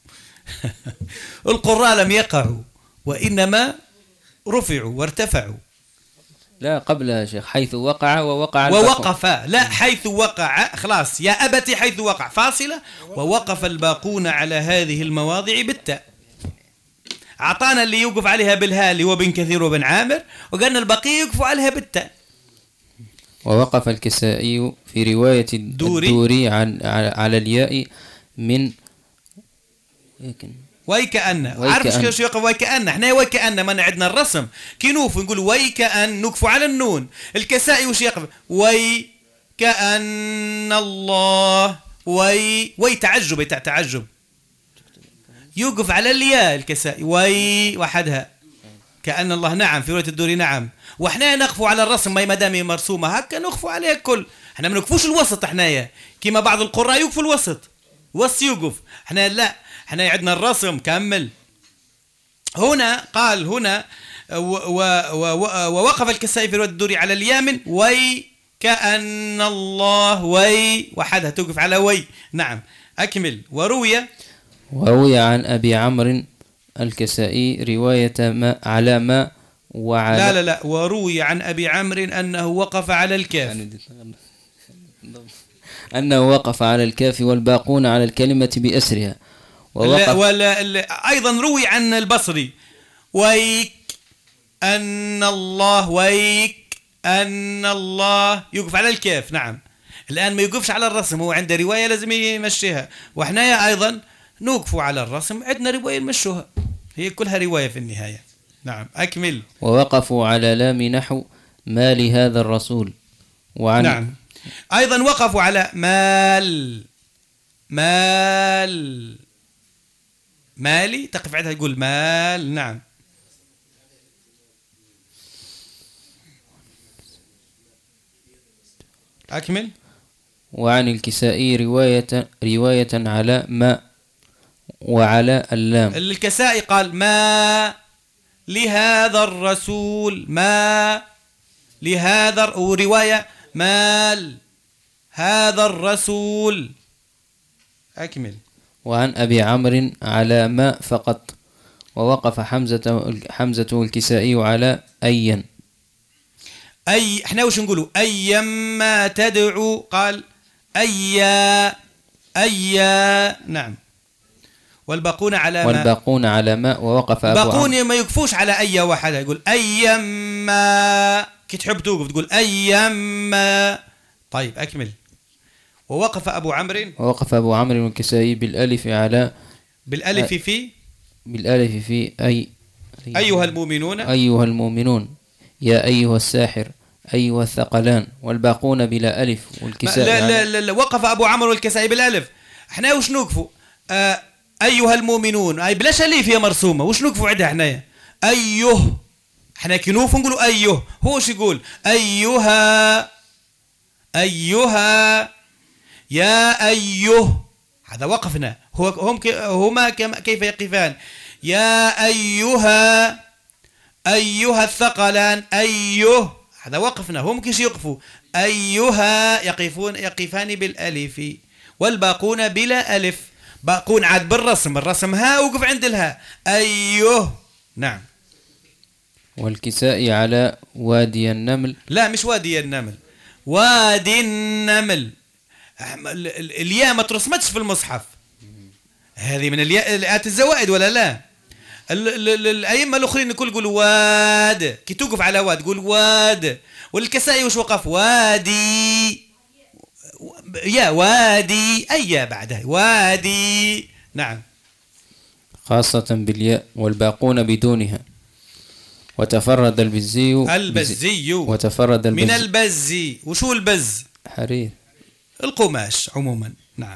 [SPEAKER 1] القراء لم يقعوا وإنما رفعوا وارتفعوا.
[SPEAKER 2] لا قبلها يا شيخ. حيث وقع ووقع
[SPEAKER 1] ووقف. لا، حيث وقع خلاص. يا أبتي حيث وقع فاصلة. ووقف الباقون على هذه المواضع بالتاء. أعطانا اللي يوقف عليها بالهاء اللي هو بن كثير وبن عامر، وقالنا البقية يوقفوا عليها بالتاء.
[SPEAKER 2] ووقف الكسائي في رواية
[SPEAKER 1] الدوري,
[SPEAKER 2] الدوري عن على الياء من
[SPEAKER 1] ويكأن. عارف شو يوقف ويكأن؟ احنا ويكأن ما عندنا الرسم كي نوف نقول ويكأن نوقفوا على النون. الكسائي وش يقف؟ ويكأن الله. وي وي تعجب تاع تعجب يوقف على الياء الكسائي. وي وحدها كأن الله. نعم. في رواية الدوري. نعم. واحنا نقفوا على الرسم ما دام مرسومة هكا نقفوا عليها الكل. احنا ما نوقفوش الوسط احنايا كما بعض القراء يوقفوا الوسط. وسط يوقف. احنا لا، احنا عندنا الرسم كامل. هنا قال هنا ووقف الكسائي في رواية الدوري على اليمن وي كأن الله. وي وحدها توقف على وي. نعم. أكمل. وروي
[SPEAKER 2] وروي عن أبي عمرو الكسائي رواية ما على ما وعلى
[SPEAKER 1] لا لا لا وروي عن أبي عمرو أنه وقف على الكاف،
[SPEAKER 2] أنه وقف على الكاف والباقون على الكلمة بأسرها.
[SPEAKER 1] ووقف ولا ولا أيضا روي عن البصري ويك أن الله ويك أن الله يوقف على الكاف. نعم الآن ما يوقفش على الرسم، هو عنده رواية لازم يمشيها، وإحنا أيضا نوقفوا على الرسم، عندنا رواية نمشوها، هي كلها رواية في النهاية. نعم أكمل.
[SPEAKER 2] ووقفوا على لام نحو ما لهذا الرسول. وعن
[SPEAKER 1] نعم أيضا وقفوا على مال مال مالي، تقف عندها تقول مال. نعم أكمل.
[SPEAKER 2] وعن الكسائي رواية رواية على ما وعلى اللام.
[SPEAKER 1] الكسائي قال ما لهذا الرسول، ما لهذا، ورواية مال هذا الرسول. أكمل.
[SPEAKER 2] وعن أبي عمرو على ما فقط، ووقف حمزة حمزة الكسائي على أيا.
[SPEAKER 1] أي احنا وش نقولوا؟ أيما تدعو قال أيا أيا. نعم. والباقون على ما
[SPEAKER 2] والباقون على ما، ووقف أبو عمرو.
[SPEAKER 1] باقون ما يقفوش على أي واحدة، يقول أيما، كي تحب توقف تقول أيما. طيب أكمل. ووقف أبو عمرو
[SPEAKER 2] ووقف أبو عمرو الكسائي بالألف على
[SPEAKER 1] بالألف في
[SPEAKER 2] بالألف في أي
[SPEAKER 1] أيها المؤمنون
[SPEAKER 2] أيها المؤمنون يا أيها الساحر أيها الثقلان. والباقون بلا ألف. والكسائي
[SPEAKER 1] لا لا لا, لا وقف أبو عمرو الكسائي بالألف. احنا وش نوقفوا؟ آه أيها المؤمنون أي بلاش ألف يا مرسومة، وش نوقفوا عندها احنا؟ أيه، احنا كنوف نقولوا أيه، هو وش يقول؟ أيها أيها يا أيه، هذا وقفنا. هو هم هما كيف يقفان؟ يا أيها أيها الثقلان أيه، هذا وقفنا. هم كيش يقفوا؟ أيها يقفون يقفان بالألف، والباقون بلا ألف. باقون عاد بالرسم، الرسم ها وقف عند الها أيه. نعم.
[SPEAKER 2] والكسائي على وادي النمل.
[SPEAKER 1] لا مش وادي النمل، وادي النمل. الياء ما ترسمتش في المصحف، هذه من الياء الزوائد ولا لا؟ الأئمة الأخرين الكل يقولوا واد، كي توقف على واد تقول واد. والكسائي وش وقف؟ وادي، يا وادي أي بعدها وادي. نعم.
[SPEAKER 2] خاصة بالياء، والباقون بدونها. وتفرد البزي
[SPEAKER 1] البزي
[SPEAKER 2] وتفرد البزي
[SPEAKER 1] من البزي. وشو البز؟
[SPEAKER 2] حرير،
[SPEAKER 1] القماش عموما. نعم.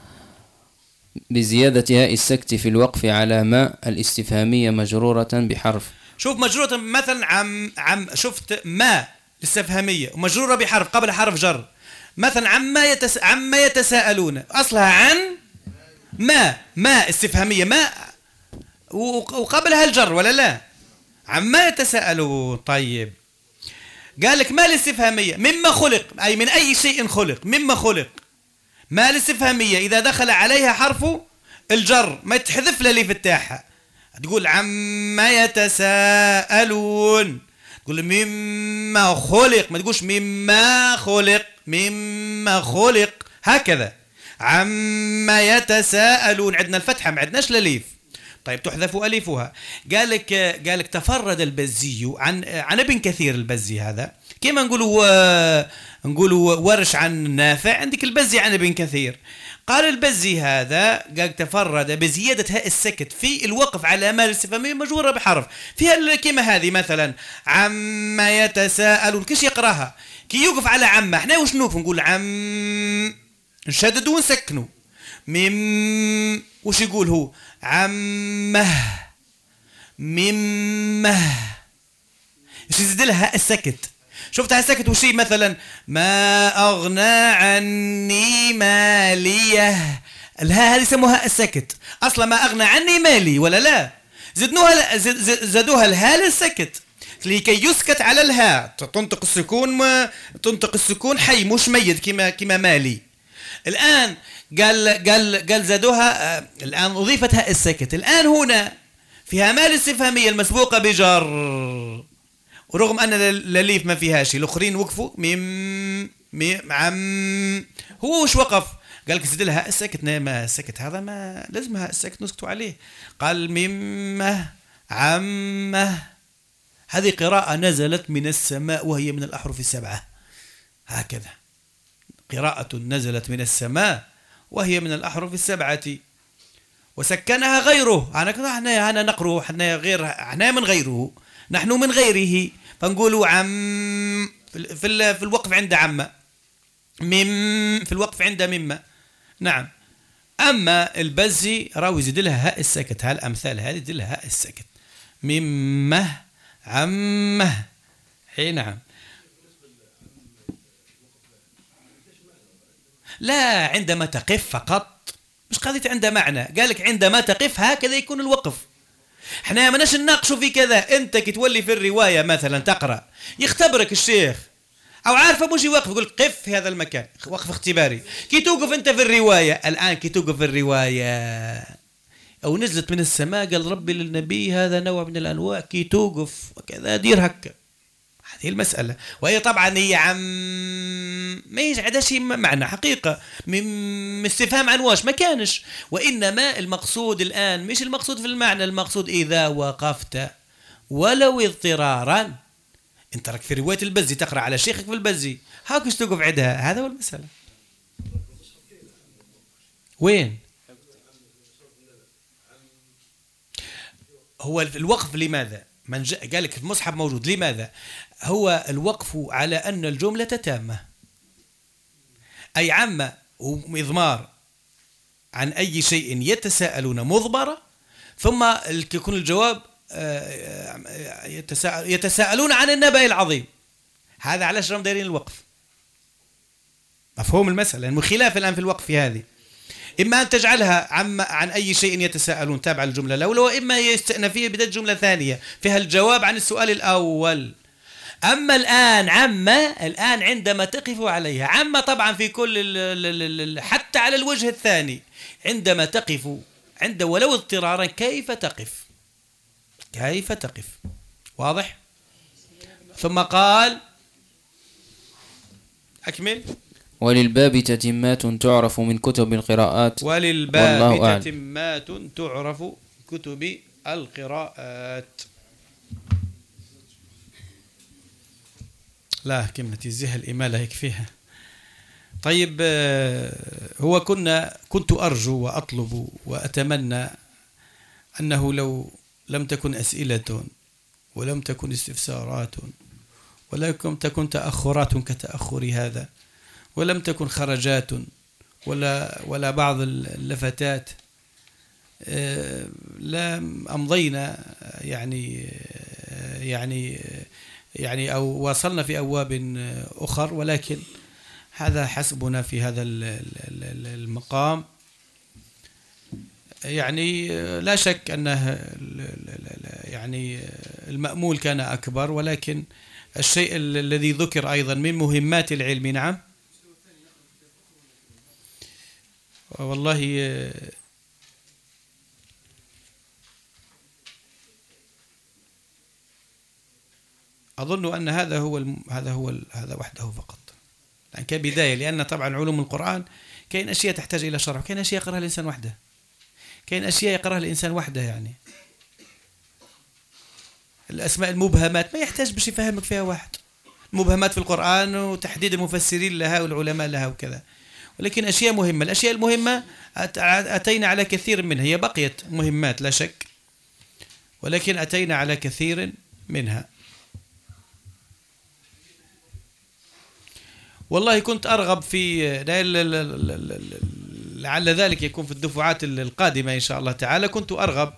[SPEAKER 2] بزيادة هاء السكت في الوقف على ما الاستفهامية مجرورة بحرف.
[SPEAKER 1] شوف مجرورة مثلا عم عم شفت ما الاستفهامية ومجرورة بحرف قبل حرف جر. مثلا عما يتس عما يتساءلون أصلها عن ما ما استفهامية ما وقبلها الجر ولا لا؟ عما يتساءلون. طيب قال لك ما الاستفهامية مما خلق، أي من أي شيء خلق، مما خلق. ما الاستفهامية إذا دخل عليها حرف الجر ما تحذف الألف تاعها، تقول عما يتساءلون، تقول مما خلق، ما تقولش مما خلق، مما خلق هكذا. عما يتساءلون عندنا الفتحة ما عندناش الألف. طيب تحذف ألفها. قال لك قال لك تفرد البزي عن عن ابن كثير. البزي هذا كما نقولوا نقولوا ورش عن نافع، عندك البزي عن ابن كثير. قال البزي هذا قال تفرد بزيادة هاء السكت في الوقف على ما الاستفهامية مجرورة بحرف. فيها كلمة هذه مثلا عما يتساءلون، كيش يقراها؟ كي يوقف على عما احنا وش نوقف نقول عم، نشدد ونسكنوا. مم وش يقول هو؟ عمه ممه، ايش يزيد لها هاء السكت. شفت هاء السكت وشي مثلا ما اغنى عني ماليه، الهاء هذه يسموها السكت. اصلا ما اغنى عني مالي ولا لا؟ زدنوها زادوها الهاء للسكت لكي يسكت على الهاء، تنطق السكون ما تنطق السكون حي مش ميت كما كما مالي. الآن قال قال قال زادوها آه الآن أضيفت هاء الساكت. الآن هنا فيها ما الاستفهامية المسبوقة بجر، ورغم أن الليف ما فيها شيء، الآخرين وقفوا ميم ميم عم، هو وش وقف؟ قال لك زد لها هاء الساكت. ما الساكت هذا ما لازم هاء الساكت نسكتوا عليه. قال ميمه عمه. هذه قراءة نزلت من السماء وهي من الأحرف السبعة، هكذا قراءة نزلت من السماء وهي من الأحرف السبعة وسكنها غيره. أنا كنا احنا أنا نقرأ احنا غير احنا من غيره، نحن من غيره، فنقولوا عم في في الوقف عند عم، مم في الوقف عند مما. نعم. أما البزي راوي يزيد لها هاء الساكت، هالأمثال هذه يزيد لها هاء الساكت، ممه عمه. اي نعم. لا، عندما تقف فقط، مش قضية عند معنى، قالك عندما تقف هكذا يكون الوقف. احنا ما ناش نناقشوا في كذا. انت كي تولي في الرواية مثلا تقرأ، يختبرك الشيخ او عارفه مش يوقف، يقول قف في هذا المكان، وقف اختباري. كي توقف انت في الرواية الان، كي توقف في الرواية او نزلت من السماء قال ربي للنبي هذا نوع من الانواع، كي توقف وكذا دير هكا. هذه المسألة. وهي طبعا هي عم ما يجعد شيء معنى حقيقة من استفهام عن واش ما كانش، وإنما المقصود الآن مش المقصود في المعنى، المقصود إذا وقفت ولو اضطرارا. انت راك في رواية البزي تقرأ على شيخك في البزي، هاكش توقف عندها، هذا هو المسألة. وين هو الوقف؟ لماذا؟ من قال لك المصحف موجود، لماذا؟ هو الوقف على أن الجملة تامة، أي عم وإضمار عن أي شيء يتساءلون مضمرة، ثم يكون الجواب يتساءلون عن النبأ العظيم. هذا علاش راهم دايرين الوقف. مفهوم المسألة؟ يعني خلاف الآن في الوقف في هذه، إما أن تجعلها عم عن أي شيء يتساءلون تابع الجملة الأولى، وإما يستأنفية بداية جملة ثانية فيها الجواب عن السؤال الأول. أما الآن عما الآن عندما تقف عليها عما طبعا في كل حتى على الوجه الثاني، عندما تقف عند ولو اضطرارا كيف تقف، كيف تقف. واضح؟ ثم قال أكمل.
[SPEAKER 2] وللباب تتمات تعرف من كتب القراءات.
[SPEAKER 1] وللباب تتمات تعرف كتب القراءات. لا كلمة الزها الإمالة يكفيها. طيب، هو كنا كنت أرجو وأطلب وأتمنى أنه لو لم تكن أسئلة ولم تكن استفسارات ولم تكن تأخرات كتأخر هذا، ولم تكن خرجات ولا ولا بعض اللفتات، لا أمضينا يعني يعني يعني أو واصلنا في أبواب أخر، ولكن هذا حسبنا في هذا المقام. يعني لا شك أنه يعني المأمول كان أكبر، ولكن الشيء الذي ذكر أيضا من مهمات العلم. نعم والله أظن أن هذا هو هذا هو هذا وحده فقط، يعني كبداية. لأن طبعا علوم القرآن كاين أشياء تحتاج إلى شرح، كاين أشياء يقرأها الإنسان وحده، كاين أشياء يقرأها الإنسان وحده. يعني الأسماء المبهمات ما يحتاج باش يفهمك فيها واحد، المبهمات في القرآن وتحديد المفسرين لها والعلماء لها وكذا. ولكن أشياء مهمة، الأشياء المهمة أتينا على كثير منها، هي بقيت مهمات لا شك، ولكن أتينا على كثير منها. والله كنت أرغب في لعل ذلك يكون في الدفعات القادمة إن شاء الله تعالى، كنت أرغب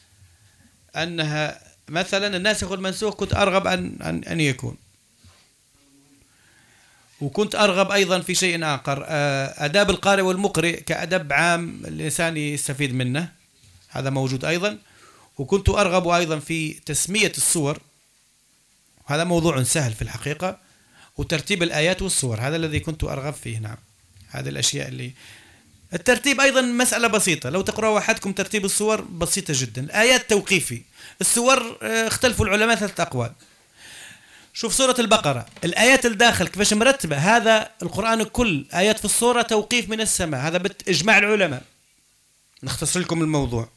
[SPEAKER 1] أنها مثلا الناسخ والمنسوخ، كنت أرغب أن أن أن يكون، وكنت أرغب أيضا في شيء آخر، أداب القارئ والمقرئ كأدب عام الإنسان يستفيد منه، هذا موجود أيضا. وكنت أرغب أيضا في تسمية الصور، هذا موضوع سهل في الحقيقة، وترتيب الآيات والصور، هذا الذي كنت أرغب فيه. نعم هذه الأشياء اللي الترتيب أيضا مسألة بسيطة، لو تقرأوا أحدكم ترتيب السور بسيطة جدا. الآيات توقيفي، السور اختلفوا العلماء ثلاثة أقوال. شوف سورة البقرة الآيات الداخل كيفاش مرتبة، هذا القرآن كل آيات في السورة توقيف من السماء، هذا بإجماع العلماء. نختصر لكم الموضوع.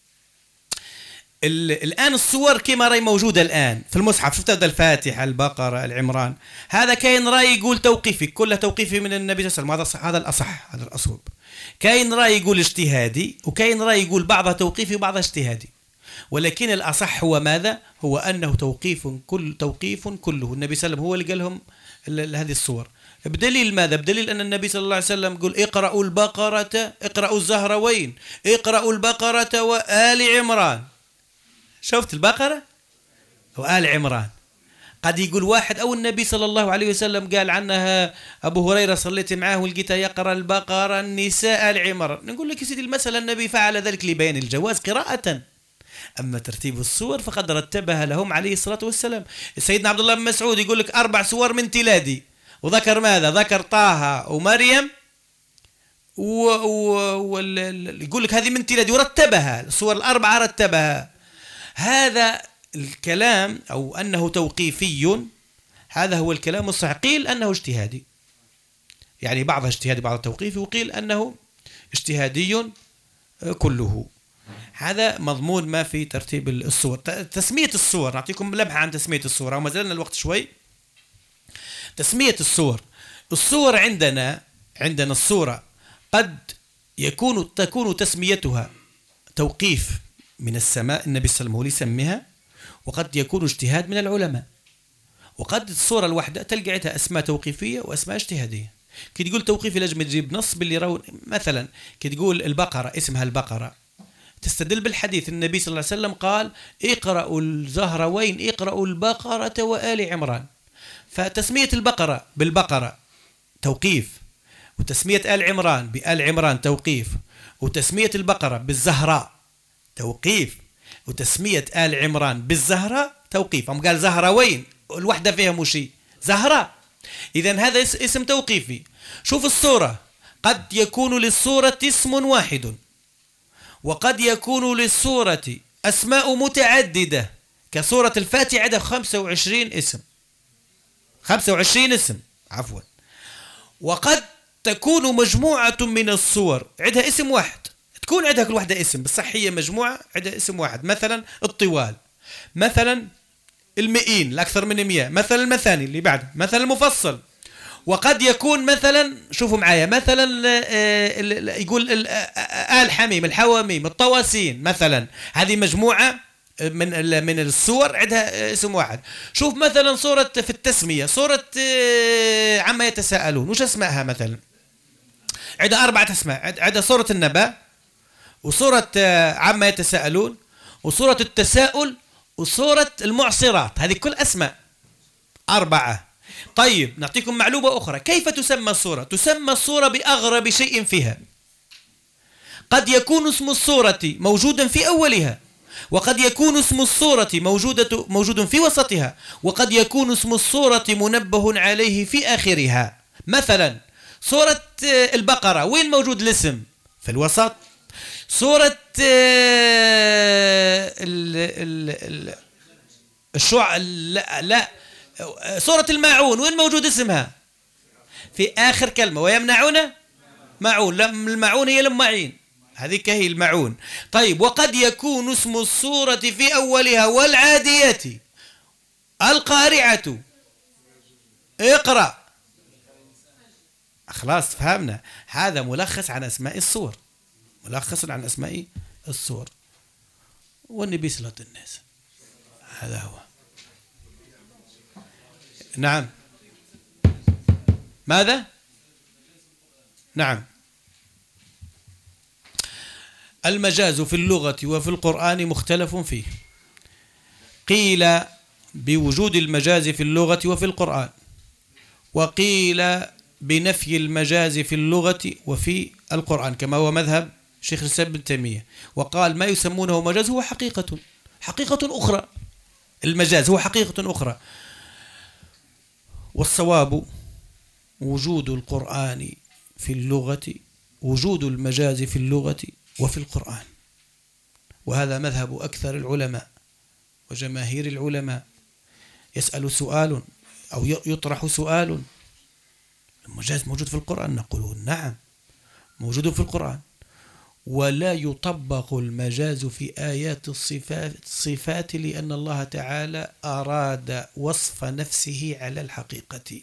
[SPEAKER 1] الآن الصور كما رأي موجودة الآن في المصحف، شفت هذا الفاتحة البقرة العمران، هذا كاين رأي يقول توقيفي، كله توقيفي من النبي صلى الله عليه وسلم، هذا الأصح، هذا الأصوب. كاين رأي يقول اجتهادي، وكاين رأي يقول بعضها توقيفي وبعضها اجتهادي، ولكن الأصح هو ماذا؟ هو أنه توقيف كل توقيف كله، النبي صلى الله عليه وسلم هو اللي قال لهم هذه الصور. بدليل ماذا؟ بدليل أن النبي صلى الله عليه وسلم يقول اقرأوا البقرة، اقرأوا الزهروين، اقرأوا البقرة وآل عمران. شفت البقرة وآل عمران. قد يقول واحد أو النبي صلى الله عليه وسلم قال عنها أبو هريرة صليت معاه ولقيته يقرأ البقرة النساء آل عمران، نقول لك يا سيدي المسألة النبي فعل ذلك لبيان الجواز قراءة، أما ترتيب السور فقد رتبها لهم عليه الصلاة والسلام. سيدنا عبد الله بن مسعود يقول لك أربع سور من تلادي، وذكر ماذا؟ ذكر طه ومريم و... و... وال... يقول لك هذه من تلادي ورتبها، السور الأربعة رتبها. هذا الكلام أو أنه توقيفي هذا هو الكلام الصحيح. قيل أنه اجتهادي، يعني بعضها اجتهادي بعضها توقيفي، وقيل أنه اجتهادي كله. هذا مضمون ما في ترتيب الصور. تسمية الصور، نعطيكم لمحة عن تسمية الصور وما زلنا الوقت شوي. تسمية الصور، الصور عندنا عندنا الصورة قد يكون تكون تسميتها توقيف من السماء، النبي صلى الله عليه وسلم هو اللي يسميها، وقد يكون اجتهاد من العلماء، وقد الصورة الواحدة تلقى عندها أسماء توقيفية وأسماء اجتهادية. كي تقول توقيفي لازم تجيب نص باللي راهو، مثلا كي تقول البقرة اسمها البقرة تستدل بالحديث، النبي صلى الله عليه وسلم قال اقرأوا الزهروين، اقرأوا البقرة وآل عمران. فتسمية البقرة بالبقرة توقيف، وتسمية آل عمران بآل عمران توقيف، وتسمية البقرة بالزهراء توقيف، وتسمية آل عمران بالزهراء توقيف. هم قال زهروين الوحدة فيها مشي زهراء، إذن هذا اسم توقيفي. شوف الصورة، قد يكون للصورة اسم واحد، وقد يكون للصورة أسماء متعددة، كصورة الفاتحة عندها خمسة وعشرين اسم، خمسة وعشرين اسم عفوا. وقد تكون مجموعة من الصور عندها اسم واحد، تكون عندها كل واحدة اسم، بصح هي مجموعة عندها اسم واحد، مثلا الطوال، مثلا المئين الأكثر من مئة، مثلا المثاني اللي بعد، مثلا المفصل. وقد يكون مثلا شوفوا معايا مثلا يقول آل حميم، الحواميم، الطواسين مثلا، هذه مجموعة من من الصور عندها اسم واحد. شوف مثلا صورة في التسمية، صورة عما يتساءلون، وش اسمائها مثلا؟ عندها أربعة اسماء، عندها صورة النبأ، وصورة عما يتساءلون، وصورة التساؤل، وصورة المعصرات، هذه كل أسماء أربعة. طيب نعطيكم معلومة أخرى، كيف تسمى الصورة؟ تسمى الصورة بأغرب شيء فيها. قد يكون اسم الصورة موجودا في أولها، وقد يكون اسم الصورة موجودة موجود في وسطها، وقد يكون اسم الصورة منبه عليه في آخرها. مثلا صورة البقرة وين موجود الاسم؟ في الوسط. صورة الشع لا لا صورة الماعون وين موجود اسمها؟ في آخر كلمة، ويمنعون معون، المعون هي المعين، هذيك هي المعون. طيب وقد يكون اسم الصورة في أولها والعاديات، القارعة، اقرأ. خلاص فهمنا، هذا ملخص عن أسماء الصور، ملخص عن أسماء الصور. والنبي صلى الله عليه وسلم هذا هو. نعم ماذا؟ نعم المجاز في اللغة وفي القرآن مختلف فيه. قيل بوجود المجاز في اللغة وفي القرآن، وقيل بنفي المجاز في اللغة وفي القرآن، كما هو مذهب شيخ الإسلام ابن تيمية، وقال ما يسمونه مجاز هو حقيقة حقيقة أخرى، المجاز هو حقيقة أخرى. والصواب وجود القرآن في اللغة، وجود المجاز في اللغة وفي القرآن، وهذا مذهب أكثر العلماء وجماهير العلماء. يسأل سؤال أو يطرح سؤال: المجاز موجود في القرآن؟ نقول نعم موجود في القرآن، ولا يطبق المجاز في آيات الصفات لأن الله تعالى أراد وصف نفسه على الحقيقة.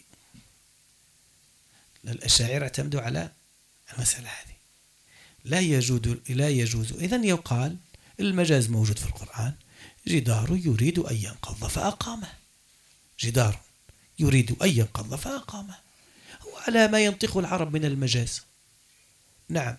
[SPEAKER 1] الأشاعرة اعتمدوا على المسألة هذه، لا يجوز لا يجوز إذن يقال المجاز موجود في القرآن. جدار يريد أن ينقض فأقامه، جدار يريد أن ينقض فأقامه، وعلى ما ينطق العرب من المجاز. نعم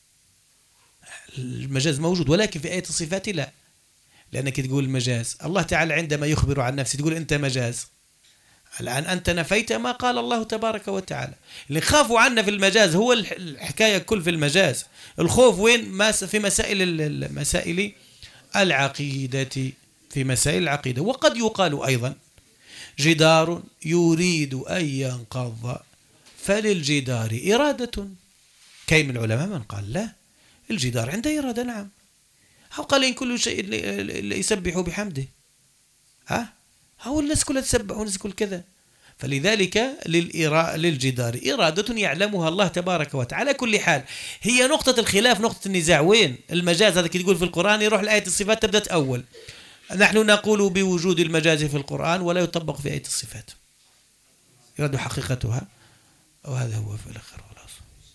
[SPEAKER 1] المجاز موجود، ولكن في آية الصفات لا، لأنك تقول المجاز الله تعالى عندما يخبر عن نفسه تقول أنت مجاز. الآن أنت نفيت ما قال الله تبارك وتعالى. اللي خافوا عنا في المجاز هو الحكاية كل في المجاز. الخوف وين؟ ما في مسائل المسائل العقيدة، في مسائل العقيدة. وقد يقال أيضا جدار يريد أن ينقض فللجدار إرادة. كي من العلماء من قال لا، الجدار عنده إرادة. نعم، أو قال إن كل شيء يسبح بحمده، ها هو الناس كلها تسبح والناس كل كذا. فلذلك للجدار إرادة يعلمها الله تبارك وتعالى. كل حال هي نقطة الخلاف، نقطة النزاع وين؟ المجاز هذا كي تقول في القرآن يروح لآية الصفات تبدأ أول. نحن نقول بوجود المجاز في القرآن ولا يطبق في آية الصفات، يراد حقيقتها، وهذا هو في الآخر خلاص.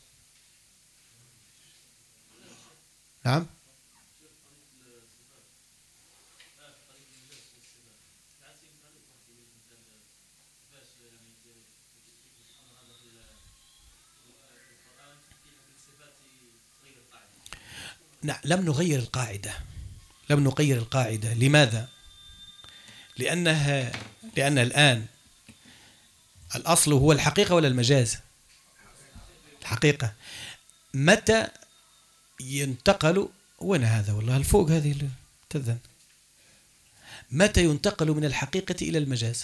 [SPEAKER 1] نعم. نعم لم نغير القاعدة، لم نغير القاعدة. لماذا؟ لأنها لأن الآن الأصل هو الحقيقة ولا المجاز؟ الحقيقة. متى ينتقل؟ وين هذا والله الفوق هذه تذن. متى ينتقل من الحقيقة إلى المجاز؟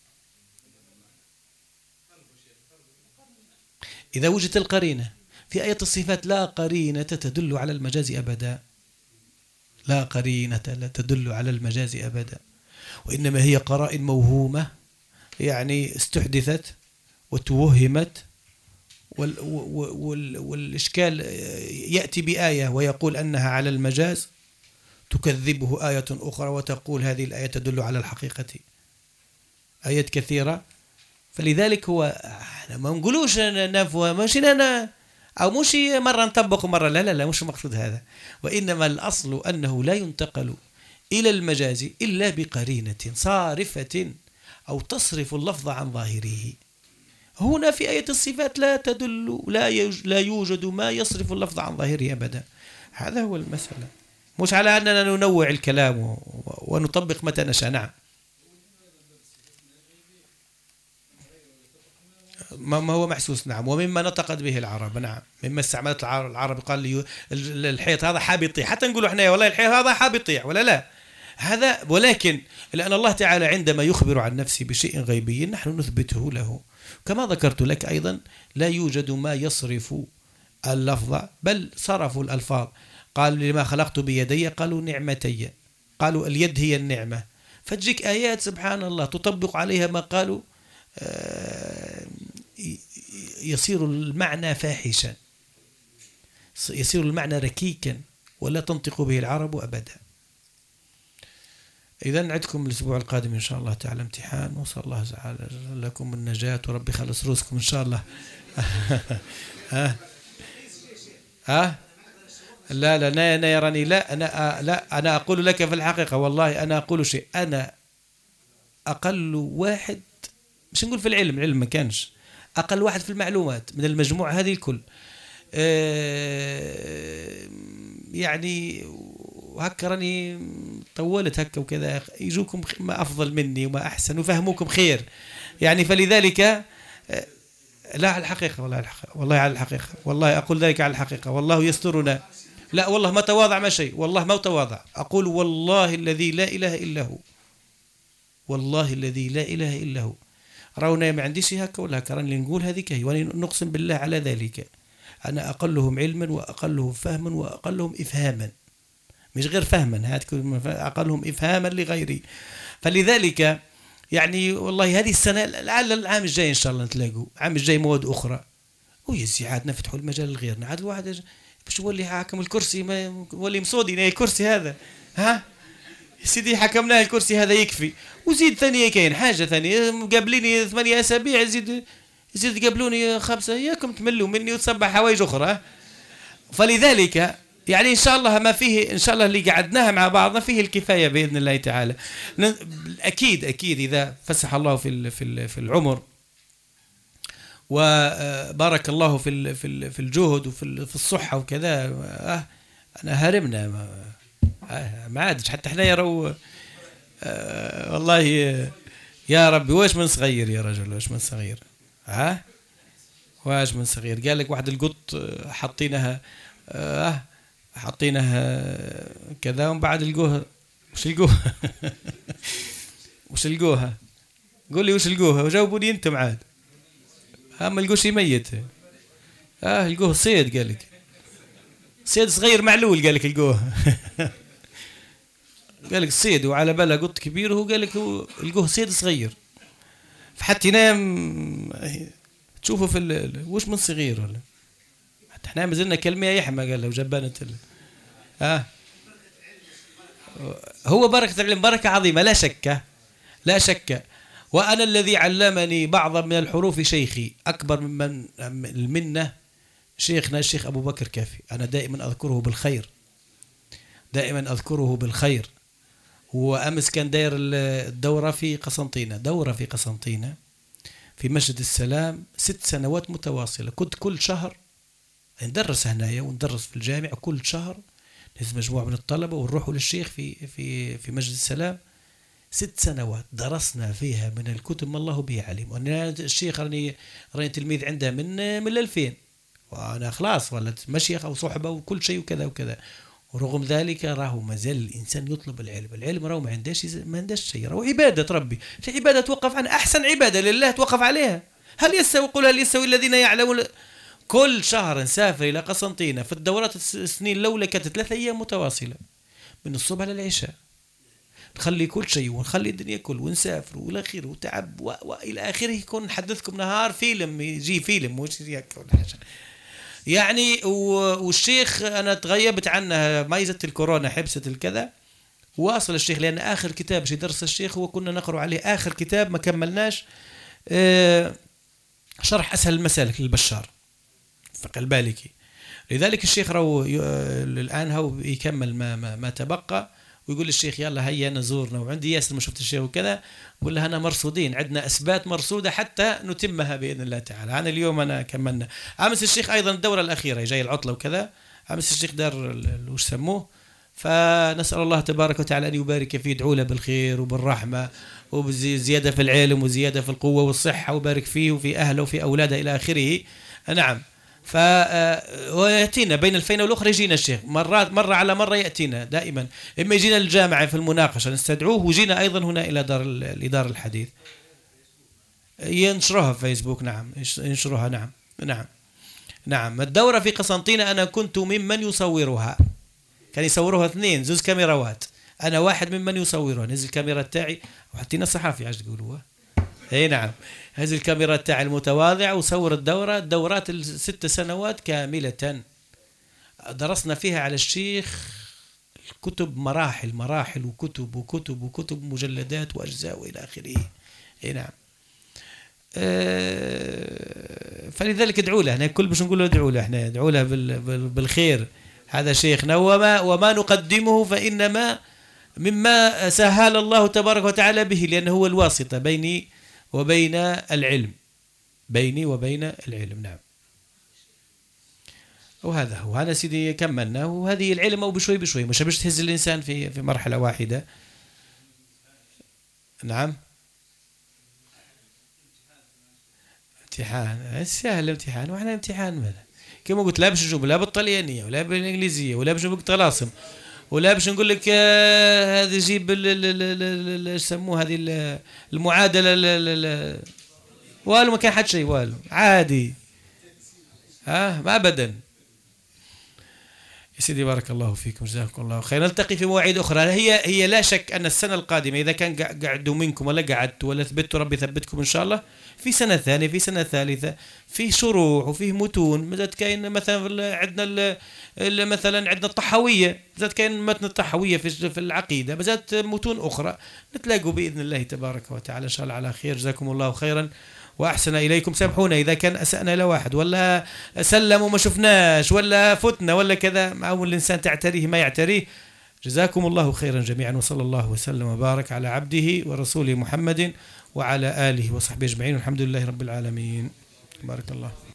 [SPEAKER 1] إذا وجدت القرينة. في آية الصفات لا قرينة تدل على المجاز أبدا، لا قرينة لا تدل على المجاز أبدا، وإنما هي قرائن موهومة، يعني استحدثت وتوهمت. وال وال والإشكال يأتي بآية ويقول أنها على المجاز، تكذبه آية أخرى وتقول هذه الآية تدل على الحقيقة. آيات كثيرة. فلذلك هو احنا ما نقولوش نفوه مش أنا أو مش مرة نطبق مرة لا لا لا مش المقصود هذا، وإنما الأصل أنه لا ينتقل إلى المجاز إلا بقرينة صارفة أو تصرف اللفظ عن ظاهره. هنا في آية الصفات لا تدل لا لا يوجد ما يصرف اللفظ عن ظاهره أبدا. هذا هو المسألة، مش على أننا ننوع الكلام ونطبق متى نشاء. نعم ما هو محسوس. نعم ومما نطقت به العرب. نعم مما استعملت العرب. قال لي الحيط هذا حاب يطيح، حتى نقول احنا والله الحيط هذا حاب يطيح ولا لا هذا. ولكن لأن الله تعالى عندما يخبر عن نفسه بشيء غيبي نحن نثبته له. كما ذكرت لك أيضا لا يوجد ما يصرف اللفظ، بل صرفوا الألفاظ. قال لما خلقت بيدي قالوا نعمتي، قالوا اليد هي النعمة. فتجيك آيات سبحان الله تطبق عليها ما قالوا، يصير المعنى فاحشا، يصير المعنى ركيكا ولا تنطق به العرب أبدا. إذن عندكم الأسبوع القادم إن شاء الله تعالى امتحان، وصلى الله تعالى لكم النجاة وربي خلص روسكم إن شاء الله. ها ها لا لا أنا أنا يراني لا أنا لا أنا أقول لك في الحقيقة والله أنا أقول شيء. أنا أقل واحد، مش نقول في العلم، العلم ما كانش، أقل واحد في المعلومات من المجموعة هذه الكل. أه يعني هكا راني طولت هكا وكذا، يجوكم ما أفضل مني وما أحسن وفهموكم خير يعني. فلذلك أه لا على الحقيقة والله على الحقيقة والله على الحقيقة والله أقول ذلك على الحقيقة والله يسترنا. لا والله ما تواضع ما شيء، والله ما تواضع. أقول والله الذي لا إله إلا هو، والله الذي لا إله إلا هو. راونا ما عنديش هكا ولا هكا، راني نقول هذيك هي، وأنا نقسم بالله على ذلك. أنا أقلهم علما وأقلهم فهما وأقلهم إفهاما، مش غير فهما، هاتكم أقلهم إفهاما لغيري. فلذلك يعني والله هذه السنة لعل العام الجاي إن شاء الله نتلاقوا، العام الجاي مواد أخرى ويزي عاد نفتحوا المجال لغيرنا، عاد الواحد باش يولي حاكم الكرسي، ما يولي مصودي الكرسي هذا، ها يا سيدي حكمناه الكرسي هذا يكفي. وزيد ثانية كاين حاجة ثانية، مقابليني ثمانية أسابيع، زيد زيد تقابلوني خمسة، إياكم تملوا مني وتصبح حوايج أخرى. فلذلك يعني إن شاء الله ما فيه، إن شاء الله اللي قعدناها مع بعضنا فيه الكفاية بإذن الله تعالى. أكيد أكيد إذا فسح الله في في في العمر وبارك الله في في الجهد وفي في الصحة وكذا، أه أنا هرمنا ما, ما عادش حتى احنا يروا أه والله يا ربي واش من صغير يا رجل، واش من صغير، ها واش من صغير. قال لك واحد القط حاطينها اه حاطينها كذا ومن بعد لقوها، وش لقوها وش لقوها قول لي وش لقوها وجاوبوني انتم عاد. اما لقوه شي ميت، اه لقوه صيد، قال لك صيد صغير معلول، قال لك لقوه قال لك صيد وعلى بالها قط كبير، وهو قال لك لقوه صيد صغير. فحتى ينام تشوفه في ال... وش من صغير ولا حتى احنا مازلنا كلمه يحمى، قال له جبانه ال... اه هو بركه العلم بركه عظيمه لا شك لا شك. وانا الذي علمني بعض من الحروف شيخي اكبر ممن المنه شيخنا الشيخ ابو بكر كافي، انا دائما اذكره بالخير، دائما اذكره بالخير. وامس كان داير الدوره في قسنطينه، دوره في قسنطينه في مسجد السلام ست سنوات متواصلة. كنت كل شهر ندرس هنايا وندرس في الجامع، كل شهر نهز مجموعة من الطلبة ونروحوا للشيخ في في في مسجد السلام. ست سنوات درسنا فيها من الكتب ما الله به عليم. وانا الشيخ راني راني تلميذ عنده من من ألفين، وانا خلاص ولت مشيخ او صحبة وكل شيء وكذا وكذا. ورغم ذلك راهو مازال الانسان يطلب العلم، العلم راهو ما عندهاش ما عندهاش شيء، راهو عباده ربي، في عباده توقف عنها، احسن عباده لله توقف عليها. هل يستوي قل هل يستوي الذين يعلمون؟ كل شهر نسافر الى قسنطينه في الدورات السنين الاولى كانت ثلاثة ايام متواصله من الصبح للعشاء، نخلي كل شيء ونخلي الدنيا كل ونسافر والى اخره وتعب والى اخره. يكون نحدثكم نهار فيلم، يجي فيلم مش ياك ولا حاجه يعني. والشيخ أنا تغيبت عنه ميزة الكورونا حبسة الكذا، واصل الشيخ لأن آخر كتاب شي درس الشيخ هو كنا نقرأ عليه آخر كتاب ما كملناش، آه شرح أسهل المسالك للبشار فقه البالكي. لذلك الشيخ راهو الآن هو يكمل ما, ما, ما تبقى، ويقول للشيخ يلا هيا نزورنا، وعندي ياسر ما شفت الشيخ وكذا، بقول له أنا مرصودين عندنا أسبات مرصودة حتى نتمها بإذن الله تعالى. أنا اليوم أنا كملنا. أمس الشيخ أيضا الدورة الأخيرة جاي العطلة وكذا، أمس الشيخ دار وش سموه، فنسأل الله تبارك وتعالى أن يبارك فيه، ادعوا له بالخير وبالرحمة وبزيادة في العلم وزيادة في القوة والصحة، وبارك فيه وفي أهله وفي أولاده إلى آخره. نعم. ف وياتينا بين الفينه والاخرى، يجينا الشيخ مرات مره على مره ياتينا دائما، اما يجينا الجامعه في المناقشه نستدعوه، ويجينا ايضا هنا الى دار الاداره الحديث ينشروها في فيسبوك. نعم ينشروها. نعم نعم نعم. الدوره في قسنطينه انا كنت ممن يصورها، كان يصوروها اثنين زوز كاميراوات، انا واحد ممن يصورها، نزل الكاميرا تاعي وحطينا صحافي عاش تقولوا اي نعم، هذه الكاميرا تاع المتواضع وصور الدورة، الدورات الست سنوات كاملة درسنا فيها على الشيخ الكتب مراحل مراحل وكتب وكتب وكتب مجلدات وأجزاء وإلى آخره. اي نعم. أه فلذلك ادعوا له، احنا كل باش نقول له ادعوا له، احنا ادعوا له بالخير، هذا شيخنا. وما وما نقدمه فإنما مما سهل الله تبارك وتعالى به، لأنه هو الواسطة بيني وبين العلم، بيني وبين العلم. نعم. وهذا هو. أنا سيدي كملنا، وهذه العلم أو بشوي بشوي، مش باش تهز الإنسان في في مرحلة واحدة. نعم. امتحان سهل الامتحان، واحنا امتحان ماذا كما قلت، لا باش نجيب لا بالطليانية ولا بالإنجليزية ولا باش نجيب طلاسم ولا باش نقول لك هذه جيب يسموه هذه المعادله والو، ما كان حد شيء والو، عادي ها ما أبدا. يا سيدي بارك الله فيكم، جزاكم الله خير. نلتقي في مواعيد أخرى. هي هي لا شك أن السنة القادمة إذا كان قعدوا منكم ولا قعدتوا ولا ثبتوا، ربي يثبتكم إن شاء الله، في سنة ثانية في سنة ثالثة في شروح وفيه متون. مازالت كاين مثلا عندنا مثلا عندنا الطحاوية، مازالت كاين متن الطحاوية في في العقيدة، مازالت متون أخرى. نتلاقوا بإذن الله تبارك وتعالى إن شاء الله على خير. جزاكم الله خيرا وأحسن إليكم. سامحونا إذا كان أسأنا إلى واحد ولا سلم وما شفناش ولا فتنا ولا كذا، معه الإنسان تعتريه ما يعتريه. جزاكم الله خيرا جميعا، وصلى الله وسلم وبارك على عبده ورسوله محمد وعلى آله وصحبه أجمعين، والحمد لله رب العالمين. بارك الله.